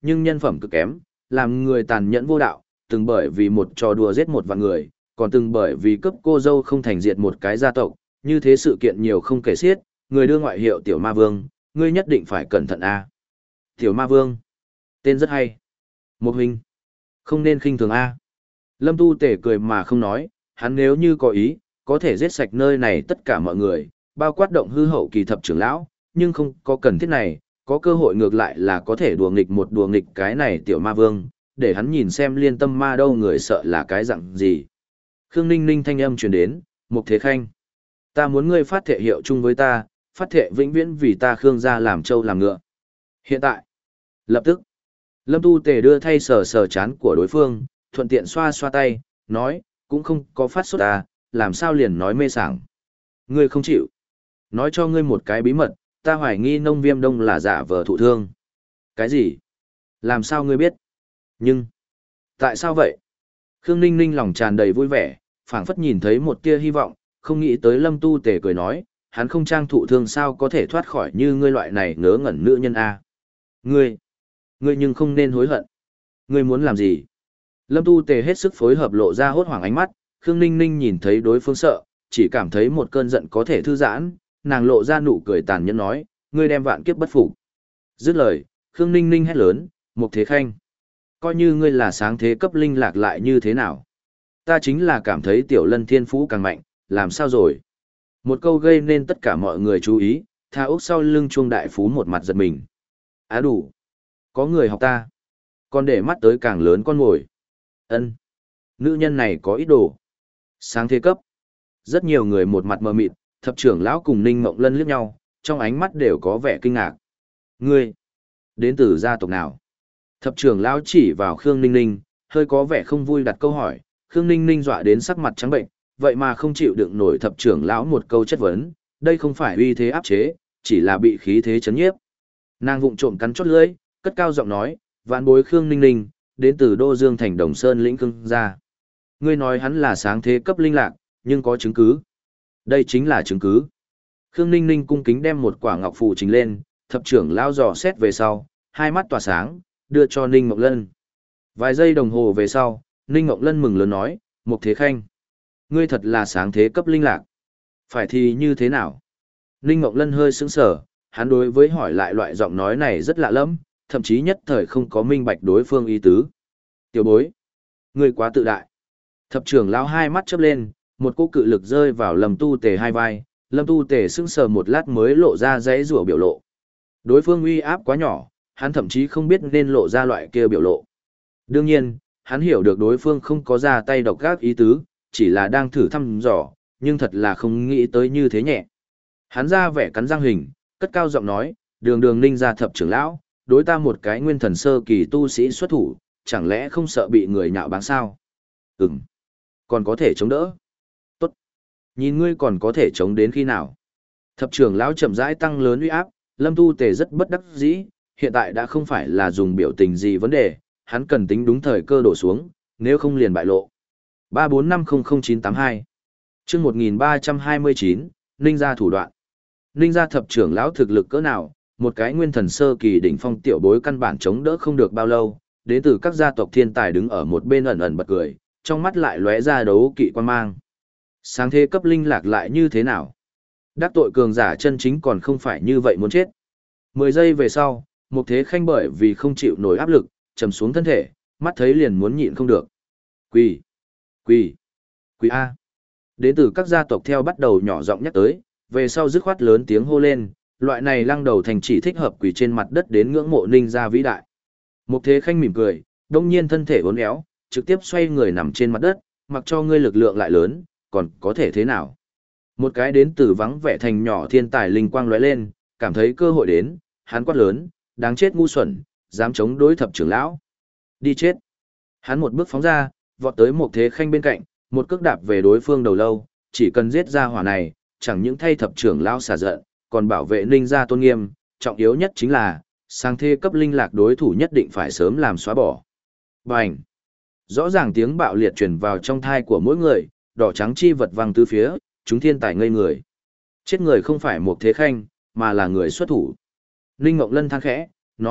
S1: nhưng nhân phẩm cực kém, làm người tàn nhẫn vô đạo, từng bởi vì một trò đùa giết một vạn người, còn từng bởi vì cướp cô dâu không thành diệt một cái gia tộc, như thế sự kiện nhiều không kể xiết, người đưa ngoại hiệu Tiểu Ma Vương, ngươi nhất định phải cẩn thận a. Tiểu Ma Vương, tên rất hay. Một huynh, không nên khinh thường a. Lâm Tu Tể cười mà không nói, hắn nếu như có ý, có thể giết sạch nơi này tất cả mọi người, bao quát động hư hậu kỳ thập trưởng lão, nhưng không có cần thiết này, có cơ hội ngược lại là có thể đùa nghịch một đùa nghịch cái này Tiểu Ma Vương, để hắn nhìn xem liên tâm ma đâu người sợ là cái dạng gì. Khương Ninh Ninh thanh âm truyền đến, Mục Thế Khanh, ta muốn ngươi phát thệ hiệu chung với ta, phát thệ vĩnh viễn vì ta Khương gia làm trâu làm ngựa. Hiện tại, lập tức, Lâm Tu Tề đưa thay sờ sờ chán của đối phương, thuận tiện xoa xoa tay, nói, cũng không có phát sốt ta, làm sao liền nói mê sảng. Ngươi không chịu. Nói cho ngươi một cái bí mật, ta hoài nghi nông viêm đông là giả vờ thụ thương. Cái gì? Làm sao ngươi biết? Nhưng, tại sao vậy? Khương Ninh Ninh lòng tràn đầy vui vẻ, phảng phất nhìn thấy một tia hy vọng, không nghĩ tới Lâm Tu Tề cười nói, hắn không trang thụ thương sao có thể thoát khỏi như ngươi loại này ngớ ngẩn nữ nhân a. Ngươi, ngươi nhưng không nên hối hận. Ngươi muốn làm gì? Lâm Tu Tề hết sức phối hợp lộ ra hốt hoảng ánh mắt, Khương Ninh Ninh nhìn thấy đối phương sợ, chỉ cảm thấy một cơn giận có thể thư giãn, nàng lộ ra nụ cười tàn nhẫn nói, ngươi đem vạn kiếp bất phục. Dứt lời, Khương Ninh Ninh hét lớn, Mục Thế Khanh, coi như ngươi là sáng thế cấp linh lạc lại như thế nào? Ta chính là cảm thấy tiểu lân thiên phú càng mạnh, làm sao rồi? Một câu gây nên tất cả mọi người chú ý, tha ốc sau lưng chuông đại phú một mặt giật mình. Á đủ! Có người học ta. Còn để mắt tới càng lớn con ngồi. Ân, nữ nhân này có ít đồ. Sáng thế cấp. Rất nhiều người một mặt mờ mịt, thập trưởng lão cùng Ninh Mộng Lân liếc nhau, trong ánh mắt đều có vẻ kinh ngạc. Ngươi, đến từ gia tộc nào? Thập trưởng lão chỉ vào Khương Ninh Ninh, hơi có vẻ không vui đặt câu hỏi, Khương Ninh Ninh dọa đến sắc mặt trắng bệnh, vậy mà không chịu đựng nổi thập trưởng lão một câu chất vấn, đây không phải uy thế áp chế, chỉ là bị khí thế chấn nhiếp. Nàng vụng trộm cắn chót lưỡi, cất cao giọng nói, vạn bối Khương Ninh Ninh, đến từ Đô Dương thành Đồng Sơn lĩnh Khương gia. Ngươi nói hắn là sáng thế cấp linh lạc, nhưng có chứng cứ. Đây chính là chứng cứ. Khương Ninh Ninh cung kính đem một quả ngọc phù trình lên, thập trưởng lão dò xét về sau, hai mắt tỏa sáng, đưa cho Ninh Mộng Lân. Vài giây đồng hồ về sau, Ninh Mộng Lân mừng lớn nói, Mục Thế Khanh, ngươi thật là sáng thế cấp linh lạc. Phải thì như thế nào? Ninh Mộng Lân hơi sững sờ, hắn đối với hỏi lại loại giọng nói này rất lạ lẫm, thậm chí nhất thời không có minh bạch đối phương ý tứ. Tiểu bối, ngươi quá tự đại. Thập trưởng lão hai mắt chớp lên, một cỗ cự lực rơi vào Lâm Tu Tề hai vai, Lâm Tu Tề sững sờ một lát mới lộ ra dãy rủa biểu lộ. Đối phương uy áp quá nhỏ, hắn thậm chí không biết nên lộ ra loại kia biểu lộ. Đương nhiên, hắn hiểu được đối phương không có ra tay độc ác ý tứ, chỉ là đang thử thăm dò, nhưng thật là không nghĩ tới như thế nhẹ. Hắn ra vẻ cắn răng hình, cất cao giọng nói, đường đường Ninh gia thập trưởng lão, đối ta một cái nguyên thần sơ kỳ tu sĩ xuất thủ, chẳng lẽ không sợ bị người nhạo báng sao? Ừm, còn có thể chống đỡ. Tốt. Nhìn ngươi còn có thể chống đến khi nào? Thập trưởng lão chậm rãi tăng lớn uy áp, Lâm Tu Tề rất bất đắc dĩ, hiện tại đã không phải là dùng biểu tình gì vấn đề, hắn cần tính đúng thời cơ đổ xuống, nếu không liền bại lộ. ba bốn năm không không chín tám hai Chương một nghìn ba trăm hai mươi chín, Ninh gia thủ đoạn. Ninh gia thập trưởng lão thực lực cỡ nào, một cái nguyên thần sơ kỳ đỉnh phong tiểu bối căn bản chống đỡ không được bao lâu, đến từ các gia tộc thiên tài đứng ở một bên ẩn ẩn bật cười, trong mắt lại lóe ra đấu kỵ quan mang. Sáng thế cấp linh lạc lại như thế nào? Đắc tội cường giả chân chính còn không phải như vậy muốn chết. Mười giây về sau, Mục Thế Khanh bởi vì không chịu nổi áp lực, trầm xuống thân thể, mắt thấy liền muốn nhịn không được. Quỳ, quỳ, quỳ A. Đến từ các gia tộc theo bắt đầu nhỏ giọng nhắc tới, về sau dứt khoát lớn tiếng hô lên, loại này lăng đầu thành chỉ thích hợp quỳ trên mặt đất đến ngưỡng mộ Ninh gia vĩ đại. Mục Thế Khanh mỉm cười, đông nhiên thân thể uốn éo, trực tiếp xoay người nằm trên mặt đất, mặc cho ngươi lực lượng lại lớn, còn có thể thế nào? Một cái đến từ vắng vẻ thành nhỏ thiên tài linh quang lóe lên, cảm thấy cơ hội đến, hắn quát lớn, đáng chết ngu xuẩn, dám chống đối thập trưởng lão. Đi chết. Hắn một bước phóng ra, vọt tới Mục Thế Khanh bên cạnh, một cước đạp về đối phương đầu lâu, chỉ cần giết ra hỏa này, chẳng những thay thập trưởng lão xả giận, còn bảo vệ Ninh gia tôn nghiêm, trọng yếu nhất chính là, sang thế cấp linh lạc đối thủ nhất định phải sớm làm xóa bỏ. Bành! Rõ ràng tiếng bạo liệt truyền vào trong thai của mỗi người, đỏ trắng chi vật văng tứ phía, chúng thiên tài ngây người. Chết người không phải Mục Thế Khanh, mà là người xuất thủ. Ninh Ngọc Lân than khẽ, nói,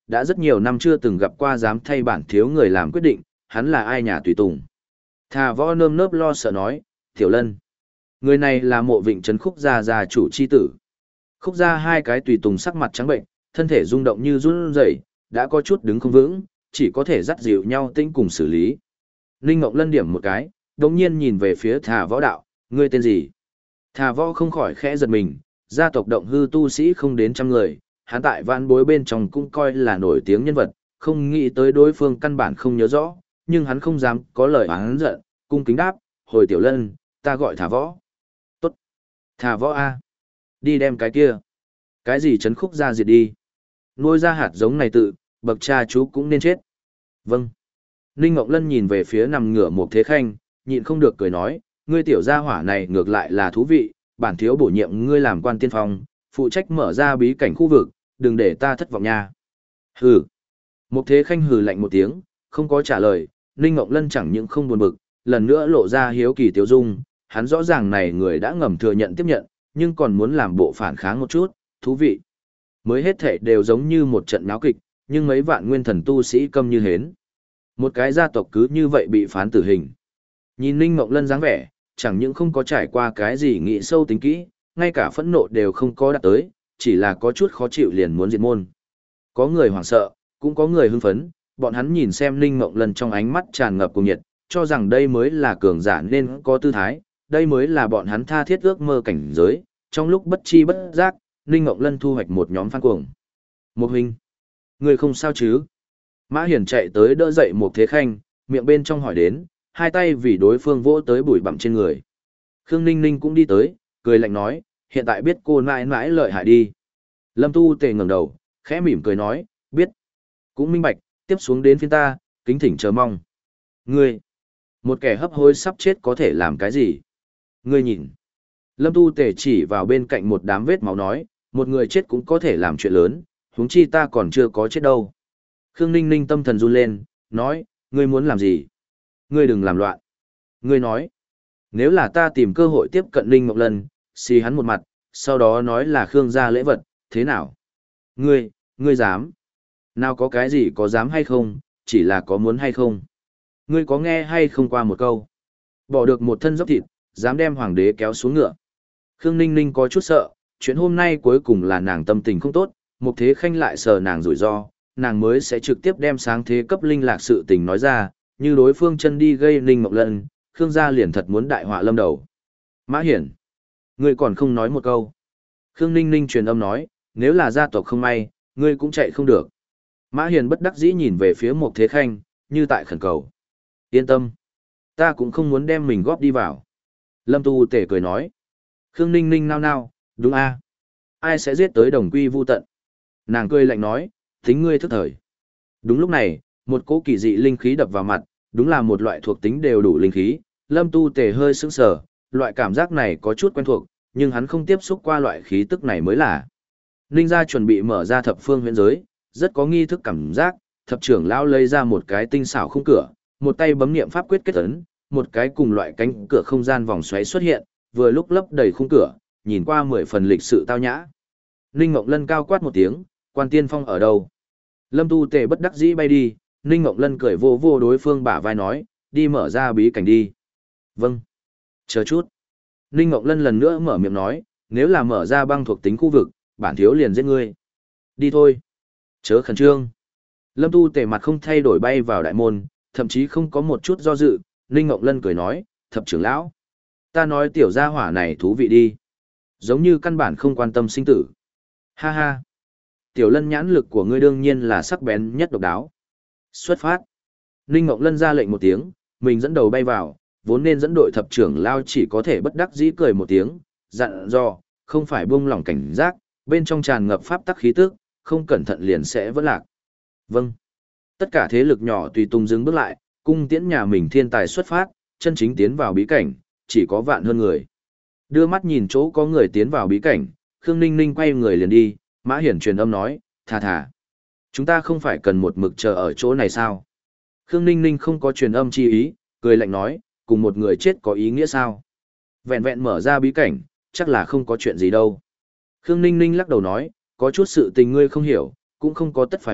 S1: đã rất nhiều năm chưa từng gặp qua dám thay bản thiếu người làm quyết định, hắn là ai nhà tùy tùng. Thà võ nơm nớp lo sợ nói, Tiểu Lân. Người này là Mộ Vịnh Trấn Khúc gia gia chủ chi tử. Khúc gia hai cái tùy tùng sắc mặt trắng bệnh, thân thể rung động như run rẩy, đã có chút đứng không vững, chỉ có thể dắt dịu nhau tĩnh cùng xử lý. Ninh Ngọc Lân điểm một cái, đống nhiên nhìn về phía Thà võ đạo, ngươi tên gì? Thà võ không khỏi khẽ giật mình, gia tộc động hư tu sĩ không đến trăm người, hắn tại vạn bối bên trong cũng coi là nổi tiếng nhân vật, không nghĩ tới đối phương căn bản không nhớ rõ, nhưng hắn không dám có lời oán giận, cung kính đáp, hồi Tiểu Lân, ta gọi Thà võ. Tốt. Thà võ A. Đi đem cái kia. Cái gì Trấn Khúc ra diệt đi. Nuôi ra hạt giống này tự, bậc cha chú cũng nên chết. Vâng. Ninh Ngọc Lân nhìn về phía nằm ngửa một thế khanh, nhịn không được cười nói, ngươi tiểu gia hỏa này ngược lại là thú vị, bản thiếu bổ nhiệm ngươi làm quan tiên phong, phụ trách mở ra bí cảnh khu vực, đừng để ta thất vọng nha. Hừ. Một thế khanh hừ lạnh một tiếng, không có trả lời, Ninh Ngọc Lân chẳng những không buồn bực, lần nữa lộ ra hiếu kỳ tiêu dung, hắn rõ ràng này người đã ngầm thừa nhận tiếp nhận, nhưng còn muốn làm bộ phản kháng một chút, thú vị. Mới hết thể đều giống như một trận náo kịch, nhưng mấy vạn nguyên thần tu sĩ câm như hến. Một cái gia tộc cứ như vậy bị phán tử hình. Nhìn Ninh Ngọc Lân dáng vẻ, chẳng những không có trải qua cái gì nghĩ sâu tính kỹ, ngay cả phẫn nộ đều không có đạt tới, chỉ là có chút khó chịu liền muốn diệt môn. Có người hoảng sợ, cũng có người hưng phấn, bọn hắn nhìn xem Ninh Ngọc Lân trong ánh mắt tràn ngập cuồng nhiệt, cho rằng đây mới là cường giả nên có tư thái, đây mới là bọn hắn tha thiết ước mơ cảnh giới, trong lúc bất chi bất giác, Ninh Ngọc Lân thu hoạch một nhóm fan cuồng. Một huynh, người không sao chứ? Mã Hiển chạy tới đỡ dậy một thế khanh, miệng bên trong hỏi đến, hai tay vì đối phương vỗ tới bụi bặm trên người. Khương Ninh Ninh cũng đi tới, cười lạnh nói, hiện tại biết cô mãi mãi lợi hại đi. Lâm Tu Tề ngẩng đầu, khẽ mỉm cười nói, biết. Cũng minh bạch, tiếp xuống đến phiên ta, kính thỉnh chờ mong. Ngươi, một kẻ hấp hối sắp chết có thể làm cái gì? Ngươi nhìn. Lâm Tu Tề chỉ vào bên cạnh một đám vết máu nói, một người chết cũng có thể làm chuyện lớn, huống chi ta còn chưa có chết đâu. Khương Ninh Ninh tâm thần run lên, nói, ngươi muốn làm gì? Ngươi đừng làm loạn. Ngươi nói, nếu là ta tìm cơ hội tiếp cận Ninh Ngọc Lân, xì hắn một mặt, sau đó nói là Khương gia lễ vật, thế nào? Ngươi, ngươi dám? Nào có cái gì có dám hay không, chỉ là có muốn hay không? Ngươi có nghe hay không qua một câu? Bỏ được một thân dốc thịt, dám đem hoàng đế kéo xuống ngựa. Khương Ninh Ninh có chút sợ, chuyện hôm nay cuối cùng là nàng tâm tình không tốt, Mục Thế Khanh lại sờ nàng rủi ro, nàng mới sẽ trực tiếp đem sáng thế cấp linh lạc sự tình nói ra, như đối phương chân đi gây Ninh Ngọc Lân, Khương gia liền thật muốn đại họa lâm đầu. Mã Hiển, ngươi còn không nói một câu. Khương Ninh Ninh truyền âm nói, nếu là gia tộc không may, ngươi cũng chạy không được. Mã Hiển bất đắc dĩ nhìn về phía Mục Thế Khanh, như tại khẩn cầu. Yên tâm, ta cũng không muốn đem mình góp đi vào. Lâm Tu Tể cười nói. Khương Ninh Ninh nao nao, đúng a, ai sẽ giết tới đồng quy vu tận? Nàng cười lạnh nói, tính ngươi thức thời. Đúng lúc này, một cỗ kỳ dị linh khí đập vào mặt, đúng là một loại thuộc tính đều đủ linh khí. Lâm Tu Tề hơi sững sờ, loại cảm giác này có chút quen thuộc, nhưng hắn không tiếp xúc qua loại khí tức này mới là. Ninh gia chuẩn bị mở ra thập phương huyễn giới, rất có nghi thức cảm giác, thập trưởng lão lấy ra một cái tinh xảo khung cửa, một tay bấm niệm pháp quyết kết ấn, một cái cùng loại cánh cửa không gian vòng xoáy xuất hiện, vừa lúc lấp đầy khung cửa, nhìn qua mười phần lịch sự tao nhã. Ninh Ngọc Lân cao quát một tiếng, quan tiên phong ở đâu? Lâm Tu Tề bất đắc dĩ bay đi, Ninh Ngọc Lân cười vô vô đối phương bả vai nói, đi mở ra bí cảnh đi. Vâng. Chờ chút. Ninh Ngọc Lân lần nữa mở miệng nói, nếu là mở ra băng thuộc tính khu vực, bản thiếu liền giết ngươi. Đi thôi. Chớ khẩn trương. Lâm Tu Tề mặt không thay đổi bay vào đại môn, thậm chí không có một chút do dự, Ninh Ngọc Lân cười nói, thập trưởng lão. Ta nói tiểu gia hỏa này thú vị đi. Giống như căn bản không quan tâm sinh tử. Ha ha. Tiểu Lân nhãn lực của ngươi đương nhiên là sắc bén nhất độc đáo. Xuất phát. Ninh Ngọc Lân ra lệnh một tiếng, mình dẫn đầu bay vào, vốn nên dẫn đội thập trưởng lao chỉ có thể bất đắc dĩ cười một tiếng, dặn dò, không phải buông lỏng cảnh giác, bên trong tràn ngập pháp tắc khí tức, không cẩn thận liền sẽ vỡ lạc. Vâng. Tất cả thế lực nhỏ tùy tùng dừng bước lại, cung tiễn nhà mình thiên tài xuất phát, chân chính tiến vào bí cảnh, chỉ có vạn hơn người. Đưa mắt nhìn chỗ có người tiến vào bí cảnh, Khương Ninh Ninh quay người liền đi, Mã Hiển truyền âm nói, thà thà. Chúng ta không phải cần một mực chờ ở chỗ này sao? Khương Ninh Ninh không có truyền âm chi ý, cười lạnh nói, cùng một người chết có ý nghĩa sao? Vẹn vẹn mở ra bí cảnh, chắc là không có chuyện gì đâu. Khương Ninh Ninh lắc đầu nói, có chút sự tình ngươi không hiểu, cũng không có tất phải biết,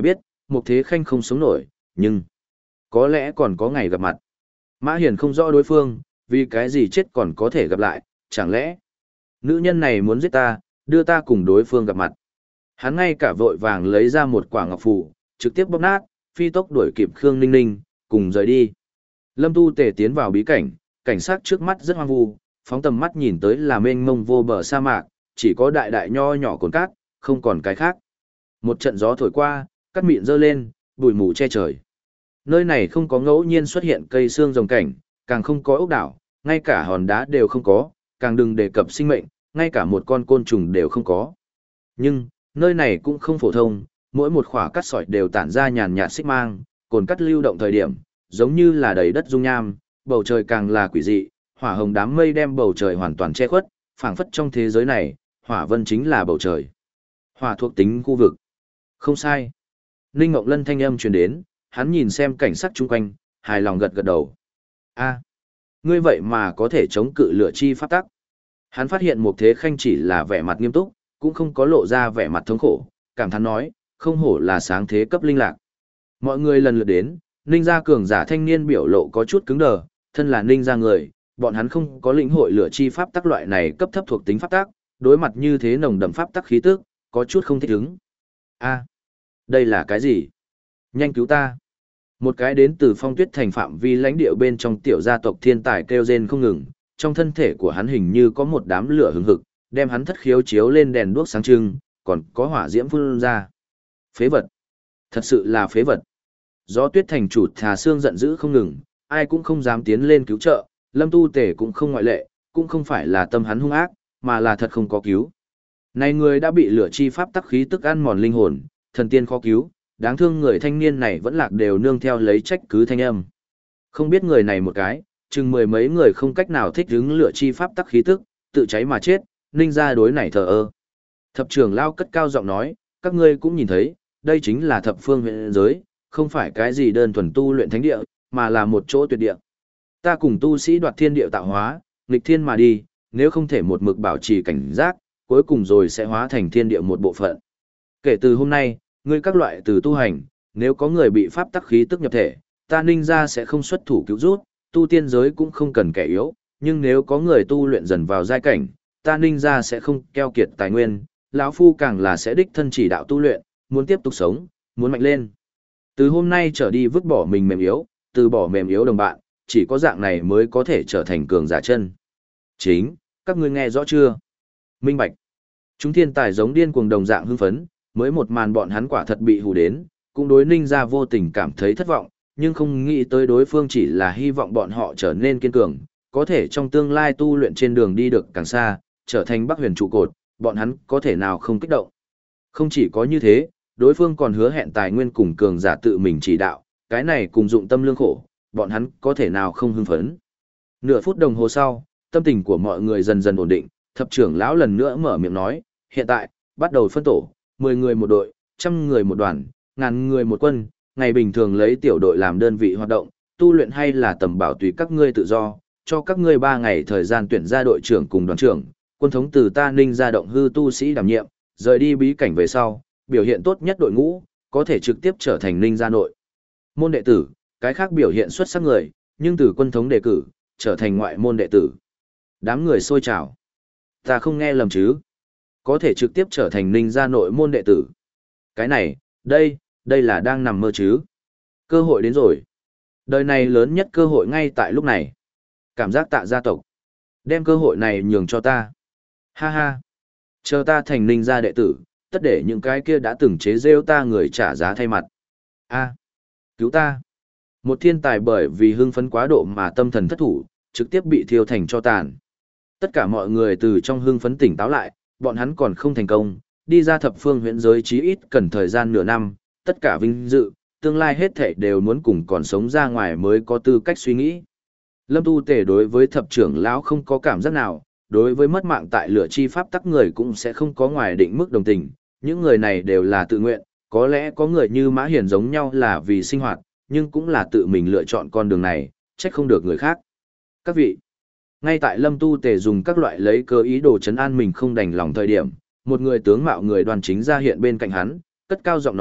S1: Mục Thế Khanh không sống nổi, nhưng có lẽ còn có ngày gặp mặt. Mã Hiền không rõ đối phương, vì cái gì chết còn có thể gặp lại, chẳng lẽ nữ nhân này muốn giết ta, đưa ta cùng đối phương gặp mặt. Hắn ngay cả vội vàng lấy ra một quả ngọc phù, trực tiếp bóp nát, phi tốc đuổi kịp Khương Ninh Ninh, cùng rời đi. Lâm Tu Tề tiến vào bí cảnh, cảnh sát trước mắt rất hoang vu, phóng tầm mắt nhìn tới là mênh mông vô bờ sa mạc, chỉ có đại đại nho nhỏ cồn cát, không còn cái khác. Một trận gió thổi qua, cát mịn dơ lên, bụi mù che trời. Nơi này không có ngẫu nhiên xuất hiện cây xương rồng cảnh, càng không có ốc đảo, ngay cả hòn đá đều không có, càng đừng đề cập sinh mệnh, ngay cả một con côn trùng đều không có. Nhưng, nơi này cũng không phổ thông, mỗi một khỏa cát sỏi đều tản ra nhàn nhạt xích mang, cồn cát lưu động thời điểm, giống như là đầy đất dung nham, bầu trời càng là quỷ dị, hỏa hồng đám mây đem bầu trời hoàn toàn che khuất, phảng phất trong thế giới này, hỏa vân chính là bầu trời. Hỏa thuộc tính khu vực. Không sai. Ninh Ngọc Lân thanh âm truyền đến, hắn nhìn xem cảnh sắc chung quanh, hài lòng gật gật đầu. A, ngươi vậy mà có thể chống cự lửa chi pháp tắc. Hắn phát hiện Mục Thế Khanh chỉ là vẻ mặt nghiêm túc, cũng không có lộ ra vẻ mặt thống khổ, cảm thán nói, không hổ là sáng thế cấp linh lạc. Mọi người lần lượt đến, Ninh gia cường giả thanh niên biểu lộ có chút cứng đờ, thân là Ninh gia người, bọn hắn không có lĩnh hội lửa chi pháp tắc loại này cấp thấp thuộc tính pháp tắc, đối mặt như thế nồng đậm pháp tắc khí tức, có chút không thích ứng. A, đây là cái gì? Nhanh cứu ta! Một cái đến từ Phong Tuyết thành phạm vi lãnh địa bên trong tiểu gia tộc thiên tài kêu rên không ngừng, trong thân thể của hắn hình như có một đám lửa hừng hực, đem hắn thất khiếu chiếu lên đèn đuốc sáng trưng, còn có hỏa diễm phun ra. Phế vật! Thật sự là phế vật! Gió Tuyết thành chủ thà xương giận dữ không ngừng, ai cũng không dám tiến lên cứu trợ, Lâm Tu Tể cũng không ngoại lệ, cũng không phải là tâm hắn hung ác, mà là thật không có cứu. Này người đã bị lửa chi pháp tắc khí tức ăn mòn linh hồn, thần tiên khó cứu, đáng thương người thanh niên này vẫn lạc đều nương theo lấy trách cứ thanh âm. Không biết người này một cái, chừng mười mấy người không cách nào thích ứng lửa chi pháp tắc khí tức, tự cháy mà chết, Ninh gia đối này thờ ơ. Thập trưởng lao cất cao giọng nói, các ngươi cũng nhìn thấy, đây chính là thập phương huyện giới, không phải cái gì đơn thuần tu luyện thánh địa, mà là một chỗ tuyệt địa. Ta cùng tu sĩ đoạt thiên địa tạo hóa, nghịch thiên mà đi, nếu không thể một mực bảo trì cảnh giác, cuối cùng rồi sẽ hóa thành thiên địa một bộ phận. Kể từ hôm nay, ngươi các loại từ tu hành, nếu có người bị pháp tắc khí tức nhập thể, ta Ninh gia sẽ không xuất thủ cứu rút, tu tiên giới cũng không cần kẻ yếu, nhưng nếu có người tu luyện dần vào giai cảnh, ta Ninh gia sẽ không keo kiệt tài nguyên, lão phu càng là sẽ đích thân chỉ đạo tu luyện, muốn tiếp tục sống, muốn mạnh lên. Từ hôm nay trở đi vứt bỏ mình mềm yếu, từ bỏ mềm yếu đồng bạn, chỉ có dạng này mới có thể trở thành cường giả chân. Chính, các ngươi nghe rõ chưa? Minh bạch. Chúng thiên tài giống điên cuồng đồng dạng hưng phấn, mới một màn bọn hắn quả thật bị hù đến, cũng đối Ninh gia vô tình cảm thấy thất vọng, nhưng không nghĩ tới đối phương chỉ là hy vọng bọn họ trở nên kiên cường, có thể trong tương lai tu luyện trên đường đi được càng xa, trở thành Bắc Huyền trụ cột, bọn hắn có thể nào không kích động. Không chỉ có như thế, đối phương còn hứa hẹn tài nguyên cùng cường giả tự mình chỉ đạo, cái này cùng dụng tâm lương khổ, bọn hắn có thể nào không hưng phấn. Nửa phút đồng hồ sau, tâm tình của mọi người dần dần ổn định, thập trưởng lão lần nữa mở miệng nói, hiện tại, bắt đầu phân tổ, mười người một đội, trăm người một đoàn, ngàn người một quân, ngày bình thường lấy tiểu đội làm đơn vị hoạt động, tu luyện hay là tầm bảo tùy các ngươi tự do, cho các ngươi ba ngày thời gian tuyển ra đội trưởng cùng đoàn trưởng, quân thống từ ta Ninh gia động hư tu sĩ đảm nhiệm, rời đi bí cảnh về sau, biểu hiện tốt nhất đội ngũ, có thể trực tiếp trở thành Ninh gia nội môn đệ tử, cái khác biểu hiện xuất sắc người, nhưng từ quân thống đề cử, trở thành ngoại môn đệ tử. Đám người sôi trào. Ta không nghe lầm chứ? Có thể trực tiếp trở thành Ninh gia nội môn đệ tử. Cái này, đây, đây là đang nằm mơ chứ? Cơ hội đến rồi. Đời này lớn nhất cơ hội ngay tại lúc này. Cảm giác tạ gia tộc. Đem cơ hội này nhường cho ta. Ha ha. Chờ ta thành Ninh gia đệ tử, tất để những cái kia đã từng chế rêu ta người trả giá thay mặt. A, cứu ta. Một thiên tài bởi vì hưng phấn quá độ mà tâm thần thất thủ, trực tiếp bị thiêu thành cho tàn. Tất cả mọi người từ trong hưng phấn tỉnh táo lại, bọn hắn còn không thành công, đi ra thập phương huyễn giới chí ít cần thời gian nửa năm, tất cả vinh dự, tương lai hết thảy đều muốn cùng còn sống ra ngoài mới có tư cách suy nghĩ. Lâm Tu Tể đối với thập trưởng lão không có cảm giác nào, đối với mất mạng tại lửa chi pháp tắc người cũng sẽ không có ngoài định mức đồng tình, những người này đều là tự nguyện, có lẽ có người như Mã Hiền giống nhau là vì sinh hoạt, nhưng cũng là tự mình lựa chọn con đường này, trách không được người khác. Các vị, ngay tại Lâm Tu Tề dùng các loại lấy cơ ý đồ chấn an mình không đành lòng thời điểm, một người tướng mạo người đoàn chính ra hiện bên cạnh hắn, cất cao giọng nói,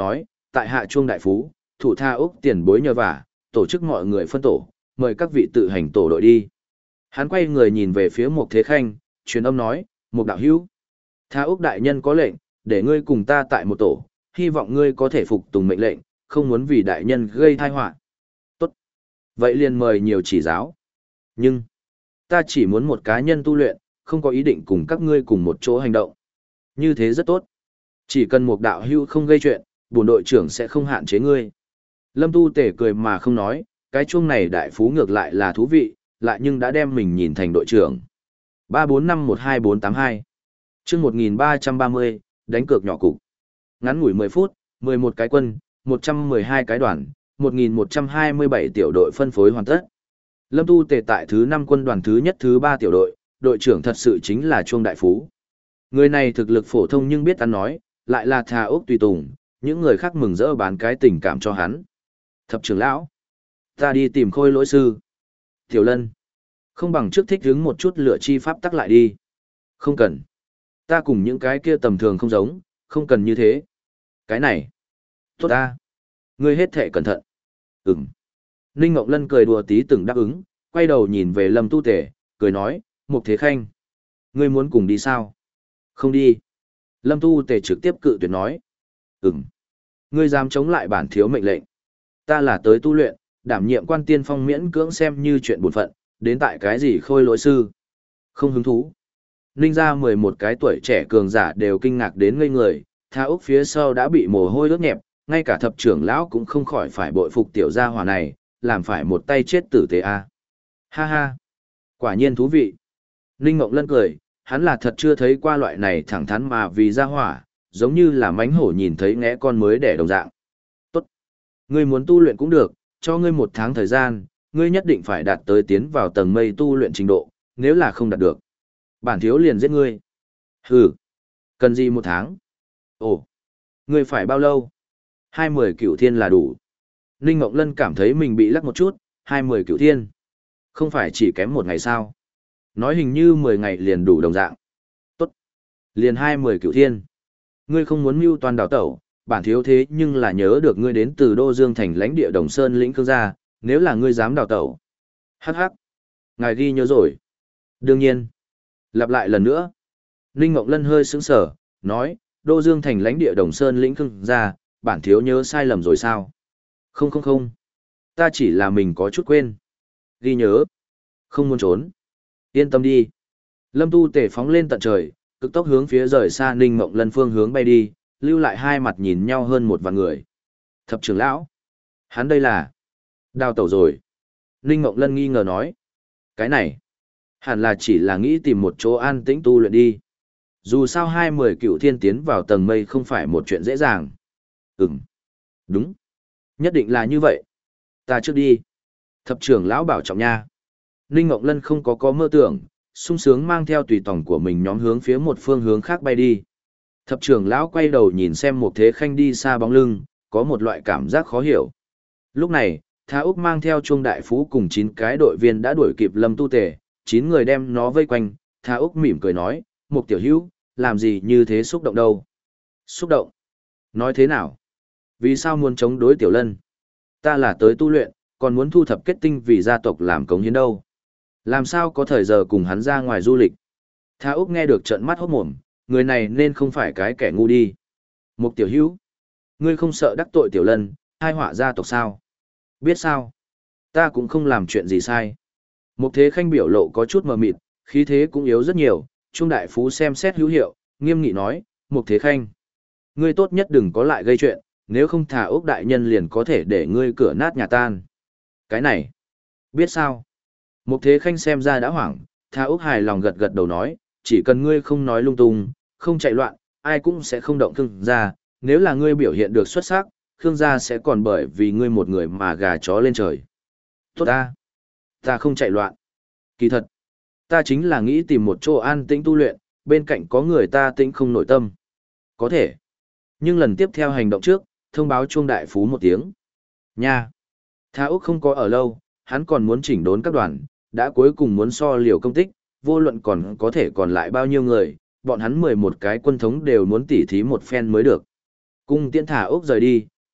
S1: tại hạ chuông đại phú, thủ Tha Úc tiền bối nhờ vả, tổ chức mọi người phân tổ, mời các vị tự hành tổ đội đi. Hắn quay người nhìn về phía Mục Thế Khanh, truyền âm nói, Mục đạo hữu, Tha Úc đại nhân có lệnh, để ngươi cùng ta tại một tổ, hy vọng ngươi có thể phục tùng mệnh lệnh, không muốn vì đại nhân gây tai họa. Tốt. Vậy liền mời nhiều chỉ giáo. Nhưng, ta chỉ muốn một cá nhân tu luyện, không có ý định cùng các ngươi cùng một chỗ hành động. Như thế rất tốt. Chỉ cần một đạo hưu không gây chuyện, bổn đội trưởng sẽ không hạn chế ngươi. Lâm Tu Tể cười mà không nói, cái chuông này đại phú ngược lại là thú vị, lại nhưng đã đem mình nhìn thành đội trưởng. ba bốn năm một hai bốn tám hai chương một nghìn ba trăm ba mươi, đánh cược nhỏ cục. Ngắn ngủi mười phút, mười một cái quân, một trăm mười hai cái đoàn, một nghìn một trăm hai mươi bảy tiểu đội phân phối hoàn tất. Lâm Tu Tề tại thứ năm quân đoàn thứ nhất thứ ba tiểu đội, đội trưởng thật sự chính là Chuông Đại Phú. Người này thực lực phổ thông nhưng biết ăn nói, lại là Tha Úc tùy tùng, những người khác mừng rỡ bán cái tình cảm cho hắn. Thập trưởng lão, ta đi tìm Khôi Lỗi sư. Tiểu Lân, không bằng trước thích hứng một chút lựa chi pháp tắc lại đi. Không cần. Ta cùng những cái kia tầm thường không giống, không cần như thế. Cái này, tốt ta. Ngươi hết thể cẩn thận. Ừm. Ninh Ngọc Lân cười đùa tí từng đáp ứng, quay đầu nhìn về Lâm Tu Tể, cười nói, Mục Thế Khanh, ngươi muốn cùng đi sao? Không đi. Lâm Tu Tể trực tiếp cự tuyệt nói. Ừm. Ngươi dám chống lại bản thiếu mệnh lệnh. Ta là tới tu luyện, đảm nhiệm quan tiên phong miễn cưỡng xem như chuyện bổn phận, đến tại cái gì Khôi Lỗi sư. Không hứng thú. Ninh ra mười một cái tuổi trẻ cường giả đều kinh ngạc đến ngây người, Tha Úc phía sau đã bị mồ hôi ướt nhẹp, ngay cả thập trưởng lão cũng không khỏi phải bội phục tiểu gia hỏa này, làm phải một tay chết tử tế a. Ha ha, quả nhiên thú vị. Ninh Ngộng Lân cười, hắn là thật chưa thấy qua loại này thẳng thắn mà vì gia hỏa, giống như là mánh hổ nhìn thấy ngẽ con mới đẻ đồng dạng. Tốt, ngươi muốn tu luyện cũng được, cho ngươi một tháng thời gian, ngươi nhất định phải đạt tới tiến vào tầng mây tu luyện trình độ, nếu là không đạt được, bản thiếu liền giết ngươi. Hừ, cần gì một tháng? Ồ, ngươi phải bao lâu? Hai mười cửu thiên là đủ. Ninh Ngọc Lân cảm thấy mình bị lắc một chút, hai mươi cửu thiên. Không phải chỉ kém một ngày sao? Nói hình như mười ngày liền đủ đồng dạng. Tốt. Liền hai mươi cửu thiên. Ngươi không muốn mưu toàn đào tẩu, bản thiếu thế nhưng là nhớ được ngươi đến từ Đô Dương thành lãnh địa Đồng Sơn lĩnh Cương gia, nếu là ngươi dám đào tẩu. Hắc hắc. Ngài ghi nhớ rồi. Đương nhiên. Lặp lại lần nữa. Ninh Ngọc Lân hơi sững sờ, nói, Đô Dương thành lãnh địa Đồng Sơn lĩnh Cương gia, bản thiếu nhớ sai lầm rồi sao? Không không không. Ta chỉ là mình có chút quên. Ghi nhớ. Không muốn trốn. Yên tâm đi. Lâm Tu Tể phóng lên tận trời, cực tốc hướng phía rời xa Ninh Mộng Lân phương hướng bay đi, lưu lại hai mặt nhìn nhau hơn một vạn người. Thập trưởng lão. Hắn đây là đào tẩu rồi. Ninh Mộng Lân nghi ngờ nói. Cái này. Hẳn là chỉ là nghĩ tìm một chỗ an tĩnh tu luyện đi. Dù sao hai mươi cựu thiên tiến vào tầng mây không phải một chuyện dễ dàng. Ừm. Đúng. Nhất định là như vậy. Ta trước đi. Thập trưởng lão bảo trọng nha. Ninh Ngọc Lân không có có mơ tưởng, sung sướng mang theo tùy tòng của mình nhóm hướng phía một phương hướng khác bay đi. Thập trưởng lão quay đầu nhìn xem Một Thế Khanh đi xa bóng lưng, có một loại cảm giác khó hiểu. Lúc này, Tha Úc mang theo Chuông Đại Phú cùng chín cái đội viên đã đuổi kịp Lâm Tu Tề, chín người đem nó vây quanh. Tha Úc mỉm cười nói, Một tiểu hữu, làm gì như thế xúc động đâu? Xúc động? Nói thế nào? Vì sao muốn chống đối Tiểu Lân? Ta là tới tu luyện, còn muốn thu thập kết tinh vì gia tộc làm cống hiến đâu. Làm sao có thời giờ cùng hắn ra ngoài du lịch? Tha Úc nghe được trợn mắt hốt mồm, người này nên không phải cái kẻ ngu đi. Mục tiểu hữu, ngươi không sợ đắc tội Tiểu Lân, hai họa gia tộc sao? Biết sao? Ta cũng không làm chuyện gì sai. Mục Thế Khanh biểu lộ có chút mờ mịt, khí thế cũng yếu rất nhiều. Trung Đại Phú xem xét hữu hiệu, nghiêm nghị nói, Mục Thế Khanh, ngươi tốt nhất đừng có lại gây chuyện, nếu không thả Úc đại nhân liền có thể để ngươi cửa nát nhà tan. Cái này, biết sao? Mục Thế Khanh xem ra đã hoảng, Tha Úc hài lòng gật gật đầu nói, chỉ cần ngươi không nói lung tung, không chạy loạn, ai cũng sẽ không động Khương gia, nếu là ngươi biểu hiện được xuất sắc, Khương gia sẽ còn bởi vì ngươi một người mà gà chó lên trời. Tốt ta, ta không chạy loạn. Kỳ thật, ta chính là nghĩ tìm một chỗ an tĩnh tu luyện, bên cạnh có người ta tĩnh không nội tâm. Có thể, nhưng lần tiếp theo hành động trước, thông báo Chuông Đại Phú một tiếng. Nha, Tha Úc không có ở lâu, hắn còn muốn chỉnh đốn các đoàn, đã cuối cùng muốn so liều công tích, vô luận còn có thể còn lại bao nhiêu người, bọn hắn mười một cái quân thống đều muốn tỉ thí một phen mới được. Cung tiễn Thả Úc rời đi,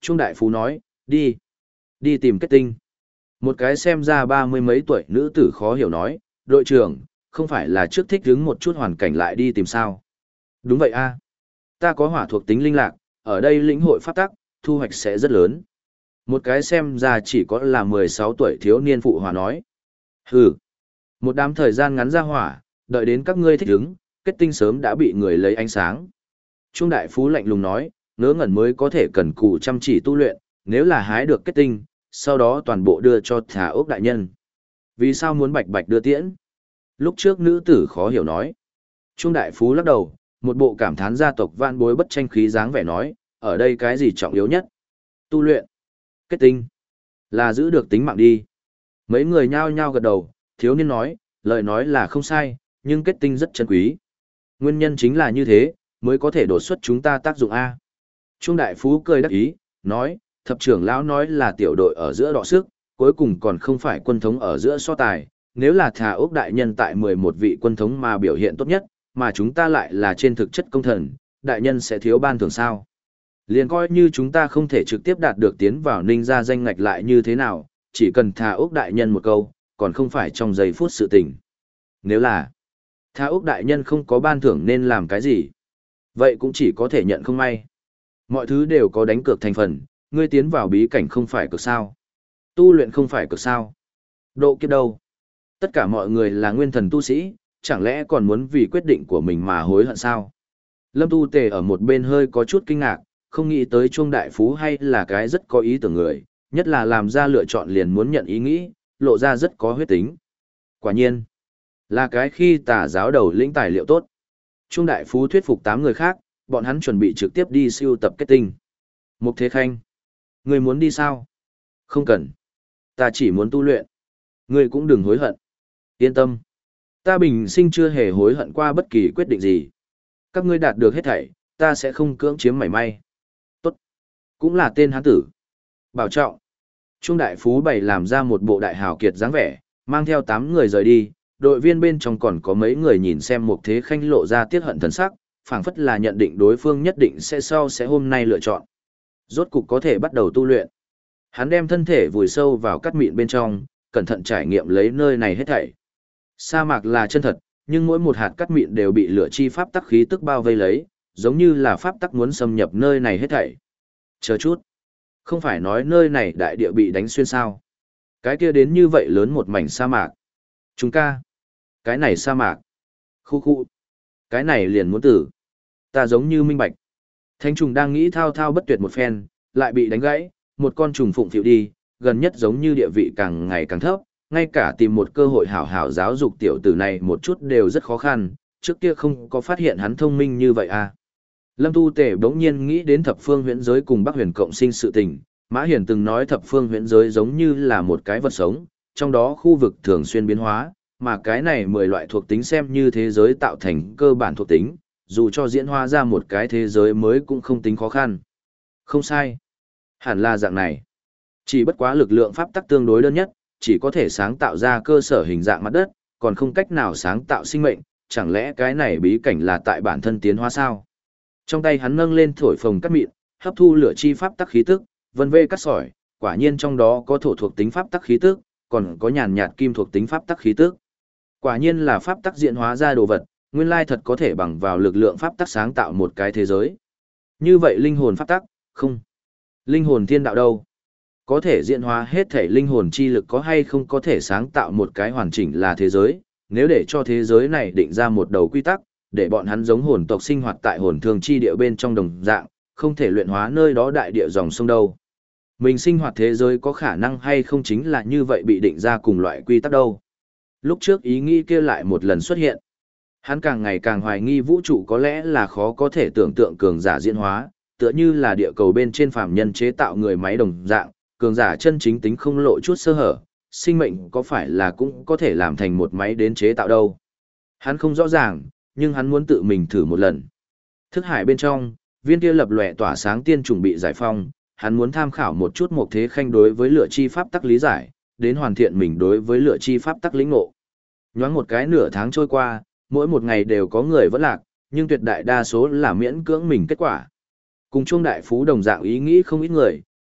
S1: Trung đại phú nói, đi, đi tìm kết tinh. Một cái xem ra ba mươi mấy tuổi nữ tử khó hiểu nói, đội trưởng, không phải là trước thích đứng một chút hoàn cảnh lại đi tìm sao. Đúng vậy a, ta có hỏa thuộc tính linh lạc, ở đây lĩnh hội pháp tắc, thu hoạch sẽ rất lớn. Một cái xem ra chỉ có là mười sáu tuổi thiếu niên phụ hỏa nói. Hừ, một đám thời gian ngắn ra hỏa, đợi đến các ngươi thích đứng, kết tinh sớm đã bị người lấy ánh sáng. Trung đại phú lạnh lùng nói, ngớ ngẩn mới có thể cần cù chăm chỉ tu luyện, nếu là hái được kết tinh, sau đó toàn bộ đưa cho Thà Ốc đại nhân. Vì sao muốn bạch bạch đưa tiễn? Lúc trước nữ tử khó hiểu nói. Trung đại phú lắc đầu, một bộ cảm thán gia tộc vạn bối bất tranh khí dáng vẻ nói, ở đây cái gì trọng yếu nhất? Tu luyện, kết tinh, là giữ được tính mạng đi. Mấy người nhao nhao gật đầu, thiếu niên nói, lời nói là không sai, nhưng kết tinh rất chân quý. Nguyên nhân chính là như thế, mới có thể đột xuất chúng ta tác dụng A. Trung đại phú cười đắc ý, nói, thập trưởng lão nói là tiểu đội ở giữa đọ sức, cuối cùng còn không phải quân thống ở giữa so tài. Nếu là Thà Ốc đại nhân tại mười một vị quân thống mà biểu hiện tốt nhất, mà chúng ta lại là trên thực chất công thần, đại nhân sẽ thiếu ban thưởng sao. Liền coi như chúng ta không thể trực tiếp đạt được tiến vào ninh ra danh ngạch lại như thế nào, chỉ cần Thà Ốc đại nhân một câu, còn không phải trong giây phút sự tình. Nếu là Thà Ốc đại nhân không có ban thưởng nên làm cái gì? Vậy cũng chỉ có thể nhận không may. Mọi thứ đều có đánh cược thành phần, ngươi tiến vào bí cảnh không phải cực sao. Tu luyện không phải cực sao. Độ kiếp đâu? Tất cả mọi người là nguyên thần tu sĩ, chẳng lẽ còn muốn vì quyết định của mình mà hối hận sao? Lâm Tu Tề ở một bên hơi có chút kinh ngạc, không nghĩ tới Trung đại phú hay là cái rất có ý tưởng người, nhất là làm ra lựa chọn liền muốn nhận ý nghĩ, lộ ra rất có huyết tính. Quả nhiên, là cái khi tà giáo đầu lĩnh tài liệu tốt. Trung đại phú thuyết phục tám người khác, bọn hắn chuẩn bị trực tiếp đi siêu tập kết tinh. Mục Thế Khanh, ngươi muốn đi sao? Không cần. Ta chỉ muốn tu luyện. Ngươi cũng đừng hối hận. Yên tâm. Ta bình sinh chưa hề hối hận qua bất kỳ quyết định gì. Các ngươi đạt được hết thảy, ta sẽ không cưỡng chiếm mảy may. Tốt. Cũng là tên hán tử. Bảo trọng. Trung đại phú bày làm ra một bộ đại hào kiệt dáng vẻ, mang theo tám người rời đi. Đội viên bên trong còn có mấy người nhìn xem Mục Thế Khanh lộ ra tiết hận thần sắc, phảng phất là nhận định đối phương nhất định sẽ sau sẽ hôm nay lựa chọn. Rốt cục có thể bắt đầu tu luyện. Hắn đem thân thể vùi sâu vào cát mịn bên trong, cẩn thận trải nghiệm lấy nơi này hết thảy. Sa mạc là chân thật, nhưng mỗi một hạt cát mịn đều bị lửa chi pháp tắc khí tức bao vây lấy, giống như là pháp tắc muốn xâm nhập nơi này hết thảy. Chờ chút, không phải nói nơi này đại địa bị đánh xuyên sao? Cái kia đến như vậy lớn một mảnh sa mạc. Chúng ca, cái này sa mạc. Khu khu, cái này liền muốn tử. Ta giống như minh bạch. Thánh trùng đang nghĩ thao thao bất tuyệt một phen, lại bị đánh gãy, một con trùng phụng phịu đi, gần nhất giống như địa vị càng ngày càng thấp, ngay cả tìm một cơ hội hảo hảo giáo dục tiểu tử này một chút đều rất khó khăn, trước kia không có phát hiện hắn thông minh như vậy à. Lâm Tu Tể bỗng nhiên nghĩ đến thập phương huyễn giới cùng Bắc Huyền cộng sinh sự tình, Mã Hiển từng nói thập phương huyễn giới giống như là một cái vật sống, trong đó khu vực thường xuyên biến hóa, mà cái này mười loại thuộc tính xem như thế giới tạo thành cơ bản thuộc tính, dù cho diễn hóa ra một cái thế giới mới cũng không tính khó khăn. Không sai. Hẳn là dạng này. Chỉ bất quá lực lượng pháp tắc tương đối đơn nhất, chỉ có thể sáng tạo ra cơ sở hình dạng mặt đất, còn không cách nào sáng tạo sinh mệnh, chẳng lẽ cái này bí cảnh là tại bản thân tiến hóa sao? Trong tay hắn nâng lên thổi phồng cắt mịn, hấp thu lửa chi pháp tắc khí tức, vân vê cắt sỏi, quả nhiên trong đó có thổ thuộc tính pháp tắc khí tức, còn có nhàn nhạt kim thuộc tính pháp tắc khí tức. Quả nhiên là pháp tắc diễn hóa ra đồ vật, nguyên lai thật có thể bằng vào lực lượng pháp tắc sáng tạo một cái thế giới. Như vậy linh hồn pháp tắc, không. Linh hồn thiên đạo đâu? Có thể diễn hóa hết thể linh hồn chi lực có hay không có thể sáng tạo một cái hoàn chỉnh là thế giới, nếu để cho thế giới này định ra một đầu quy tắc, để bọn hắn giống hồn tộc sinh hoạt tại hồn thương chi địa bên trong đồng dạng, không thể luyện hóa nơi đó đại địa dòng sông đâu. Mình sinh hoạt thế giới có khả năng hay không chính là như vậy bị định ra cùng loại quy tắc đâu. Lúc trước ý nghĩ kia lại một lần xuất hiện. Hắn càng ngày càng hoài nghi vũ trụ có lẽ là khó có thể tưởng tượng cường giả diễn hóa, tựa như là địa cầu bên trên phàm nhân chế tạo người máy đồng dạng, cường giả chân chính tính không lộ chút sơ hở, sinh mệnh có phải là cũng có thể làm thành một máy đến chế tạo đâu. Hắn không rõ ràng, nhưng hắn muốn tự mình thử một lần. Thức hải bên trong, viên kia lập lòe tỏa sáng tiên trùng bị giải phong, hắn muốn tham khảo một chút Mục Thế Khanh đối với lựa chi pháp tắc lý giải, đến hoàn thiện mình đối với lựa chi pháp tắc lĩnh ngộ. Nhoáng một cái nửa tháng trôi qua, mỗi một ngày đều có người vẫn lạc, nhưng tuyệt đại đa số là miễn cưỡng mình kết quả. Cùng chung đại phú đồng dạng ý nghĩ không ít người,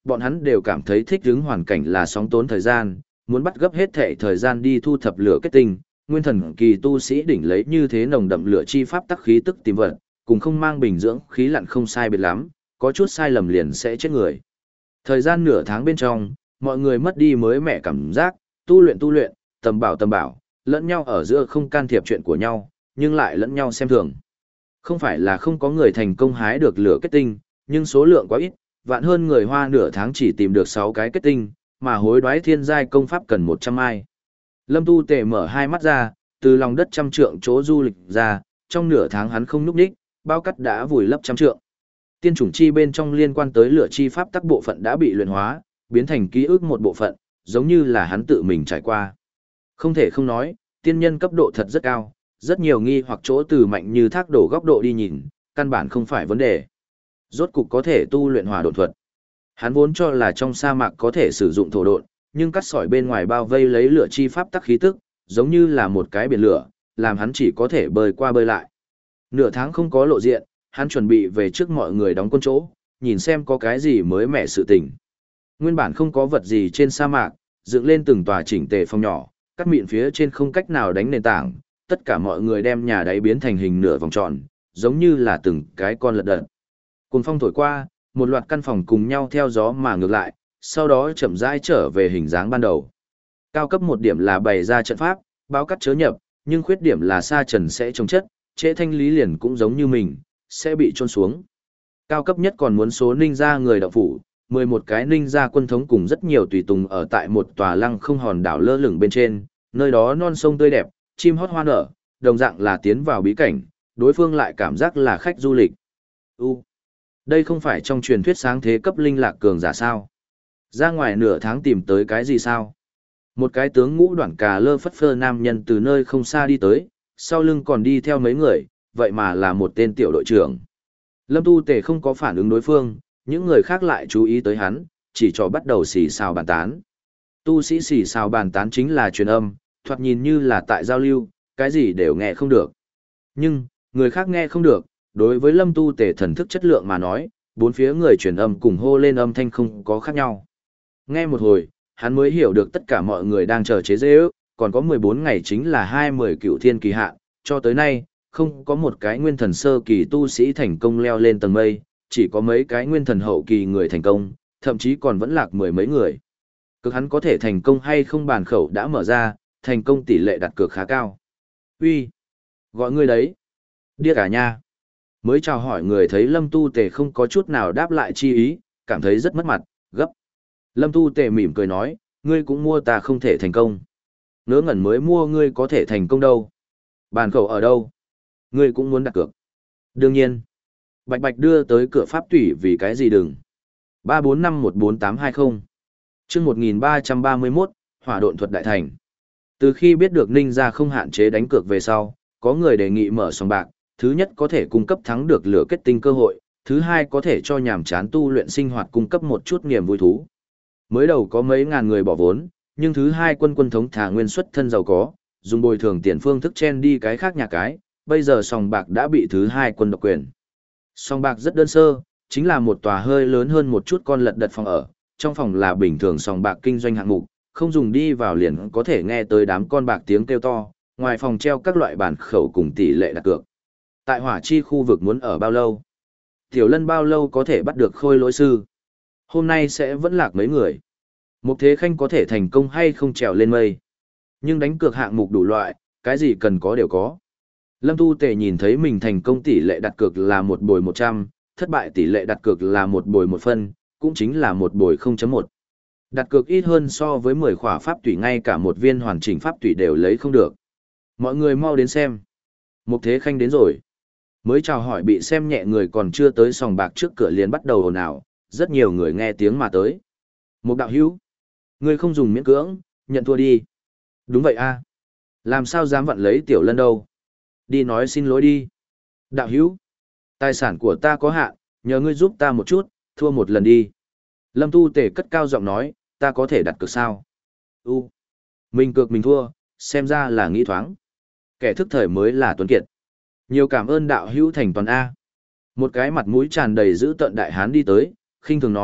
S1: bọn hắn đều cảm thấy thích ứng hoàn cảnh là sóng tốn thời gian, muốn bắt gấp hết thể thời gian đi thu thập lửa kết tinh. Nguyên thần kỳ tu sĩ đỉnh lấy như thế nồng đậm lửa chi pháp tắc khí tức tìm vật, cùng không mang bình dưỡng khí lặn không sai biệt lắm, có chút sai lầm liền sẽ chết người. Thời gian nửa tháng bên trong, mọi người mất đi mới mẻ cảm giác, tu luyện tu luyện, tầm bảo tầm bảo, lẫn nhau ở giữa không can thiệp chuyện của nhau, nhưng lại lẫn nhau xem thường. Không phải là không có người thành công hái được lửa kết tinh, nhưng số lượng quá ít, vạn hơn người hoa nửa tháng chỉ tìm được sáu cái kết tinh, mà hối đoái thiên giai công pháp cần một trăm ai. Lâm Tu Tề mở hai mắt ra, từ lòng đất trăm trượng chỗ du lịch ra, trong nửa tháng hắn không núp đích, bao cắt đã vùi lấp trăm trượng. Tiên chủng chi bên trong liên quan tới lửa chi pháp tắc bộ phận đã bị luyện hóa, biến thành ký ức một bộ phận, giống như là hắn tự mình trải qua. Không thể không nói, tiên nhân cấp độ thật rất cao, rất nhiều nghi hoặc chỗ từ mạnh như thác đổ góc độ đi nhìn, căn bản không phải vấn đề. Rốt cục có thể tu luyện hỏa độn thuật. Hắn vốn cho là trong sa mạc có thể sử dụng thổ độn, nhưng cắt sỏi bên ngoài bao vây lấy lửa chi pháp tắc khí tức, giống như là một cái biển lửa, làm hắn chỉ có thể bơi qua bơi lại. Nửa tháng không có lộ diện, hắn chuẩn bị về trước mọi người đóng quân chỗ, nhìn xem có cái gì mới mẻ sự tình. Nguyên bản không có vật gì trên sa mạc, dựng lên từng tòa chỉnh tề phòng nhỏ, cắt mịn phía trên không cách nào đánh nền tảng, tất cả mọi người đem nhà đáy biến thành hình nửa vòng tròn, giống như là từng cái con lật đật. Cuồng phong thổi qua, một loạt căn phòng cùng nhau theo gió mà ngược lại, sau đó chậm rãi trở về hình dáng ban đầu. Cao cấp một điểm là bày ra trận pháp, báo cắt chớ nhập, nhưng khuyết điểm là sa trần sẽ chống chất, trễ thanh lý liền cũng giống như mình, sẽ bị trôn xuống. Cao cấp nhất còn muốn số ninja người đạo phủ, mười một cái ninja quân thống cùng rất nhiều tùy tùng ở tại một tòa lăng không hòn đảo lơ lửng bên trên, nơi đó non sông tươi đẹp, chim hót hoa nở, đồng dạng là tiến vào bí cảnh, đối phương lại cảm giác là khách du lịch. U, đây không phải trong truyền thuyết sáng thế cấp linh lạc cường giả sao? Ra ngoài nửa tháng tìm tới cái gì sao? Một cái tướng ngũ đoạn cà lơ phất phơ nam nhân từ nơi không xa đi tới, sau lưng còn đi theo mấy người, vậy mà là một tên tiểu đội trưởng. Lâm Tu Tề không có phản ứng đối phương, những người khác lại chú ý tới hắn, chỉ cho bắt đầu xì xào bàn tán. Tu sĩ xì xào bàn tán chính là truyền âm, thoạt nhìn như là tại giao lưu, cái gì đều nghe không được. Nhưng, người khác nghe không được, đối với Lâm Tu Tề thần thức chất lượng mà nói, bốn phía người truyền âm cùng hô lên âm thanh không có khác nhau. Nghe một hồi, hắn mới hiểu được tất cả mọi người đang chờ chế dễ ước, còn có mười bốn ngày chính là hai mươi cựu thiên kỳ hạn, cho tới nay, không có một cái nguyên thần sơ kỳ tu sĩ thành công leo lên tầng mây, chỉ có mấy cái nguyên thần hậu kỳ người thành công, thậm chí còn vẫn lạc mười mấy người. Cực hắn có thể thành công hay không bàn khẩu đã mở ra, thành công tỷ lệ đặt cược khá cao. Uy, gọi người đấy. Điếc cả nha. Mới chào hỏi người thấy Lâm Tu Tề không có chút nào đáp lại chi ý, cảm thấy rất mất mặt, gấp. Lâm Tu Tề mỉm cười nói, ngươi cũng mua ta không thể thành công. Ngớ ngẩn mới mua ngươi có thể thành công đâu. Bàn khẩu ở đâu? Ngươi cũng muốn đặt cược. Đương nhiên. Bạch Bạch đưa tới cửa pháp tủy vì cái gì đừng. ba bốn năm một bốn tám hai không. Chương một nghìn ba trăm ba mươi mốt, Hỏa độn thuật đại thành. Từ khi biết được Ninh gia không hạn chế đánh cược về sau, có người đề nghị mở sòng bạc, thứ nhất có thể cung cấp thắng được lửa kết tinh cơ hội, thứ hai có thể cho nhàm chán tu luyện sinh hoạt cung cấp một chút niềm vui thú. Mới đầu có mấy ngàn người bỏ vốn, nhưng thứ hai quân quân thống thả nguyên xuất thân giàu có, dùng bồi thường tiền phương thức chen đi cái khác nhà cái, bây giờ sòng bạc đã bị thứ hai quân độc quyền. Sòng bạc rất đơn sơ, chính là một tòa hơi lớn hơn một chút con lật đật phòng ở, trong phòng là bình thường sòng bạc kinh doanh hạng mục, không dùng đi vào liền có thể nghe tới đám con bạc tiếng kêu to, ngoài phòng treo các loại bàn khẩu cùng tỷ lệ đặt cược. Tại hỏa chi khu vực muốn ở bao lâu? Tiểu Lân bao lâu có thể bắt được khôi lỗi sư? Hôm nay sẽ vẫn lạc mấy người. Mục Thế Khanh có thể thành công hay không trèo lên mây. Nhưng đánh cược hạng mục đủ loại, cái gì cần có đều có. Lâm Tu Tề nhìn thấy mình thành công tỷ lệ đặt cược là một bồi một trăm, thất bại tỷ lệ đặt cược là một bồi một phân, cũng chính là một bồi không chấm một. Đặt cược ít hơn so với mười khỏa pháp tủy ngay cả một viên hoàn chỉnh pháp tủy đều lấy không được. Mọi người mau đến xem. Mục Thế Khanh đến rồi. Mới chào hỏi bị xem nhẹ người còn chưa tới sòng bạc trước cửa liền bắt đầu ồn ào, rất nhiều người nghe tiếng mà tới. Mục đạo hữu, ngươi không dùng miễn cưỡng, nhận thua đi. Đúng vậy a, làm sao dám vặn lấy Tiểu Lân đâu? Đi nói xin lỗi đi. Đạo hữu, tài sản của ta có hạn, nhờ ngươi giúp ta một chút, thua một lần đi. Lâm Tu Tề cất cao giọng nói, ta có thể đặt cược sao? U, mình cược mình thua, xem ra là nghĩ thoáng. Kẻ thức thời mới là tuấn kiệt. Nhiều cảm ơn đạo hữu thành toàn A. Một cái mặt mũi tràn đầy dữ tợn đại hán đi tới, khinh thường nói,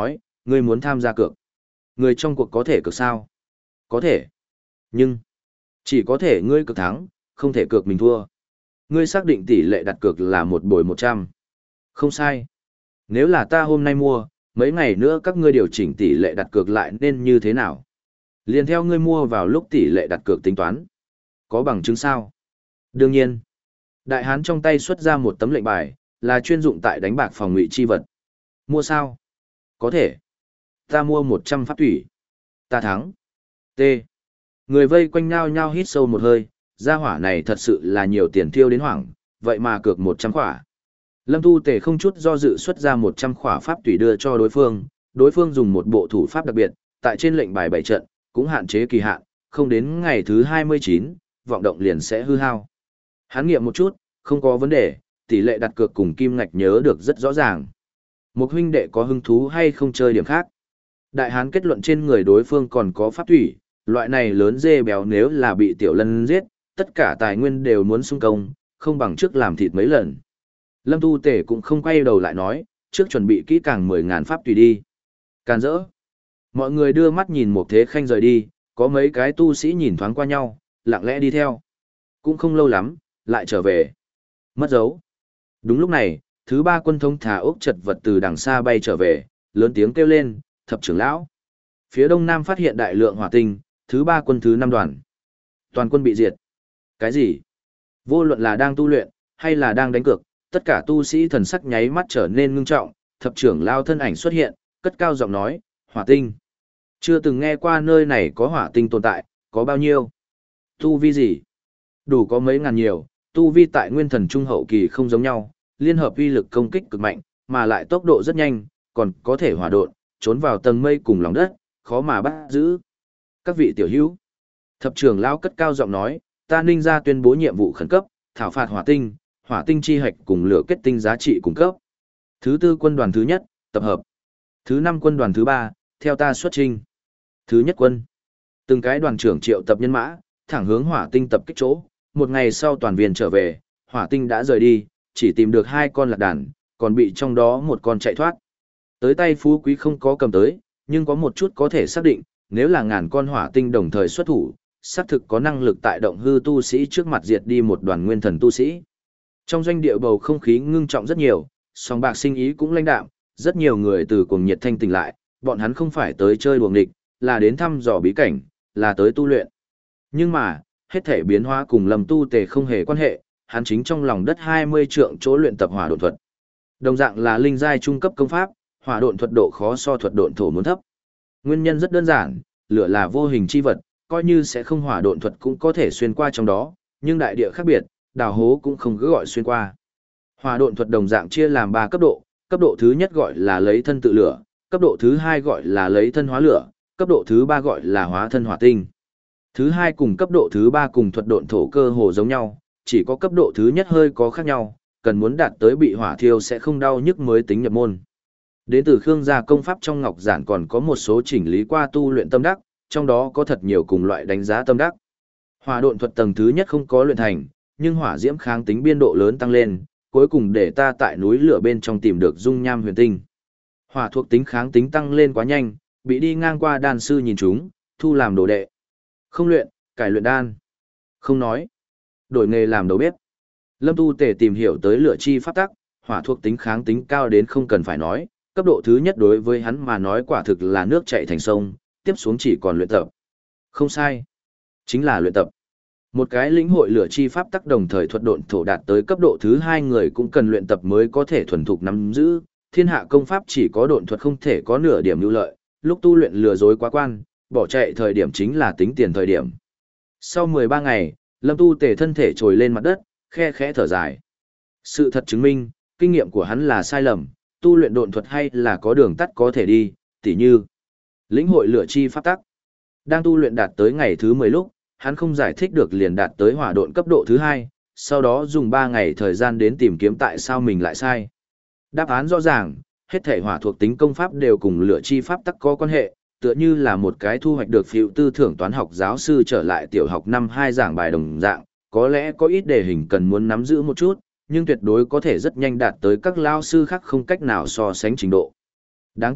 S1: Ngươi muốn tham gia cược. Người trong cuộc có thể cược sao? Có thể. Nhưng, chỉ có thể ngươi cược thắng, không thể cược mình thua. Ngươi xác định tỷ lệ đặt cược là một bồi một trăm. Không sai. Nếu là ta hôm nay mua, mấy ngày nữa các ngươi điều chỉnh tỷ lệ đặt cược lại nên như thế nào? Liền theo ngươi mua vào lúc tỷ lệ đặt cược tính toán. Có bằng chứng sao? Đương nhiên. Đại hán trong tay xuất ra một tấm lệnh bài, là chuyên dụng tại đánh bạc phòng ngụy chi vật. Mua sao? Có thể. Ta mua một trăm pháp thủy. Ta thắng. T. Người vây quanh nhau nhau hít sâu một hơi, gia hỏa này thật sự là nhiều tiền tiêu đến hoảng, vậy mà cược một trăm khỏa. Lâm Tu Tề không chút do dự xuất ra một trăm khỏa pháp thủy đưa cho đối phương, đối phương dùng một bộ thủ pháp đặc biệt, tại trên lệnh bài bảy trận, cũng hạn chế kỳ hạn, không đến ngày thứ hai mươi chín, vọng động liền sẽ hư hao. Hắn nghiệm một chút, không có vấn đề, tỷ lệ đặt cược cùng kim ngạch nhớ được rất rõ ràng. Một huynh đệ có hứng thú hay không chơi điểm khác? Đại hán kết luận trên người đối phương còn có pháp thủy, loại này lớn dê béo nếu là bị tiểu lân giết, tất cả tài nguyên đều muốn xung công, không bằng trước làm thịt mấy lần. Lâm Tu Tể cũng không quay đầu lại nói, trước chuẩn bị kỹ càng mười ngàn pháp tùy đi. Càn rỡ. Mọi người đưa mắt nhìn một thế khanh rời đi, có mấy cái tu sĩ nhìn thoáng qua nhau, lặng lẽ đi theo. Cũng không lâu lắm, lại trở về. Mất dấu. Đúng lúc này, thứ ba quân thống thả ốc chật vật từ đằng xa bay trở về, lớn tiếng kêu lên, thập trưởng lão. Phía đông nam phát hiện đại lượng hỏa tinh, thứ ba quân thứ năm đoàn. Toàn quân bị diệt. Cái gì? Vô luận là đang tu luyện, hay là đang đánh cược, tất cả tu sĩ thần sắc nháy mắt trở nên ngưng trọng, thập trưởng lao thân ảnh xuất hiện, cất cao giọng nói, hỏa tinh. Chưa từng nghe qua nơi này có hỏa tinh tồn tại, có bao nhiêu? Tu vi gì? Đủ có mấy ngàn nhiều, tu vi tại nguyên thần trung hậu kỳ không giống nhau, liên hợp uy lực công kích cực mạnh, mà lại tốc độ rất nhanh, còn có thể hỏa độn, trốn vào tầng mây cùng lòng đất, khó mà bắt giữ. Các vị tiểu hữu, thập trưởng lao cất cao giọng nói, ta ninh ra tuyên bố nhiệm vụ khẩn cấp, thảo phạt hỏa tinh, hỏa tinh chi hạch cùng lửa kết tinh giá trị cung cấp. Thứ tư quân đoàn thứ nhất, tập hợp. Thứ năm quân đoàn thứ ba, theo ta xuất trinh. Thứ nhất quân. Từng cái đoàn trưởng triệu tập nhân mã, thẳng hướng hỏa tinh tập kích chỗ. Một ngày sau toàn viên trở về, hỏa tinh đã rời đi, chỉ tìm được hai con lạc đàn, còn bị trong đó một con chạy thoát. Tới tay phú quý không có cầm tới, nhưng có một chút có thể xác định, nếu là ngàn con hỏa tinh đồng thời xuất thủ, xác thực có năng lực tại động hư tu sĩ trước mặt diệt đi một đoàn nguyên thần tu sĩ. Trong doanh địa bầu không khí ngưng trọng rất nhiều, song bạc sinh ý cũng lãnh đạm, rất nhiều người từ cuồng nhiệt thanh tỉnh lại, bọn hắn không phải tới chơi đùa nghịch, là đến thăm dò bí cảnh, là tới tu luyện. Nhưng mà, hết thể biến hóa cùng Lâm Tu Tề không hề quan hệ, hắn chính trong lòng đất hai mươi trượng chỗ luyện tập hỏa độn thuật. Đồng dạng là linh giai trung cấp công pháp, hỏa độn thuật độ khó so thuật độn thổ muốn thấp. Nguyên nhân rất đơn giản, lửa là vô hình chi vật, coi như sẽ không hỏa độn thuật cũng có thể xuyên qua trong đó, nhưng đại địa khác biệt, đào hố cũng không cứ gọi xuyên qua. Hỏa độn thuật đồng dạng chia làm ba cấp độ, cấp độ thứ nhất gọi là lấy thân tự lửa, cấp độ thứ hai gọi là lấy thân hóa lửa, cấp độ thứ ba gọi là hóa thân hỏa tinh. Thứ hai cùng cấp độ thứ ba cùng thuật độn thổ cơ hồ giống nhau, chỉ có cấp độ thứ nhất hơi có khác nhau, cần muốn đạt tới bị hỏa thiêu sẽ không đau nhức mới tính nhập môn. Đến từ Khương gia công pháp trong ngọc giản còn có một số chỉnh lý qua tu luyện tâm đắc, trong đó có thật nhiều cùng loại đánh giá tâm đắc. Hỏa độn thuật tầng thứ nhất không có luyện thành, nhưng hỏa diễm kháng tính biên độ lớn tăng lên, cuối cùng để ta tại núi lửa bên trong tìm được dung nham huyền tinh. Hỏa thuộc tính kháng tính tăng lên quá nhanh, bị đi ngang qua đan sư nhìn chúng, thu làm đồ đệ. Không luyện, cải luyện đan. Không nói. Đổi nghề làm đầu bếp. Lâm Tu Tề tìm hiểu tới lửa chi pháp tắc, hỏa thuộc tính kháng tính cao đến không cần phải nói, cấp độ thứ nhất đối với hắn mà nói quả thực là nước chảy thành sông, tiếp xuống chỉ còn luyện tập. Không sai. Chính là luyện tập. Một cái lĩnh hội lửa chi pháp tắc đồng thời thuật độn thổ đạt tới cấp độ thứ hai người cũng cần luyện tập mới có thể thuần thục nắm giữ. Thiên hạ công pháp chỉ có độn thuật không thể có nửa điểm ưu lợi, lúc tu luyện lừa dối quá quan, bỏ chạy thời điểm chính là tính tiền thời điểm. Sau mười ba ngày, Lâm Tu Tề thân thể trồi lên mặt đất, khe khẽ thở dài. Sự thật chứng minh, kinh nghiệm của hắn là sai lầm, tu luyện độn thuật hay là có đường tắt có thể đi, tỉ như lĩnh hội lửa chi pháp tắc. Đang tu luyện đạt tới ngày thứ mười lúc, hắn không giải thích được liền đạt tới hỏa độn cấp độ thứ hai, sau đó dùng ba ngày thời gian đến tìm kiếm tại sao mình lại sai. Đáp án rõ ràng, hết thể hỏa thuộc tính công pháp đều cùng lửa chi pháp tắc có quan hệ, tựa như là một cái thu hoạch được phiếu tư thưởng toán học giáo sư trở lại tiểu học năm hai giảng bài đồng dạng, có lẽ có ít đề hình cần muốn nắm giữ một chút, nhưng tuyệt đối có thể rất nhanh đạt tới các lao sư khác không cách nào so sánh trình độ. Đáng tiếc,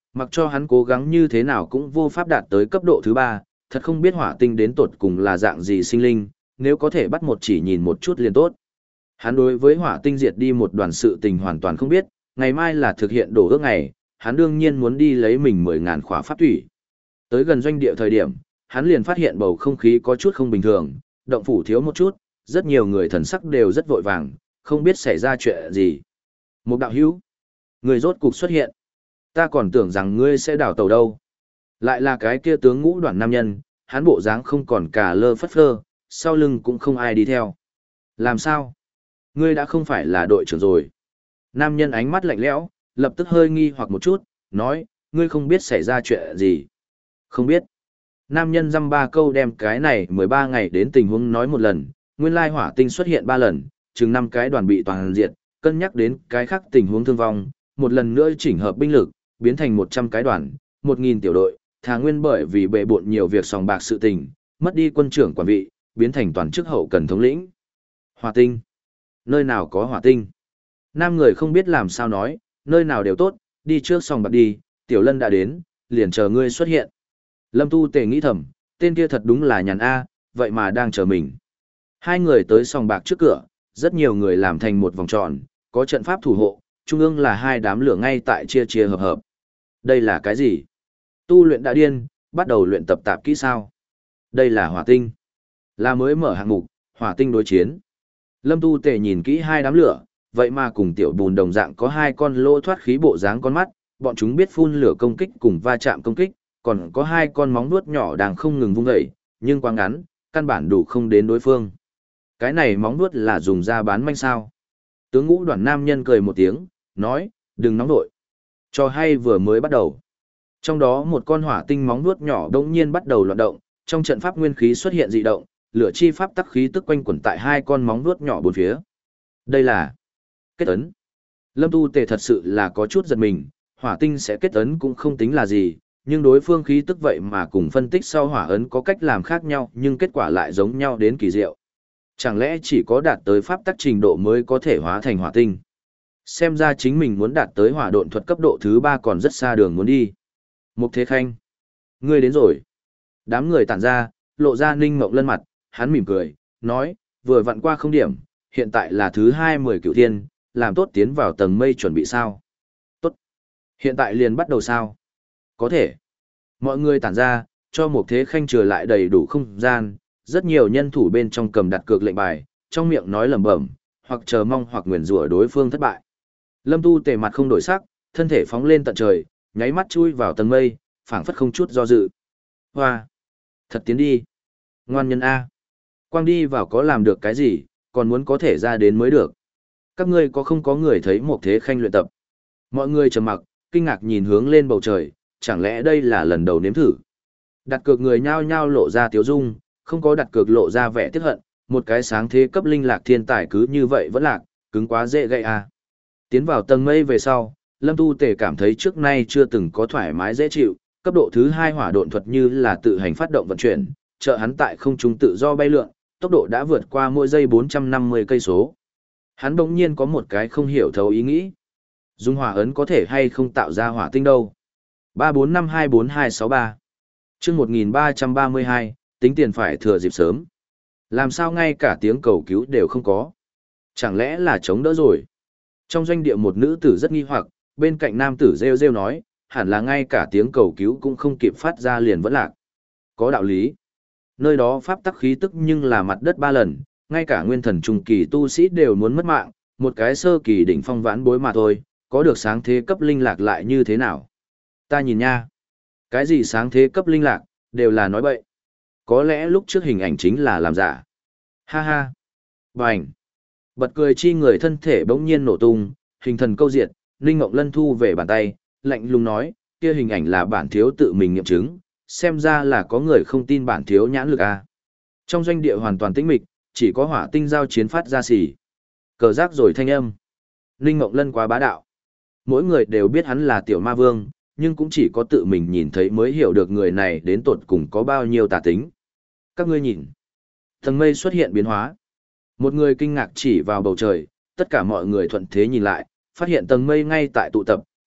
S1: Mặc cho hắn cố gắng như thế nào cũng vô pháp đạt tới cấp độ thứ ba, thật không biết hỏa tinh đến tột cùng là dạng gì sinh linh, nếu có thể bắt một chỉ nhìn một chút liền tốt. Hắn đối với hỏa tinh diệt đi một đoàn sự tình hoàn toàn không biết, ngày mai là thực hiện đổ ước ngày, hắn đương nhiên muốn đi lấy mình mười ngàn khỏa pháp thủy. Tới gần doanh địa thời điểm, hắn liền phát hiện bầu không khí có chút không bình thường, động phủ thiếu một chút, rất nhiều người thần sắc đều rất vội vàng, không biết xảy ra chuyện gì. Một đạo hữu, người rốt cục xuất hiện. Ta còn tưởng rằng ngươi sẽ đảo tàu đâu. Lại là cái kia tướng ngũ đoàn nam nhân, hắn bộ dáng không còn cả lơ phất phơ, sau lưng cũng không ai đi theo. Làm sao? Ngươi đã không phải là đội trưởng rồi. Nam nhân ánh mắt lạnh lẽo, lập tức hơi nghi hoặc một chút, nói, ngươi không biết xảy ra chuyện gì. Không biết. Nam nhân dăm ba câu đem cái này mười ba ngày đến tình huống nói một lần, nguyên lai hỏa tinh xuất hiện ba lần, chừng năm cái đoàn bị toàn diệt, cân nhắc đến cái khác tình huống thương vong, một lần nữa chỉnh hợp binh lực, biến thành một trăm cái đoàn, một nghìn tiểu đội, thà nguyên bởi vì bệ bộn nhiều việc sòng bạc sự tình, mất đi quân trưởng quản vị, biến thành toàn chức hậu cần thống lĩnh. Hỏa tinh. Nơi nào có hỏa tinh? Nam người không biết làm sao nói, nơi nào đều tốt, đi trước sòng bạc đi, tiểu lân đã đến, liền chờ ngươi xuất hiện. Lâm Tu Tề nghĩ thầm, tên kia thật đúng là nhàn A, vậy mà đang chờ mình. Hai người tới sòng bạc trước cửa, rất nhiều người làm thành một vòng tròn, có trận pháp thủ hộ, trung ương là hai đám lửa ngay tại chia chia hợp hợp. Đây là cái gì? Tu luyện đã điên, bắt đầu luyện tập tạp kỹ sao? Đây là hỏa tinh. Là mới mở hạng mục, hỏa tinh đối chiến. Lâm Tu Tề nhìn kỹ hai đám lửa, vậy mà cùng tiểu bùn đồng dạng có hai con lỗ thoát khí bộ dáng con mắt, bọn chúng biết phun lửa công kích cùng va chạm công kích, còn có hai con móng vuốt nhỏ đang không ngừng vung dậy, nhưng quá ngắn, căn bản đủ không đến đối phương. Cái này móng vuốt là dùng ra bán manh sao? Tướng ngũ đoàn nam nhân cười một tiếng, nói, đừng nóng nội. Cho hay vừa mới bắt đầu. Trong đó một con hỏa tinh móng vuốt nhỏ đống nhiên bắt đầu loạn động, trong trận pháp nguyên khí xuất hiện dị động, lửa chi pháp tắc khí tức quanh quẩn tại hai con móng vuốt nhỏ bốn phía. Đây là kết ấn. Lâm Tu Tề thật sự là có chút giật mình, hỏa tinh sẽ kết ấn cũng không tính là gì, nhưng đối phương khí tức vậy mà cùng phân tích sau hỏa ấn có cách làm khác nhau, nhưng kết quả lại giống nhau đến kỳ diệu. Chẳng lẽ chỉ có đạt tới pháp tắc trình độ mới có thể hóa thành hỏa tinh? Xem ra chính mình muốn đạt tới hỏa độn thuật cấp độ thứ ba còn rất xa đường muốn đi. Mục Thế Khanh, ngươi đến rồi. Đám người tản ra, lộ ra Ninh Mộng Lân mặt, hắn mỉm cười, nói, vừa vặn qua không điểm, hiện tại là thứ hai mười cửu thiên, làm tốt tiến vào tầng mây chuẩn bị sao? Tốt. Hiện tại liền bắt đầu sao? Có thể. Mọi người tản ra, cho Mục Thế Khanh trở lại đầy đủ không gian, rất nhiều nhân thủ bên trong cầm đặt cược lệnh bài, trong miệng nói lẩm bẩm, hoặc chờ mong hoặc nguyền rủa đối phương thất bại. Lâm Tu Tề mặt không đổi sắc, thân thể phóng lên tận trời, nháy mắt chui vào tầng mây, phảng phất không chút do dự. Hoa! Thật tiến đi! Ngoan nhân A! Quang đi vào có làm được cái gì, còn muốn có thể ra đến mới được. Các ngươi có không có người thấy Mục Thế Khanh luyện tập? Mọi người trầm mặc, kinh ngạc nhìn hướng lên bầu trời, chẳng lẽ đây là lần đầu nếm thử? Đặt cược người nhao nhao lộ ra tiếu dung, không có đặt cược lộ ra vẻ tiếc hận, một cái sáng thế cấp linh lạc thiên tài cứ như vậy vẫn lạc, cứng quá dễ gãy a. Tiến vào tầng mây về sau, Lâm Tu Tề cảm thấy trước nay chưa từng có thoải mái dễ chịu, cấp độ thứ hai hỏa độn thuật như là tự hành phát động vận chuyển, trợ hắn tại không trung tự do bay lượn, tốc độ đã vượt qua mỗi giây bốn trăm năm mươi cây số. Hắn bỗng nhiên có một cái không hiểu thấu ý nghĩ. Dung hỏa ấn có thể hay không tạo ra hỏa tinh đâu? ba bốn năm hai bốn hai sáu ba. Chương một nghìn ba trăm ba mươi hai, tính tiền phải thừa dịp sớm. Làm sao ngay cả tiếng cầu cứu đều không có? Chẳng lẽ là chống đỡ rồi? Trong doanh địa một nữ tử rất nghi hoặc, bên cạnh nam tử rêu rêu nói, hẳn là ngay cả tiếng cầu cứu cũng không kịp phát ra liền vẫn lạc. Có đạo lý. Nơi đó pháp tắc khí tức nhưng là mặt đất ba lần, ngay cả nguyên thần trung kỳ tu sĩ đều muốn mất mạng, một cái sơ kỳ đỉnh phong vãn bối mà thôi, có được sáng thế cấp linh lạc lại như thế nào? Ta nhìn nha. Cái gì sáng thế cấp linh lạc, đều là nói bậy. Có lẽ lúc trước hình ảnh chính là làm giả. Ha ha. Bành. Bật cười chi người thân thể bỗng nhiên nổ tung, hình thần câu diệt, Ninh Ngọc Lân thu về bàn tay, lạnh lùng nói, kia hình ảnh là bản thiếu tự mình nghiệm chứng, xem ra là có người không tin bản thiếu nhãn lực à. Trong doanh địa hoàn toàn tĩnh mịch, chỉ có hỏa tinh giao chiến phát ra xỉ. Cờ giác rồi thanh âm. Ninh Ngọc Lân quá bá đạo. Mỗi người đều biết hắn là tiểu ma vương, nhưng cũng chỉ có tự mình nhìn thấy mới hiểu được người này đến tột cùng có bao nhiêu tà tính. Các ngươi nhìn. Tầng mây xuất hiện biến hóa. Một người kinh ngạc chỉ vào bầu trời, tất cả mọi người thuận thế nhìn lại, phát hiện tầng mây ngay tại tụ tập,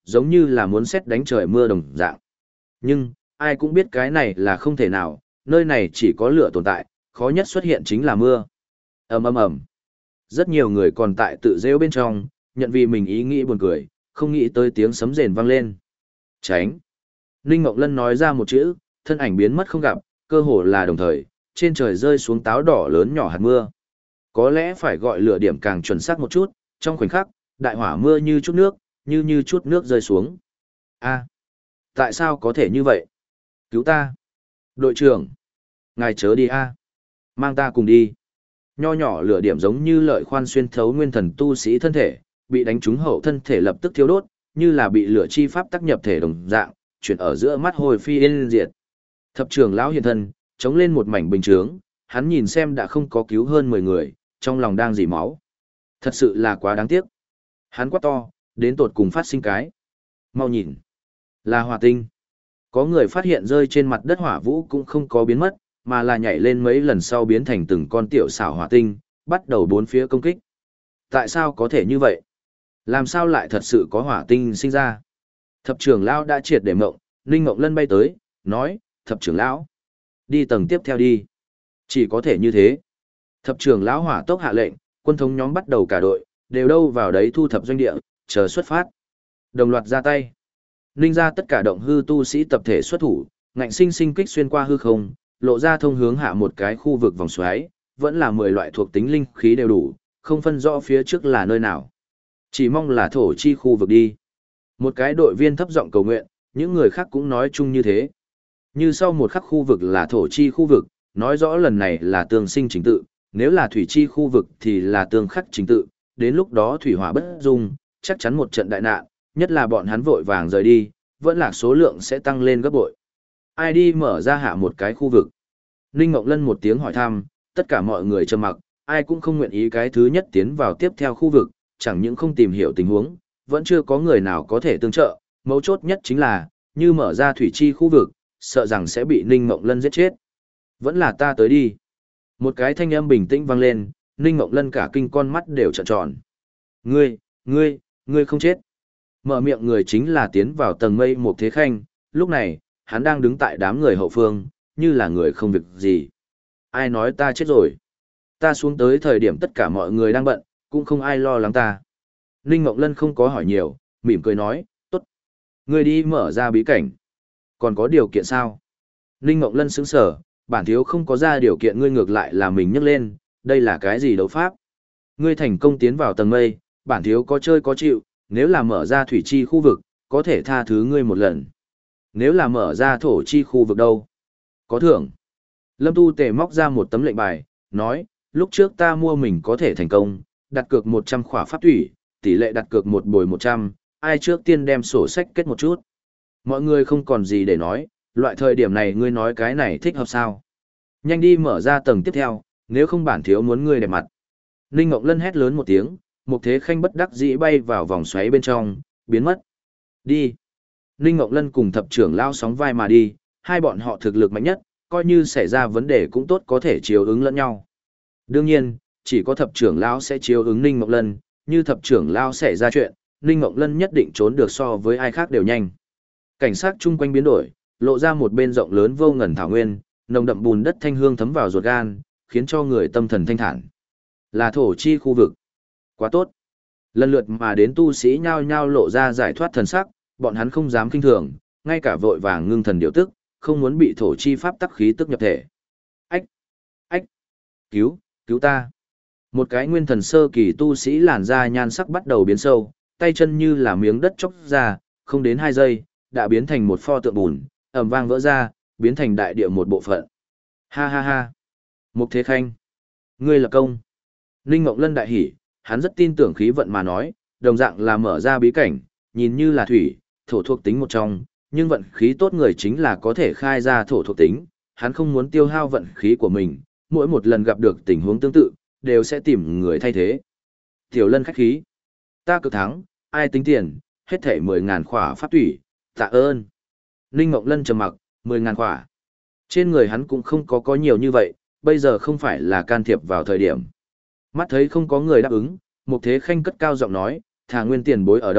S1: giống như là muốn sét đánh trời mưa đồng dạng. Nhưng, ai cũng biết cái này là không thể nào, nơi này chỉ có lửa tồn tại, khó nhất xuất hiện chính là mưa. Ầm ầm ầm. Rất nhiều người còn tại tự rêu bên trong, nhận vì mình ý nghĩ buồn cười, không nghĩ tới tiếng sấm rền vang lên. Tránh. Ninh Ngọc Lân nói ra một chữ, thân ảnh biến mất không gặp, cơ hồ là đồng thời, trên trời rơi xuống táo đỏ lớn nhỏ hạt mưa. Có lẽ phải gọi lửa điểm càng chuẩn xác một chút, trong khoảnh khắc, đại hỏa mưa như chút nước, như như chút nước rơi xuống. A, tại sao có thể như vậy? Cứu ta! Đội trưởng! Ngài chớ đi a, mang ta cùng đi. Nho nhỏ lửa điểm giống như lợi khoan xuyên thấu nguyên thần tu sĩ thân thể, bị đánh trúng hậu thân thể lập tức thiêu đốt, như là bị lửa chi pháp tác nhập thể đồng dạng, chuyển ở giữa mắt hồi phi yên diệt. Thập trưởng lão hiện thân, chống lên một mảnh bình chướng, hắn nhìn xem đã không có cứu hơn mười người, trong lòng đang dỉ máu. Thật sự là quá đáng tiếc. Hắn quát to, đến tột cùng phát sinh cái. Mau nhìn. Là hỏa tinh. Có người phát hiện rơi trên mặt đất hỏa vũ cũng không có biến mất, mà là nhảy lên mấy lần sau biến thành từng con tiểu xảo hỏa tinh, bắt đầu bốn phía công kích. Tại sao có thể như vậy? Làm sao lại thật sự có hỏa tinh sinh ra? Thập trưởng lão đã triệt để mộng, Ninh Ngọc Lân bay tới, nói, thập trưởng lão, đi tầng tiếp theo đi. Chỉ có thể như thế. Thập trưởng lão hỏa tốc hạ lệnh, quân thống nhóm bắt đầu cả đội, đều đâu vào đấy thu thập doanh địa, chờ xuất phát. Đồng loạt ra tay. Ninh ra tất cả động hư tu sĩ tập thể xuất thủ, ngạnh sinh sinh kích xuyên qua hư không, lộ ra thông hướng hạ một cái khu vực vòng xoáy, vẫn là mười loại thuộc tính linh khí đều đủ, không phân rõ phía trước là nơi nào. Chỉ mong là thổ chi khu vực đi. Một cái đội viên thấp giọng cầu nguyện, những người khác cũng nói chung như thế. Như sau một khắc khu vực là thổ chi khu vực, nói rõ lần này là tương sinh chính tự, nếu là thủy chi khu vực thì là tương khắc chính tự, đến lúc đó thủy hỏa bất dung, chắc chắn một trận đại nạn, nhất là bọn hắn vội vàng rời đi, vẫn là số lượng sẽ tăng lên gấp bội. Ai đi mở ra hạ một cái khu vực? Ninh Ngọc Lân một tiếng hỏi thăm, tất cả mọi người trầm mặc, ai cũng không nguyện ý cái thứ nhất tiến vào tiếp theo khu vực, chẳng những không tìm hiểu tình huống, vẫn chưa có người nào có thể tương trợ, mấu chốt nhất chính là, như mở ra thủy chi khu vực, sợ rằng sẽ bị Ninh Ngọc Lân giết chết. Vẫn là ta tới đi. Một cái thanh âm bình tĩnh vang lên, Ninh Ngọc Lân cả kinh con mắt đều trợn tròn. Ngươi, ngươi, ngươi không chết. Mở miệng người chính là tiến vào tầng mây một thế khanh, lúc này, hắn đang đứng tại đám người hậu phương, như là người không việc gì. Ai nói ta chết rồi? Ta xuống tới thời điểm tất cả mọi người đang bận, cũng không ai lo lắng ta. Ninh Ngọc Lân không có hỏi nhiều, mỉm cười nói, tốt. Ngươi đi mở ra bí cảnh. Còn có điều kiện sao? Ninh Ngọc Lân sững sờ, bản thiếu không có ra điều kiện ngươi ngược lại là mình nhắc lên, đây là cái gì đấu pháp? Ngươi thành công tiến vào tầng mây, bản thiếu có chơi có chịu, nếu là mở ra thủy chi khu vực, có thể tha thứ ngươi một lần. Nếu là mở ra thổ chi khu vực đâu? Có thưởng. Lâm Tu Tề móc ra một tấm lệnh bài, nói, lúc trước ta mua mình có thể thành công, đặt cược một trăm khỏa pháp thủy, tỷ lệ đặt cược một bồi một trăm, ai trước tiên đem sổ sách kết một chút. Mọi người không còn gì để nói, loại thời điểm này ngươi nói cái này thích hợp sao? Nhanh đi mở ra tầng tiếp theo, nếu không bản thiếu muốn ngươi đẹp mặt. Ninh Ngọc Lân hét lớn một tiếng, một thế khanh bất đắc dĩ bay vào vòng xoáy bên trong, biến mất. Đi. Ninh Ngọc Lân cùng thập trưởng lao sóng vai mà đi, hai bọn họ thực lực mạnh nhất, coi như xảy ra vấn đề cũng tốt có thể chiếu ứng lẫn nhau. Đương nhiên, chỉ có thập trưởng lao sẽ chiếu ứng Ninh Ngọc Lân, như thập trưởng lao xảy ra chuyện, Ninh Ngọc Lân nhất định trốn được so với ai khác đều nhanh. Cảnh sát chung quanh biến đổi, lộ ra một bên rộng lớn vô ngần thảo nguyên, nồng đậm bùn đất thanh hương thấm vào ruột gan, khiến cho người tâm thần thanh thản. Là thổ chi khu vực. Quá tốt. Lần lượt mà đến tu sĩ nhao nhao lộ ra giải thoát thần sắc, bọn hắn không dám kinh thường, ngay cả vội vàng ngưng thần điều tức, không muốn bị thổ chi pháp tắc khí tức nhập thể. Ách! Ách! Cứu! Cứu ta! Một cái nguyên thần sơ kỳ tu sĩ làn da nhan sắc bắt đầu biến sâu, tay chân như là miếng đất chóc ra, không đến hai giây, đã biến thành một pho tượng bùn, ầm vang vỡ ra, biến thành đại địa một bộ phận. Ha ha ha! Mục Thế Khanh! Ngươi là công! Ninh Ngọc Lân đại hỉ, hắn rất tin tưởng khí vận mà nói, đồng dạng là mở ra bí cảnh, nhìn như là thủy, thổ thuộc tính một trong, nhưng vận khí tốt người chính là có thể khai ra thổ thuộc tính, hắn không muốn tiêu hao vận khí của mình, mỗi một lần gặp được tình huống tương tự, đều sẽ tìm người thay thế. Tiểu Lân khách khí, ta cực thắng, ai tính tiền, hết thể mười ngàn khỏa pháp thủy, tạ ơn. Ninh Ngọc Lân trầm mặc, mười ngàn khỏa. Trên người hắn cũng không có có nhiều như vậy, bây giờ không phải là can thiệp vào thời điểm. Mắt thấy không có người đáp ứng, Mục Thế Khanh cất cao giọng nói, thà nguyên tiền bối ở đâu,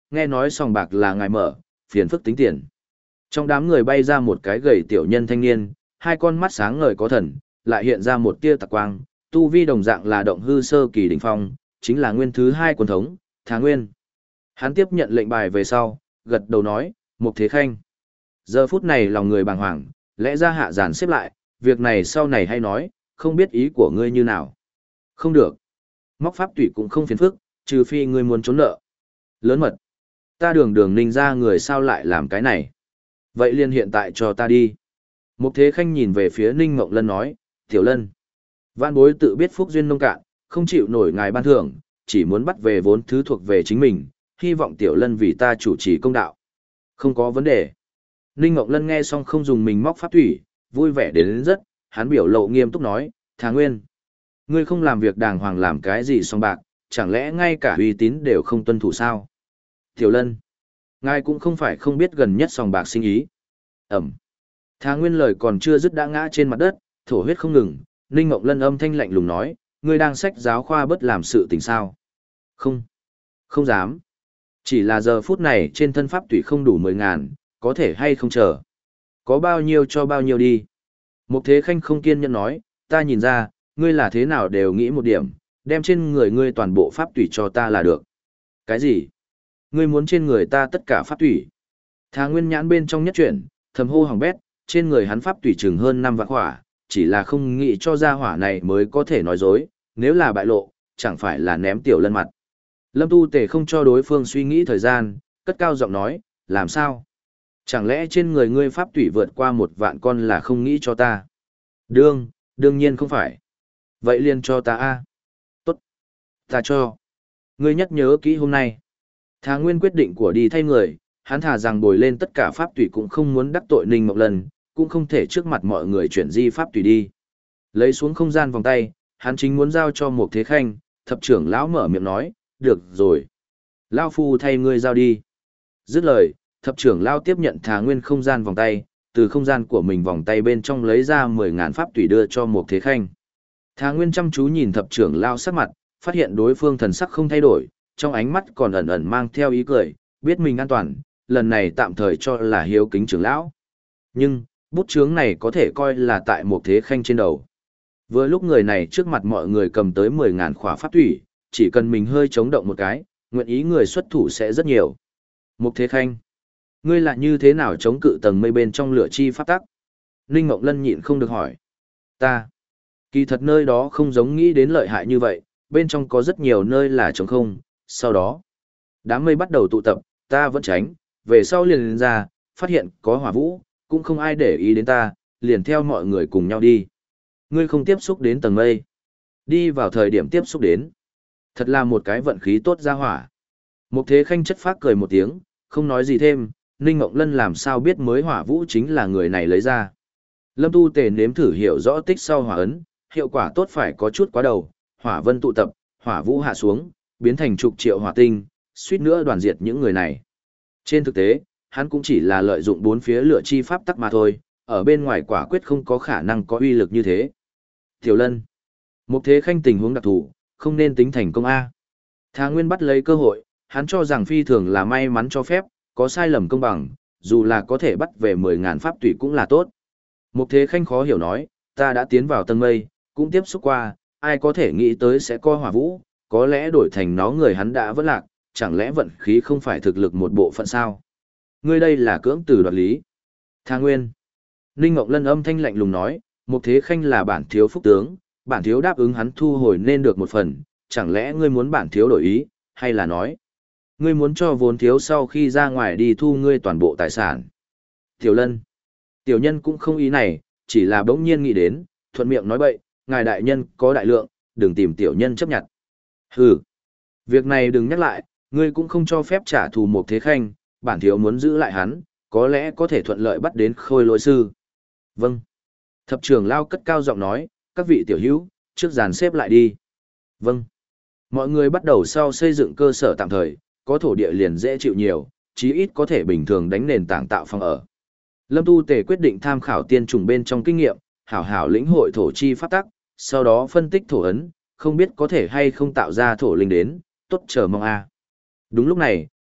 S1: nghe nói sòng bạc là ngài mở, phiền phức tính tiền. Trong đám người bay ra một cái gầy tiểu nhân thanh niên, hai con mắt sáng ngời có thần, lại hiện ra một tia tạc quang, tu vi đồng dạng là động hư sơ kỳ đỉnh phong, chính là nguyên thứ hai quân thống, Thá Nguyên. Hắn tiếp nhận lệnh bài về sau, gật đầu nói, Mục Thế Khanh. Giờ phút này lòng người bàng hoàng, lẽ ra hạ giản xếp lại, việc này sau này hay nói, không biết ý của ngươi như nào. Không được. Móc pháp tùy cũng không phiền phức, trừ phi ngươi muốn trốn nợ. Lớn mật. Ta đường đường ninh ra người sao lại làm cái này. Vậy liền hiện tại cho ta đi. Mục Thế Khanh nhìn về phía Ninh Mộng Lân nói, Tiểu Lân. Vạn bối tự biết phúc duyên nông cạn, không chịu nổi ngài ban thưởng, chỉ muốn bắt về vốn thứ thuộc về chính mình, hy vọng Tiểu Lân vì ta chủ trì công đạo. Không có vấn đề. Ninh Mộng Lân nghe xong không dùng mình móc pháp thủy, vui vẻ đến, đến rất, hắn biểu lộ nghiêm túc nói, Thá Nguyên. Ngươi không làm việc đàng hoàng làm cái gì song bạc, chẳng lẽ ngay cả uy tín đều không tuân thủ sao? Tiểu Lân. Ngài cũng không phải không biết gần nhất sòng bạc sinh ý. Ẩm. Thá Nguyên lời còn chưa dứt đã ngã trên mặt đất, thổ huyết không ngừng, Ninh Mộng Lân âm thanh lạnh lùng nói, ngươi đang sách giáo khoa bất làm sự tình sao? Không. Không dám. Chỉ là giờ phút này trên thân pháp tùy không đủ mười ngàn, có thể hay không chờ. Có bao nhiêu cho bao nhiêu đi. Mục Thế Khanh không kiên nhẫn nói, ta nhìn ra, ngươi là thế nào đều nghĩ một điểm, đem trên người ngươi toàn bộ pháp tùy cho ta là được. Cái gì? Ngươi muốn trên người ta tất cả pháp tùy? Thá Nguyên nhãn bên trong nhất chuyển, thầm hô hỏng bét, trên người hắn pháp tùy chừng hơn năm vạn hỏa, chỉ là không nghĩ cho ra hỏa này mới có thể nói dối, nếu là bại lộ, chẳng phải là ném Tiểu Lân mặt. Lâm Tu Tề không cho đối phương suy nghĩ thời gian, cất cao giọng nói, làm sao? Chẳng lẽ trên người ngươi pháp tùy vượt qua một vạn con là không nghĩ cho ta? Đương, đương nhiên không phải. Vậy liền cho ta a. Tốt. Ta cho. Ngươi nhắc nhớ kỹ hôm nay. Thá Nguyên quyết định của đi thay người, hắn thà rằng bồi lên tất cả pháp tùy cũng không muốn đắc tội Ninh Mộng Lân, cũng không thể trước mặt mọi người chuyển di pháp tùy đi. Lấy xuống không gian vòng tay, hắn chính muốn giao cho Mục Thế Khanh, thập trưởng lão mở miệng nói, được rồi. Lão phu thay ngươi giao đi. Dứt lời, thập trưởng lão tiếp nhận Thá Nguyên không gian vòng tay, từ không gian của mình vòng tay bên trong lấy ra mười ngàn pháp tùy đưa cho Mục Thế Khanh. Thá Nguyên chăm chú nhìn thập trưởng lão sắc mặt, phát hiện đối phương thần sắc không thay đổi, trong ánh mắt còn ẩn ẩn mang theo ý cười, biết mình an toàn, lần này tạm thời cho là hiếu kính trưởng lão. Nhưng, bút chướng này có thể coi là tại Mục Thế Khanh trên đầu. Vừa lúc người này trước mặt mọi người cầm tới mười ngàn khỏa pháp thủy, chỉ cần mình hơi chống động một cái, nguyện ý người xuất thủ sẽ rất nhiều. Mục Thế Khanh, ngươi lại như thế nào chống cự tầng mây bên trong lửa chi pháp tắc? Ninh Mộng Lân nhịn không được hỏi. Ta, kỳ thật nơi đó không giống nghĩ đến lợi hại như vậy, bên trong có rất nhiều nơi là trống không, sau đó, đám mây bắt đầu tụ tập, ta vẫn tránh, về sau liền lên ra, phát hiện có hỏa vũ, cũng không ai để ý đến ta, liền theo mọi người cùng nhau đi. Ngươi không tiếp xúc đến tầng mây, đi vào thời điểm tiếp xúc đến. Thật là một cái vận khí tốt ra hỏa. Mục Thế Khanh chất phác cười một tiếng, không nói gì thêm, Ninh Mộng Lân làm sao biết mới hỏa vũ chính là người này lấy ra. Lâm Tu Tề nếm thử hiểu rõ tích sau hỏa ấn, hiệu quả tốt phải có chút quá đầu, hỏa vân tụ tập, hỏa vũ hạ xuống, biến thành chục triệu hỏa tinh, suýt nữa đoàn diệt những người này. Trên thực tế, hắn cũng chỉ là lợi dụng bốn phía lửa chi pháp tắc mà thôi, ở bên ngoài quả quyết không có khả năng có uy lực như thế. Tiểu Lân, Mục Thế Khanh tình huống đặc thù, không nên tính thành công A. Thá Nguyên bắt lấy cơ hội, hắn cho rằng phi thường là may mắn cho phép, có sai lầm công bằng, dù là có thể bắt về mười ngàn pháp tùy cũng là tốt. Mục Thế Khanh khó hiểu nói, ta đã tiến vào tầng mây, cũng tiếp xúc qua, ai có thể nghĩ tới sẽ có hỏa vũ, có lẽ đổi thành nó người hắn đã vỡ lạc, chẳng lẽ vận khí không phải thực lực một bộ phận sao? Ngươi đây là cưỡng từ đoạt lý. Thá Nguyên. Ninh Ngọc Lân âm thanh lạnh lùng nói, Mục Thế Khanh là bản thiếu phúc tướng, bản thiếu đáp ứng hắn thu hồi nên được một phần, chẳng lẽ ngươi muốn bản thiếu đổi ý, hay là nói, ngươi muốn cho vốn thiếu sau khi ra ngoài đi thu ngươi toàn bộ tài sản. Tiểu Lân. Tiểu nhân cũng không ý này, chỉ là bỗng nhiên nghĩ đến, thuận miệng nói bậy, ngài đại nhân có đại lượng, đừng tìm tiểu nhân chấp nhận. Hừ. Việc này đừng nhắc lại, ngươi cũng không cho phép trả thù Mục Thế Khanh, bản thiếu muốn giữ lại hắn, có lẽ có thể thuận lợi bắt đến Khôi Lỗi sư. Vâng. Thập trưởng lao cất cao giọng nói, các vị tiểu hữu, trước dàn xếp lại đi. Vâng. Mọi người bắt đầu sau xây dựng cơ sở tạm thời, có thổ địa liền dễ chịu nhiều, chí ít có thể bình thường đánh nền tảng tạo phòng ở. Lâm Tu Tề quyết định tham khảo tiên trùng bên trong kinh nghiệm, hảo hảo lĩnh hội thổ chi pháp tắc, sau đó phân tích thổ ấn, không biết có thể hay không tạo ra thổ linh đến, tốt chờ mong a. Đúng lúc này,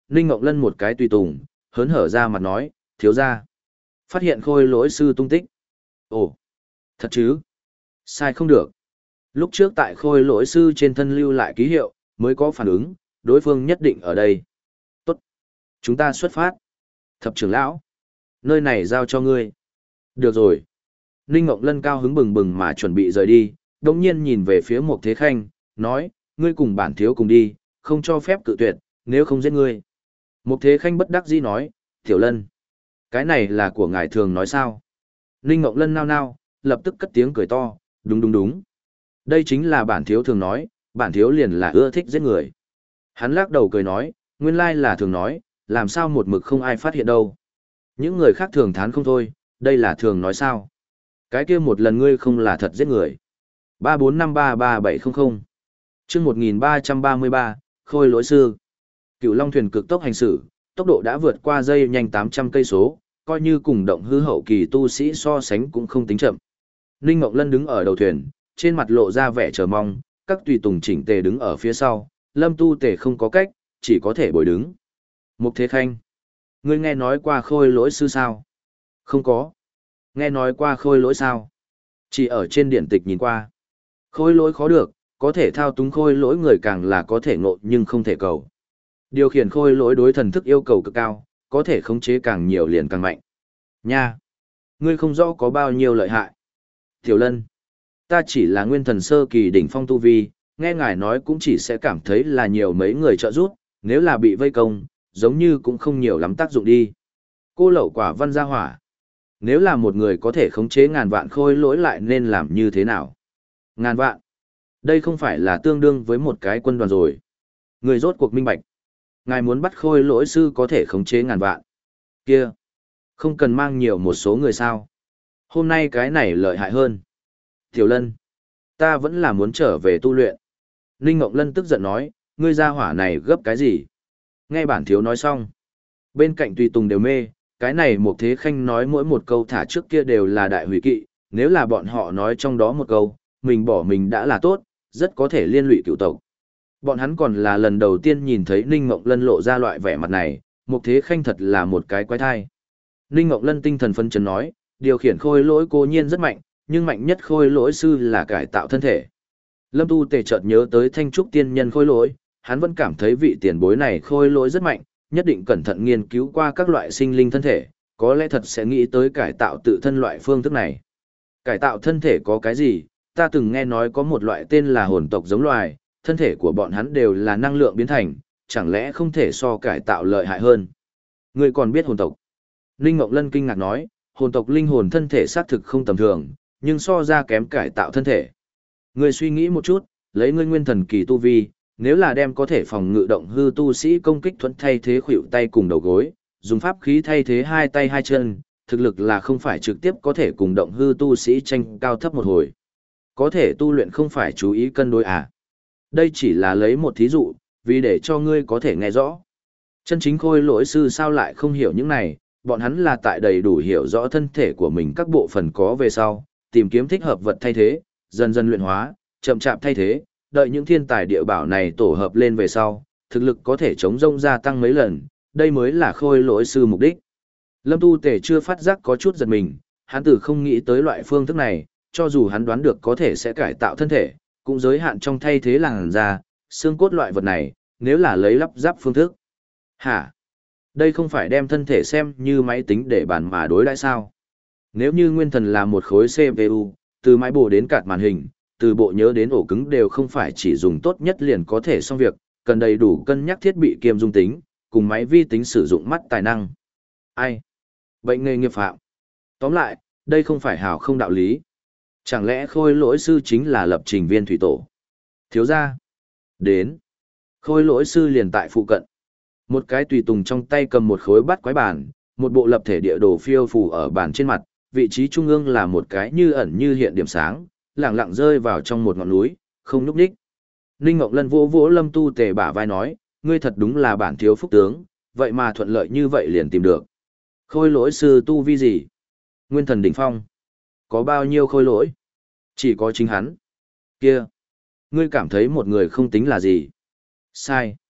S1: Ninh Ngọc Lân một cái tùy tùng, hớn hở ra mặt nói, thiếu ra. Phát hiện khôi lỗi sư tung tích. Ồ, thật chứ? Sai không được. Lúc trước tại khôi lỗi sư trên thân lưu lại ký hiệu, mới có phản ứng, đối phương nhất định ở đây. Tốt. Chúng ta xuất phát. Thập trưởng lão. Nơi này giao cho ngươi. Được rồi. Ninh Ngọc Lân cao hứng bừng bừng mà chuẩn bị rời đi, đồng nhiên nhìn về phía Mục Thế Khanh, nói, ngươi cùng bản thiếu cùng đi, không cho phép cự tuyệt, nếu không giết ngươi. Mục Thế Khanh bất đắc dĩ nói, Tiểu Lân. Cái này là của ngài thường nói sao? Ninh Ngọc Lân nao nao, lập tức cất tiếng cười to, đúng đúng đúng. Đây chính là bản thiếu thường nói, bản thiếu liền là ưa thích giết người. Hắn lắc đầu cười nói, nguyên lai là thường nói, làm sao một mực không ai phát hiện đâu. Những người khác thường thán không thôi, đây là thường nói sao. Cái kia một lần ngươi không là thật giết người. ba bốn năm ba ba bảy không không chương một nghìn ba trăm ba mươi ba, Khôi Lỗi Sư. Cựu Long thuyền cực tốc hành xử, tốc độ đã vượt qua dây nhanh tám trăm cây số, coi như cùng động hư hậu kỳ tu sĩ so sánh cũng không tính chậm. Ninh Ngọc Lân đứng ở đầu thuyền, trên mặt lộ ra vẻ chờ mong, các tùy tùng chỉnh tề đứng ở phía sau, Lâm Tu Tề không có cách, chỉ có thể bồi đứng. Mục Thế Khanh, ngươi nghe nói qua Khôi Lỗi Sư sao? Không có. Nghe nói qua Khôi Lỗi sao? Chỉ ở trên điển tịch nhìn qua. Khôi lỗi khó được, có thể thao túng khôi lỗi người càng là có thể ngộ nhưng không thể cầu. Điều khiển khôi lỗi đối thần thức yêu cầu cực cao, có thể khống chế càng nhiều liền càng mạnh. Nha! Ngươi không rõ có bao nhiêu lợi hại. Tiểu Lân, ta chỉ là nguyên thần sơ kỳ đỉnh phong tu vi, nghe ngài nói cũng chỉ sẽ cảm thấy là nhiều mấy người trợ giúp, nếu là bị vây công, giống như cũng không nhiều lắm tác dụng đi. Cô lậu quả văn gia hỏa. Nếu là một người có thể khống chế ngàn vạn khôi lỗi lại nên làm như thế nào? Ngàn vạn. Đây không phải là tương đương với một cái quân đoàn rồi. Người rốt cuộc minh bạch. Ngài muốn bắt khôi lỗi sư có thể khống chế ngàn vạn. Kia. Không cần mang nhiều một số người sao. Hôm nay cái này lợi hại hơn. Tiểu Lân. Ta vẫn là muốn trở về tu luyện. Ninh Ngọc Lân tức giận nói, ngươi ra hỏa này gấp cái gì? Nghe bản thiếu nói xong. Bên cạnh tùy tùng đều mê, cái này Mục Thế Khanh nói mỗi một câu thả trước kia đều là đại hủy kỵ, nếu là bọn họ nói trong đó một câu, mình bỏ mình đã là tốt, rất có thể liên lụy cựu tộc. Bọn hắn còn là lần đầu tiên nhìn thấy Ninh Ngọc Lân lộ ra loại vẻ mặt này, Mục Thế Khanh thật là một cái quái thai. Ninh Ngọc Lân tinh thần phấn chấn nói, điều khiển khôi lỗi cố nhiên rất mạnh, nhưng mạnh nhất khôi lỗi sư là cải tạo thân thể. Lâm Tu Tề chợt nhớ tới Thanh Trúc tiên nhân khôi lỗi, hắn vẫn cảm thấy vị tiền bối này khôi lỗi rất mạnh, nhất định cẩn thận nghiên cứu qua các loại sinh linh thân thể, có lẽ thật sẽ nghĩ tới cải tạo tự thân loại phương thức này. Cải tạo thân thể có cái gì? Ta từng nghe nói có một loại tên là hồn tộc giống loài, thân thể của bọn hắn đều là năng lượng biến thành, chẳng lẽ không thể so cải tạo lợi hại hơn? Ngươi còn biết hồn tộc? Ninh Ngọc Lân kinh ngạc nói, hồn tộc linh hồn thân thể xác thực không tầm thường, nhưng so ra kém cải tạo thân thể. Ngươi suy nghĩ một chút, lấy ngươi nguyên thần kỳ tu vi, nếu là đem có thể phòng ngự động hư tu sĩ công kích thuẫn thay thế khuỷu tay cùng đầu gối, dùng pháp khí thay thế hai tay hai chân, thực lực là không phải trực tiếp có thể cùng động hư tu sĩ tranh cao thấp một hồi. Có thể tu luyện không phải chú ý cân đối à. Đây chỉ là lấy một thí dụ, vì để cho ngươi có thể nghe rõ. Chân chính khôi lỗi sư sao lại không hiểu những này, bọn hắn là tại đầy đủ hiểu rõ thân thể của mình các bộ phận có về sau, tìm kiếm thích hợp vật thay thế, dần dần luyện hóa, chậm chạp thay thế, đợi những thiên tài địa bảo này tổ hợp lên về sau, thực lực có thể chống rông gia tăng mấy lần, đây mới là khôi lỗi sư mục đích. Lâm Tu Tề chưa phát giác có chút giật mình, hắn từ không nghĩ tới loại phương thức này, cho dù hắn đoán được có thể sẽ cải tạo thân thể, cũng giới hạn trong thay thế làn da, xương cốt loại vật này, nếu là lấy lắp ráp phương thức. Hả? Đây không phải đem thân thể xem như máy tính để bàn mà đối đãi sao? Nếu như nguyên thần là một khối xê pê u, từ máy bổ đến card màn hình, từ bộ nhớ đến ổ cứng đều không phải chỉ dùng tốt nhất liền có thể xong việc, cần đầy đủ cân nhắc thiết bị kiêm dung tính, cùng máy vi tính sử dụng mắt tài năng. Ai? Bệnh nghề nghiệp phạm. Tóm lại, đây không phải hào không đạo lý. Chẳng lẽ khôi lỗi sư chính là lập trình viên thủy tổ? Thiếu gia. Đến. Khôi lỗi sư liền tại phụ cận. Một cái tùy tùng trong tay cầm một khối bát quái bản, một bộ lập thể địa đồ phiêu phù ở bàn trên mặt, vị trí trung ương là một cái như ẩn như hiện điểm sáng, lặng lặng rơi vào trong một ngọn núi, không nhúc nhích. Ninh Ngọc Lân vỗ vỗ Lâm Tu Tề bả vai nói, ngươi thật đúng là bản thiếu phúc tướng, vậy mà thuận lợi như vậy liền tìm được. Khôi lỗi sư tu vi gì? Nguyên thần đỉnh phong. Có bao nhiêu khôi lỗi? Chỉ có chính hắn. Kia. Ngươi cảm thấy một người không tính là gì? Sai.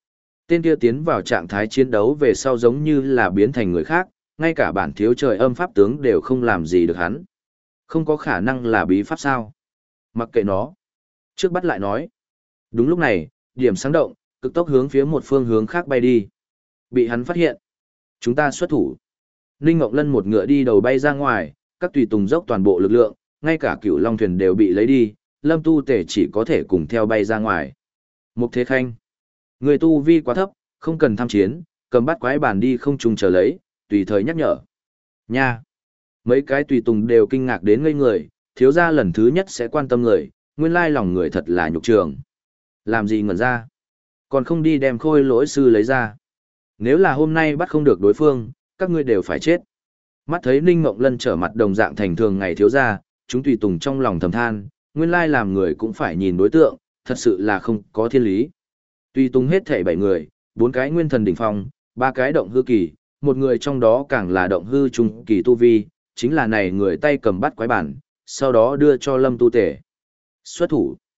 S1: Tên kia tiến vào trạng thái chiến đấu về sau giống như là biến thành người khác, ngay cả bản thiếu trời âm pháp tướng đều không làm gì được hắn. Không có khả năng là bí pháp sao? Mặc kệ nó. Trước bắt lại nói. Đúng lúc này, điểm sáng động, cực tốc hướng phía một phương hướng khác bay đi. Bị hắn phát hiện. Chúng ta xuất thủ. Ninh Ngọc Lân một ngựa đi đầu bay ra ngoài, các tùy tùng dốc toàn bộ lực lượng, ngay cả cựu long thuyền đều bị lấy đi, Lâm Tu Tể chỉ có thể cùng theo bay ra ngoài. Mục Thế Khanh. Người tu vi quá thấp, không cần tham chiến, cầm bắt quái bàn đi không trùng chờ lấy, tùy thời nhắc nhở. Nha. Mấy cái tùy tùng đều kinh ngạc đến ngây người, thiếu gia lần thứ nhất sẽ quan tâm người, nguyên lai lòng người thật là nhục trường. Làm gì ngẩn ra? Còn không đi đem khôi lỗi sư lấy ra. Nếu là hôm nay bắt không được đối phương, các ngươi đều phải chết. Mắt thấy Ninh Mộng Lân trở mặt đồng dạng thành thường ngày thiếu gia, chúng tùy tùng trong lòng thầm than, nguyên lai làm người cũng phải nhìn đối tượng, thật sự là không có thiên lý. Tùy tùng hết thảy bảy người, bốn cái nguyên thần đỉnh phong, ba cái động hư kỳ, một người trong đó càng là động hư trung kỳ tu vi, chính là này người tay cầm bắt quái bản, sau đó đưa cho Lâm Tu Tể. Xuất thủ.